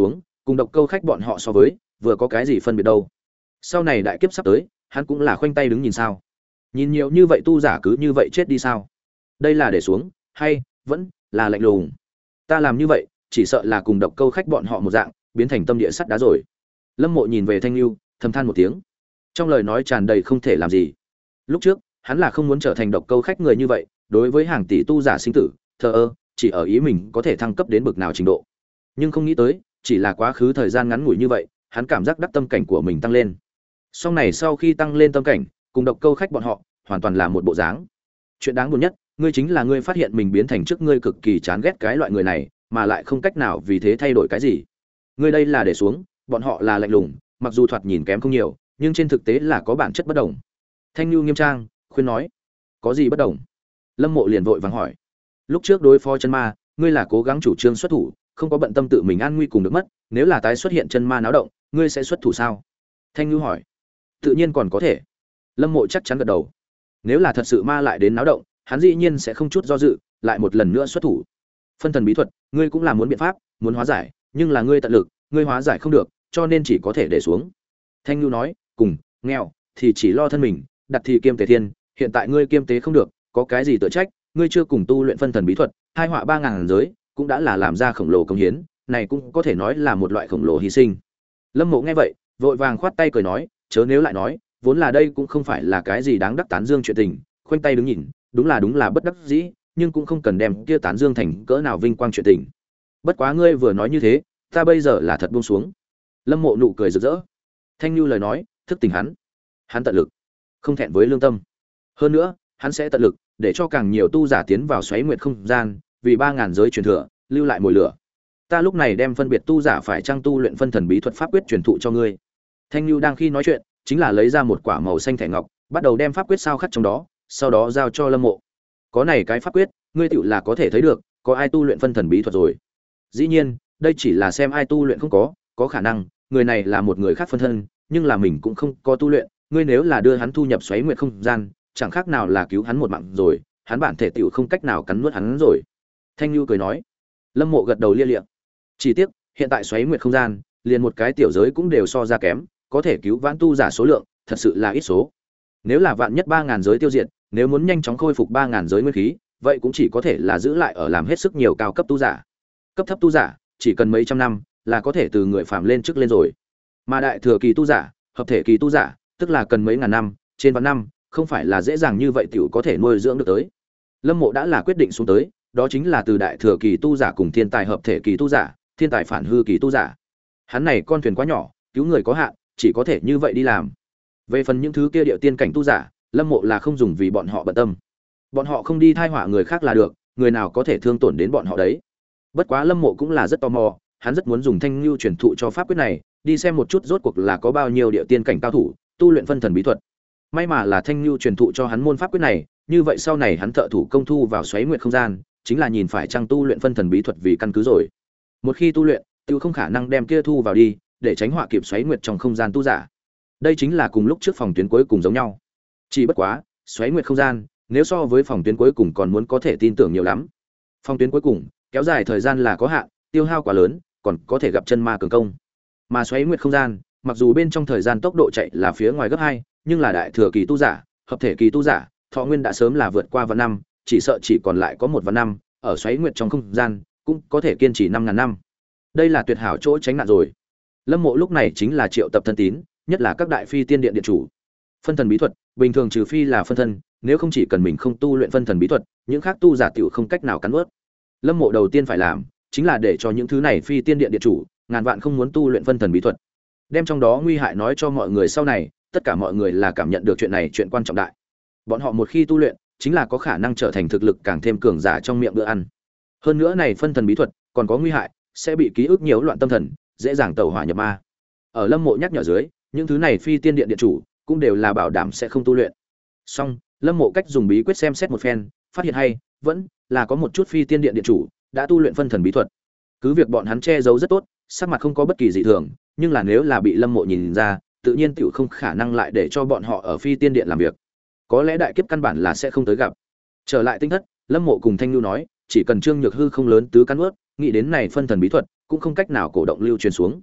cùng độc câu khách bọn họ so với vừa có cái gì phân biệt đâu. Sau này đại kiếp sắp tới, hắn cũng là khoanh tay đứng nhìn sao? Nhìn nhiều như vậy tu giả cứ như vậy chết đi sao? Đây là để xuống hay vẫn là lạnh lùng? Ta làm như vậy chỉ sợ là cùng độc câu khách bọn họ một dạng, biến thành tâm địa sắt đá rồi. Lâm Mộ nhìn về Thanh Nưu, thầm than một tiếng, trong lời nói tràn đầy không thể làm gì. Lúc trước hắn là không muốn trở thành độc câu khách người như vậy, đối với hàng tỷ tu giả sinh tử thờ ơ, chỉ ở ý mình có thể thăng cấp đến bực nào trình độ. Nhưng không nghĩ tới chỉ là quá khứ thời gian ngắn ngủi như vậy, hắn cảm giác đắc tâm cảnh của mình tăng lên. Sau này sau khi tăng lên tâm cảnh, cùng độc câu khách bọn họ hoàn toàn là một bộ dáng. Chuyện đáng buồn nhất, ngươi chính là ngươi phát hiện mình biến thành trước ngươi cực kỳ chán ghét cái loại người này, mà lại không cách nào vì thế thay đổi cái gì. Ngươi đây là để xuống, bọn họ là lạnh lùng, mặc dù thoạt nhìn kém không nhiều, nhưng trên thực tế là có bản chất bất đồng. Thanh Nhu nghiêm trang khuyên nói, có gì bất đồng? Lâm Mộ liền vội vàng hỏi. Lúc trước đối phó chân ma, ngươi là cố gắng chủ trương xuất thủ, không có bận tâm tự mình an nguy cùng được mất, nếu là tái xuất hiện chân ma náo động, ngươi sẽ xuất thủ sao? Thanh Nhu hỏi. Tự nhiên còn có thể. Lâm Mộ chắc chắn gật đầu. Nếu là thật sự ma lại đến náo động, hắn dĩ nhiên sẽ không chút do dự, lại một lần nữa xuất thủ. Phân thần bí thuật, ngươi cũng là muốn biện pháp, muốn hóa giải, nhưng là ngươi tận lực, ngươi hóa giải không được, cho nên chỉ có thể để xuống. Thanh Nhu nói, cùng nghèo thì chỉ lo thân mình, đặt thì kiêm tế thiên, hiện tại ngươi kiêm tế không được, có cái gì tự trách, ngươi chưa cùng tu luyện phân thần bí thuật, hai họa ba ngàn giới, cũng đã là làm ra khổng lồ công hiến, này cũng có thể nói là một loại khổng lồ hy sinh. Lâm Mộ nghe vậy, vội vàng khoát tay cười nói, chớ nếu lại nói, vốn là đây cũng không phải là cái gì đáng đắc tán dương chuyện tình, khoanh tay đứng nhìn, đúng là đúng là bất đắc dĩ, nhưng cũng không cần đem kia tán dương thành cỡ nào vinh quang chuyện tình. Bất quá ngươi vừa nói như thế, ta bây giờ là thật buông xuống. Lâm Mộ nụ cười rực rỡ. Thanh Nhu lời nói, thức tỉnh hắn. Hắn tận lực, không thẹn với lương tâm. Hơn nữa, hắn sẽ tận lực để cho càng nhiều tu giả tiến vào xoáy nguyệt không gian, vì ba ngàn giới truyền thừa, lưu lại mồi lửa. Ta lúc này đem phân biệt tu giả phải trang tu luyện phân thần bí thuật pháp quyết truyền thụ cho ngươi. Thanh Nhu đang khi nói chuyện, chính là lấy ra một quả màu xanh thẻ ngọc, bắt đầu đem pháp quyết sao khắc trong đó, sau đó giao cho Lâm Mộ. Có này cái pháp quyết, ngươi tựu là có thể thấy được, có ai tu luyện phân thần bí thuật rồi. Dĩ nhiên, đây chỉ là xem ai tu luyện không có, có khả năng người này là một người khác phân thân, nhưng là mình cũng không có tu luyện, ngươi nếu là đưa hắn thu nhập xoáy nguyệt không gian, chẳng khác nào là cứu hắn một mạng rồi, hắn bản thể tiểu không cách nào cắn nuốt hắn rồi. Thanh Nhu cười nói. Lâm Mộ gật đầu lia lịa. Chỉ tiếc, hiện tại xoáy nguyệt không gian, liền một cái tiểu giới cũng đều so ra kém, có thể cứu vãn tu giả số lượng, thật sự là ít số. Nếu là vạn nhất ba ngàn giới tiêu diệt, nếu muốn nhanh chóng khôi phục ba ngàn giới nguyên khí, vậy cũng chỉ có thể là giữ lại ở làm hết sức nhiều cao cấp tu giả. Cấp thấp tu giả, chỉ cần mấy trăm năm là có thể từ người phàm lên trước lên rồi. Mà đại thừa kỳ tu giả, hợp thể kỳ tu giả, tức là cần mấy ngàn năm, trên vạn năm, không phải là dễ dàng như vậy tiểu có thể nuôi dưỡng được tới. Lâm Mộ đã là quyết định xuống tới, đó chính là từ đại thừa kỳ tu giả cùng thiên tài hợp thể kỳ tu giả, thiên tài phản hư kỳ tu giả. Hắn này con thuyền quá nhỏ, cứu người có hạn, chỉ có thể như vậy đi làm. Về phần những thứ kia địa tiên cảnh tu giả, Lâm Mộ là không dùng vì bọn họ bận tâm. Bọn họ không đi thai họa người khác là được, người nào có thể thương tổn đến bọn họ đấy. Bất quá Lâm Mộ cũng là rất tò mò, hắn rất muốn dùng Thanh Nhu truyền thụ cho pháp quyết này, đi xem một chút rốt cuộc là có bao nhiêu địa tiên cảnh cao thủ tu luyện phân thần bí thuật. May mà là Thanh Nhu truyền thụ cho hắn môn pháp quyết này, như vậy sau này hắn thợ thủ công thu vào xoáy nguyệt không gian, chính là nhìn phải trang tu luyện phân thần bí thuật vì căn cứ rồi. Một khi tu luyện, tiêu không khả năng đem kia thu vào đi, để tránh họa kịp xoáy nguyệt trong không gian tu giả. Đây chính là cùng lúc trước phòng tuyến cuối cùng giống nhau. Chỉ bất quá, xoáy nguyệt không gian, nếu so với phòng tuyến cuối cùng còn muốn có thể tin tưởng nhiều lắm. Phòng tuyến cuối cùng, kéo dài thời gian là có hạn, tiêu hao quá lớn, còn có thể gặp chân ma cường công. Mà xoáy nguyệt không gian, mặc dù bên trong thời gian tốc độ chạy là phía ngoài gấp hai, nhưng là đại thừa kỳ tu giả, hợp thể kỳ tu giả, thọ nguyên đã sớm là vượt qua vạn năm, chỉ sợ chỉ còn lại có một vạn năm, ở xoáy nguyệt trong không gian, cũng có thể kiên trì năm ngàn năm. Đây là tuyệt hảo chỗ tránh nạn rồi. Lâm Mộ lúc này chính là triệu tập thân tín, nhất là các đại phi tiên điện điện chủ. Phân thần bí thuật, bình thường trừ phi là phân thân, nếu không chỉ cần mình không tu luyện phân thần bí thuật, những khác tu giả tiểu không cách nào cắn nuốt. Lâm Mộ đầu tiên phải làm, chính là để cho những thứ này phi tiên điện điện chủ, ngàn vạn không muốn tu luyện phân thần bí thuật. Đem trong đó nguy hại nói cho mọi người sau này, tất cả mọi người là cảm nhận được chuyện này chuyện quan trọng đại. Bọn họ một khi tu luyện, chính là có khả năng trở thành thực lực càng thêm cường giả trong miệng bữa ăn. Hơn nữa này phân thần bí thuật còn có nguy hại, sẽ bị ký ức nhiễu loạn tâm thần, dễ dàng tẩu hỏa nhập ma. Ở Lâm Mộ nhắc nhở dưới, những thứ này phi tiên điện điện chủ cũng đều là bảo đảm sẽ không tu luyện. Song, Lâm Mộ cách dùng bí quyết xem xét một phen, phát hiện hay, vẫn là có một chút phi tiên điện điện chủ đã tu luyện phân thần bí thuật. Cứ việc bọn hắn che giấu rất tốt, sắc mặt không có bất kỳ dị thường, nhưng là nếu là bị Lâm Mộ nhìn ra, tự nhiên tiểu không khả năng lại để cho bọn họ ở phi tiên điện làm việc. Có lẽ đại kiếp căn bản là sẽ không tới gặp. Trở lại tinh thất, Lâm Mộ cùng Thanh Nhu nói, chỉ cần Trương Nhược Hư không lớn tứ căn ướt, nghĩ đến này phân thần bí thuật, cũng không cách nào cổ động lưu truyền xuống.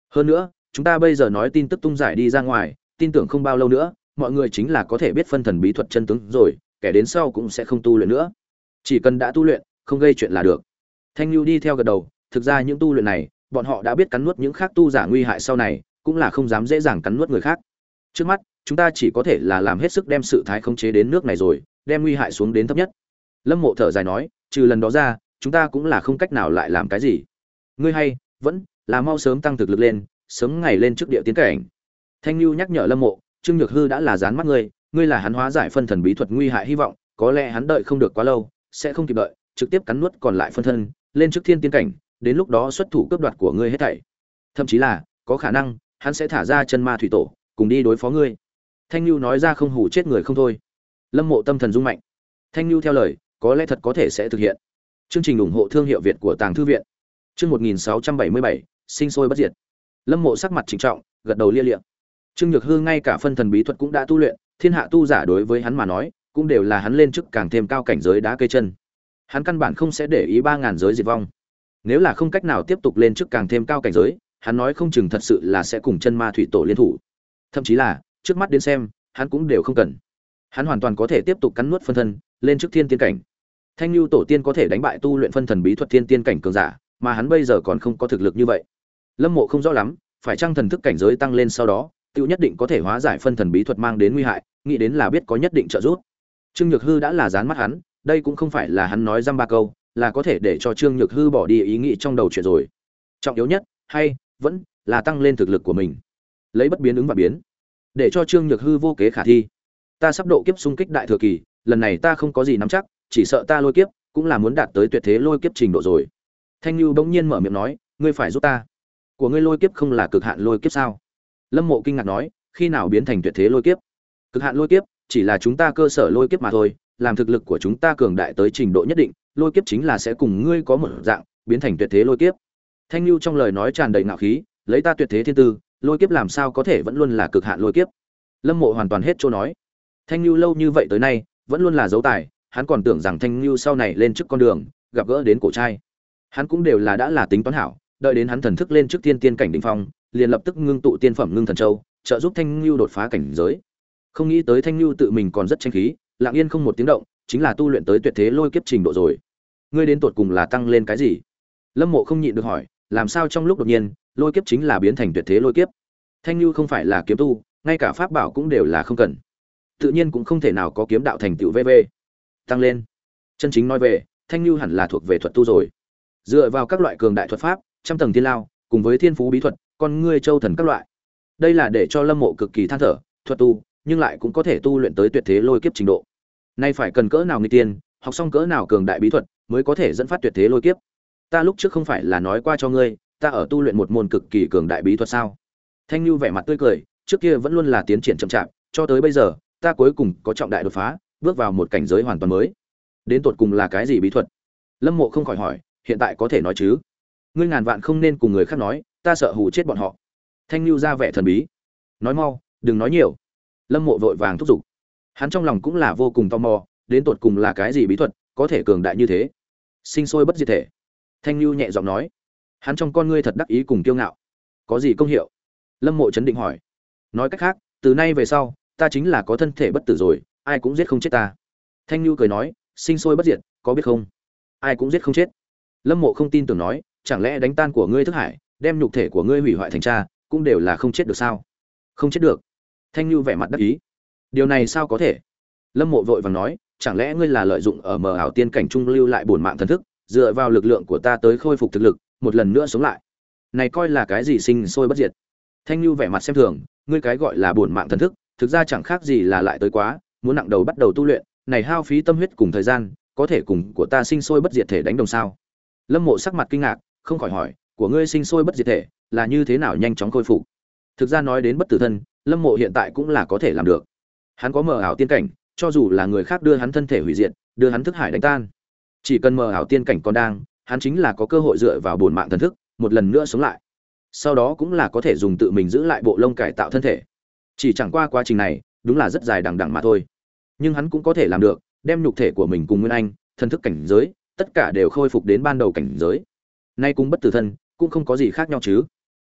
Hơn nữa, chúng ta bây giờ nói tin tức tung giải đi ra ngoài, tin tưởng không bao lâu nữa, mọi người chính là có thể biết phân thần bí thuật chân tướng rồi, kẻ đến sau cũng sẽ không tu luyện nữa. Chỉ cần đã tu luyện, không gây chuyện là được. Thanh Nhu đi theo gật đầu, thực ra những tu luyện này, bọn họ đã biết cắn nuốt những khác tu giả nguy hại sau này, cũng là không dám dễ dàng cắn nuốt người khác. Trước mắt, chúng ta chỉ có thể là làm hết sức đem sự thái khống chế đến nước này rồi, đem nguy hại xuống đến thấp nhất. Lâm Mộ thở dài nói, trừ lần đó ra, chúng ta cũng là không cách nào lại làm cái gì. Ngươi hay, vẫn là mau sớm tăng thực lực lên, sớm ngày lên trước địa tiến cảnh. Thanh Nhu nhắc nhở Lâm Mộ, Trương Nhược Hư đã là dán mắt ngươi, ngươi là hắn hóa giải phân thần bí thuật nguy hại hy vọng, có lẽ hắn đợi không được quá lâu, sẽ không kịp đợi, trực tiếp cắn nuốt còn lại phân thân, lên trước thiên tiến cảnh, đến lúc đó xuất thủ cướp đoạt của ngươi hết thảy. Thậm chí là, có khả năng, hắn sẽ thả ra chân ma thủy tổ, cùng đi đối phó ngươi. Thanh Nhu nói ra không hù chết người không thôi. Lâm Mộ tâm thần rung mạnh. Thanh Nhu theo lời, có lẽ thật có thể sẽ thực hiện. Chương trình ủng hộ thương hiệu Việt của Tàng Thư viện. Chương một nghìn sáu trăm bảy mươi bảy, sinh sôi bất diệt. Lâm Mộ sắc mặt trịnh trọng, gật đầu lia lịa. Trương Nhược Hư ngay cả phân thần bí thuật cũng đã tu luyện, thiên hạ tu giả đối với hắn mà nói, cũng đều là hắn lên chức càng thêm cao cảnh giới đá cây chân. Hắn căn bản không sẽ để ý ba ngàn giới diệt vong. Nếu là không cách nào tiếp tục lên chức càng thêm cao cảnh giới, hắn nói không chừng thật sự là sẽ cùng chân ma thủy tổ liên thủ. Thậm chí là, trước mắt đến xem, hắn cũng đều không cần. Hắn hoàn toàn có thể tiếp tục cắn nuốt phân thân, lên chức thiên tiên cảnh. Thanh Nhu tổ tiên có thể đánh bại tu luyện phân thần bí thuật thiên tiên cảnh cường giả, mà hắn bây giờ còn không có thực lực như vậy. Lâm Mộ không rõ lắm, phải chăng thần thức cảnh giới tăng lên sau đó, tiêu nhất định có thể hóa giải phân thần bí thuật mang đến nguy hại, nghĩ đến là biết có nhất định trợ giúp. Trương Nhược Hư đã là dán mắt hắn, đây cũng không phải là hắn nói dăm ba câu, là có thể để cho Trương Nhược Hư bỏ đi ý nghĩ trong đầu chuyện rồi. Trọng yếu nhất, hay vẫn là tăng lên thực lực của mình, lấy bất biến ứng và biến, để cho Trương Nhược Hư vô kế khả thi. Ta sắp độ kiếp xung kích đại thừa kỳ, lần này ta không có gì nắm chắc, chỉ sợ ta lôi kiếp cũng là muốn đạt tới tuyệt thế lôi kiếp trình độ rồi. Thanh Nhu bỗng nhiên mở miệng nói, ngươi phải giúp ta. Của ngươi lôi kiếp không là cực hạn lôi kiếp sao? Lâm Mộ kinh ngạc nói, khi nào biến thành tuyệt thế lôi kiếp? Cực hạn lôi kiếp chỉ là chúng ta cơ sở lôi kiếp mà thôi, làm thực lực của chúng ta cường đại tới trình độ nhất định, lôi kiếp chính là sẽ cùng ngươi có một dạng, biến thành tuyệt thế lôi kiếp. Thanh Nhu trong lời nói tràn đầy ngạo khí, lấy ta tuyệt thế thiên tư, lôi kiếp làm sao có thể vẫn luôn là cực hạn lôi kiếp? Lâm Mộ hoàn toàn hết chỗ nói. Thanh Nhu lâu như vậy tới nay, vẫn luôn là dấu tài, hắn còn tưởng rằng Thanh Nhu sau này lên trước con đường, gặp gỡ đến cổ trai. Hắn cũng đều là đã là tính toán hảo, đợi đến hắn thần thức lên trước tiên tiên cảnh đỉnh phong, liền lập tức ngưng tụ tiên phẩm ngưng thần châu, trợ giúp Thanh Nhu đột phá cảnh giới. Không nghĩ tới Thanh Nhu tự mình còn rất tranh khí, lặng yên không một tiếng động, chính là tu luyện tới tuyệt thế lôi kiếp trình độ rồi. Ngươi đến tột cùng là tăng lên cái gì? Lâm Mộ không nhịn được hỏi, làm sao trong lúc đột nhiên, lôi kiếp chính là biến thành tuyệt thế lôi kiếp? Thanh Nhu không phải là kiếm tu, ngay cả pháp bảo cũng đều là không cần. Tự nhiên cũng không thể nào có kiếm đạo thành tựu vê vê. Tăng lên. Chân chính nói về, Thanh Nhu hẳn là thuộc về thuật tu rồi. Dựa vào các loại cường đại thuật pháp, trăm tầng thiên lao, cùng với thiên phú bí thuật, con ngươi châu thần các loại. Đây là để cho Lâm Mộ cực kỳ than thở, thuật tu, nhưng lại cũng có thể tu luyện tới tuyệt thế lôi kiếp trình độ. Nay phải cần cỡ nào nghịch tiên, học xong cỡ nào cường đại bí thuật, mới có thể dẫn phát tuyệt thế lôi kiếp. Ta lúc trước không phải là nói qua cho ngươi, ta ở tu luyện một môn cực kỳ cường đại bí thuật sao? Thanh Nhu vẻ mặt tươi cười, trước kia vẫn luôn là tiến triển chậm chạp, cho tới bây giờ, ta cuối cùng có trọng đại đột phá, bước vào một cảnh giới hoàn toàn mới. Đến tột cùng là cái gì bí thuật? Lâm Mộ không khỏi hỏi, hiện tại có thể nói chứ? Ngươi ngàn vạn không nên cùng người khác nói, ta sợ hù chết bọn họ. Thanh Nhu ra vẻ thần bí. Nói mau, đừng nói nhiều. Lâm Mộ vội vàng thúc giục. Hắn trong lòng cũng là vô cùng tò mò, đến tột cùng là cái gì bí thuật, có thể cường đại như thế? Sinh sôi bất diệt thể. Thanh Nhu nhẹ giọng nói. Hắn trong con ngươi thật đắc ý cùng kiêu ngạo. Có gì công hiệu? Lâm Mộ chấn định hỏi. Nói cách khác, từ nay về sau, ta chính là có thân thể bất tử rồi, ai cũng giết không chết ta. Thanh Nhu cười nói, sinh sôi bất diệt, có biết không? Ai cũng giết không chết. Lâm Mộ không tin tưởng nói, chẳng lẽ đánh tan của ngươi thức hải, đem nhục thể của ngươi hủy hoại thành tra, cũng đều là không chết được sao? Không chết được. Thanh Nhu vẻ mặt đắc ý. Điều này sao có thể? Lâm Mộ vội vàng nói, chẳng lẽ ngươi là lợi dụng ở mờ ảo tiên cảnh trung lưu lại bổn mạng thần thức, dựa vào lực lượng của ta tới khôi phục thực lực, một lần nữa sống lại. Này coi là cái gì sinh sôi bất diệt? Thanh Nhu vẻ mặt xem thường, ngươi cái gọi là bổn mạng thần thức, thực ra chẳng khác gì là lại tới quá, muốn nặng đầu bắt đầu tu luyện, này hao phí tâm huyết cùng thời gian, có thể cùng của ta sinh sôi bất diệt thể đánh đồng sao? Lâm Mộ sắc mặt kinh ngạc, không khỏi hỏi, của ngươi sinh sôi bất diệt thể là như thế nào nhanh chóng khôi phục? Thực ra nói đến bất tử thân, Lâm Mộ hiện tại cũng là có thể làm được. Hắn có mờ ảo tiên cảnh, cho dù là người khác đưa hắn thân thể hủy diệt, đưa hắn thức hải đánh tan, chỉ cần mờ ảo tiên cảnh còn đang, hắn chính là có cơ hội dựa vào bổn mạng thần thức, một lần nữa sống lại. Sau đó cũng là có thể dùng tự mình giữ lại bộ lông cải tạo thân thể. Chỉ chẳng qua quá trình này, đúng là rất dài đằng đẵng mà thôi. Nhưng hắn cũng có thể làm được, đem nhục thể của mình cùng Nguyên Anh, thần thức cảnh giới, tất cả đều khôi phục đến ban đầu cảnh giới. Nay cũng bất tử thân, cũng không có gì khác nhau chứ?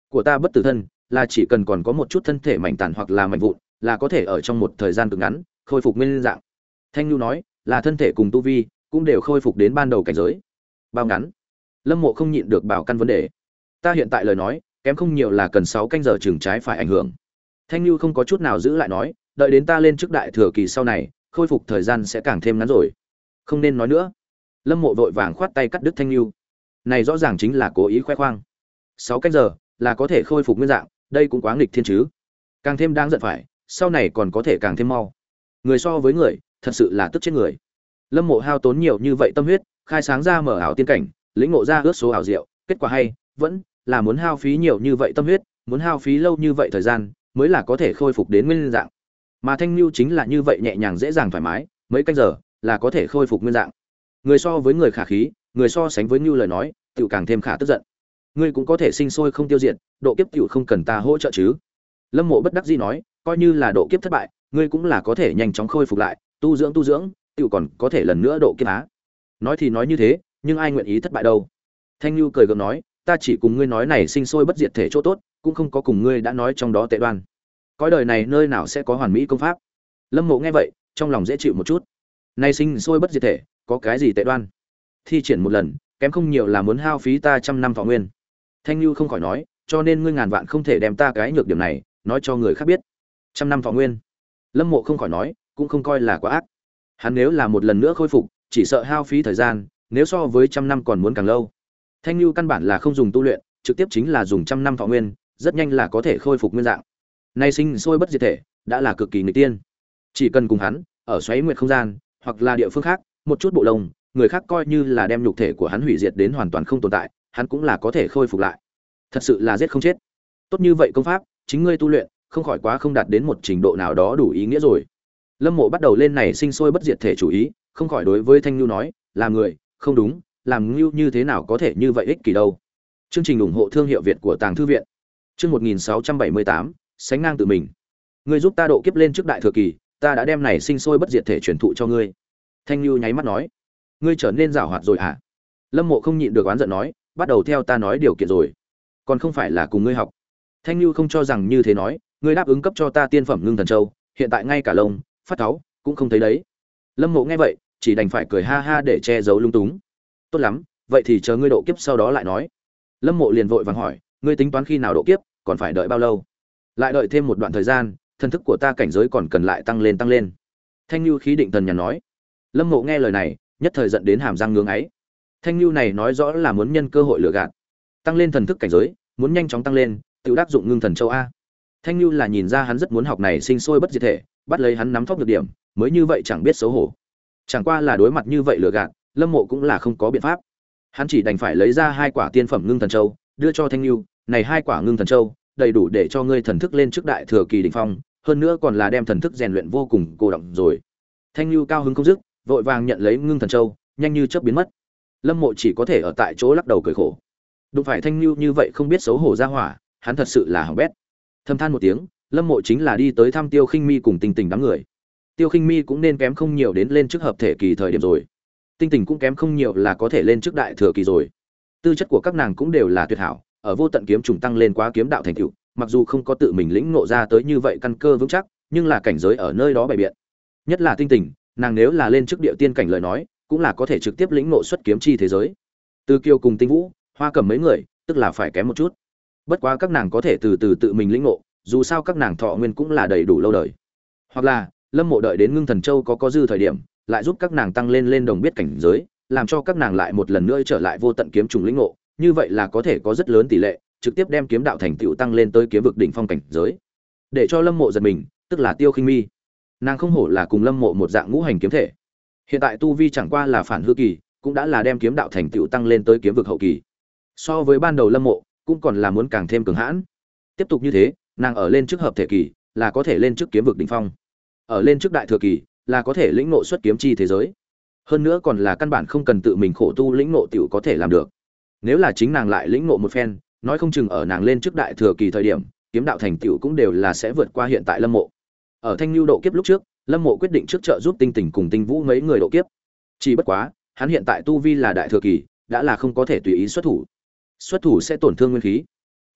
của ta bất tử thân là chỉ cần còn có một chút thân thể mảnh tàn hoặc là mảnh vụn là có thể ở trong một thời gian cực ngắn khôi phục nguyên dạng. Thanh Nhu nói là thân thể cùng tu vi cũng đều khôi phục đến ban đầu cảnh giới. Bao ngắn? Lâm Mộ không nhịn được bảo căn vấn đề. Ta hiện tại lời nói kém không nhiều là cần sáu canh giờ chừng trái phải ảnh hưởng. Thanh Nhu không có chút nào giữ lại nói, đợi đến ta lên trước đại thừa kỳ sau này khôi phục thời gian sẽ càng thêm ngắn rồi. Không nên nói nữa. Lâm Mộ vội vàng khoát tay cắt đứt Thanh Nhu. Này rõ ràng chính là cố ý khoe khoang. Sáu canh giờ là có thể khôi phục nguyên dạng, đây cũng quá nghịch thiên chứ. Càng thêm đáng giận phải, sau này còn có thể càng thêm mau. Người so với người, thật sự là tức chết người. Lâm Mộ hao tốn nhiều như vậy tâm huyết, khai sáng ra mở ảo tiên cảnh, lĩnh ngộ ra ước số ảo diệu, kết quả hay, vẫn là muốn hao phí nhiều như vậy tâm huyết, muốn hao phí lâu như vậy thời gian, mới là có thể khôi phục đến nguyên dạng. Mà Thanh Nhu chính là như vậy nhẹ nhàng dễ dàng thoải mái, mấy canh giờ là có thể khôi phục nguyên dạng. Người so với người khả khí, người so sánh với Nhu lời nói, tiểu càng thêm khả tức giận. Ngươi cũng có thể sinh sôi không tiêu diệt, độ kiếp tiểu không cần ta hỗ trợ chứ? Lâm Mộ bất đắc dĩ nói, coi như là độ kiếp thất bại, ngươi cũng là có thể nhanh chóng khôi phục lại, tu dưỡng tu dưỡng, tiểu còn có thể lần nữa độ kiếp á. Nói thì nói như thế, nhưng ai nguyện ý thất bại đâu? Thanh Nhu cười gượng nói, ta chỉ cùng ngươi nói này sinh sôi bất diệt thể chỗ tốt, cũng không có cùng ngươi đã nói trong đó tệ đoan. Cõi đời này nơi nào sẽ có hoàn mỹ công pháp? Lâm Mộ nghe vậy, trong lòng dễ chịu một chút. Này sinh sôi bất diệt thể, có cái gì tệ đoan? Thi triển một lần, kém không nhiều là muốn hao phí ta trăm năm thọ nguyên. Thanh Nhu không khỏi nói, cho nên ngươi ngàn vạn không thể đem ta cái nhược điểm này nói cho người khác biết. Trăm năm thọ nguyên. Lâm Mộ không khỏi nói, cũng không coi là quá ác. Hắn nếu là một lần nữa khôi phục, chỉ sợ hao phí thời gian, nếu so với trăm năm còn muốn càng lâu. Thanh Nhu căn bản là không dùng tu luyện, trực tiếp chính là dùng trăm năm thọ nguyên, rất nhanh là có thể khôi phục nguyên dạng. Nay sinh sôi bất diệt thể, đã là cực kỳ nghịch tiên. Chỉ cần cùng hắn ở xoáy nguyệt không gian, hoặc là địa phương khác, một chút bộ lông, người khác coi như là đem nhục thể của hắn hủy diệt đến hoàn toàn không tồn tại, hắn cũng là có thể khôi phục lại. Thật sự là giết không chết. Tốt như vậy công pháp, chính ngươi tu luyện, không khỏi quá không đạt đến một trình độ nào đó đủ ý nghĩa rồi. Lâm Mộ bắt đầu lên này sinh sôi bất diệt thể chủ ý, không khỏi đối với Thanh Nhu nói, làm người, không đúng, làm Nhu như thế nào có thể như vậy ích kỷ đâu. Chương trình ủng hộ thương hiệu Việt của Tàng Thư viện. Chương một nghìn sáu trăm bảy mươi tám, sánh ngang tự mình. Ngươi giúp ta độ kiếp lên trước đại thừa kỳ, ta đã đem này sinh sôi bất diệt thể truyền thụ cho ngươi. Thanh Nhu nháy mắt nói, ngươi trở nên giàu hoạt rồi hả? Lâm Mộ không nhịn được oán giận nói, bắt đầu theo ta nói điều kiện rồi, còn không phải là cùng ngươi học. Thanh Nhu không cho rằng như thế nói, ngươi đáp ứng cấp cho ta tiên phẩm ngưng thần châu, hiện tại ngay cả lông, phát cáu cũng không thấy đấy. Lâm Mộ nghe vậy, chỉ đành phải cười ha ha để che giấu lung túng. Tốt lắm, vậy thì chờ ngươi độ kiếp sau đó lại nói. Lâm Mộ liền vội vàng hỏi, ngươi tính toán khi nào độ kiếp, còn phải đợi bao lâu? Lại đợi thêm một đoạn thời gian, thần thức của ta cảnh giới còn cần lại tăng lên tăng lên. Thanh Nhu khí định thần nhàn nói. Lâm Mộ nghe lời này, nhất thời giận đến hàm răng ngưỡng ấy. Thanh Nhu này nói rõ là muốn nhân cơ hội lừa gạt, tăng lên thần thức cảnh giới, muốn nhanh chóng tăng lên, tự đắc dụng ngưng thần châu a. Thanh Nhu là nhìn ra hắn rất muốn học này sinh sôi bất diệt thể, bắt lấy hắn nắm thóp được điểm, mới như vậy chẳng biết xấu hổ. Chẳng qua là đối mặt như vậy lừa gạt, Lâm Mộ cũng là không có biện pháp. Hắn chỉ đành phải lấy ra hai quả tiên phẩm ngưng thần châu, đưa cho Thanh Nhu, này hai quả ngưng thần châu, đầy đủ để cho ngươi thần thức lên trước đại thừa kỳ đỉnh phong, hơn nữa còn là đem thần thức rèn luyện vô cùng cô động rồi. Thanh Nhu cao hứng không dứt, vội vàng nhận lấy ngưng thần châu, nhanh như chớp biến mất. Lâm Mộ chỉ có thể ở tại chỗ lắc đầu cười khổ. Đụng phải Thanh Nhu như vậy không biết xấu hổ ra hỏa, hắn thật sự là hỏng bét. Thầm than một tiếng, Lâm Mộ chính là đi tới thăm Tiêu Khinh Mi cùng Tinh Tình đám người. Tiêu Khinh Mi cũng nên kém không nhiều đến lên trước hợp thể kỳ thời điểm rồi. Tinh Tình cũng kém không nhiều là có thể lên trước đại thừa kỳ rồi. Tư chất của các nàng cũng đều là tuyệt hảo, ở vô tận kiếm trùng tăng lên quá kiếm đạo thành tựu, mặc dù không có tự mình lĩnh ngộ ra tới như vậy căn cơ vững chắc, nhưng là cảnh giới ở nơi đó bày biện. Nhất là Tinh Tình, nàng nếu là lên trước địa tiên cảnh lời nói, cũng là có thể trực tiếp lĩnh ngộ xuất kiếm chi thế giới. Từ Kiều cùng Tinh Vũ, Hoa Cẩm mấy người, tức là phải kém một chút. Bất quá các nàng có thể từ từ tự mình lĩnh ngộ, dù sao các nàng thọ nguyên cũng là đầy đủ lâu đời. Hoặc là, Lâm Mộ đợi đến Ngưng Thần Châu có có dư thời điểm, lại giúp các nàng tăng lên lên đồng biết cảnh giới, làm cho các nàng lại một lần nữa trở lại vô tận kiếm trùng lĩnh ngộ, như vậy là có thể có rất lớn tỷ lệ, trực tiếp đem kiếm đạo thành tựu tăng lên tới kiếm vực đỉnh phong cảnh giới. Để cho Lâm Mộ giật mình, tức là Tiêu Khinh Mi. Nàng không hổ là cùng Lâm Mộ một dạng ngũ hành kiếm thể. Hiện tại tu vi chẳng qua là phản hư kỳ, cũng đã là đem kiếm đạo thành tựu tăng lên tới kiếm vực hậu kỳ. So với ban đầu Lâm Mộ, cũng còn là muốn càng thêm cường hãn. Tiếp tục như thế, nàng ở lên trước hợp thể kỳ, là có thể lên trước kiếm vực đỉnh phong. Ở lên trước đại thừa kỳ, là có thể lĩnh ngộ xuất kiếm chi thế giới. Hơn nữa còn là căn bản không cần tự mình khổ tu lĩnh ngộ tiểu có thể làm được. Nếu là chính nàng lại lĩnh ngộ một phen, nói không chừng ở nàng lên trước đại thừa kỳ thời điểm, kiếm đạo thành tựu cũng đều là sẽ vượt qua hiện tại Lâm Mộ. Ở Thanh Nhu độ kiếp lúc trước, Lâm Mộ quyết định trước trợ giúp Tinh Tình cùng Tinh Vũ mấy người độ kiếp. Chỉ bất quá, hắn hiện tại tu vi là đại thừa kỳ, đã là không có thể tùy ý xuất thủ. Xuất thủ sẽ tổn thương nguyên khí.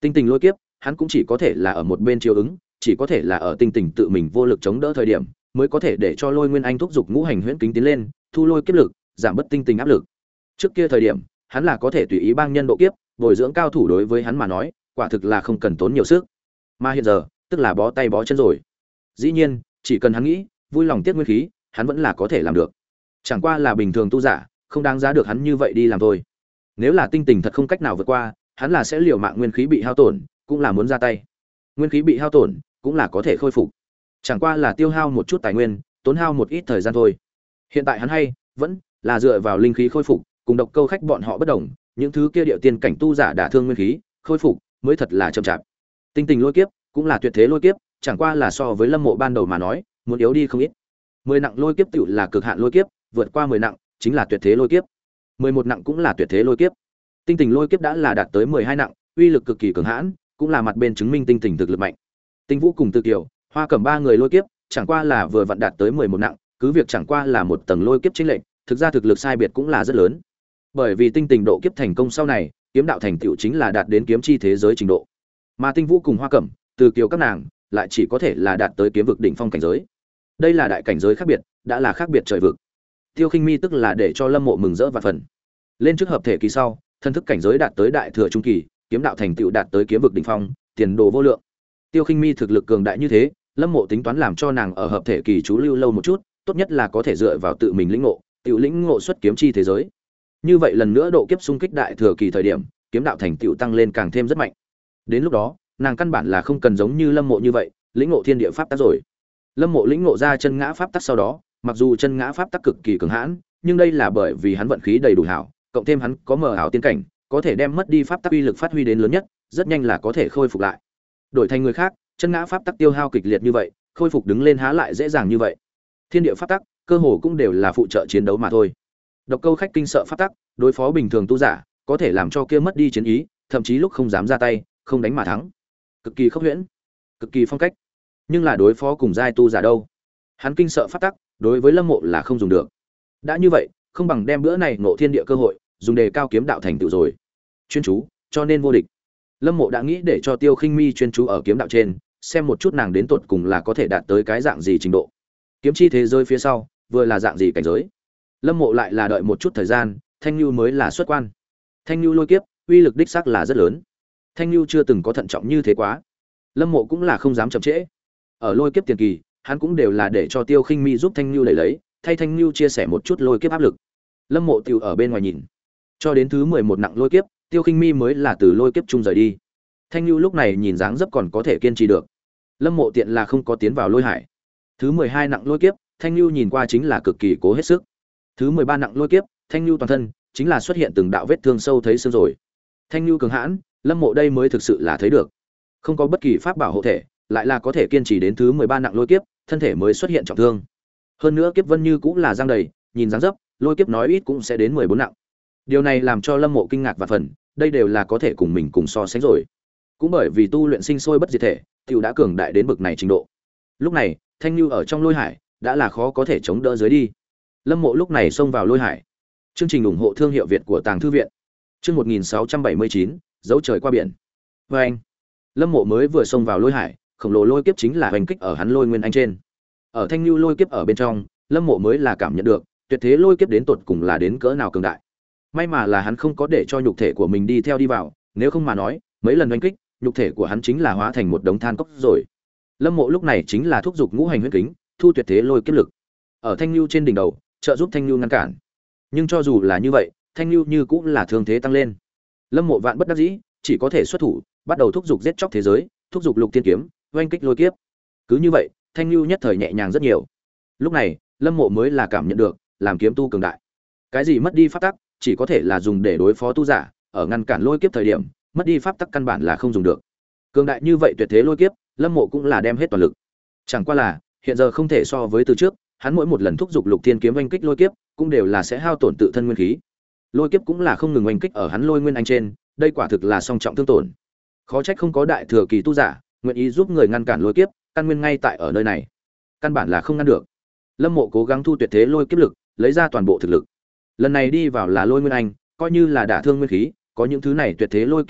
Tinh tình lôi kiếp, hắn cũng chỉ có thể là ở một bên chiếu ứng, chỉ có thể là ở tinh tình tự mình vô lực chống đỡ thời điểm, mới có thể để cho Lôi Nguyên Anh thúc giục ngũ hành huyễn kính tiến lên, thu lôi kiếp lực, giảm bớt tinh tình áp lực. Trước kia thời điểm, hắn là có thể tùy ý bang nhân độ kiếp, bồi dưỡng cao thủ đối với hắn mà nói, quả thực là không cần tốn nhiều sức. Mà hiện giờ, tức là bó tay bó chân rồi. Dĩ nhiên, chỉ cần hắn nghĩ, vui lòng tiết nguyên khí, hắn vẫn là có thể làm được. Chẳng qua là bình thường tu giả, không đáng giá được hắn như vậy đi làm thôi. Nếu là tinh tình thật không cách nào vượt qua, hắn là sẽ liều mạng nguyên khí bị hao tổn, cũng là muốn ra tay. Nguyên khí bị hao tổn, cũng là có thể khôi phục. Chẳng qua là tiêu hao một chút tài nguyên, tốn hao một ít thời gian thôi. Hiện tại hắn hay vẫn là dựa vào linh khí khôi phục, cùng độc câu khách bọn họ bất đồng, những thứ kia điệu tiên cảnh tu giả đả thương nguyên khí, khôi phục mới thật là chậm chạp. Tinh tình lôi kiếp cũng là tuyệt thế lôi kiếp, chẳng qua là so với Lâm Mộ ban đầu mà nói, muốn yếu đi không ít. mười nặng lôi kiếp tựu là cực hạn lôi kiếp, vượt qua mười nặng chính là tuyệt thế lôi kiếp. mười một nặng cũng là tuyệt thế lôi kiếp. Tinh tình lôi kiếp đã là đạt tới mười hai nặng, uy lực cực kỳ cường hãn, cũng là mặt bên chứng minh tinh tình thực lực mạnh. Tinh Vũ cùng Từ Kiều, Hoa Cẩm ba người lôi kiếp, chẳng qua là vừa vặn đạt tới mười một nặng, cứ việc chẳng qua là một tầng lôi kiếp chênh lệch, thực ra thực lực sai biệt cũng là rất lớn. Bởi vì tinh tình độ kiếp thành công sau này, kiếm đạo thành tựu chính là đạt đến kiếm chi thế giới trình độ. Mà Tinh Vũ cùng Hoa Cẩm, Từ Kiều các nàng lại chỉ có thể là đạt tới kiếm vực đỉnh phong cảnh giới. Đây là đại cảnh giới khác biệt, đã là khác biệt trời vực. Tiêu Khinh Mi tức là để cho Lâm Mộ mừng rỡ và phần. Lên trước hợp thể kỳ sau, thân thức cảnh giới đạt tới đại thừa trung kỳ, kiếm đạo thành tựu đạt tới kiếm vực đỉnh phong, tiền đồ vô lượng. Tiêu Khinh Mi thực lực cường đại như thế, Lâm Mộ tính toán làm cho nàng ở hợp thể kỳ trú lưu lâu một chút, tốt nhất là có thể dựa vào tự mình lĩnh ngộ, tiểu lĩnh ngộ xuất kiếm chi thế giới. Như vậy lần nữa độ kiếp xung kích đại thừa kỳ thời điểm, kiếm đạo thành tựu tăng lên càng thêm rất mạnh. Đến lúc đó, nàng căn bản là không cần giống như Lâm Mộ như vậy, lĩnh ngộ thiên địa pháp tắc rồi. Lâm Mộ lĩnh ngộ ra chân ngã pháp tắc sau đó, mặc dù chân ngã pháp tắc cực kỳ cường hãn, nhưng đây là bởi vì hắn vận khí đầy đủ hảo, cộng thêm hắn có mờ ảo tiên cảnh, có thể đem mất đi pháp tắc uy lực phát huy đến lớn nhất, rất nhanh là có thể khôi phục lại. Đổi thành người khác, chân ngã pháp tắc tiêu hao kịch liệt như vậy, khôi phục đứng lên há lại dễ dàng như vậy. Thiên địa pháp tắc, cơ hồ cũng đều là phụ trợ chiến đấu mà thôi. Độc câu khách kinh sợ pháp tắc, đối phó bình thường tu giả, có thể làm cho kia mất đi chiến ý, thậm chí lúc không dám ra tay, không đánh mà thắng. Cực kỳ khốc huyễn, cực kỳ phong cách. Nhưng là đối phó cùng giai tu giả đâu? Hắn kinh sợ pháp tắc, đối với Lâm Mộ là không dùng được. Đã như vậy, không bằng đem bữa này ngộ thiên địa cơ hội, dùng để cao kiếm đạo thành tựu rồi. Chuyên chú, cho nên vô địch. Lâm Mộ đã nghĩ để cho Tiêu Khinh Mi chuyên chú ở kiếm đạo trên, xem một chút nàng đến tột cùng là có thể đạt tới cái dạng gì trình độ. Kiếm chi thế giới phía sau, vừa là dạng gì cảnh giới. Lâm Mộ lại là đợi một chút thời gian, Thanh Nhu mới là xuất quan. Thanh Nhu lôi kiếp, uy lực đích xác là rất lớn. Thanh Nhu chưa từng có thận trọng như thế quá. Lâm Mộ cũng là không dám chậm trễ. Ở lôi kiếp tiền kỳ, hắn cũng đều là để cho Tiêu Khinh Mi giúp Thanh Nhu đẩy lấy, thay Thanh Nhu chia sẻ một chút lôi kiếp áp lực. Lâm Mộ tiểu ở bên ngoài nhìn, cho đến thứ mười một nặng lôi kiếp, Tiêu Khinh Mi mới là từ lôi kiếp chung rời đi. Thanh Nhu lúc này nhìn dáng dấp còn có thể kiên trì được. Lâm Mộ tiện là không có tiến vào lôi hải. Thứ mười hai nặng lôi kiếp, Thanh Nhu nhìn qua chính là cực kỳ cố hết sức. Thứ mười ba nặng lôi kiếp, Thanh Nhu toàn thân chính là xuất hiện từng đạo vết thương sâu thấy xương rồi. Thanh Nhu cường hãn, Lâm Mộ đây mới thực sự là thấy được. Không có bất kỳ pháp bảo hộ thể, lại là có thể kiên trì đến thứ mười ba nặng lôi kiếp, thân thể mới xuất hiện trọng thương. Hơn nữa kiếp vân như cũng là giang đầy, nhìn dáng dấp, lôi kiếp nói ít cũng sẽ đến mười bốn nặng. Điều này làm cho Lâm Mộ kinh ngạc và phần, đây đều là có thể cùng mình cùng so sánh rồi. Cũng bởi vì tu luyện sinh sôi bất diệt thể, tiểu đã cường đại đến bực này trình độ. Lúc này, Thanh Nhu ở trong lôi hải, đã là khó có thể chống đỡ dưới đi. Lâm Mộ lúc này xông vào lôi hải. Chương trình ủng hộ thương hiệu Việt của Tàng Thư viện. Chương một nghìn sáu trăm bảy mươi chín, dấu trời qua biển. Và anh, Lâm Mộ mới vừa xông vào lôi hải, khổng lồ lôi kiếp chính là hoành kích ở hắn lôi nguyên anh trên. Ở Thanh Nhu lôi kiếp ở bên trong, Lâm Mộ mới là cảm nhận được, tuyệt thế lôi kiếp đến tột cùng là đến cỡ nào cường đại. May mà là hắn không có để cho nhục thể của mình đi theo đi vào, nếu không mà nói, mấy lần hoành kích, nhục thể của hắn chính là hóa thành một đống than cốc rồi. Lâm Mộ lúc này chính là thúc giục ngũ hành huyễn kính, thu tuyệt thế lôi kiếp lực. Ở Thanh Nhu trên đỉnh đầu, trợ giúp Thanh Nhu ngăn cản. Nhưng cho dù là như vậy, Thanh Nhu như cũng là thương thế tăng lên. Lâm Mộ vạn bất đắc dĩ, chỉ có thể xuất thủ, bắt đầu thúc giục giết chóc thế giới, thúc giục lục tiên kiếm, oanh kích lôi kiếp. Cứ như vậy, Thanh Nhu nhất thời nhẹ nhàng rất nhiều. Lúc này, Lâm Mộ mới là cảm nhận được, làm kiếm tu cường đại. Cái gì mất đi pháp tắc, chỉ có thể là dùng để đối phó tu giả, ở ngăn cản lôi kiếp thời điểm, mất đi pháp tắc căn bản là không dùng được. Cường đại như vậy tuyệt thế lôi kiếp, Lâm Mộ cũng là đem hết toàn lực. Chẳng qua là, hiện giờ không thể so với từ trước, hắn mỗi một lần thúc giục lục tiên kiếm oanh kích lôi kiếp, cũng đều là sẽ hao tổn tự thân nguyên khí. Lôi kiếp cũng là không ngừng oanh kích ở hắn lôi nguyên anh trên, đây quả thực là song trọng thương tổn. Khó trách không có đại thừa kỳ tu giả nguyện ý giúp người ngăn cản lôi kiếp, căn nguyên ngay tại ở nơi này. Căn bản là không ngăn được. Lâm Mộ cố gắng thu tuyệt thế lôi kiếp lực, lấy ra toàn bộ thực lực. Lần này đi vào là lôi nguyên anh, coi như là đả thương nguyên khí, có những thứ này tuyệt thế lôi kiếp lực,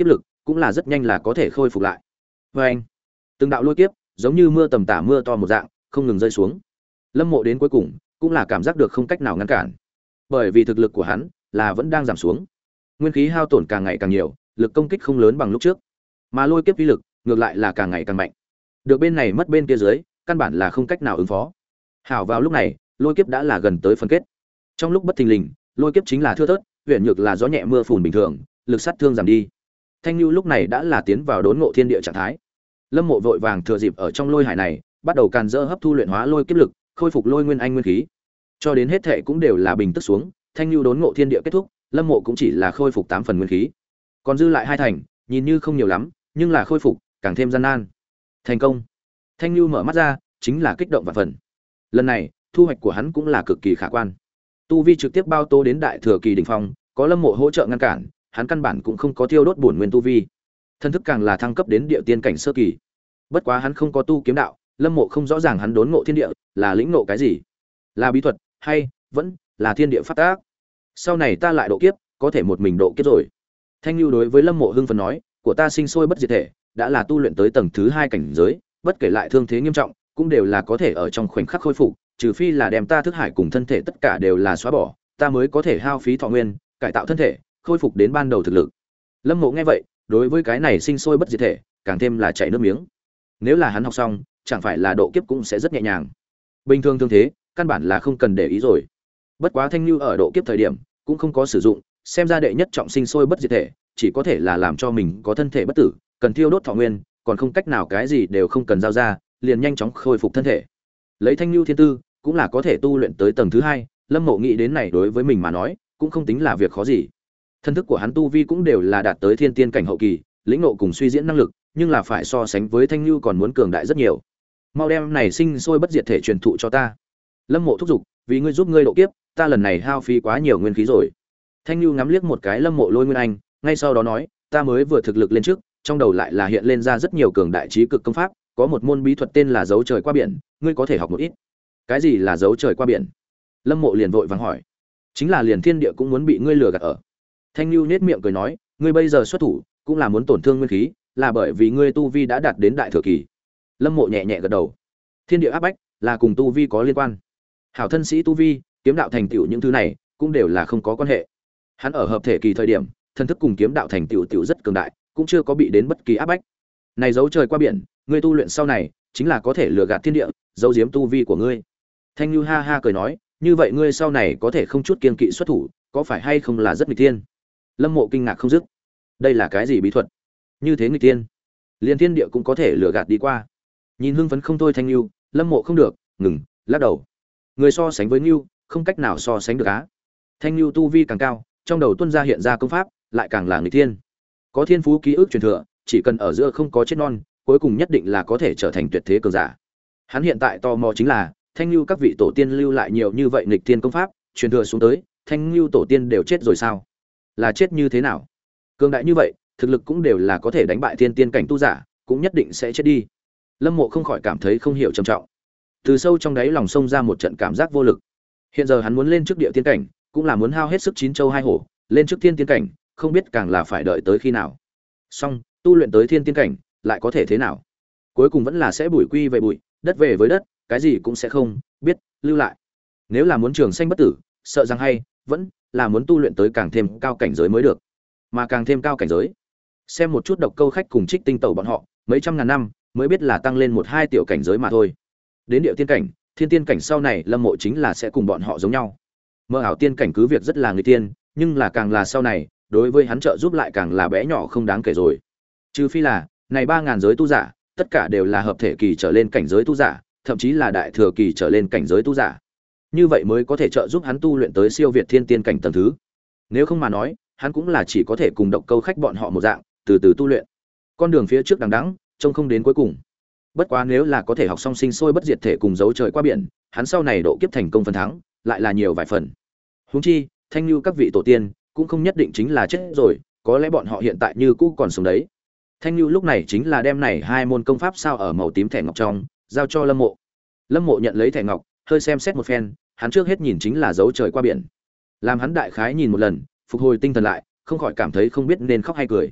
cũng là rất nhanh là có thể khôi phục lại. Và anh, từng đạo lôi kiếp giống như mưa tầm tã mưa to một dạng không ngừng rơi xuống. Lâm Mộ đến cuối cùng cũng là cảm giác được không cách nào ngăn cản, bởi vì thực lực của hắn là vẫn đang giảm xuống, nguyên khí hao tổn càng ngày càng nhiều, lực công kích không lớn bằng lúc trước, mà lôi kiếp uy lực ngược lại là càng ngày càng mạnh, được bên này mất bên kia dưới, căn bản là không cách nào ứng phó. Hảo, vào lúc này lôi kiếp đã là gần tới phân kết. Trong lúc bất thình lình, lôi kiếp chính là thưa thớt, huyền nhược là gió nhẹ mưa phùn bình thường, lực sát thương giảm đi. Thanh Nhu lúc này đã là tiến vào đốn ngộ thiên địa trạng thái. Lâm Mộ vội vàng thừa dịp ở trong lôi hải này, bắt đầu càn dỡ hấp thu luyện hóa lôi kiếp lực, khôi phục lôi nguyên anh nguyên khí. Cho đến hết thệ cũng đều là bình tức xuống, Thanh Nhu đốn ngộ thiên địa kết thúc, Lâm Mộ cũng chỉ là khôi phục tám phần nguyên khí. Còn dư lại hai thành, nhìn như không nhiều lắm, nhưng là khôi phục càng thêm gian nan. Thành công. Thanh Nhu mở mắt ra, chính là kích động vạn phần. Lần này, thu hoạch của hắn cũng là cực kỳ khả quan. Tu vi trực tiếp bao tô đến đại thừa kỳ đỉnh phong, có Lâm Mộ hỗ trợ ngăn cản, hắn căn bản cũng không có tiêu đốt bổn nguyên tu vi. Thân thức càng là thăng cấp đến địa tiên cảnh sơ kỳ. Bất quá hắn không có tu kiếm đạo, Lâm Mộ không rõ ràng hắn đốn ngộ thiên địa là lĩnh ngộ cái gì, là bí thuật hay vẫn là thiên địa pháp tác. Sau này ta lại độ kiếp, có thể một mình độ kiếp rồi. Thanh Nhu đối với Lâm Mộ hưng phấn nói, của ta sinh sôi bất diệt thể, đã là tu luyện tới tầng thứ hai cảnh giới, bất kể lại thương thế nghiêm trọng, cũng đều là có thể ở trong khoảnh khắc khôi phục, trừ phi là đem ta thức hải cùng thân thể tất cả đều là xóa bỏ, ta mới có thể hao phí thọ nguyên, cải tạo thân thể, khôi phục đến ban đầu thực lực. Lâm Mộ nghe vậy, đối với cái này sinh sôi bất diệt thể, càng thêm là chảy nước miếng. Nếu là hắn học xong, chẳng phải là độ kiếp cũng sẽ rất nhẹ nhàng. Bình thường thương thế, căn bản là không cần để ý rồi. Bất quá Thanh Nhu ở độ kiếp thời điểm, cũng không có sử dụng, xem ra đệ nhất trọng sinh sôi bất diệt thể, chỉ có thể là làm cho mình có thân thể bất tử, cần thiêu đốt thọ nguyên, còn không cách nào cái gì đều không cần giao ra, liền nhanh chóng khôi phục thân thể. Lấy Thanh Nhu thiên tư, cũng là có thể tu luyện tới tầng thứ hai, Lâm Mộ nghĩ đến này đối với mình mà nói, cũng không tính là việc khó gì. Thân thức của hắn tu vi cũng đều là đạt tới thiên tiên cảnh hậu kỳ, lĩnh ngộ cùng suy diễn năng lực, nhưng là phải so sánh với Thanh Nhu còn muốn cường đại rất nhiều. Mau đem này sinh sôi bất diệt thể truyền thụ cho ta. Lâm Mộ thúc giục, vì ngươi giúp ngươi độ kiếp, ta lần này hao phí quá nhiều nguyên khí rồi. Thanh Nhu ngắm liếc một cái Lâm Mộ lôi nguyên anh, ngay sau đó nói, ta mới vừa thực lực lên trước, trong đầu lại là hiện lên ra rất nhiều cường đại trí cực công pháp, có một môn bí thuật tên là dấu trời qua biển, ngươi có thể học một ít. Cái gì là dấu trời qua biển? Lâm Mộ liền vội vàng hỏi. Chính là liền thiên địa cũng muốn bị ngươi lừa gạt ở. Thanh Nhu nhếch miệng cười nói, ngươi bây giờ xuất thủ, cũng là muốn tổn thương nguyên khí, là bởi vì ngươi tu vi đã đạt đến đại thừa kỳ. Lâm Mộ nhẹ nhẹ gật đầu. Thiên địa áp bách là cùng tu vi có liên quan. Hảo thân sĩ tu vi, kiếm đạo thành tựu những thứ này, cũng đều là không có quan hệ. Hắn ở hợp thể kỳ thời điểm, thân thức cùng kiếm đạo thành tựu tựu rất cường đại, cũng chưa có bị đến bất kỳ áp bách. Này dấu trời qua biển, ngươi tu luyện sau này, chính là có thể lừa gạt thiên địa, giấu giếm tu vi của ngươi. Thanh Nhu ha ha cười nói, như vậy ngươi sau này có thể không chút kiêng kỵ xuất thủ, có phải hay không là rất nghịch thiên? Lâm Mộ kinh ngạc không dứt. Đây là cái gì bí thuật? Như thế nghịch thiên, liên thiên địa cũng có thể lừa gạt đi qua. Nhìn hưng phấn không thôi Thanh Nhu, Lâm Mộ không được, ngừng, lắc đầu. Người so sánh với Nhu, không cách nào so sánh được á. Thanh Nhu tu vi càng cao, trong đầu tuân ra hiện ra công pháp, lại càng là nghịch thiên. Có thiên phú ký ức truyền thừa, chỉ cần ở giữa không có chết non, cuối cùng nhất định là có thể trở thành tuyệt thế cường giả. Hắn hiện tại tò mò chính là, Thanh Nhu các vị tổ tiên lưu lại nhiều như vậy nghịch thiên công pháp, truyền thừa xuống tới, Thanh Nhu tổ tiên đều chết rồi sao? Là chết như thế nào? Cường đại như vậy, thực lực cũng đều là có thể đánh bại thiên tiên cảnh tu giả, cũng nhất định sẽ chết đi. Lâm Mộ không khỏi cảm thấy không hiểu trầm trọng. Từ sâu trong đáy lòng xông ra một trận cảm giác vô lực. Hiện giờ hắn muốn lên trước địa tiên cảnh, cũng là muốn hao hết sức chín châu hai hổ, lên trước thiên tiên cảnh, không biết càng là phải đợi tới khi nào. Song, tu luyện tới thiên tiên cảnh, lại có thể thế nào? Cuối cùng vẫn là sẽ bụi quy về bụi, đất về với đất, cái gì cũng sẽ không biết lưu lại. Nếu là muốn trường sanh bất tử, sợ rằng hay vẫn là muốn tu luyện tới càng thêm cao cảnh giới mới được. Mà càng thêm cao cảnh giới, xem một chút Độc Câu Khách cùng Trích Tinh Tẩu bọn họ, mấy trăm ngàn năm mới biết là tăng lên một hai tiểu cảnh giới mà thôi. Đến địa tiên cảnh, thiên tiên cảnh sau này Lâm Mộ chính là sẽ cùng bọn họ giống nhau. Mơ ảo tiên cảnh cứ việc rất là người tiên, nhưng là càng là sau này, đối với hắn trợ giúp lại càng là bé nhỏ không đáng kể rồi. Trừ phi là, này ba ngàn giới tu giả, tất cả đều là hợp thể kỳ trở lên cảnh giới tu giả, thậm chí là đại thừa kỳ trở lên cảnh giới tu giả. Như vậy mới có thể trợ giúp hắn tu luyện tới siêu việt thiên tiên cảnh tầng thứ. Nếu không mà nói, hắn cũng là chỉ có thể cùng Độc Câu Khách bọn họ một dạng, từ từ tu luyện. Con đường phía trước đằng đẵng, trông không đến cuối cùng. Bất quá nếu là có thể học song sinh sôi bất diệt thể cùng dấu trời qua biển, hắn sau này độ kiếp thành công phần thắng, lại là nhiều vài phần. Huống chi, Thanh Nhu các vị tổ tiên cũng không nhất định chính là chết rồi, có lẽ bọn họ hiện tại như cũ còn sống đấy. Thanh Nhu lúc này chính là đem này hai môn công pháp sao ở màu tím thẻ ngọc trong, giao cho Lâm Mộ. Lâm Mộ nhận lấy thẻ ngọc, hơi xem xét một phen, hắn trước hết nhìn chính là dấu trời qua biển. Làm hắn đại khái nhìn một lần, phục hồi tinh thần lại, không khỏi cảm thấy không biết nên khóc hay cười.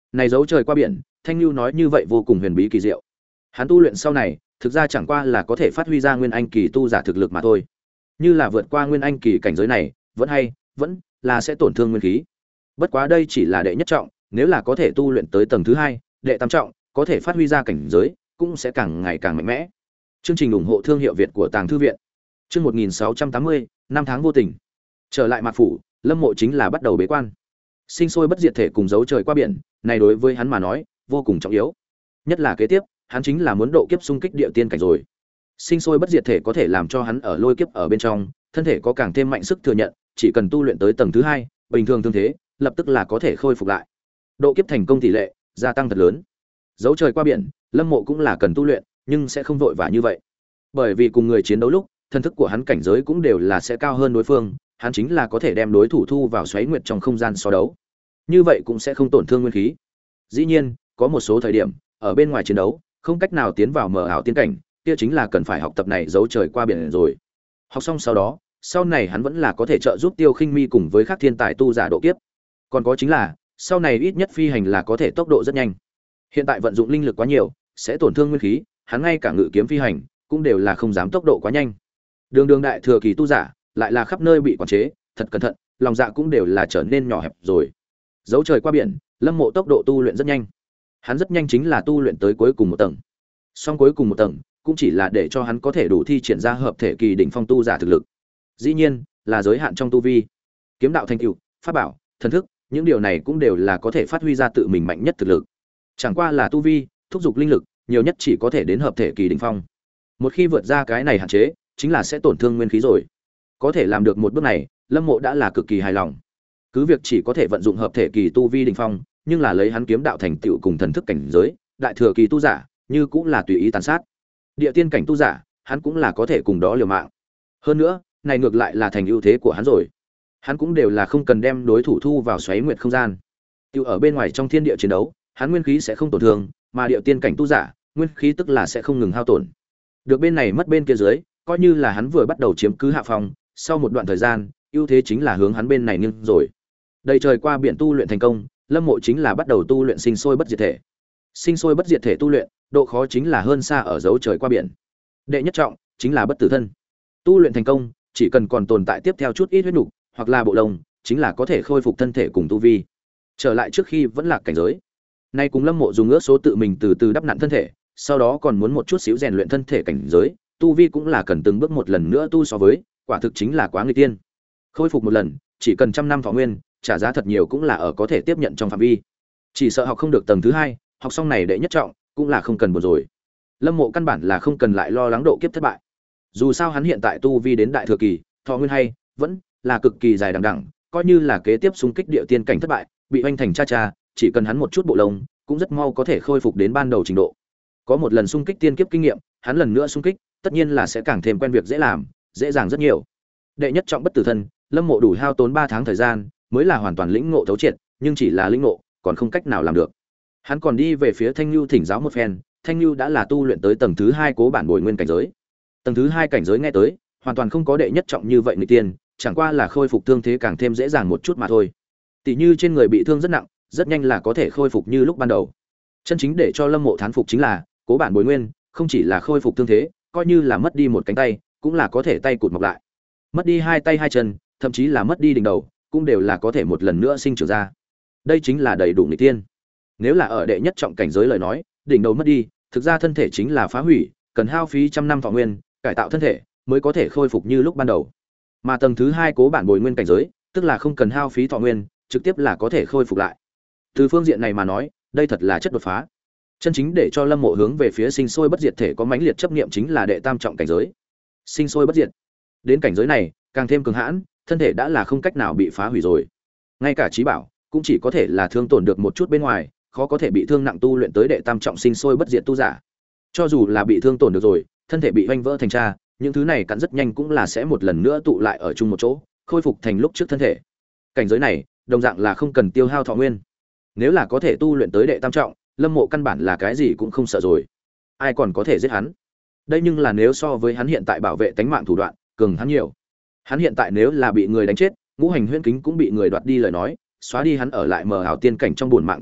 Này dấu trời qua biển, Thanh Nưu nói như vậy vô cùng huyền bí kỳ diệu. Hắn tu luyện sau này, thực ra chẳng qua là có thể phát huy ra nguyên anh kỳ tu giả thực lực mà thôi. Như là vượt qua nguyên anh kỳ cảnh giới này, vẫn hay, vẫn là sẽ tổn thương nguyên khí. Bất quá đây chỉ là đệ nhất trọng, nếu là có thể tu luyện tới tầng thứ hai, đệ tam trọng, có thể phát huy ra cảnh giới, cũng sẽ càng ngày càng mạnh mẽ. Chương trình ủng hộ thương hiệu Việt của Tàng Thư viện. Chương một nghìn sáu trăm tám mươi, năm tháng vô tình. Trở lại Mạc phủ, Lâm Mộ chính là bắt đầu bế quan. Sinh sôi bất diệt thể cùng dấu trời qua biển, này đối với hắn mà nói, vô cùng trọng yếu. Nhất là kế tiếp, hắn chính là muốn độ kiếp xung kích địa tiên cảnh rồi. Sinh sôi bất diệt thể có thể làm cho hắn ở lôi kiếp ở bên trong, thân thể có càng thêm mạnh sức thừa nhận, chỉ cần tu luyện tới tầng thứ hai, bình thường thương thế, lập tức là có thể khôi phục lại. Độ kiếp thành công tỷ lệ gia tăng thật lớn. Dấu trời qua biển, Lâm Mộ cũng là cần tu luyện, nhưng sẽ không vội vã như vậy. Bởi vì cùng người chiến đấu lúc, thân thức của hắn cảnh giới cũng đều là sẽ cao hơn đối phương, hắn chính là có thể đem đối thủ thu vào xoáy nguyệt trong không gian so đấu. Như vậy cũng sẽ không tổn thương nguyên khí. Dĩ nhiên, có một số thời điểm, ở bên ngoài chiến đấu, không cách nào tiến vào mở ảo tiên cảnh, kia chính là cần phải học tập này dấu trời qua biển rồi. Học xong sau đó, sau này hắn vẫn là có thể trợ giúp Tiêu Khinh Mi cùng với các thiên tài tu giả độ kiếp. Còn có chính là, sau này ít nhất phi hành là có thể tốc độ rất nhanh. Hiện tại vận dụng linh lực quá nhiều, sẽ tổn thương nguyên khí, hắn ngay cả ngự kiếm phi hành cũng đều là không dám tốc độ quá nhanh. Đường đường đại thừa kỳ tu giả, lại là khắp nơi bị quản chế, thật cẩn thận, lòng dạ cũng đều là trở nên nhỏ hẹp rồi. Dấu trời qua biển, Lâm Mộ tốc độ tu luyện rất nhanh. Hắn rất nhanh chính là tu luyện tới cuối cùng một tầng. Song cuối cùng một tầng, cũng chỉ là để cho hắn có thể đủ thi triển ra hợp thể kỳ đỉnh phong tu giả thực lực. Dĩ nhiên, là giới hạn trong tu vi. Kiếm đạo thành tựu, pháp bảo, thần thức, những điều này cũng đều là có thể phát huy ra tự mình mạnh nhất thực lực. Chẳng qua là tu vi, thúc giục linh lực, nhiều nhất chỉ có thể đến hợp thể kỳ đỉnh phong. Một khi vượt ra cái này hạn chế, chính là sẽ tổn thương nguyên khí rồi. Có thể làm được một bước này, Lâm Mộ đã là cực kỳ hài lòng. Cứ việc chỉ có thể vận dụng hợp thể kỳ tu vi đỉnh phong, nhưng là lấy hắn kiếm đạo thành tựu cùng thần thức cảnh giới, đại thừa kỳ tu giả, như cũng là tùy ý tàn sát. Địa tiên cảnh tu giả, hắn cũng là có thể cùng đó liều mạng. Hơn nữa, này ngược lại là thành ưu thế của hắn rồi. Hắn cũng đều là không cần đem đối thủ thu vào xoáy nguyệt không gian. Tiêu ở bên ngoài trong thiên địa chiến đấu, hắn nguyên khí sẽ không tổn thương, mà địa tiên cảnh tu giả, nguyên khí tức là sẽ không ngừng hao tổn. Được bên này mất bên kia dưới, coi như là hắn vừa bắt đầu chiếm cứ hạ phòng, sau một đoạn thời gian, ưu thế chính là hướng hắn bên này nghiêng rồi. Đầy trời qua biển tu luyện thành công, Lâm Mộ chính là bắt đầu tu luyện sinh sôi bất diệt thể. Sinh sôi bất diệt thể tu luyện, độ khó chính là hơn xa ở dấu trời qua biển. Đệ nhất trọng chính là bất tử thân. Tu luyện thành công, chỉ cần còn tồn tại tiếp theo chút ít huyết nục, hoặc là bộ lông, chính là có thể khôi phục thân thể cùng tu vi. Trở lại trước khi vẫn là cảnh giới. Nay cùng Lâm Mộ dùng ước số tự mình từ từ đắp nặn thân thể, sau đó còn muốn một chút xíu rèn luyện thân thể cảnh giới, tu vi cũng là cần từng bước một lần nữa tu so với, quả thực chính là quá nguy tiên. Khôi phục một lần, chỉ cần trăm năm thọ nguyên, trả giá thật nhiều cũng là ở có thể tiếp nhận trong phạm vi. Chỉ sợ học không được tầng thứ hai, học xong này đệ nhất trọng, cũng là không cần buồn rồi. Lâm Mộ căn bản là không cần lại lo lắng độ kiếp thất bại. Dù sao hắn hiện tại tu vi đến đại thừa kỳ, thọ nguyên hay, vẫn là cực kỳ dài đằng đẵng, coi như là kế tiếp xung kích địa tiên cảnh thất bại, bị oanh thành cha cha, chỉ cần hắn một chút bộ lông, cũng rất mau có thể khôi phục đến ban đầu trình độ. Có một lần xung kích tiên kiếp kinh nghiệm, hắn lần nữa xung kích, tất nhiên là sẽ càng thêm quen việc dễ làm, dễ dàng rất nhiều. Đệ nhất trọng bất tử thân, Lâm Mộ đủ hao tốn ba tháng thời gian, mới là hoàn toàn lĩnh ngộ thấu triệt, nhưng chỉ là lĩnh ngộ, còn không cách nào làm được. Hắn còn đi về phía Thanh Nưu thỉnh giáo một phen, Thanh Nưu đã là tu luyện tới tầng thứ hai cố bản bồi nguyên cảnh giới. Tầng thứ hai cảnh giới nghe tới, hoàn toàn không có đệ nhất trọng như vậy người tiên, chẳng qua là khôi phục thương thế càng thêm dễ dàng một chút mà thôi. Tỷ như trên người bị thương rất nặng, rất nhanh là có thể khôi phục như lúc ban đầu. Chân chính để cho Lâm Mộ thán phục chính là, cố bản bồi nguyên, không chỉ là khôi phục thương thế, coi như là mất đi một cánh tay, cũng là có thể tay cụt mọc lại. Mất đi hai tay hai chân, thậm chí là mất đi đỉnh đầu, cũng đều là có thể một lần nữa sinh trưởng ra. Đây chính là đầy đủ người tiên. Nếu là ở đệ nhất trọng cảnh giới lời nói, đỉnh đầu mất đi, thực ra thân thể chính là phá hủy, cần hao phí trăm năm thọ nguyên, cải tạo thân thể mới có thể khôi phục như lúc ban đầu. Mà tầng thứ hai cố bản bồi nguyên cảnh giới, tức là không cần hao phí thọ nguyên, trực tiếp là có thể khôi phục lại. Từ phương diện này mà nói, đây thật là chất đột phá. Chân chính để cho Lâm Mộ hướng về phía sinh sôi bất diệt thể có mãnh liệt chấp niệm chính là đệ tam trọng cảnh giới. Sinh sôi bất diệt. Đến cảnh giới này, càng thêm cường hãn, thân thể đã là không cách nào bị phá hủy rồi. Ngay cả trí bảo cũng chỉ có thể là thương tổn được một chút bên ngoài, khó có thể bị thương nặng tu luyện tới đệ tam trọng sinh sôi bất diệt tu giả. Cho dù là bị thương tổn được rồi, thân thể bị vanh vỡ thành tra, những thứ này cắn rất nhanh cũng là sẽ một lần nữa tụ lại ở chung một chỗ, khôi phục thành lúc trước thân thể. Cảnh giới này, đồng dạng là không cần tiêu hao thọ nguyên. Nếu là có thể tu luyện tới đệ tam trọng, Lâm Mộ căn bản là cái gì cũng không sợ rồi. Ai còn có thể giết hắn? Đây nhưng là nếu so với hắn hiện tại bảo vệ tánh mạng thủ đoạn, cường hắn nhiều. Hắn hiện tại nếu là bị người đánh chết, ngũ hành huyễn kính cũng bị người đoạt đi lời nói, xóa đi hắn ở lại mờ ảo tiên cảnh trong buồn mạng thần thức,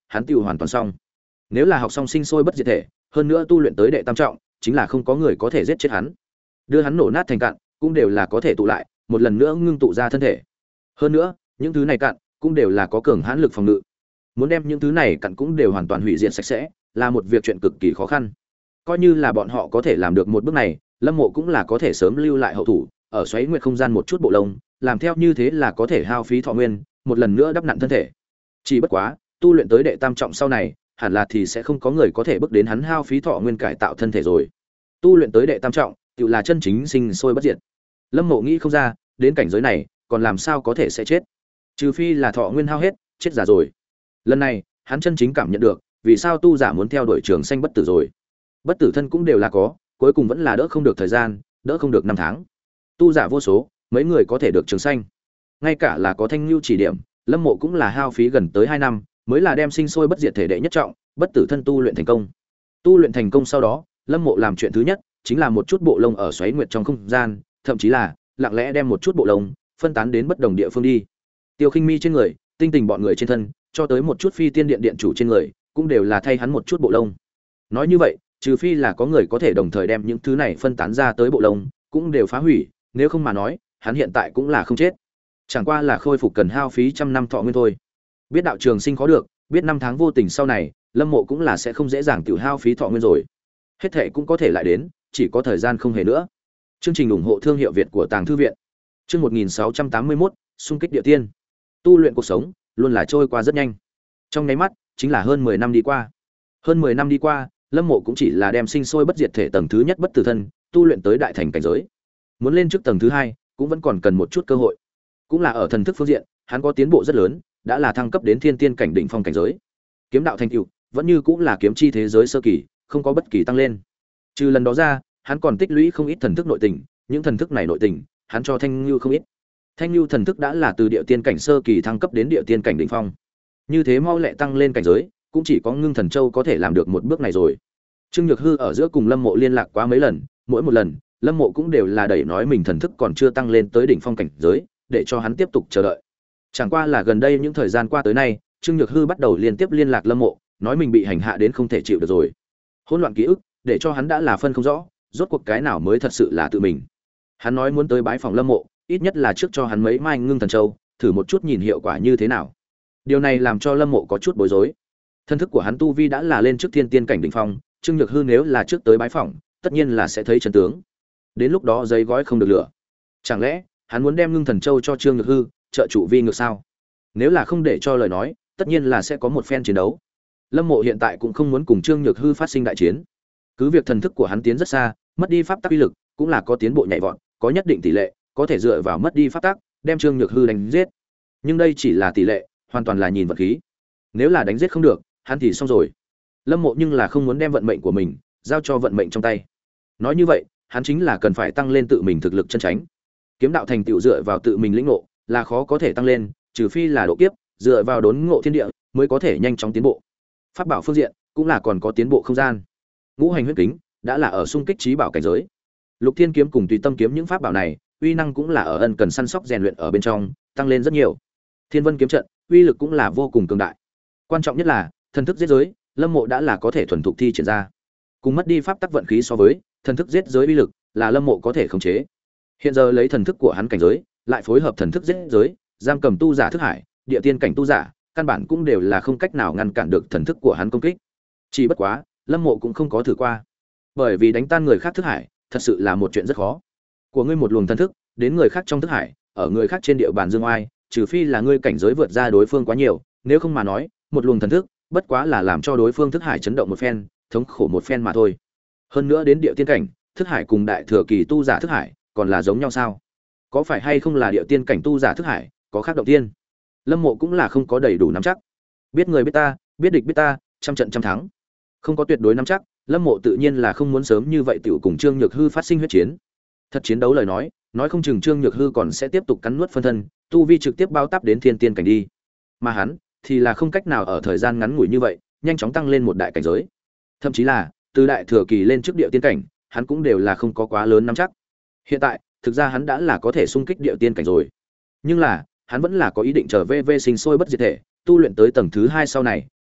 hắn tiêu hoàn toàn xong. Nếu là học xong sinh sôi bất diệt thể, hơn nữa tu luyện tới đệ tam trọng, chính là không có người có thể giết chết hắn. Đưa hắn nổ nát thành cạn, cũng đều là có thể tụ lại, một lần nữa ngưng tụ ra thân thể. Hơn nữa, những thứ này cạn cũng đều là có cường hãn lực phòng ngự. Muốn đem những thứ này cạn cũng đều hoàn toàn hủy diệt sạch sẽ, là một việc chuyện cực kỳ khó khăn. Coi như là bọn họ có thể làm được một bước này, Lâm Mộ cũng là có thể sớm lưu lại hậu thủ, ở xoáy nguyệt không gian một chút bộ lông, làm theo như thế là có thể hao phí thọ nguyên, một lần nữa đắp nặn thân thể. Chỉ bất quá, tu luyện tới đệ tam trọng sau này, hẳn là thì sẽ không có người có thể bước đến hắn hao phí thọ nguyên cải tạo thân thể rồi. Tu luyện tới đệ tam trọng, tự là chân chính sinh sôi bất diệt. Lâm Mộ nghĩ không ra, đến cảnh giới này, còn làm sao có thể sẽ chết? Trừ phi là thọ nguyên hao hết, chết giả rồi. Lần này, hắn chân chính cảm nhận được, vì sao tu giả muốn theo đuổi trường sanh bất tử rồi. Bất tử thân cũng đều là có, cuối cùng vẫn là đỡ không được thời gian, đỡ không được năm tháng. Tu giả vô số, mấy người có thể được trường sanh. Ngay cả là có Thanh Nưu chỉ điểm, Lâm Mộ cũng là hao phí gần tới hai năm, mới là đem sinh sôi bất diệt thể đệ nhất trọng, bất tử thân tu luyện thành công. Tu luyện thành công sau đó, Lâm Mộ làm chuyện thứ nhất, chính là một chút bộ lông ở xoáy nguyệt trong không gian, thậm chí là lặng lẽ đem một chút bộ lông phân tán đến bất đồng địa phương đi. Tiêu Khinh Mi trên người, Tinh Tình bọn người trên thân, cho tới một chút Phi Tiên Điện điện chủ trên người, cũng đều là thay hắn một chút bộ lông. Nói như vậy, trừ phi là có người có thể đồng thời đem những thứ này phân tán ra tới bộ lông, cũng đều phá hủy, nếu không mà nói, hắn hiện tại cũng là không chết. Chẳng qua là khôi phục cần hao phí trăm năm thọ nguyên thôi. Biết đạo trường sinh khó được, biết năm tháng vô tình sau này, Lâm Mộ cũng là sẽ không dễ dàng tiêu hao phí thọ nguyên rồi. Hết thảy cũng có thể lại đến, chỉ có thời gian không hề nữa. Chương trình ủng hộ thương hiệu Việt của Tàng Thư viện. Chương một nghìn sáu trăm tám mươi mốt, xung kích địa tiên. Tu luyện cuộc sống luôn là trôi qua rất nhanh. Trong nháy mắt, chính là hơn mười năm đi qua. Hơn mười năm đi qua, Lâm Mộ cũng chỉ là đem sinh sôi bất diệt thể tầng thứ nhất bất tử thân, tu luyện tới đại thành cảnh giới. Muốn lên trước tầng thứ hai, cũng vẫn còn cần một chút cơ hội. Cũng là ở thần thức phương diện, hắn có tiến bộ rất lớn, đã là thăng cấp đến thiên tiên cảnh đỉnh phong cảnh giới. Kiếm đạo thành tựu, vẫn như cũng là kiếm chi thế giới sơ kỳ, không có bất kỳ tăng lên. Trừ lần đó ra, hắn còn tích lũy không ít thần thức nội tình, những thần thức này nội tình, hắn cho Thanh Nưu không ít. Thanh Nưu thần thức đã là từ địa tiên cảnh sơ kỳ thăng cấp đến địa tiên cảnh đỉnh phong. Như thế mau lẹ tăng lên cảnh giới, cũng chỉ có Ngưng Thần Châu có thể làm được một bước này rồi. Trương Nhược Hư ở giữa cùng Lâm Mộ liên lạc quá mấy lần, mỗi một lần, Lâm Mộ cũng đều là đẩy nói mình thần thức còn chưa tăng lên tới đỉnh phong cảnh giới, để cho hắn tiếp tục chờ đợi. Chẳng qua là gần đây những thời gian qua tới nay, Trương Nhược Hư bắt đầu liên tiếp liên lạc Lâm Mộ, nói mình bị hành hạ đến không thể chịu được rồi. Hỗn loạn ký ức, để cho hắn đã là phân không rõ, rốt cuộc cái nào mới thật sự là tự mình. Hắn nói muốn tới bái phòng Lâm Mộ, ít nhất là trước cho hắn mấy mai Ngưng Thần Châu, thử một chút nhìn hiệu quả như thế nào. Điều này làm cho Lâm Mộ có chút bối rối. Thân thức của hắn tu vi đã là lên trước thiên tiên cảnh đỉnh phong, Trương Nhược Hư nếu là trước tới bái phỏng, tất nhiên là sẽ thấy chân tướng. Đến lúc đó giấy gói không được lửa. Chẳng lẽ hắn muốn đem Ngưng Thần Châu cho Trương Nhược Hư, trợ trụ vi ngược sao? Nếu là không để cho lời nói, tất nhiên là sẽ có một phen chiến đấu. Lâm Mộ hiện tại cũng không muốn cùng Trương Nhược Hư phát sinh đại chiến. Cứ việc thần thức của hắn tiến rất xa, mất đi pháp tắc uy lực, cũng là có tiến bộ nhảy vọt, có nhất định tỷ lệ, có thể dựa vào mất đi pháp tắc, đem Trương Nhược Hư đánh giết. Nhưng đây chỉ là tỷ lệ, hoàn toàn là nhìn vật khí. Nếu là đánh giết không được, hắn thì xong rồi. Lâm Mộ nhưng là không muốn đem vận mệnh của mình giao cho vận mệnh trong tay. Nói như vậy, hắn chính là cần phải tăng lên tự mình thực lực chân tránh. Kiếm đạo thành tựu dựa vào tự mình lĩnh ngộ, là khó có thể tăng lên, trừ phi là độ kiếp, dựa vào đốn ngộ thiên địa mới có thể nhanh chóng tiến bộ. Pháp bảo phương diện cũng là còn có tiến bộ không gian. Ngũ hành huyết kính đã là ở xung kích trí bảo cảnh giới. Lục Thiên kiếm cùng Tùy Tâm kiếm những pháp bảo này, uy năng cũng là ở ân cần săn sóc rèn luyện ở bên trong, tăng lên rất nhiều. Thiên Vân kiếm trận, uy lực cũng là vô cùng cường đại. Quan trọng nhất là, thần thức giết giới, Lâm Mộ đã là có thể thuần thục thi triển ra. Cùng mất đi pháp tắc vận khí so với, thần thức giết giới uy lực là Lâm Mộ có thể khống chế. Hiện giờ lấy thần thức của hắn cảnh giới, lại phối hợp thần thức giết giới, giam cầm tu giả thức hải, địa tiên cảnh tu giả, căn bản cũng đều là không cách nào ngăn cản được thần thức của hắn công kích. Chỉ bất quá, Lâm Mộ cũng không có thử qua. Bởi vì đánh tan người khác thức hải, thật sự là một chuyện rất khó. Của ngươi một luồng thần thức, đến người khác trong thức hải, ở người khác trên địa bàn dương oai, trừ phi là ngươi cảnh giới vượt ra đối phương quá nhiều, nếu không mà nói, một luồng thần thức, bất quá là làm cho đối phương thức hải chấn động một phen, thống khổ một phen mà thôi. Hơn nữa đến địa tiên cảnh, thức hải cùng đại thừa kỳ tu giả thức hải, còn là giống nhau sao? Có phải hay không là địa tiên cảnh tu giả thức hải, có khác động tiên? Lâm Mộ cũng là không có đầy đủ nắm chắc. Biết người biết ta, biết địch biết ta, trăm trận trăm thắng. Không có tuyệt đối nắm chắc, Lâm Mộ tự nhiên là không muốn sớm như vậy tiểu cùng Trương Nhược Hư phát sinh huyết chiến. Thật chiến đấu lời nói, nói không chừng Trương Nhược Hư còn sẽ tiếp tục cắn nuốt phân thân, tu vi trực tiếp bao táp đến thiên tiên cảnh đi. Mà hắn thì là không cách nào ở thời gian ngắn ngủi như vậy, nhanh chóng tăng lên một đại cảnh giới. Thậm chí là từ đại thừa kỳ lên trước địa tiên cảnh, hắn cũng đều là không có quá lớn nắm chắc. Hiện tại, thực ra hắn đã là có thể xung kích địa tiên cảnh rồi. Nhưng là, hắn vẫn là có ý định trở về về sinh sôi bất diệt thể, tu luyện tới tầng thứ hai sau này,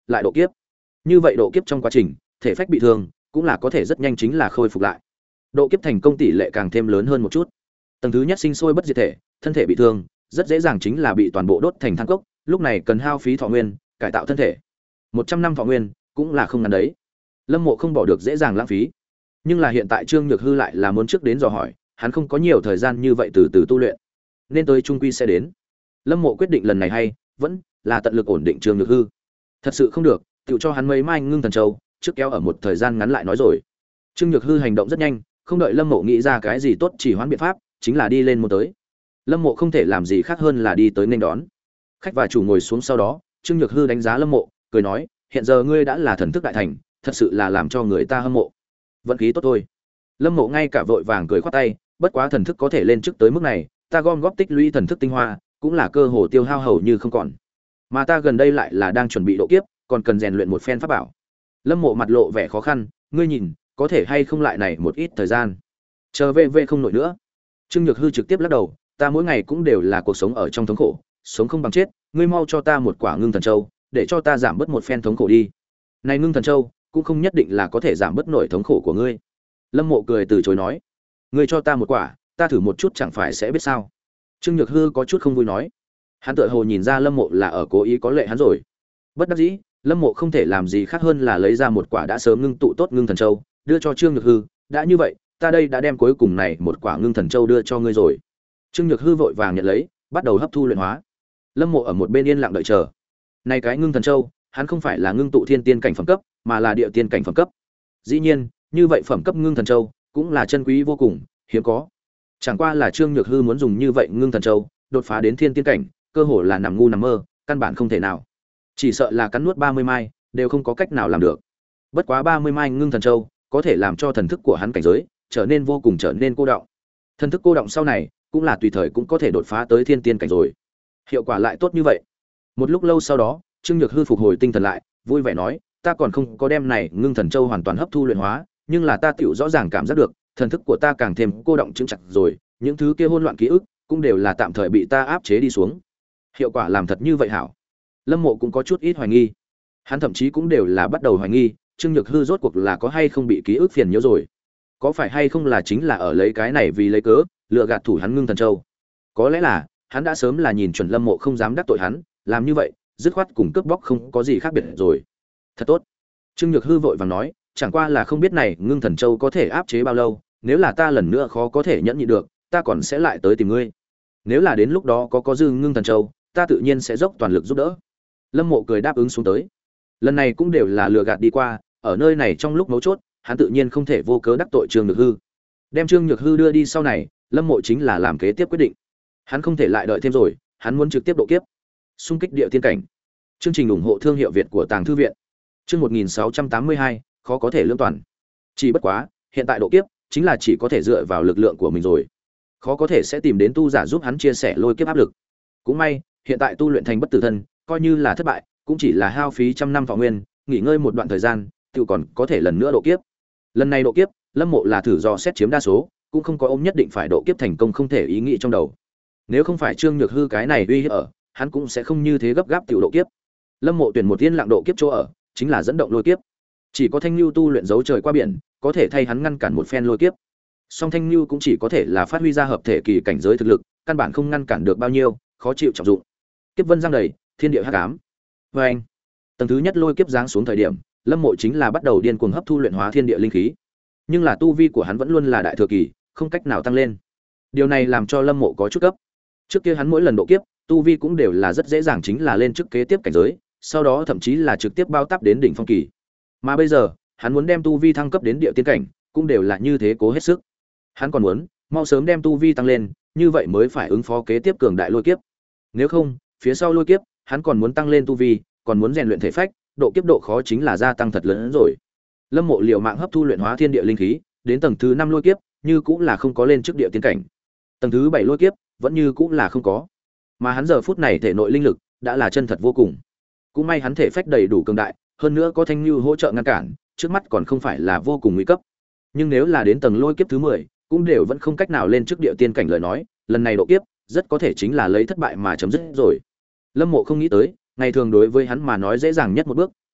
lại độ kiếp. Như vậy độ kiếp trong quá trình, thể phách bị thương, cũng là có thể rất nhanh chính là khôi phục lại. Độ kiếp thành công tỷ lệ càng thêm lớn hơn một chút. Tầng thứ nhất sinh sôi bất diệt thể, thân thể bị thương, rất dễ dàng chính là bị toàn bộ đốt thành than cốc, lúc này cần hao phí thọ nguyên, cải tạo thân thể. một trăm năm thọ nguyên cũng là không ngắn đấy. Lâm Mộ không bỏ được dễ dàng lãng phí. Nhưng là hiện tại Trương Nhược Hư lại là muốn trước đến dò hỏi, hắn không có nhiều thời gian như vậy từ từ tu luyện, nên tới trung quy sẽ đến. Lâm Mộ quyết định lần này hay, vẫn là tận lực ổn định Trương Nhược Hư. Thật sự không được, tựu cho hắn mấy mai ngưng thần châu, trước kéo ở một thời gian ngắn lại nói rồi. Trương Nhược Hư hành động rất nhanh, không đợi Lâm Mộ nghĩ ra cái gì tốt chỉ hoãn biện pháp, chính là đi lên một tới. Lâm Mộ không thể làm gì khác hơn là đi tới nghênh đón. Khách và chủ ngồi xuống sau đó, Trương Nhược Hư đánh giá Lâm Mộ, cười nói, hiện giờ ngươi đã là thần thức đại thành, thật sự là làm cho người ta hâm mộ. Vận khí tốt thôi. Lâm Mộ ngay cả vội vàng cười khoát tay, bất quá thần thức có thể lên trước tới mức này, ta gom góp tích lũy thần thức tinh hoa, cũng là cơ hồ tiêu hao hầu như không còn. Mà ta gần đây lại là đang chuẩn bị độ kiếp, còn cần rèn luyện một phen pháp bảo. Lâm Mộ mặt lộ vẻ khó khăn, ngươi nhìn, có thể hay không lại này một ít thời gian. Chờ về về không nổi nữa. Trương Nhược Hư trực tiếp lắc đầu, ta mỗi ngày cũng đều là cuộc sống ở trong thống khổ, sống không bằng chết, ngươi mau cho ta một quả ngưng thần châu, để cho ta giảm bớt một phen thống khổ đi. Này ngưng thần châu, cũng không nhất định là có thể giảm bớt nổi thống khổ của ngươi. Lâm Mộ cười từ chối nói, ngươi cho ta một quả, ta thử một chút chẳng phải sẽ biết sao. Trương Nhược Hư có chút không vui nói, hắn tựa hồ nhìn ra Lâm Mộ là ở cố ý có lệ hắn rồi. Bất đắc dĩ, Lâm Mộ không thể làm gì khác hơn là lấy ra một quả đã sớm ngưng tụ tốt ngưng thần châu, đưa cho Trương Nhược Hư, đã như vậy, ta đây đã đem cuối cùng này một quả ngưng thần châu đưa cho ngươi rồi. Trương Nhược Hư vội vàng nhận lấy, bắt đầu hấp thu luyện hóa. Lâm Mộ ở một bên yên lặng đợi chờ. Này cái ngưng thần châu, hắn không phải là ngưng tụ thiên tiên cảnh phẩm cấp, mà là địa tiên cảnh phẩm cấp. Dĩ nhiên, như vậy phẩm cấp ngưng thần châu cũng là chân quý vô cùng, hiếm có. Chẳng qua là Trương Nhược Hư muốn dùng như vậy ngưng thần châu đột phá đến thiên tiên cảnh, cơ hồ là nằm ngu nằm mơ, căn bản không thể nào. Chỉ sợ là cắn nuốt ba mươi mai, đều không có cách nào làm được. Bất quá ba mươi mai ngưng thần châu, có thể làm cho thần thức của hắn cảnh giới trở nên vô cùng trở nên cô đọng. Thần thức cô đọng sau này, cũng là tùy thời cũng có thể đột phá tới thiên tiên cảnh rồi. Hiệu quả lại tốt như vậy. Một lúc lâu sau đó, Trương Nhược Hư phục hồi tinh thần lại, vui vẻ nói, ta còn không có đem này ngưng thần châu hoàn toàn hấp thu luyện hóa, nhưng là ta tiểu rõ ràng cảm giác được, thần thức của ta càng thêm cô động chứng chặt rồi, những thứ kia hỗn loạn ký ức cũng đều là tạm thời bị ta áp chế đi xuống. Hiệu quả làm thật như vậy hảo. Lâm Mộ cũng có chút ít hoài nghi. Hắn thậm chí cũng đều là bắt đầu hoài nghi, Trương Nhược Hư rốt cuộc là có hay không bị ký ức phiền nhiễu rồi. Có phải hay không là chính là ở lấy cái này vì lấy cớ, lừa gạt thủ hắn ngưng thần châu. Có lẽ là, hắn đã sớm là nhìn chuẩn Lâm Mộ không dám đắc tội hắn, làm như vậy, dứt khoát cùng cướp bóc không có gì khác biệt rồi. Thật tốt. Trương Nhược Hư vội vàng nói, chẳng qua là không biết này ngưng thần châu có thể áp chế bao lâu, nếu là ta lần nữa khó có thể nhẫn nhịn được, ta còn sẽ lại tới tìm ngươi. Nếu là đến lúc đó có có dư ngưng thần châu, ta tự nhiên sẽ dốc toàn lực giúp đỡ. Lâm Mộ cười đáp ứng xuống tới. Lần này cũng đều là lừa gạt đi qua, ở nơi này trong lúc mấu chốt, hắn tự nhiên không thể vô cớ đắc tội Trương Nhược Hư. Đem Trương Nhược Hư đưa đi sau này, Lâm Mộ chính là làm kế tiếp quyết định. Hắn không thể lại đợi thêm rồi, hắn muốn trực tiếp độ kiếp. Xung kích địa tiên cảnh. Chương trình ủng hộ thương hiệu Việt của Tàng Thư viện. Chương một nghìn sáu trăm tám mươi hai, khó có thể lương toàn. Chỉ bất quá, hiện tại độ kiếp chính là chỉ có thể dựa vào lực lượng của mình rồi. Khó có thể sẽ tìm đến tu giả giúp hắn chia sẻ lôi kiếp áp lực. Cũng may, hiện tại tu luyện thành bất tử thân, coi như là thất bại, cũng chỉ là hao phí trăm năm thọ nguyên, nghỉ ngơi một đoạn thời gian, tự còn có thể lần nữa độ kiếp. Lần này độ kiếp, Lâm Mộ là thử dò xét chiếm đa số, cũng không có ôm nhất định phải độ kiếp thành công không thể ý nghĩ trong đầu. Nếu không phải Trương Nhược Hư cái này uy hiếp ở, hắn cũng sẽ không như thế gấp gáp tiểu độ kiếp. Lâm Mộ tuyển một tiên lặng độ kiếp chỗ ở, chính là dẫn động lôi kiếp. Chỉ có Thanh Nưu tu luyện dấu trời qua biển, có thể thay hắn ngăn cản một phen lôi kiếp. Song Thanh Nưu cũng chỉ có thể là phát huy ra hợp thể kỳ cảnh giới thực lực, căn bản không ngăn cản được bao nhiêu, khó chịu trọng dụng. Kiếp vân giăng đầy, thiên địa hắc ám. Và anh, tầng thứ nhất lôi kiếp giáng xuống thời điểm, Lâm Mộ chính là bắt đầu điên cuồng hấp thu luyện hóa thiên địa linh khí. Nhưng là tu vi của hắn vẫn luôn là đại thừa kỳ, không cách nào tăng lên. Điều này làm cho Lâm Mộ có chút cấp. Trước kia hắn mỗi lần độ kiếp, tu vi cũng đều là rất dễ dàng chính là lên trước kế tiếp cảnh giới, sau đó thậm chí là trực tiếp bao táp đến đỉnh phong kỳ. Mà bây giờ, hắn muốn đem tu vi thăng cấp đến địa tiên cảnh, cũng đều là như thế cố hết sức. Hắn còn muốn mau sớm đem tu vi tăng lên, như vậy mới phải ứng phó kế tiếp cường đại lôi kiếp. Nếu không, phía sau lôi kiếp, hắn còn muốn tăng lên tu vi, còn muốn rèn luyện thể phách, độ kiếp độ khó chính là gia tăng thật lớn hơn rồi. Lâm Mộ liều mạng hấp thu luyện hóa thiên địa linh khí, đến tầng thứ năm lôi kiếp, như cũng là không có lên trước địa tiên cảnh. Tầng thứ bảy lôi kiếp, vẫn như cũng là không có. Mà hắn giờ phút này thể nội linh lực đã là chân thật vô cùng. Cũng may hắn thể phách đầy đủ cường đại, hơn nữa có Thanh Nưu hỗ trợ ngăn cản, trước mắt còn không phải là vô cùng nguy cấp. Nhưng nếu là đến tầng lôi kiếp thứ mười, cũng đều vẫn không cách nào lên trước địa tiên cảnh lời nói, lần này độ kiếp, rất có thể chính là lấy thất bại mà chấm dứt rồi. Lâm Mộ không nghĩ tới, ngày thường đối với hắn mà nói dễ dàng nhất một bước,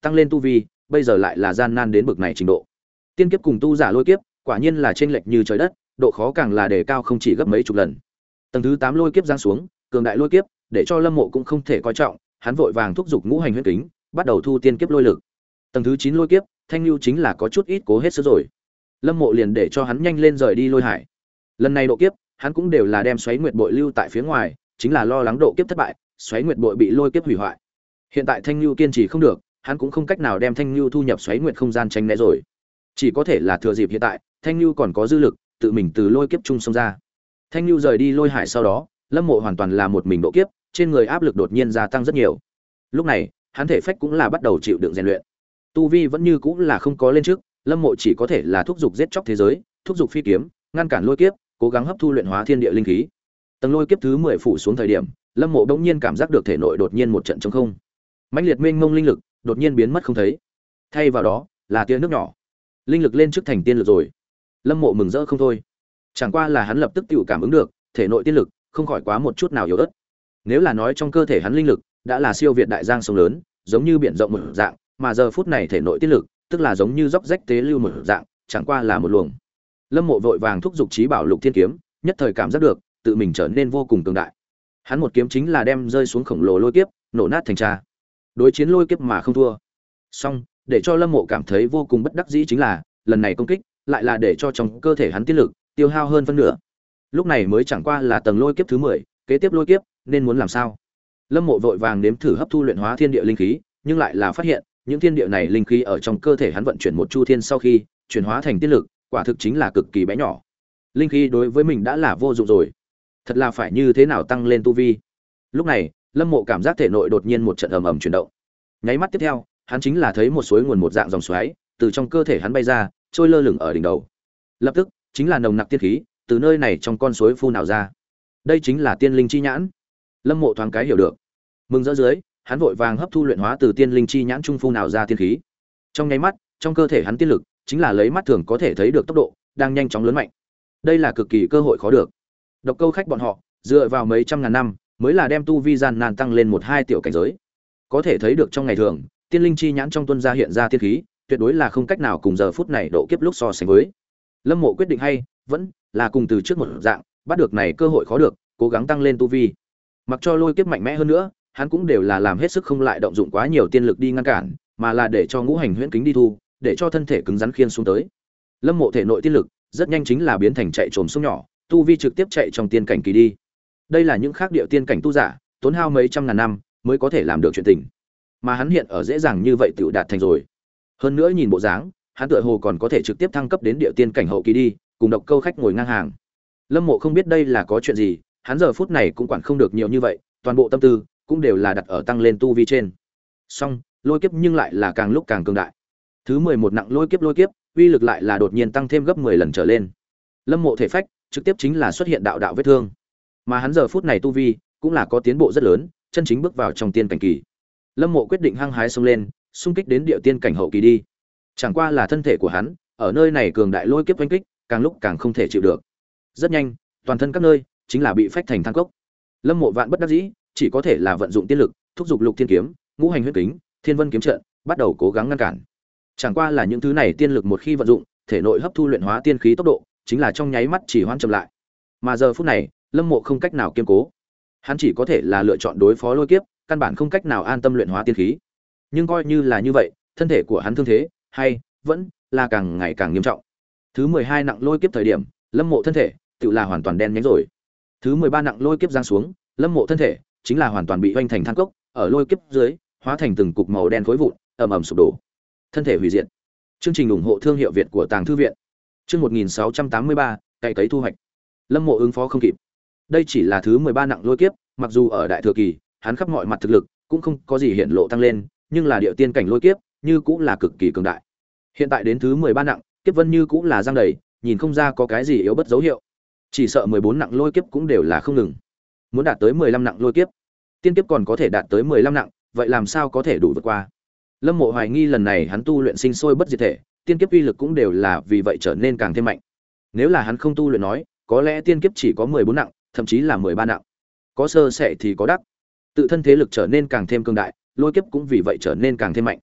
tăng lên tu vi, bây giờ lại là gian nan đến bực này trình độ. Tiên kiếp cùng tu giả lôi kiếp, quả nhiên là chênh lệch như trời đất, độ khó càng là đề cao không chỉ gấp mấy chục lần. Tầng thứ tám lôi kiếp giáng xuống, cường đại lôi kiếp, để cho Lâm Mộ cũng không thể coi trọng, hắn vội vàng thúc giục ngũ hành huyễn kính, bắt đầu thu tiên kiếp lôi lực. Tầng thứ chín lôi kiếp, Thanh Nưu chính là có chút ít cố hết sức rồi. Lâm Mộ liền để cho hắn nhanh lên rời đi lôi hải. Lần này độ kiếp, hắn cũng đều là đem xoáy nguyệt bội lưu tại phía ngoài, chính là lo lắng độ kiếp thất bại, xoáy nguyệt bội bị lôi kiếp hủy hoại. Hiện tại Thanh Nưu kiên trì không được, hắn cũng không cách nào đem Thanh Nưu thu nhập xoáy nguyệt không gian tránh né rồi. Chỉ có thể là thừa dịp hiện tại, Thanh Nưu còn có dư lực, tự mình từ lôi kiếp trung xông ra. Thanh Nưu rời đi lôi hải sau đó, Lâm Mộ hoàn toàn là một mình độ kiếp, trên người áp lực đột nhiên gia tăng rất nhiều. Lúc này, hắn thể phách cũng là bắt đầu chịu đựng rèn luyện. Tu vi vẫn như cũng là không có lên trước, Lâm Mộ chỉ có thể là thúc giục giết chóc thế giới, thúc giục phi kiếm, ngăn cản lôi kiếp, cố gắng hấp thu luyện hóa thiên địa linh khí. Tầng lôi kiếp thứ mười phủ xuống thời điểm, Lâm Mộ bỗng nhiên cảm giác được thể nội đột nhiên một trận trống không. Mãnh liệt mênh mông linh lực đột nhiên biến mất không thấy. Thay vào đó, là tia nước nhỏ. Linh lực lên trước thành tiên lực rồi. Lâm Mộ mừng rỡ không thôi. Chẳng qua là hắn lập tức tự cảm ứng được, thể nội tiên lực không khỏi quá một chút nào yếu ớt. Nếu là nói trong cơ thể hắn linh lực đã là siêu việt đại giang sông lớn, giống như biển rộng một dạng, mà giờ phút này thể nội tiên lực, tức là giống như róc rách tế lưu một dạng, chẳng qua là một luồng. Lâm Mộ vội vàng thúc giục trí bảo lục thiên kiếm, nhất thời cảm giác được tự mình trở nên vô cùng cường đại. Hắn một kiếm chính là đem rơi xuống khổng lồ lôi kiếp, nổ nát thành tra. Đối chiến lôi kiếp mà không thua. Song, để cho Lâm Mộ cảm thấy vô cùng bất đắc dĩ chính là, lần này công kích lại là để cho trong cơ thể hắn tiên lực tiêu hao hơn phân nửa. Lúc này mới chẳng qua là tầng lôi kiếp thứ mười, kế tiếp lôi kiếp nên muốn làm sao? Lâm Mộ vội vàng nếm thử hấp thu luyện hóa thiên địa linh khí, nhưng lại là phát hiện, những thiên địa này linh khí ở trong cơ thể hắn vận chuyển một chu thiên sau khi chuyển hóa thành tiên lực, quả thực chính là cực kỳ bé nhỏ. Linh khí đối với mình đã là vô dụng rồi, thật là phải như thế nào tăng lên tu vi. Lúc này, Lâm Mộ cảm giác thể nội đột nhiên một trận ầm ầm chuyển động. Nháy mắt tiếp theo, hắn chính là thấy một suối nguồn một dạng dòng xoáy từ trong cơ thể hắn bay ra, trôi lơ lửng ở đỉnh đầu. Lập tức, chính là nồng nặc tiên khí từ nơi này trong con suối phun nào ra. Đây chính là tiên linh chi nhãn. Lâm Mộ thoáng cái hiểu được. Mừng rỡ dưới, hắn vội vàng hấp thu luyện hóa từ tiên linh chi nhãn trung phun nào ra tiên khí. Trong nháy mắt, trong cơ thể hắn tiên lực chính là lấy mắt thường có thể thấy được tốc độ đang nhanh chóng lớn mạnh. Đây là cực kỳ cơ hội khó được. Độc Câu khách bọn họ dựa vào mấy trăm ngàn năm mới là đem tu vi gian nan tăng lên một hai tiểu cảnh giới. Có thể thấy được trong ngày thường, tiên linh chi nhãn trong tuân gia hiện ra tiên khí, tuyệt đối là không cách nào cùng giờ phút này độ kiếp lúc so sánh với. Lâm Mộ quyết định hay, vẫn là cùng từ trước một dạng, bắt được này cơ hội khó được, cố gắng tăng lên tu vi. Mặc cho lôi kiếp mạnh mẽ hơn nữa, hắn cũng đều là làm hết sức không lại động dụng quá nhiều tiên lực đi ngăn cản, mà là để cho ngũ hành huyễn kính đi thu, để cho thân thể cứng rắn khiên xuống tới. Lâm Mộ thể nội tiên lực rất nhanh chính là biến thành chạy trồm sông nhỏ, tu vi trực tiếp chạy trong tiên cảnh kỳ đi. Đây là những khác địa tiên cảnh tu giả, tốn hao mấy trăm ngàn năm mới có thể làm được chuyện tình, mà hắn hiện ở dễ dàng như vậy tự đạt thành rồi. Hơn nữa nhìn bộ dáng, hắn tựa hồ còn có thể trực tiếp thăng cấp đến địa tiên cảnh hậu kỳ đi, cùng Độc Câu khách ngồi ngang hàng. Lâm Mộ không biết đây là có chuyện gì, hắn giờ phút này cũng quản không được nhiều như vậy, toàn bộ tâm tư cũng đều là đặt ở tăng lên tu vi trên. Song, lôi kiếp nhưng lại là càng lúc càng cường đại. Thứ mười một nặng lôi kiếp lôi kiếp, uy lực lại là đột nhiên tăng thêm gấp mười lần trở lên. Lâm Mộ thể phách trực tiếp chính là xuất hiện đạo đạo vết thương. Mà hắn giờ phút này tu vi cũng là có tiến bộ rất lớn, chân chính bước vào trong tiên cảnh kỳ. Lâm Mộ quyết định hăng hái xông lên, xung kích đến địa tiên cảnh hậu kỳ đi. Chẳng qua là thân thể của hắn, ở nơi này cường đại lôi kiếp oanh kích, càng lúc càng không thể chịu được. Rất nhanh, toàn thân các nơi chính là bị phách thành than cốc. Lâm Mộ vạn bất đắc dĩ, chỉ có thể là vận dụng tiên lực, thúc giục lục thiên kiếm, ngũ hành huyết kính, thiên vân kiếm trận, bắt đầu cố gắng ngăn cản. Chẳng qua là những thứ này tiên lực một khi vận dụng, thể nội hấp thu luyện hóa tiên khí tốc độ, chính là trong nháy mắt chỉ hoãn chậm lại. Mà giờ phút này, Lâm Mộ không cách nào kiên cố. Hắn chỉ có thể là lựa chọn đối phó lôi kiếp, căn bản không cách nào an tâm luyện hóa tiên khí. Nhưng coi như là như vậy, thân thể của hắn thương thế, hay vẫn là càng ngày càng nghiêm trọng. Thứ mười hai nặng lôi kiếp thời điểm, Lâm Mộ thân thể tự là hoàn toàn đen nhánh rồi. Thứ mười ba nặng lôi kiếp giáng xuống, Lâm Mộ thân thể chính là hoàn toàn bị hoành thành than cốc, ở lôi kiếp dưới, hóa thành từng cục màu đen khối vụn, ầm ầm sụp đổ. Thân thể hủy diệt. Chương trình ủng hộ thương hiệu Việt của Tàng thư viện. Chương một nghìn sáu trăm tám mươi ba, cày cấy thu hoạch. Lâm Mộ ứng phó không kịp. Đây chỉ là thứ mười ba nặng lôi kiếp, mặc dù ở đại thừa kỳ, hắn khắp mọi mặt thực lực cũng không có gì hiện lộ tăng lên, nhưng là địa tiên cảnh lôi kiếp, như cũng là cực kỳ cường đại. Hiện tại đến thứ mười ba nặng, kiếp vân như cũng là giăng đầy, nhìn không ra có cái gì yếu bất dấu hiệu. Chỉ sợ mười bốn nặng lôi kiếp cũng đều là không ngừng. Muốn đạt tới mười lăm nặng lôi kiếp, tiên kiếp còn có thể đạt tới mười lăm nặng, vậy làm sao có thể đủ vượt qua? Lâm Mộ hoài nghi lần này hắn tu luyện sinh sôi bất diệt thể, tiên kiếp uy lực cũng đều là vì vậy trở nên càng thêm mạnh. Nếu là hắn không tu luyện nói, có lẽ tiên kiếp chỉ có mười bốn nặng, thậm chí là mười ba nặng. Có sơ sẩy thì có đắc. Tự thân thế lực trở nên càng thêm cường đại, lôi kiếp cũng vì vậy trở nên càng thêm mạnh.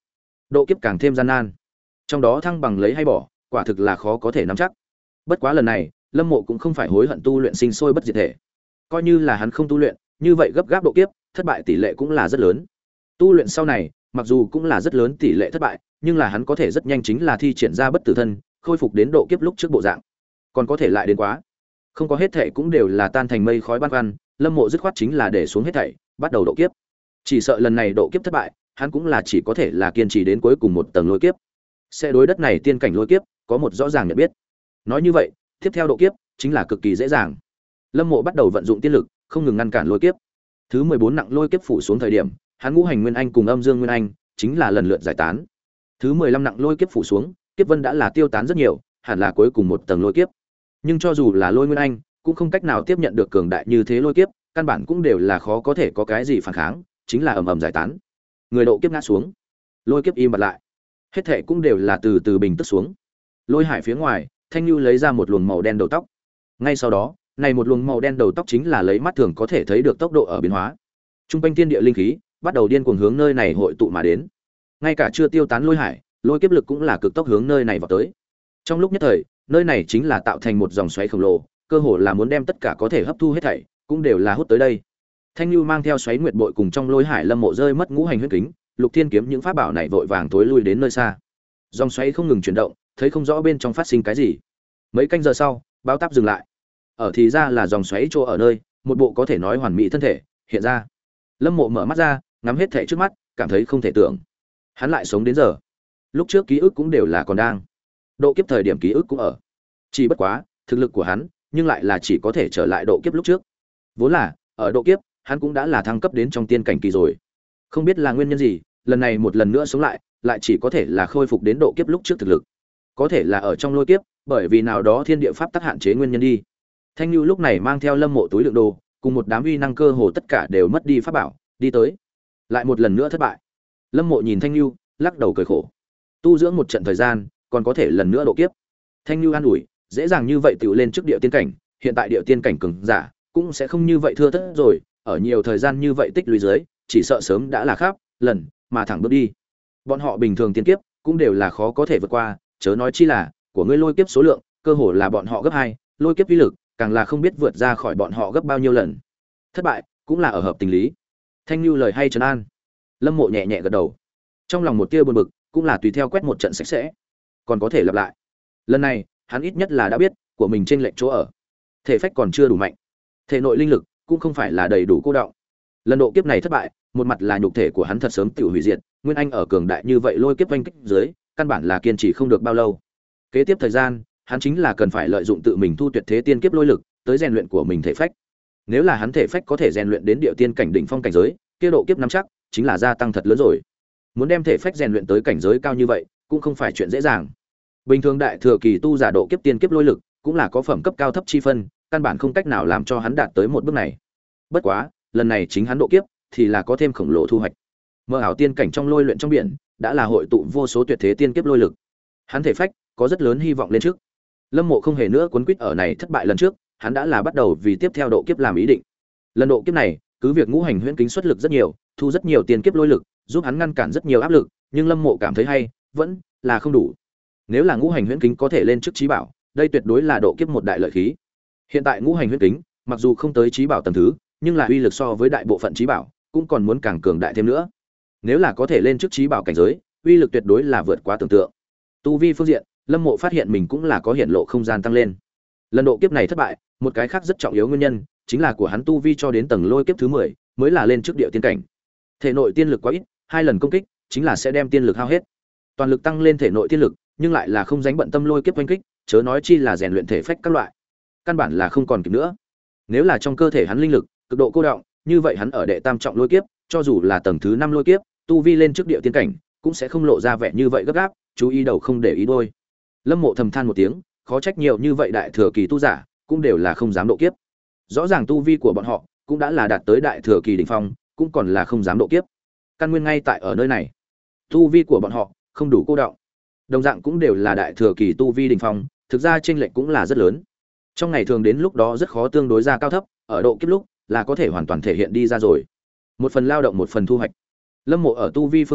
độ kiếp càng thêm gian nan. Trong đó thăng bằng lấy hay bỏ, quả thực là khó có thể nắm chắc. Bất quá lần này, Lâm Mộ cũng không phải hối hận tu luyện sinh sôi bất diệt thể. Coi như là hắn không tu luyện, như vậy gấp gáp độ kiếp, thất bại tỷ lệ cũng là rất lớn. Tu luyện sau này, mặc dù cũng là rất lớn tỷ lệ thất bại, nhưng là hắn có thể rất nhanh chính là thi triển ra bất tử thân, khôi phục đến độ kiếp lúc trước bộ dạng. Còn có thể lại đến quá. Không có hết thảy cũng đều là tan thành mây khói băn khoăn, Lâm Mộ dứt khoát chính là để xuống hết thảy, bắt đầu độ kiếp. Chỉ sợ lần này độ kiếp thất bại, hắn cũng là chỉ có thể là kiên trì đến cuối cùng một tầng lôi kiếp. Sẽ đối đất này tiên cảnh lôi kiếp có một rõ ràng nhận biết. Nói như vậy, tiếp theo độ kiếp chính là cực kỳ dễ dàng. Lâm Mộ bắt đầu vận dụng tiên lực, không ngừng ngăn cản lôi kiếp. Thứ mười bốn nặng lôi kiếp phủ xuống thời điểm, hắn ngũ hành nguyên anh cùng âm dương nguyên anh chính là lần lượt giải tán. Thứ mười lăm nặng lôi kiếp phủ xuống, kiếp vân đã là tiêu tán rất nhiều, hẳn là cuối cùng một tầng lôi kiếp. Nhưng cho dù là lôi nguyên anh, cũng không cách nào tiếp nhận được cường đại như thế lôi kiếp, căn bản cũng đều là khó có thể có cái gì phản kháng, chính là ầm ầm giải tán. Người độ kiếp ngã xuống, lôi kiếp im bặt lại. Hết thảy cũng đều là từ từ bình tức xuống. Lôi hải phía ngoài, Thanh Nhu lấy ra một luồng màu đen đầu tóc. Ngay sau đó, này một luồng màu đen đầu tóc chính là lấy mắt thường có thể thấy được tốc độ ở biến hóa. Trung quanh thiên địa linh khí bắt đầu điên cuồng hướng nơi này hội tụ mà đến. Ngay cả chưa tiêu tán lôi hải, lôi kiếp lực cũng là cực tốc hướng nơi này vào tới. Trong lúc nhất thời, nơi này chính là tạo thành một dòng xoáy khổng lồ, cơ hồ là muốn đem tất cả có thể hấp thu hết thảy, cũng đều là hút tới đây. Thanh Nhu mang theo xoáy nguyệt bội cùng trong lôi hải Lâm Mộ rơi mất ngũ hành huyết kính, Lục Thiên kiếm những pháp bảo này vội vàng tối lui đến nơi xa. Dòng xoáy không ngừng chuyển động, thấy không rõ bên trong phát sinh cái gì. Mấy canh giờ sau, báo táp dừng lại. Ở thì ra là dòng xoáy chỗ ở nơi, một bộ có thể nói hoàn mỹ thân thể hiện ra. Lâm Mộ mở mắt ra, ngắm hết thảy trước mắt, cảm thấy không thể tưởng. Hắn lại sống đến giờ. Lúc trước ký ức cũng đều là còn đang. Độ kiếp thời điểm ký ức cũng ở. Chỉ bất quá, thực lực của hắn, nhưng lại là chỉ có thể trở lại độ kiếp lúc trước. Vốn là, ở độ kiếp, hắn cũng đã là thăng cấp đến trong tiên cảnh kỳ rồi. Không biết là nguyên nhân gì, lần này một lần nữa sống lại, lại chỉ có thể là khôi phục đến độ kiếp lúc trước thực lực. Có thể là ở trong lôi kiếp, bởi vì nào đó thiên địa pháp tắc hạn chế nguyên nhân đi. Thanh Nhu lúc này mang theo Lâm Mộ túi đựng đồ, cùng một đám uy năng cơ hồ tất cả đều mất đi pháp bảo, đi tới. Lại một lần nữa thất bại. Lâm Mộ nhìn Thanh Nhu, lắc đầu cười khổ. Tu dưỡng một trận thời gian, còn có thể lần nữa độ kiếp. Thanh Nhu an ủi, dễ dàng như vậy tiểu lên trước địa tiên cảnh, hiện tại địa tiên cảnh cường giả cũng sẽ không như vậy thưa thớt rồi, ở nhiều thời gian như vậy tích lũy dưới, chỉ sợ sớm đã là khắp lần mà thẳng bước đi. Bọn họ bình thường tiên kiếp cũng đều là khó có thể vượt qua, chớ nói chi là của ngươi lôi kiếp số lượng, cơ hồ là bọn họ gấp hai, lôi kiếp uy lực càng là không biết vượt ra khỏi bọn họ gấp bao nhiêu lần. Thất bại cũng là ở hợp tình lý. Thanh Nhu lời hay trấn an. Lâm Mộ nhẹ nhẹ gật đầu. Trong lòng một tia buồn bực, cũng là tùy theo quét một trận sạch sẽ. Còn có thể lặp lại. Lần này, hắn ít nhất là đã biết của mình trên lệnh chỗ ở. Thể phách còn chưa đủ mạnh, thể nội linh lực cũng không phải là đầy đủ cô đọng. Lần độ kiếp này thất bại, một mặt là nhục thể của hắn thật sớm tự hủy diệt, nguyên anh ở cường đại như vậy lôi kiếp oanh kích dưới, căn bản là kiên trì không được bao lâu. Kế tiếp thời gian, hắn chính là cần phải lợi dụng tự mình thu tuyệt thế tiên kiếp lôi lực, tới rèn luyện của mình thể phách. Nếu là hắn thể phách có thể rèn luyện đến địa tiên cảnh đỉnh phong cảnh giới, kia độ kiếp nắm chắc chính là gia tăng thật lớn rồi. Muốn đem thể phách rèn luyện tới cảnh giới cao như vậy, cũng không phải chuyện dễ dàng. Bình thường đại thừa kỳ tu giả độ kiếp tiên kiếp lôi lực, cũng là có phẩm cấp cao thấp chi phân, căn bản không cách nào làm cho hắn đạt tới một bước này. Bất quá, lần này chính hắn độ kiếp thì là có thêm khổng lồ thu hoạch. Mơ ảo tiên cảnh trong lôi luyện trong biển, đã là hội tụ vô số tuyệt thế tiên kiếp lôi lực. Hắn thể phách có rất lớn hy vọng lên trước. Lâm Mộ không hề nữa cuốn quýt ở này thất bại lần trước, hắn đã là bắt đầu vì tiếp theo độ kiếp làm ý định. Lần độ kiếp này, cứ việc ngũ hành huyễn kính xuất lực rất nhiều, thu rất nhiều tiên kiếp lôi lực, giúp hắn ngăn cản rất nhiều áp lực, nhưng Lâm Mộ cảm thấy hay, vẫn là không đủ. Nếu là ngũ hành huyễn kính có thể lên trước chí bảo, đây tuyệt đối là độ kiếp một đại lợi khí. Hiện tại ngũ hành huyễn kính, mặc dù không tới chí bảo tầng thứ, nhưng là uy lực so với đại bộ phận chí bảo, cũng còn muốn càng cường đại thêm nữa. Nếu là có thể lên trước chí bảo cảnh giới, uy lực tuyệt đối là vượt quá tưởng tượng. Tu vi phương diện, Lâm Mộ phát hiện mình cũng là có hiện lộ không gian tăng lên. Lần độ kiếp này thất bại, một cái khác rất trọng yếu nguyên nhân, chính là của hắn tu vi cho đến tầng lôi kiếp thứ mười, mới là lên trước địa tiên cảnh. Thể nội tiên lực quá ít, hai lần công kích, chính là sẽ đem tiên lực hao hết. Toàn lực tăng lên thể nội tiên lực, nhưng lại là không dánh bận tâm lôi kiếp oanh kích, chớ nói chi là rèn luyện thể phách các loại. Căn bản là không còn kịp nữa. Nếu là trong cơ thể hắn linh lực cực độ cô đọng, như vậy hắn ở đệ tam trọng lôi kiếp, cho dù là tầng thứ năm lôi kiếp, tu vi lên trước địa tiên cảnh, cũng sẽ không lộ ra vẻ như vậy gấp gáp, chú ý đầu không để ý đuôi. Lâm Mộ thầm than một tiếng, khó trách nhiều như vậy đại thừa kỳ tu giả, cũng đều là không dám độ kiếp. Rõ ràng tu vi của bọn họ cũng đã là đạt tới đại thừa kỳ đỉnh phong, cũng còn là không dám độ kiếp. Căn nguyên ngay tại ở nơi này. Tu vi của bọn họ không đủ cô đọng. Đồng dạng cũng đều là đại thừa kỳ tu vi đỉnh phong, thực ra chênh lệch cũng là rất lớn. Trong ngày thường đến lúc đó rất khó tương đối ra cao thấp, ở độ kiếp lúc là có thể hoàn toàn thể hiện đi ra rồi. Một phần lao động một phần thu hoạch. Lâm Mộ ở tu vi phương diện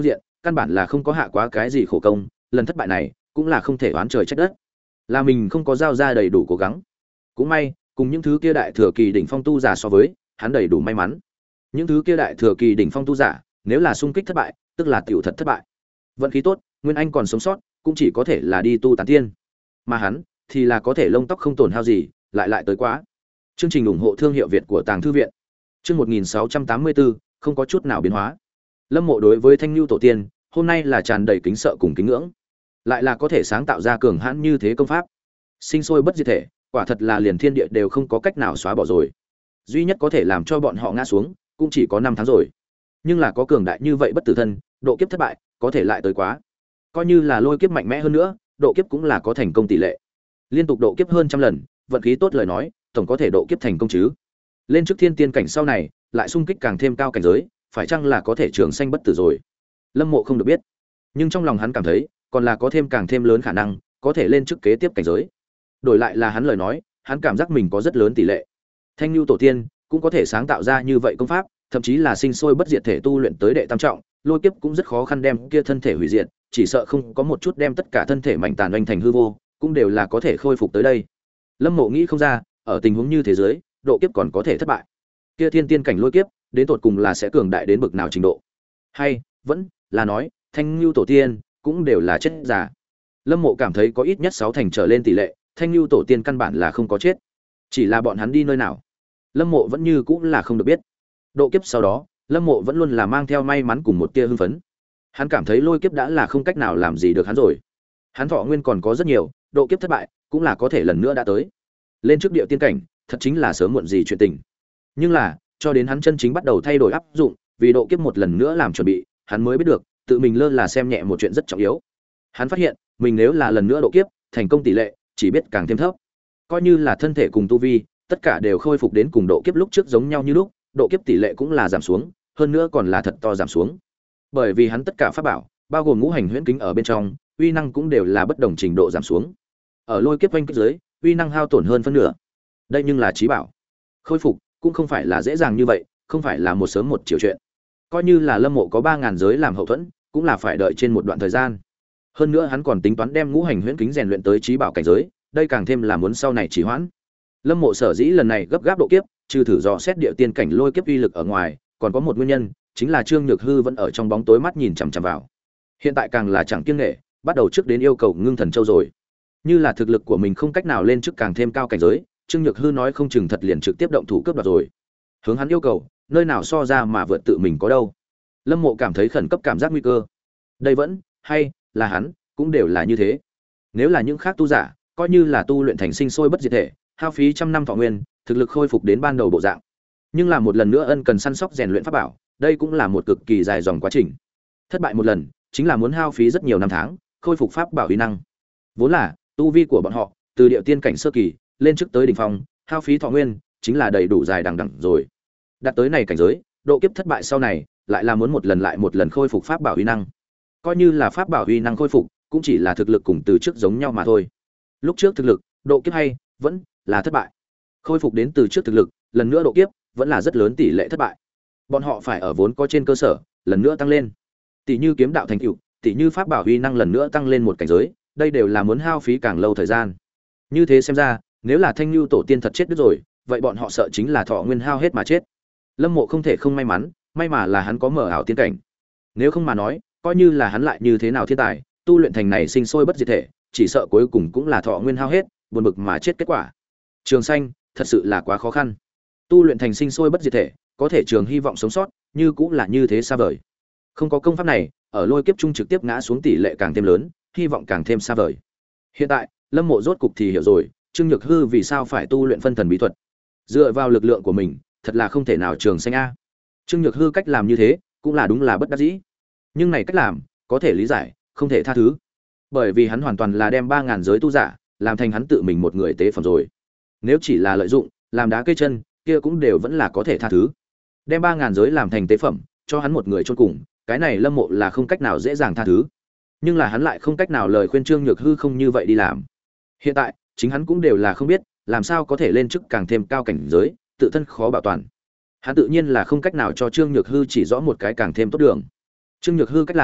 căn bản là không có hạ quá cái gì khổ công, lần thất bại này cũng là không thể oán trời trách đất, là mình không có giao ra đầy đủ cố gắng. Cũng may, cùng những thứ kia đại thừa kỳ đỉnh phong tu giả so với, hắn đầy đủ may mắn. Những thứ kia đại thừa kỳ đỉnh phong tu giả, nếu là xung kích thất bại, tức là tiểu thật thất bại. Vận khí tốt, Nguyên Anh còn sống sót, cũng chỉ có thể là đi tu tán tiên. Mà hắn thì là có thể lông tóc không tổn hao gì, lại lại tới quá. Chương trình ủng hộ thương hiệu Việt của Tàng Thư viện. Chương một nghìn sáu trăm tám mươi bốn, không có chút nào biến hóa. Lâm Mộ đối với Thanh Nưu tổ tiên, hôm nay là tràn đầy kính sợ cùng kính ngưỡng. Lại là có thể sáng tạo ra cường hãn như thế công pháp. Sinh sôi bất diệt thể, quả thật là liền thiên địa đều không có cách nào xóa bỏ rồi. Duy nhất có thể làm cho bọn họ ngã xuống, cũng chỉ có năm tháng rồi. Nhưng là có cường đại như vậy bất tử thân, độ kiếp thất bại, có thể lại tới quá. Coi như là lôi kiếp mạnh mẽ hơn nữa, độ kiếp cũng là có thành công tỷ lệ. Liên tục độ kiếp hơn trăm lần, vận khí tốt lời nói, tổng có thể độ kiếp thành công chứ. Lên trước thiên tiên cảnh sau này, lại xung kích càng thêm cao cảnh giới, phải chăng là có thể trường sanh bất tử rồi. Lâm Mộ không được biết, nhưng trong lòng hắn cảm thấy, còn là có thêm càng thêm lớn khả năng, có thể lên trước kế tiếp cảnh giới. Đổi lại là hắn lời nói, hắn cảm giác mình có rất lớn tỷ lệ. Thanh Nưu tổ tiên cũng có thể sáng tạo ra như vậy công pháp, thậm chí là sinh sôi bất diệt thể tu luyện tới đệ tam trọng, lôi kiếp cũng rất khó khăn đem kia thân thể hủy diệt, chỉ sợ không có một chút đem tất cả thân thể mạnh tàn oanh thành hư vô, cũng đều là có thể khôi phục tới đây. Lâm Mộ nghĩ không ra, ở tình huống như thế giới, độ kiếp còn có thể thất bại. Kia thiên tiên cảnh lôi kiếp, đến tột cùng là sẽ cường đại đến bực nào trình độ? Hay vẫn là nói, Thanh Nưu tổ tiên cũng đều là chết già. Lâm Mộ cảm thấy có ít nhất sáu thành trở lên tỷ lệ, Thanh Nưu tổ tiên căn bản là không có chết, chỉ là bọn hắn đi nơi nào. Lâm Mộ vẫn như cũng là không được biết. Độ kiếp sau đó, Lâm Mộ vẫn luôn là mang theo may mắn cùng một tia hưng phấn. Hắn cảm thấy lôi kiếp đã là không cách nào làm gì được hắn rồi. Hắn thọ nguyên còn có rất nhiều, độ kiếp thất bại cũng là có thể lần nữa đã tới. Lên trước địa tiên cảnh, thật chính là sớm muộn gì chuyện tình. Nhưng là, cho đến hắn chân chính bắt đầu thay đổi áp dụng, vì độ kiếp một lần nữa làm chuẩn bị, hắn mới biết được, tự mình lơ là xem nhẹ một chuyện rất trọng yếu. Hắn phát hiện, mình nếu là lần nữa độ kiếp, thành công tỷ lệ chỉ biết càng thêm thấp. Coi như là thân thể cùng tu vi, tất cả đều khôi phục đến cùng độ kiếp lúc trước giống nhau như lúc, độ kiếp tỷ lệ cũng là giảm xuống, hơn nữa còn là thật to giảm xuống. Bởi vì hắn tất cả pháp bảo, bao gồm ngũ hành huyễn kính ở bên trong, uy năng cũng đều là bất đồng trình độ giảm xuống. Ở lôi kiếp quanh kích dưới, uy năng hao tổn hơn phân nửa. Đây nhưng là chí bảo. Khôi phục cũng không phải là dễ dàng như vậy, không phải là một sớm một chiều chuyện. Coi như là Lâm Mộ có ba ngàn giới làm hậu thuẫn, cũng là phải đợi trên một đoạn thời gian. Hơn nữa hắn còn tính toán đem ngũ hành huyễn kính rèn luyện tới chí bảo cảnh giới, đây càng thêm là muốn sau này trì hoãn. Lâm Mộ sở dĩ lần này gấp gáp độ kiếp, trừ thử dò xét địa tiên cảnh lôi kiếp uy lực ở ngoài, còn có một nguyên nhân, chính là Trương Nhược Hư vẫn ở trong bóng tối mắt nhìn chằm chằm vào. Hiện tại càng là chẳng kiêng nể, bắt đầu trước đến yêu cầu ngưng thần châu rồi. Như là thực lực của mình không cách nào lên trước càng thêm cao cảnh giới, Trương Nhược Hư nói không chừng thật liền trực tiếp động thủ cướp đoạt rồi. Hướng hắn yêu cầu, nơi nào so ra mà vượt tự mình có đâu. Lâm Mộ cảm thấy khẩn cấp cảm giác nguy cơ. Đây vẫn hay là hắn, cũng đều là như thế. Nếu là những khác tu giả, coi như là tu luyện thành sinh sôi bất diệt thể, hao phí trăm năm thọ nguyên, thực lực khôi phục đến ban đầu bộ dạng. Nhưng là một lần nữa ân cần săn sóc rèn luyện pháp bảo, đây cũng là một cực kỳ dài dòng quá trình. Thất bại một lần, chính là muốn hao phí rất nhiều năm tháng, khôi phục pháp bảo uy năng. Vốn là tu vi của bọn họ, từ địa tiên cảnh sơ kỳ lên trước tới đỉnh phong, hao phí thọ nguyên, chính là đầy đủ dài đằng đẵng rồi. Đạt tới này cảnh giới, độ kiếp thất bại sau này, lại là muốn một lần lại một lần khôi phục pháp bảo uy năng. Coi như là pháp bảo uy năng khôi phục, cũng chỉ là thực lực cùng từ trước giống nhau mà thôi. Lúc trước thực lực, độ kiếp hay vẫn là thất bại. Khôi phục đến từ trước thực lực, lần nữa độ kiếp, vẫn là rất lớn tỷ lệ thất bại. Bọn họ phải ở vốn có trên cơ sở, lần nữa tăng lên. Tỷ như kiếm đạo thành tựu, tỷ như pháp bảo uy năng lần nữa tăng lên một cảnh giới, đây đều là muốn hao phí càng lâu thời gian. Như thế xem ra, nếu là Thanh Nưu tổ tiên thật chết đứt rồi, vậy bọn họ sợ chính là thọ nguyên hao hết mà chết. Lâm Mộ không thể không may mắn, may mà là hắn có mở ảo tiên cảnh. Nếu không mà nói, coi như là hắn lại như thế nào thiên tài, tu luyện thành này sinh sôi bất diệt thể, chỉ sợ cuối cùng cũng là thọ nguyên hao hết, buồn bực mà chết kết quả. Trường sanh, thật sự là quá khó khăn. Tu luyện thành sinh sôi bất diệt thể, có thể trường hy vọng sống sót, như cũng là như thế xa vời. Không có công pháp này, ở lôi kiếp trung trực tiếp ngã xuống tỷ lệ càng thêm lớn, hy vọng càng thêm xa vời. Hiện tại, Lâm Mộ rốt cục thì hiểu rồi, Trương Nhược Hư vì sao phải tu luyện phân thần bí thuật. Dựa vào lực lượng của mình, thật là không thể nào trường sanh a. Trương Nhược Hư cách làm như thế, cũng là đúng là bất đắc dĩ. Nhưng này cách làm, có thể lý giải, không thể tha thứ. Bởi vì hắn hoàn toàn là đem ba ngàn giới tu giả, làm thành hắn tự mình một người tế phẩm rồi. Nếu chỉ là lợi dụng, làm đá cây chân, kia cũng đều vẫn là có thể tha thứ. Đem ba ngàn giới làm thành tế phẩm, cho hắn một người chôn cùng, cái này Lâm Mộ là không cách nào dễ dàng tha thứ. Nhưng là hắn lại không cách nào lời khuyên Trương Nhược Hư không như vậy đi làm. Hiện tại, chính hắn cũng đều là không biết, làm sao có thể lên chức càng thêm cao cảnh giới, tự thân khó bảo toàn. Hắn tự nhiên là không cách nào cho Trương Nhược Hư chỉ rõ một cái càng thêm tốt đường. Trương Nhược Hư cách làm,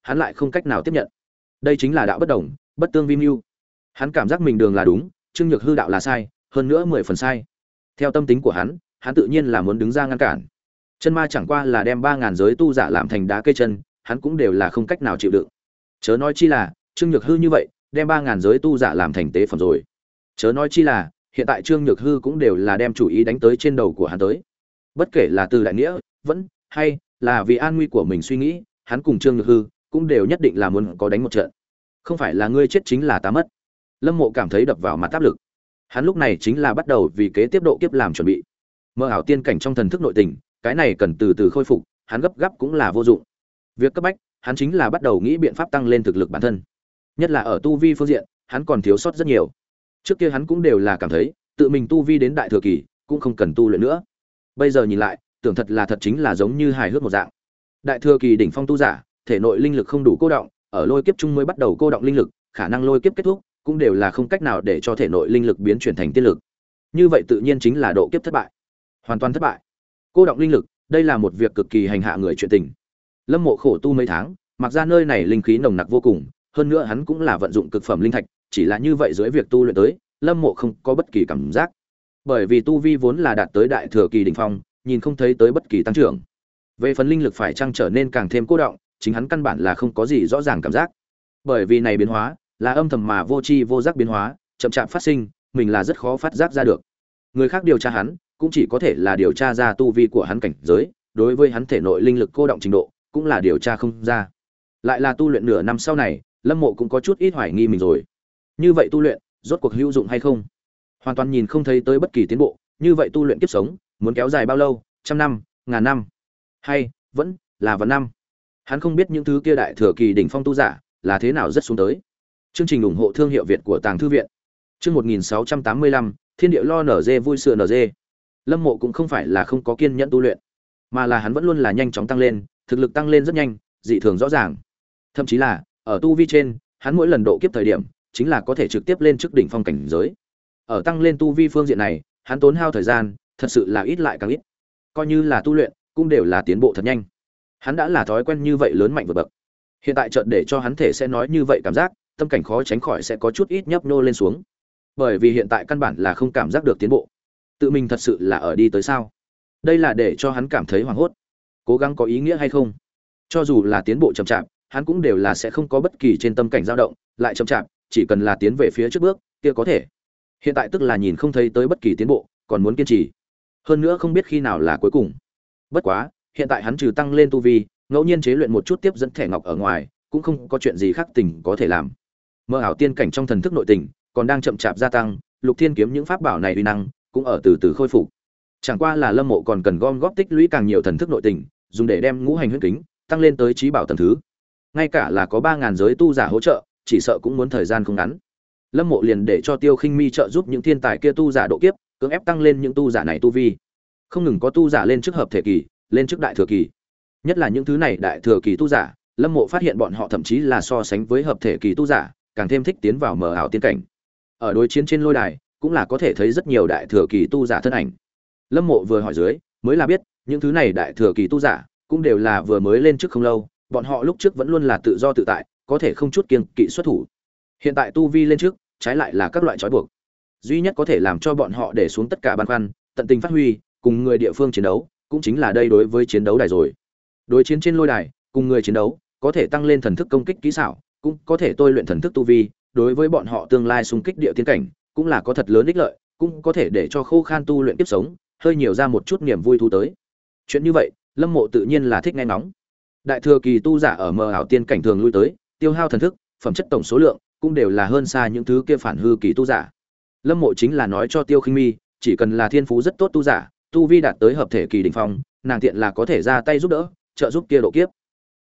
hắn lại không cách nào tiếp nhận. Đây chính là đạo bất đồng, bất tương vi mưu. Hắn cảm giác mình đường là đúng, Trương Nhược Hư đạo là sai, hơn nữa mười phần sai. Theo tâm tính của hắn, hắn tự nhiên là muốn đứng ra ngăn cản. Chân ma chẳng qua là đem ba ngàn giới tu giả làm thành đá cây chân, hắn cũng đều là không cách nào chịu đựng. Chớ nói chi là, Trương Nhược Hư như vậy, đem ba ngàn giới tu giả làm thành tế phẩm rồi. Chớ nói chi là, hiện tại Trương Nhược Hư cũng đều là đem chủ ý đánh tới trên đầu của hắn tới. Bất kể là từ đại nghĩa, vẫn hay là vì an nguy của mình suy nghĩ, hắn cùng Trương Nhược Hư cũng đều nhất định là muốn có đánh một trận. Không phải là ngươi chết chính là ta mất. Lâm Mộ cảm thấy đập vào mặt áp lực. Hắn lúc này chính là bắt đầu vì kế tiếp độ kiếp làm chuẩn bị. Mơ ảo tiên cảnh trong thần thức nội tình, cái này cần từ từ khôi phục, hắn gấp gáp cũng là vô dụng. Việc cấp bách, hắn chính là bắt đầu nghĩ biện pháp tăng lên thực lực bản thân. Nhất là ở tu vi phương diện, hắn còn thiếu sót rất nhiều. Trước kia hắn cũng đều là cảm thấy, tự mình tu vi đến đại thừa kỳ, cũng không cần tu luyện nữa. Bây giờ nhìn lại, tưởng thật là thật chính là giống như hài hước một dạng. Đại thừa kỳ đỉnh phong tu giả, thể nội linh lực không đủ cô động, ở lôi kiếp chung mới bắt đầu cô động linh lực, khả năng lôi kiếp kết thúc, cũng đều là không cách nào để cho thể nội linh lực biến chuyển thành tiên lực. Như vậy tự nhiên chính là độ kiếp thất bại, hoàn toàn thất bại. Cô động linh lực, đây là một việc cực kỳ hành hạ người chuyện tình. Lâm Mộ khổ tu mấy tháng, mặc ra nơi này linh khí nồng nặc vô cùng, hơn nữa hắn cũng là vận dụng cực phẩm linh thạch, chỉ là như vậy dưới việc tu luyện tới, Lâm Mộ không có bất kỳ cảm giác. Bởi vì tu vi vốn là đạt tới đại thừa kỳ đỉnh phong, nhìn không thấy tới bất kỳ tăng trưởng. Về phần linh lực phải chăng trở nên càng thêm cô động, chính hắn căn bản là không có gì rõ ràng cảm giác. Bởi vì này biến hóa là âm thầm mà vô tri vô giác biến hóa, chậm chạp phát sinh, mình là rất khó phát giác ra được. Người khác điều tra hắn, cũng chỉ có thể là điều tra ra tu vi của hắn cảnh giới, đối với hắn thể nội linh lực cô động trình độ, cũng là điều tra không ra. Lại là tu luyện nửa năm sau này, Lâm Mộ cũng có chút ít hoài nghi mình rồi. Như vậy tu luyện, rốt cuộc hữu dụng hay không? Hoàn toàn nhìn không thấy tới bất kỳ tiến bộ, như vậy tu luyện kiếp sống, muốn kéo dài bao lâu, trăm năm, ngàn năm, hay vẫn là vạn năm. Hắn không biết những thứ kia đại thừa kỳ đỉnh phong tu giả là thế nào rất xuống tới. Chương trình ủng hộ thương hiệu Việt của Tàng Thư viện. Chương một nghìn sáu trăm tám mươi lăm, Thiên địa lo nở dê vui sữa nở dê. Lâm Mộ cũng không phải là không có kiên nhẫn tu luyện, mà là hắn vẫn luôn là nhanh chóng tăng lên, thực lực tăng lên rất nhanh, dị thường rõ ràng. Thậm chí là ở tu vi trên, hắn mỗi lần độ kiếp thời điểm, chính là có thể trực tiếp lên trước đỉnh phong cảnh giới. Ở tăng lên tu vi phương diện này, hắn tốn hao thời gian, thật sự là ít lại càng ít. Coi như là tu luyện, cũng đều là tiến bộ thật nhanh. Hắn đã là thói quen như vậy lớn mạnh vượt bậc. Hiện tại chợt để cho hắn thể sẽ nói như vậy cảm giác, tâm cảnh khó tránh khỏi sẽ có chút ít nhấp nô lên xuống. Bởi vì hiện tại căn bản là không cảm giác được tiến bộ. Tự mình thật sự là ở đi tới sao? Đây là để cho hắn cảm thấy hoảng hốt. Cố gắng có ý nghĩa hay không? Cho dù là tiến bộ chậm chạp, hắn cũng đều là sẽ không có bất kỳ trên tâm cảnh dao động, lại chậm chạp, chỉ cần là tiến về phía trước bước, kia có thể. Hiện tại tức là nhìn không thấy tới bất kỳ tiến bộ, còn muốn kiên trì. Hơn nữa không biết khi nào là cuối cùng. Bất quá, hiện tại hắn trừ tăng lên tu vi, ngẫu nhiên chế luyện một chút tiếp dẫn thẻ ngọc ở ngoài, cũng không có chuyện gì khác tình có thể làm. Mơ ảo tiên cảnh trong thần thức nội tình, còn đang chậm chạp gia tăng, Lục Thiên kiếm những pháp bảo này uy năng cũng ở từ từ khôi phục. Chẳng qua là Lâm Mộ còn cần gom góp tích lũy càng nhiều thần thức nội tình, dùng để đem ngũ hành huyễn kính tăng lên tới trí bảo tầng thứ. Ngay cả là có ba ngàn giới tu giả hỗ trợ, chỉ sợ cũng muốn thời gian không ngắn. Lâm Mộ liền để cho Tiêu Khinh Mi trợ giúp những thiên tài kia tu giả độ kiếp, cưỡng ép tăng lên những tu giả này tu vi. Không ngừng có tu giả lên trước hợp thể kỳ, lên trước đại thừa kỳ. Nhất là những thứ này đại thừa kỳ tu giả, Lâm Mộ phát hiện bọn họ thậm chí là so sánh với hợp thể kỳ tu giả, càng thêm thích tiến vào mờ ảo tiên cảnh. Ở đối chiến trên lôi đài, cũng là có thể thấy rất nhiều đại thừa kỳ tu giả thân ảnh. Lâm Mộ vừa hỏi dưới, mới là biết, những thứ này đại thừa kỳ tu giả, cũng đều là vừa mới lên trước không lâu, bọn họ lúc trước vẫn luôn là tự do tự tại, có thể không chút kiêng kỵ xuất thủ. Hiện tại tu vi lên trước, trái lại là các loại trói buộc. Duy nhất có thể làm cho bọn họ để xuống tất cả băn khoăn, tận tình phát huy, cùng người địa phương chiến đấu, cũng chính là đây đối với chiến đấu đài rồi. Đối chiến trên lôi đài, cùng người chiến đấu, có thể tăng lên thần thức công kích kỹ xảo, cũng có thể tôi luyện thần thức tu vi, đối với bọn họ tương lai xung kích địa tiên cảnh, cũng là có thật lớn ích lợi, cũng có thể để cho khô khan tu luyện kiếp sống, hơi nhiều ra một chút niềm vui thú tới. Chuyện như vậy, Lâm Mộ tự nhiên là thích nghe ngóng. Đại thừa kỳ tu giả ở mờ ảo tiên cảnh thường lui tới, tiêu hao thần thức, phẩm chất tổng số lượng cũng đều là hơn xa những thứ kia phản hư kỳ tu giả. Lâm Mộ chính là nói cho Tiêu Khinh Mi, chỉ cần là thiên phú rất tốt tu giả, tu vi đạt tới hợp thể kỳ đỉnh phong, nàng tiện là có thể ra tay giúp đỡ, trợ giúp kia độ kiếp.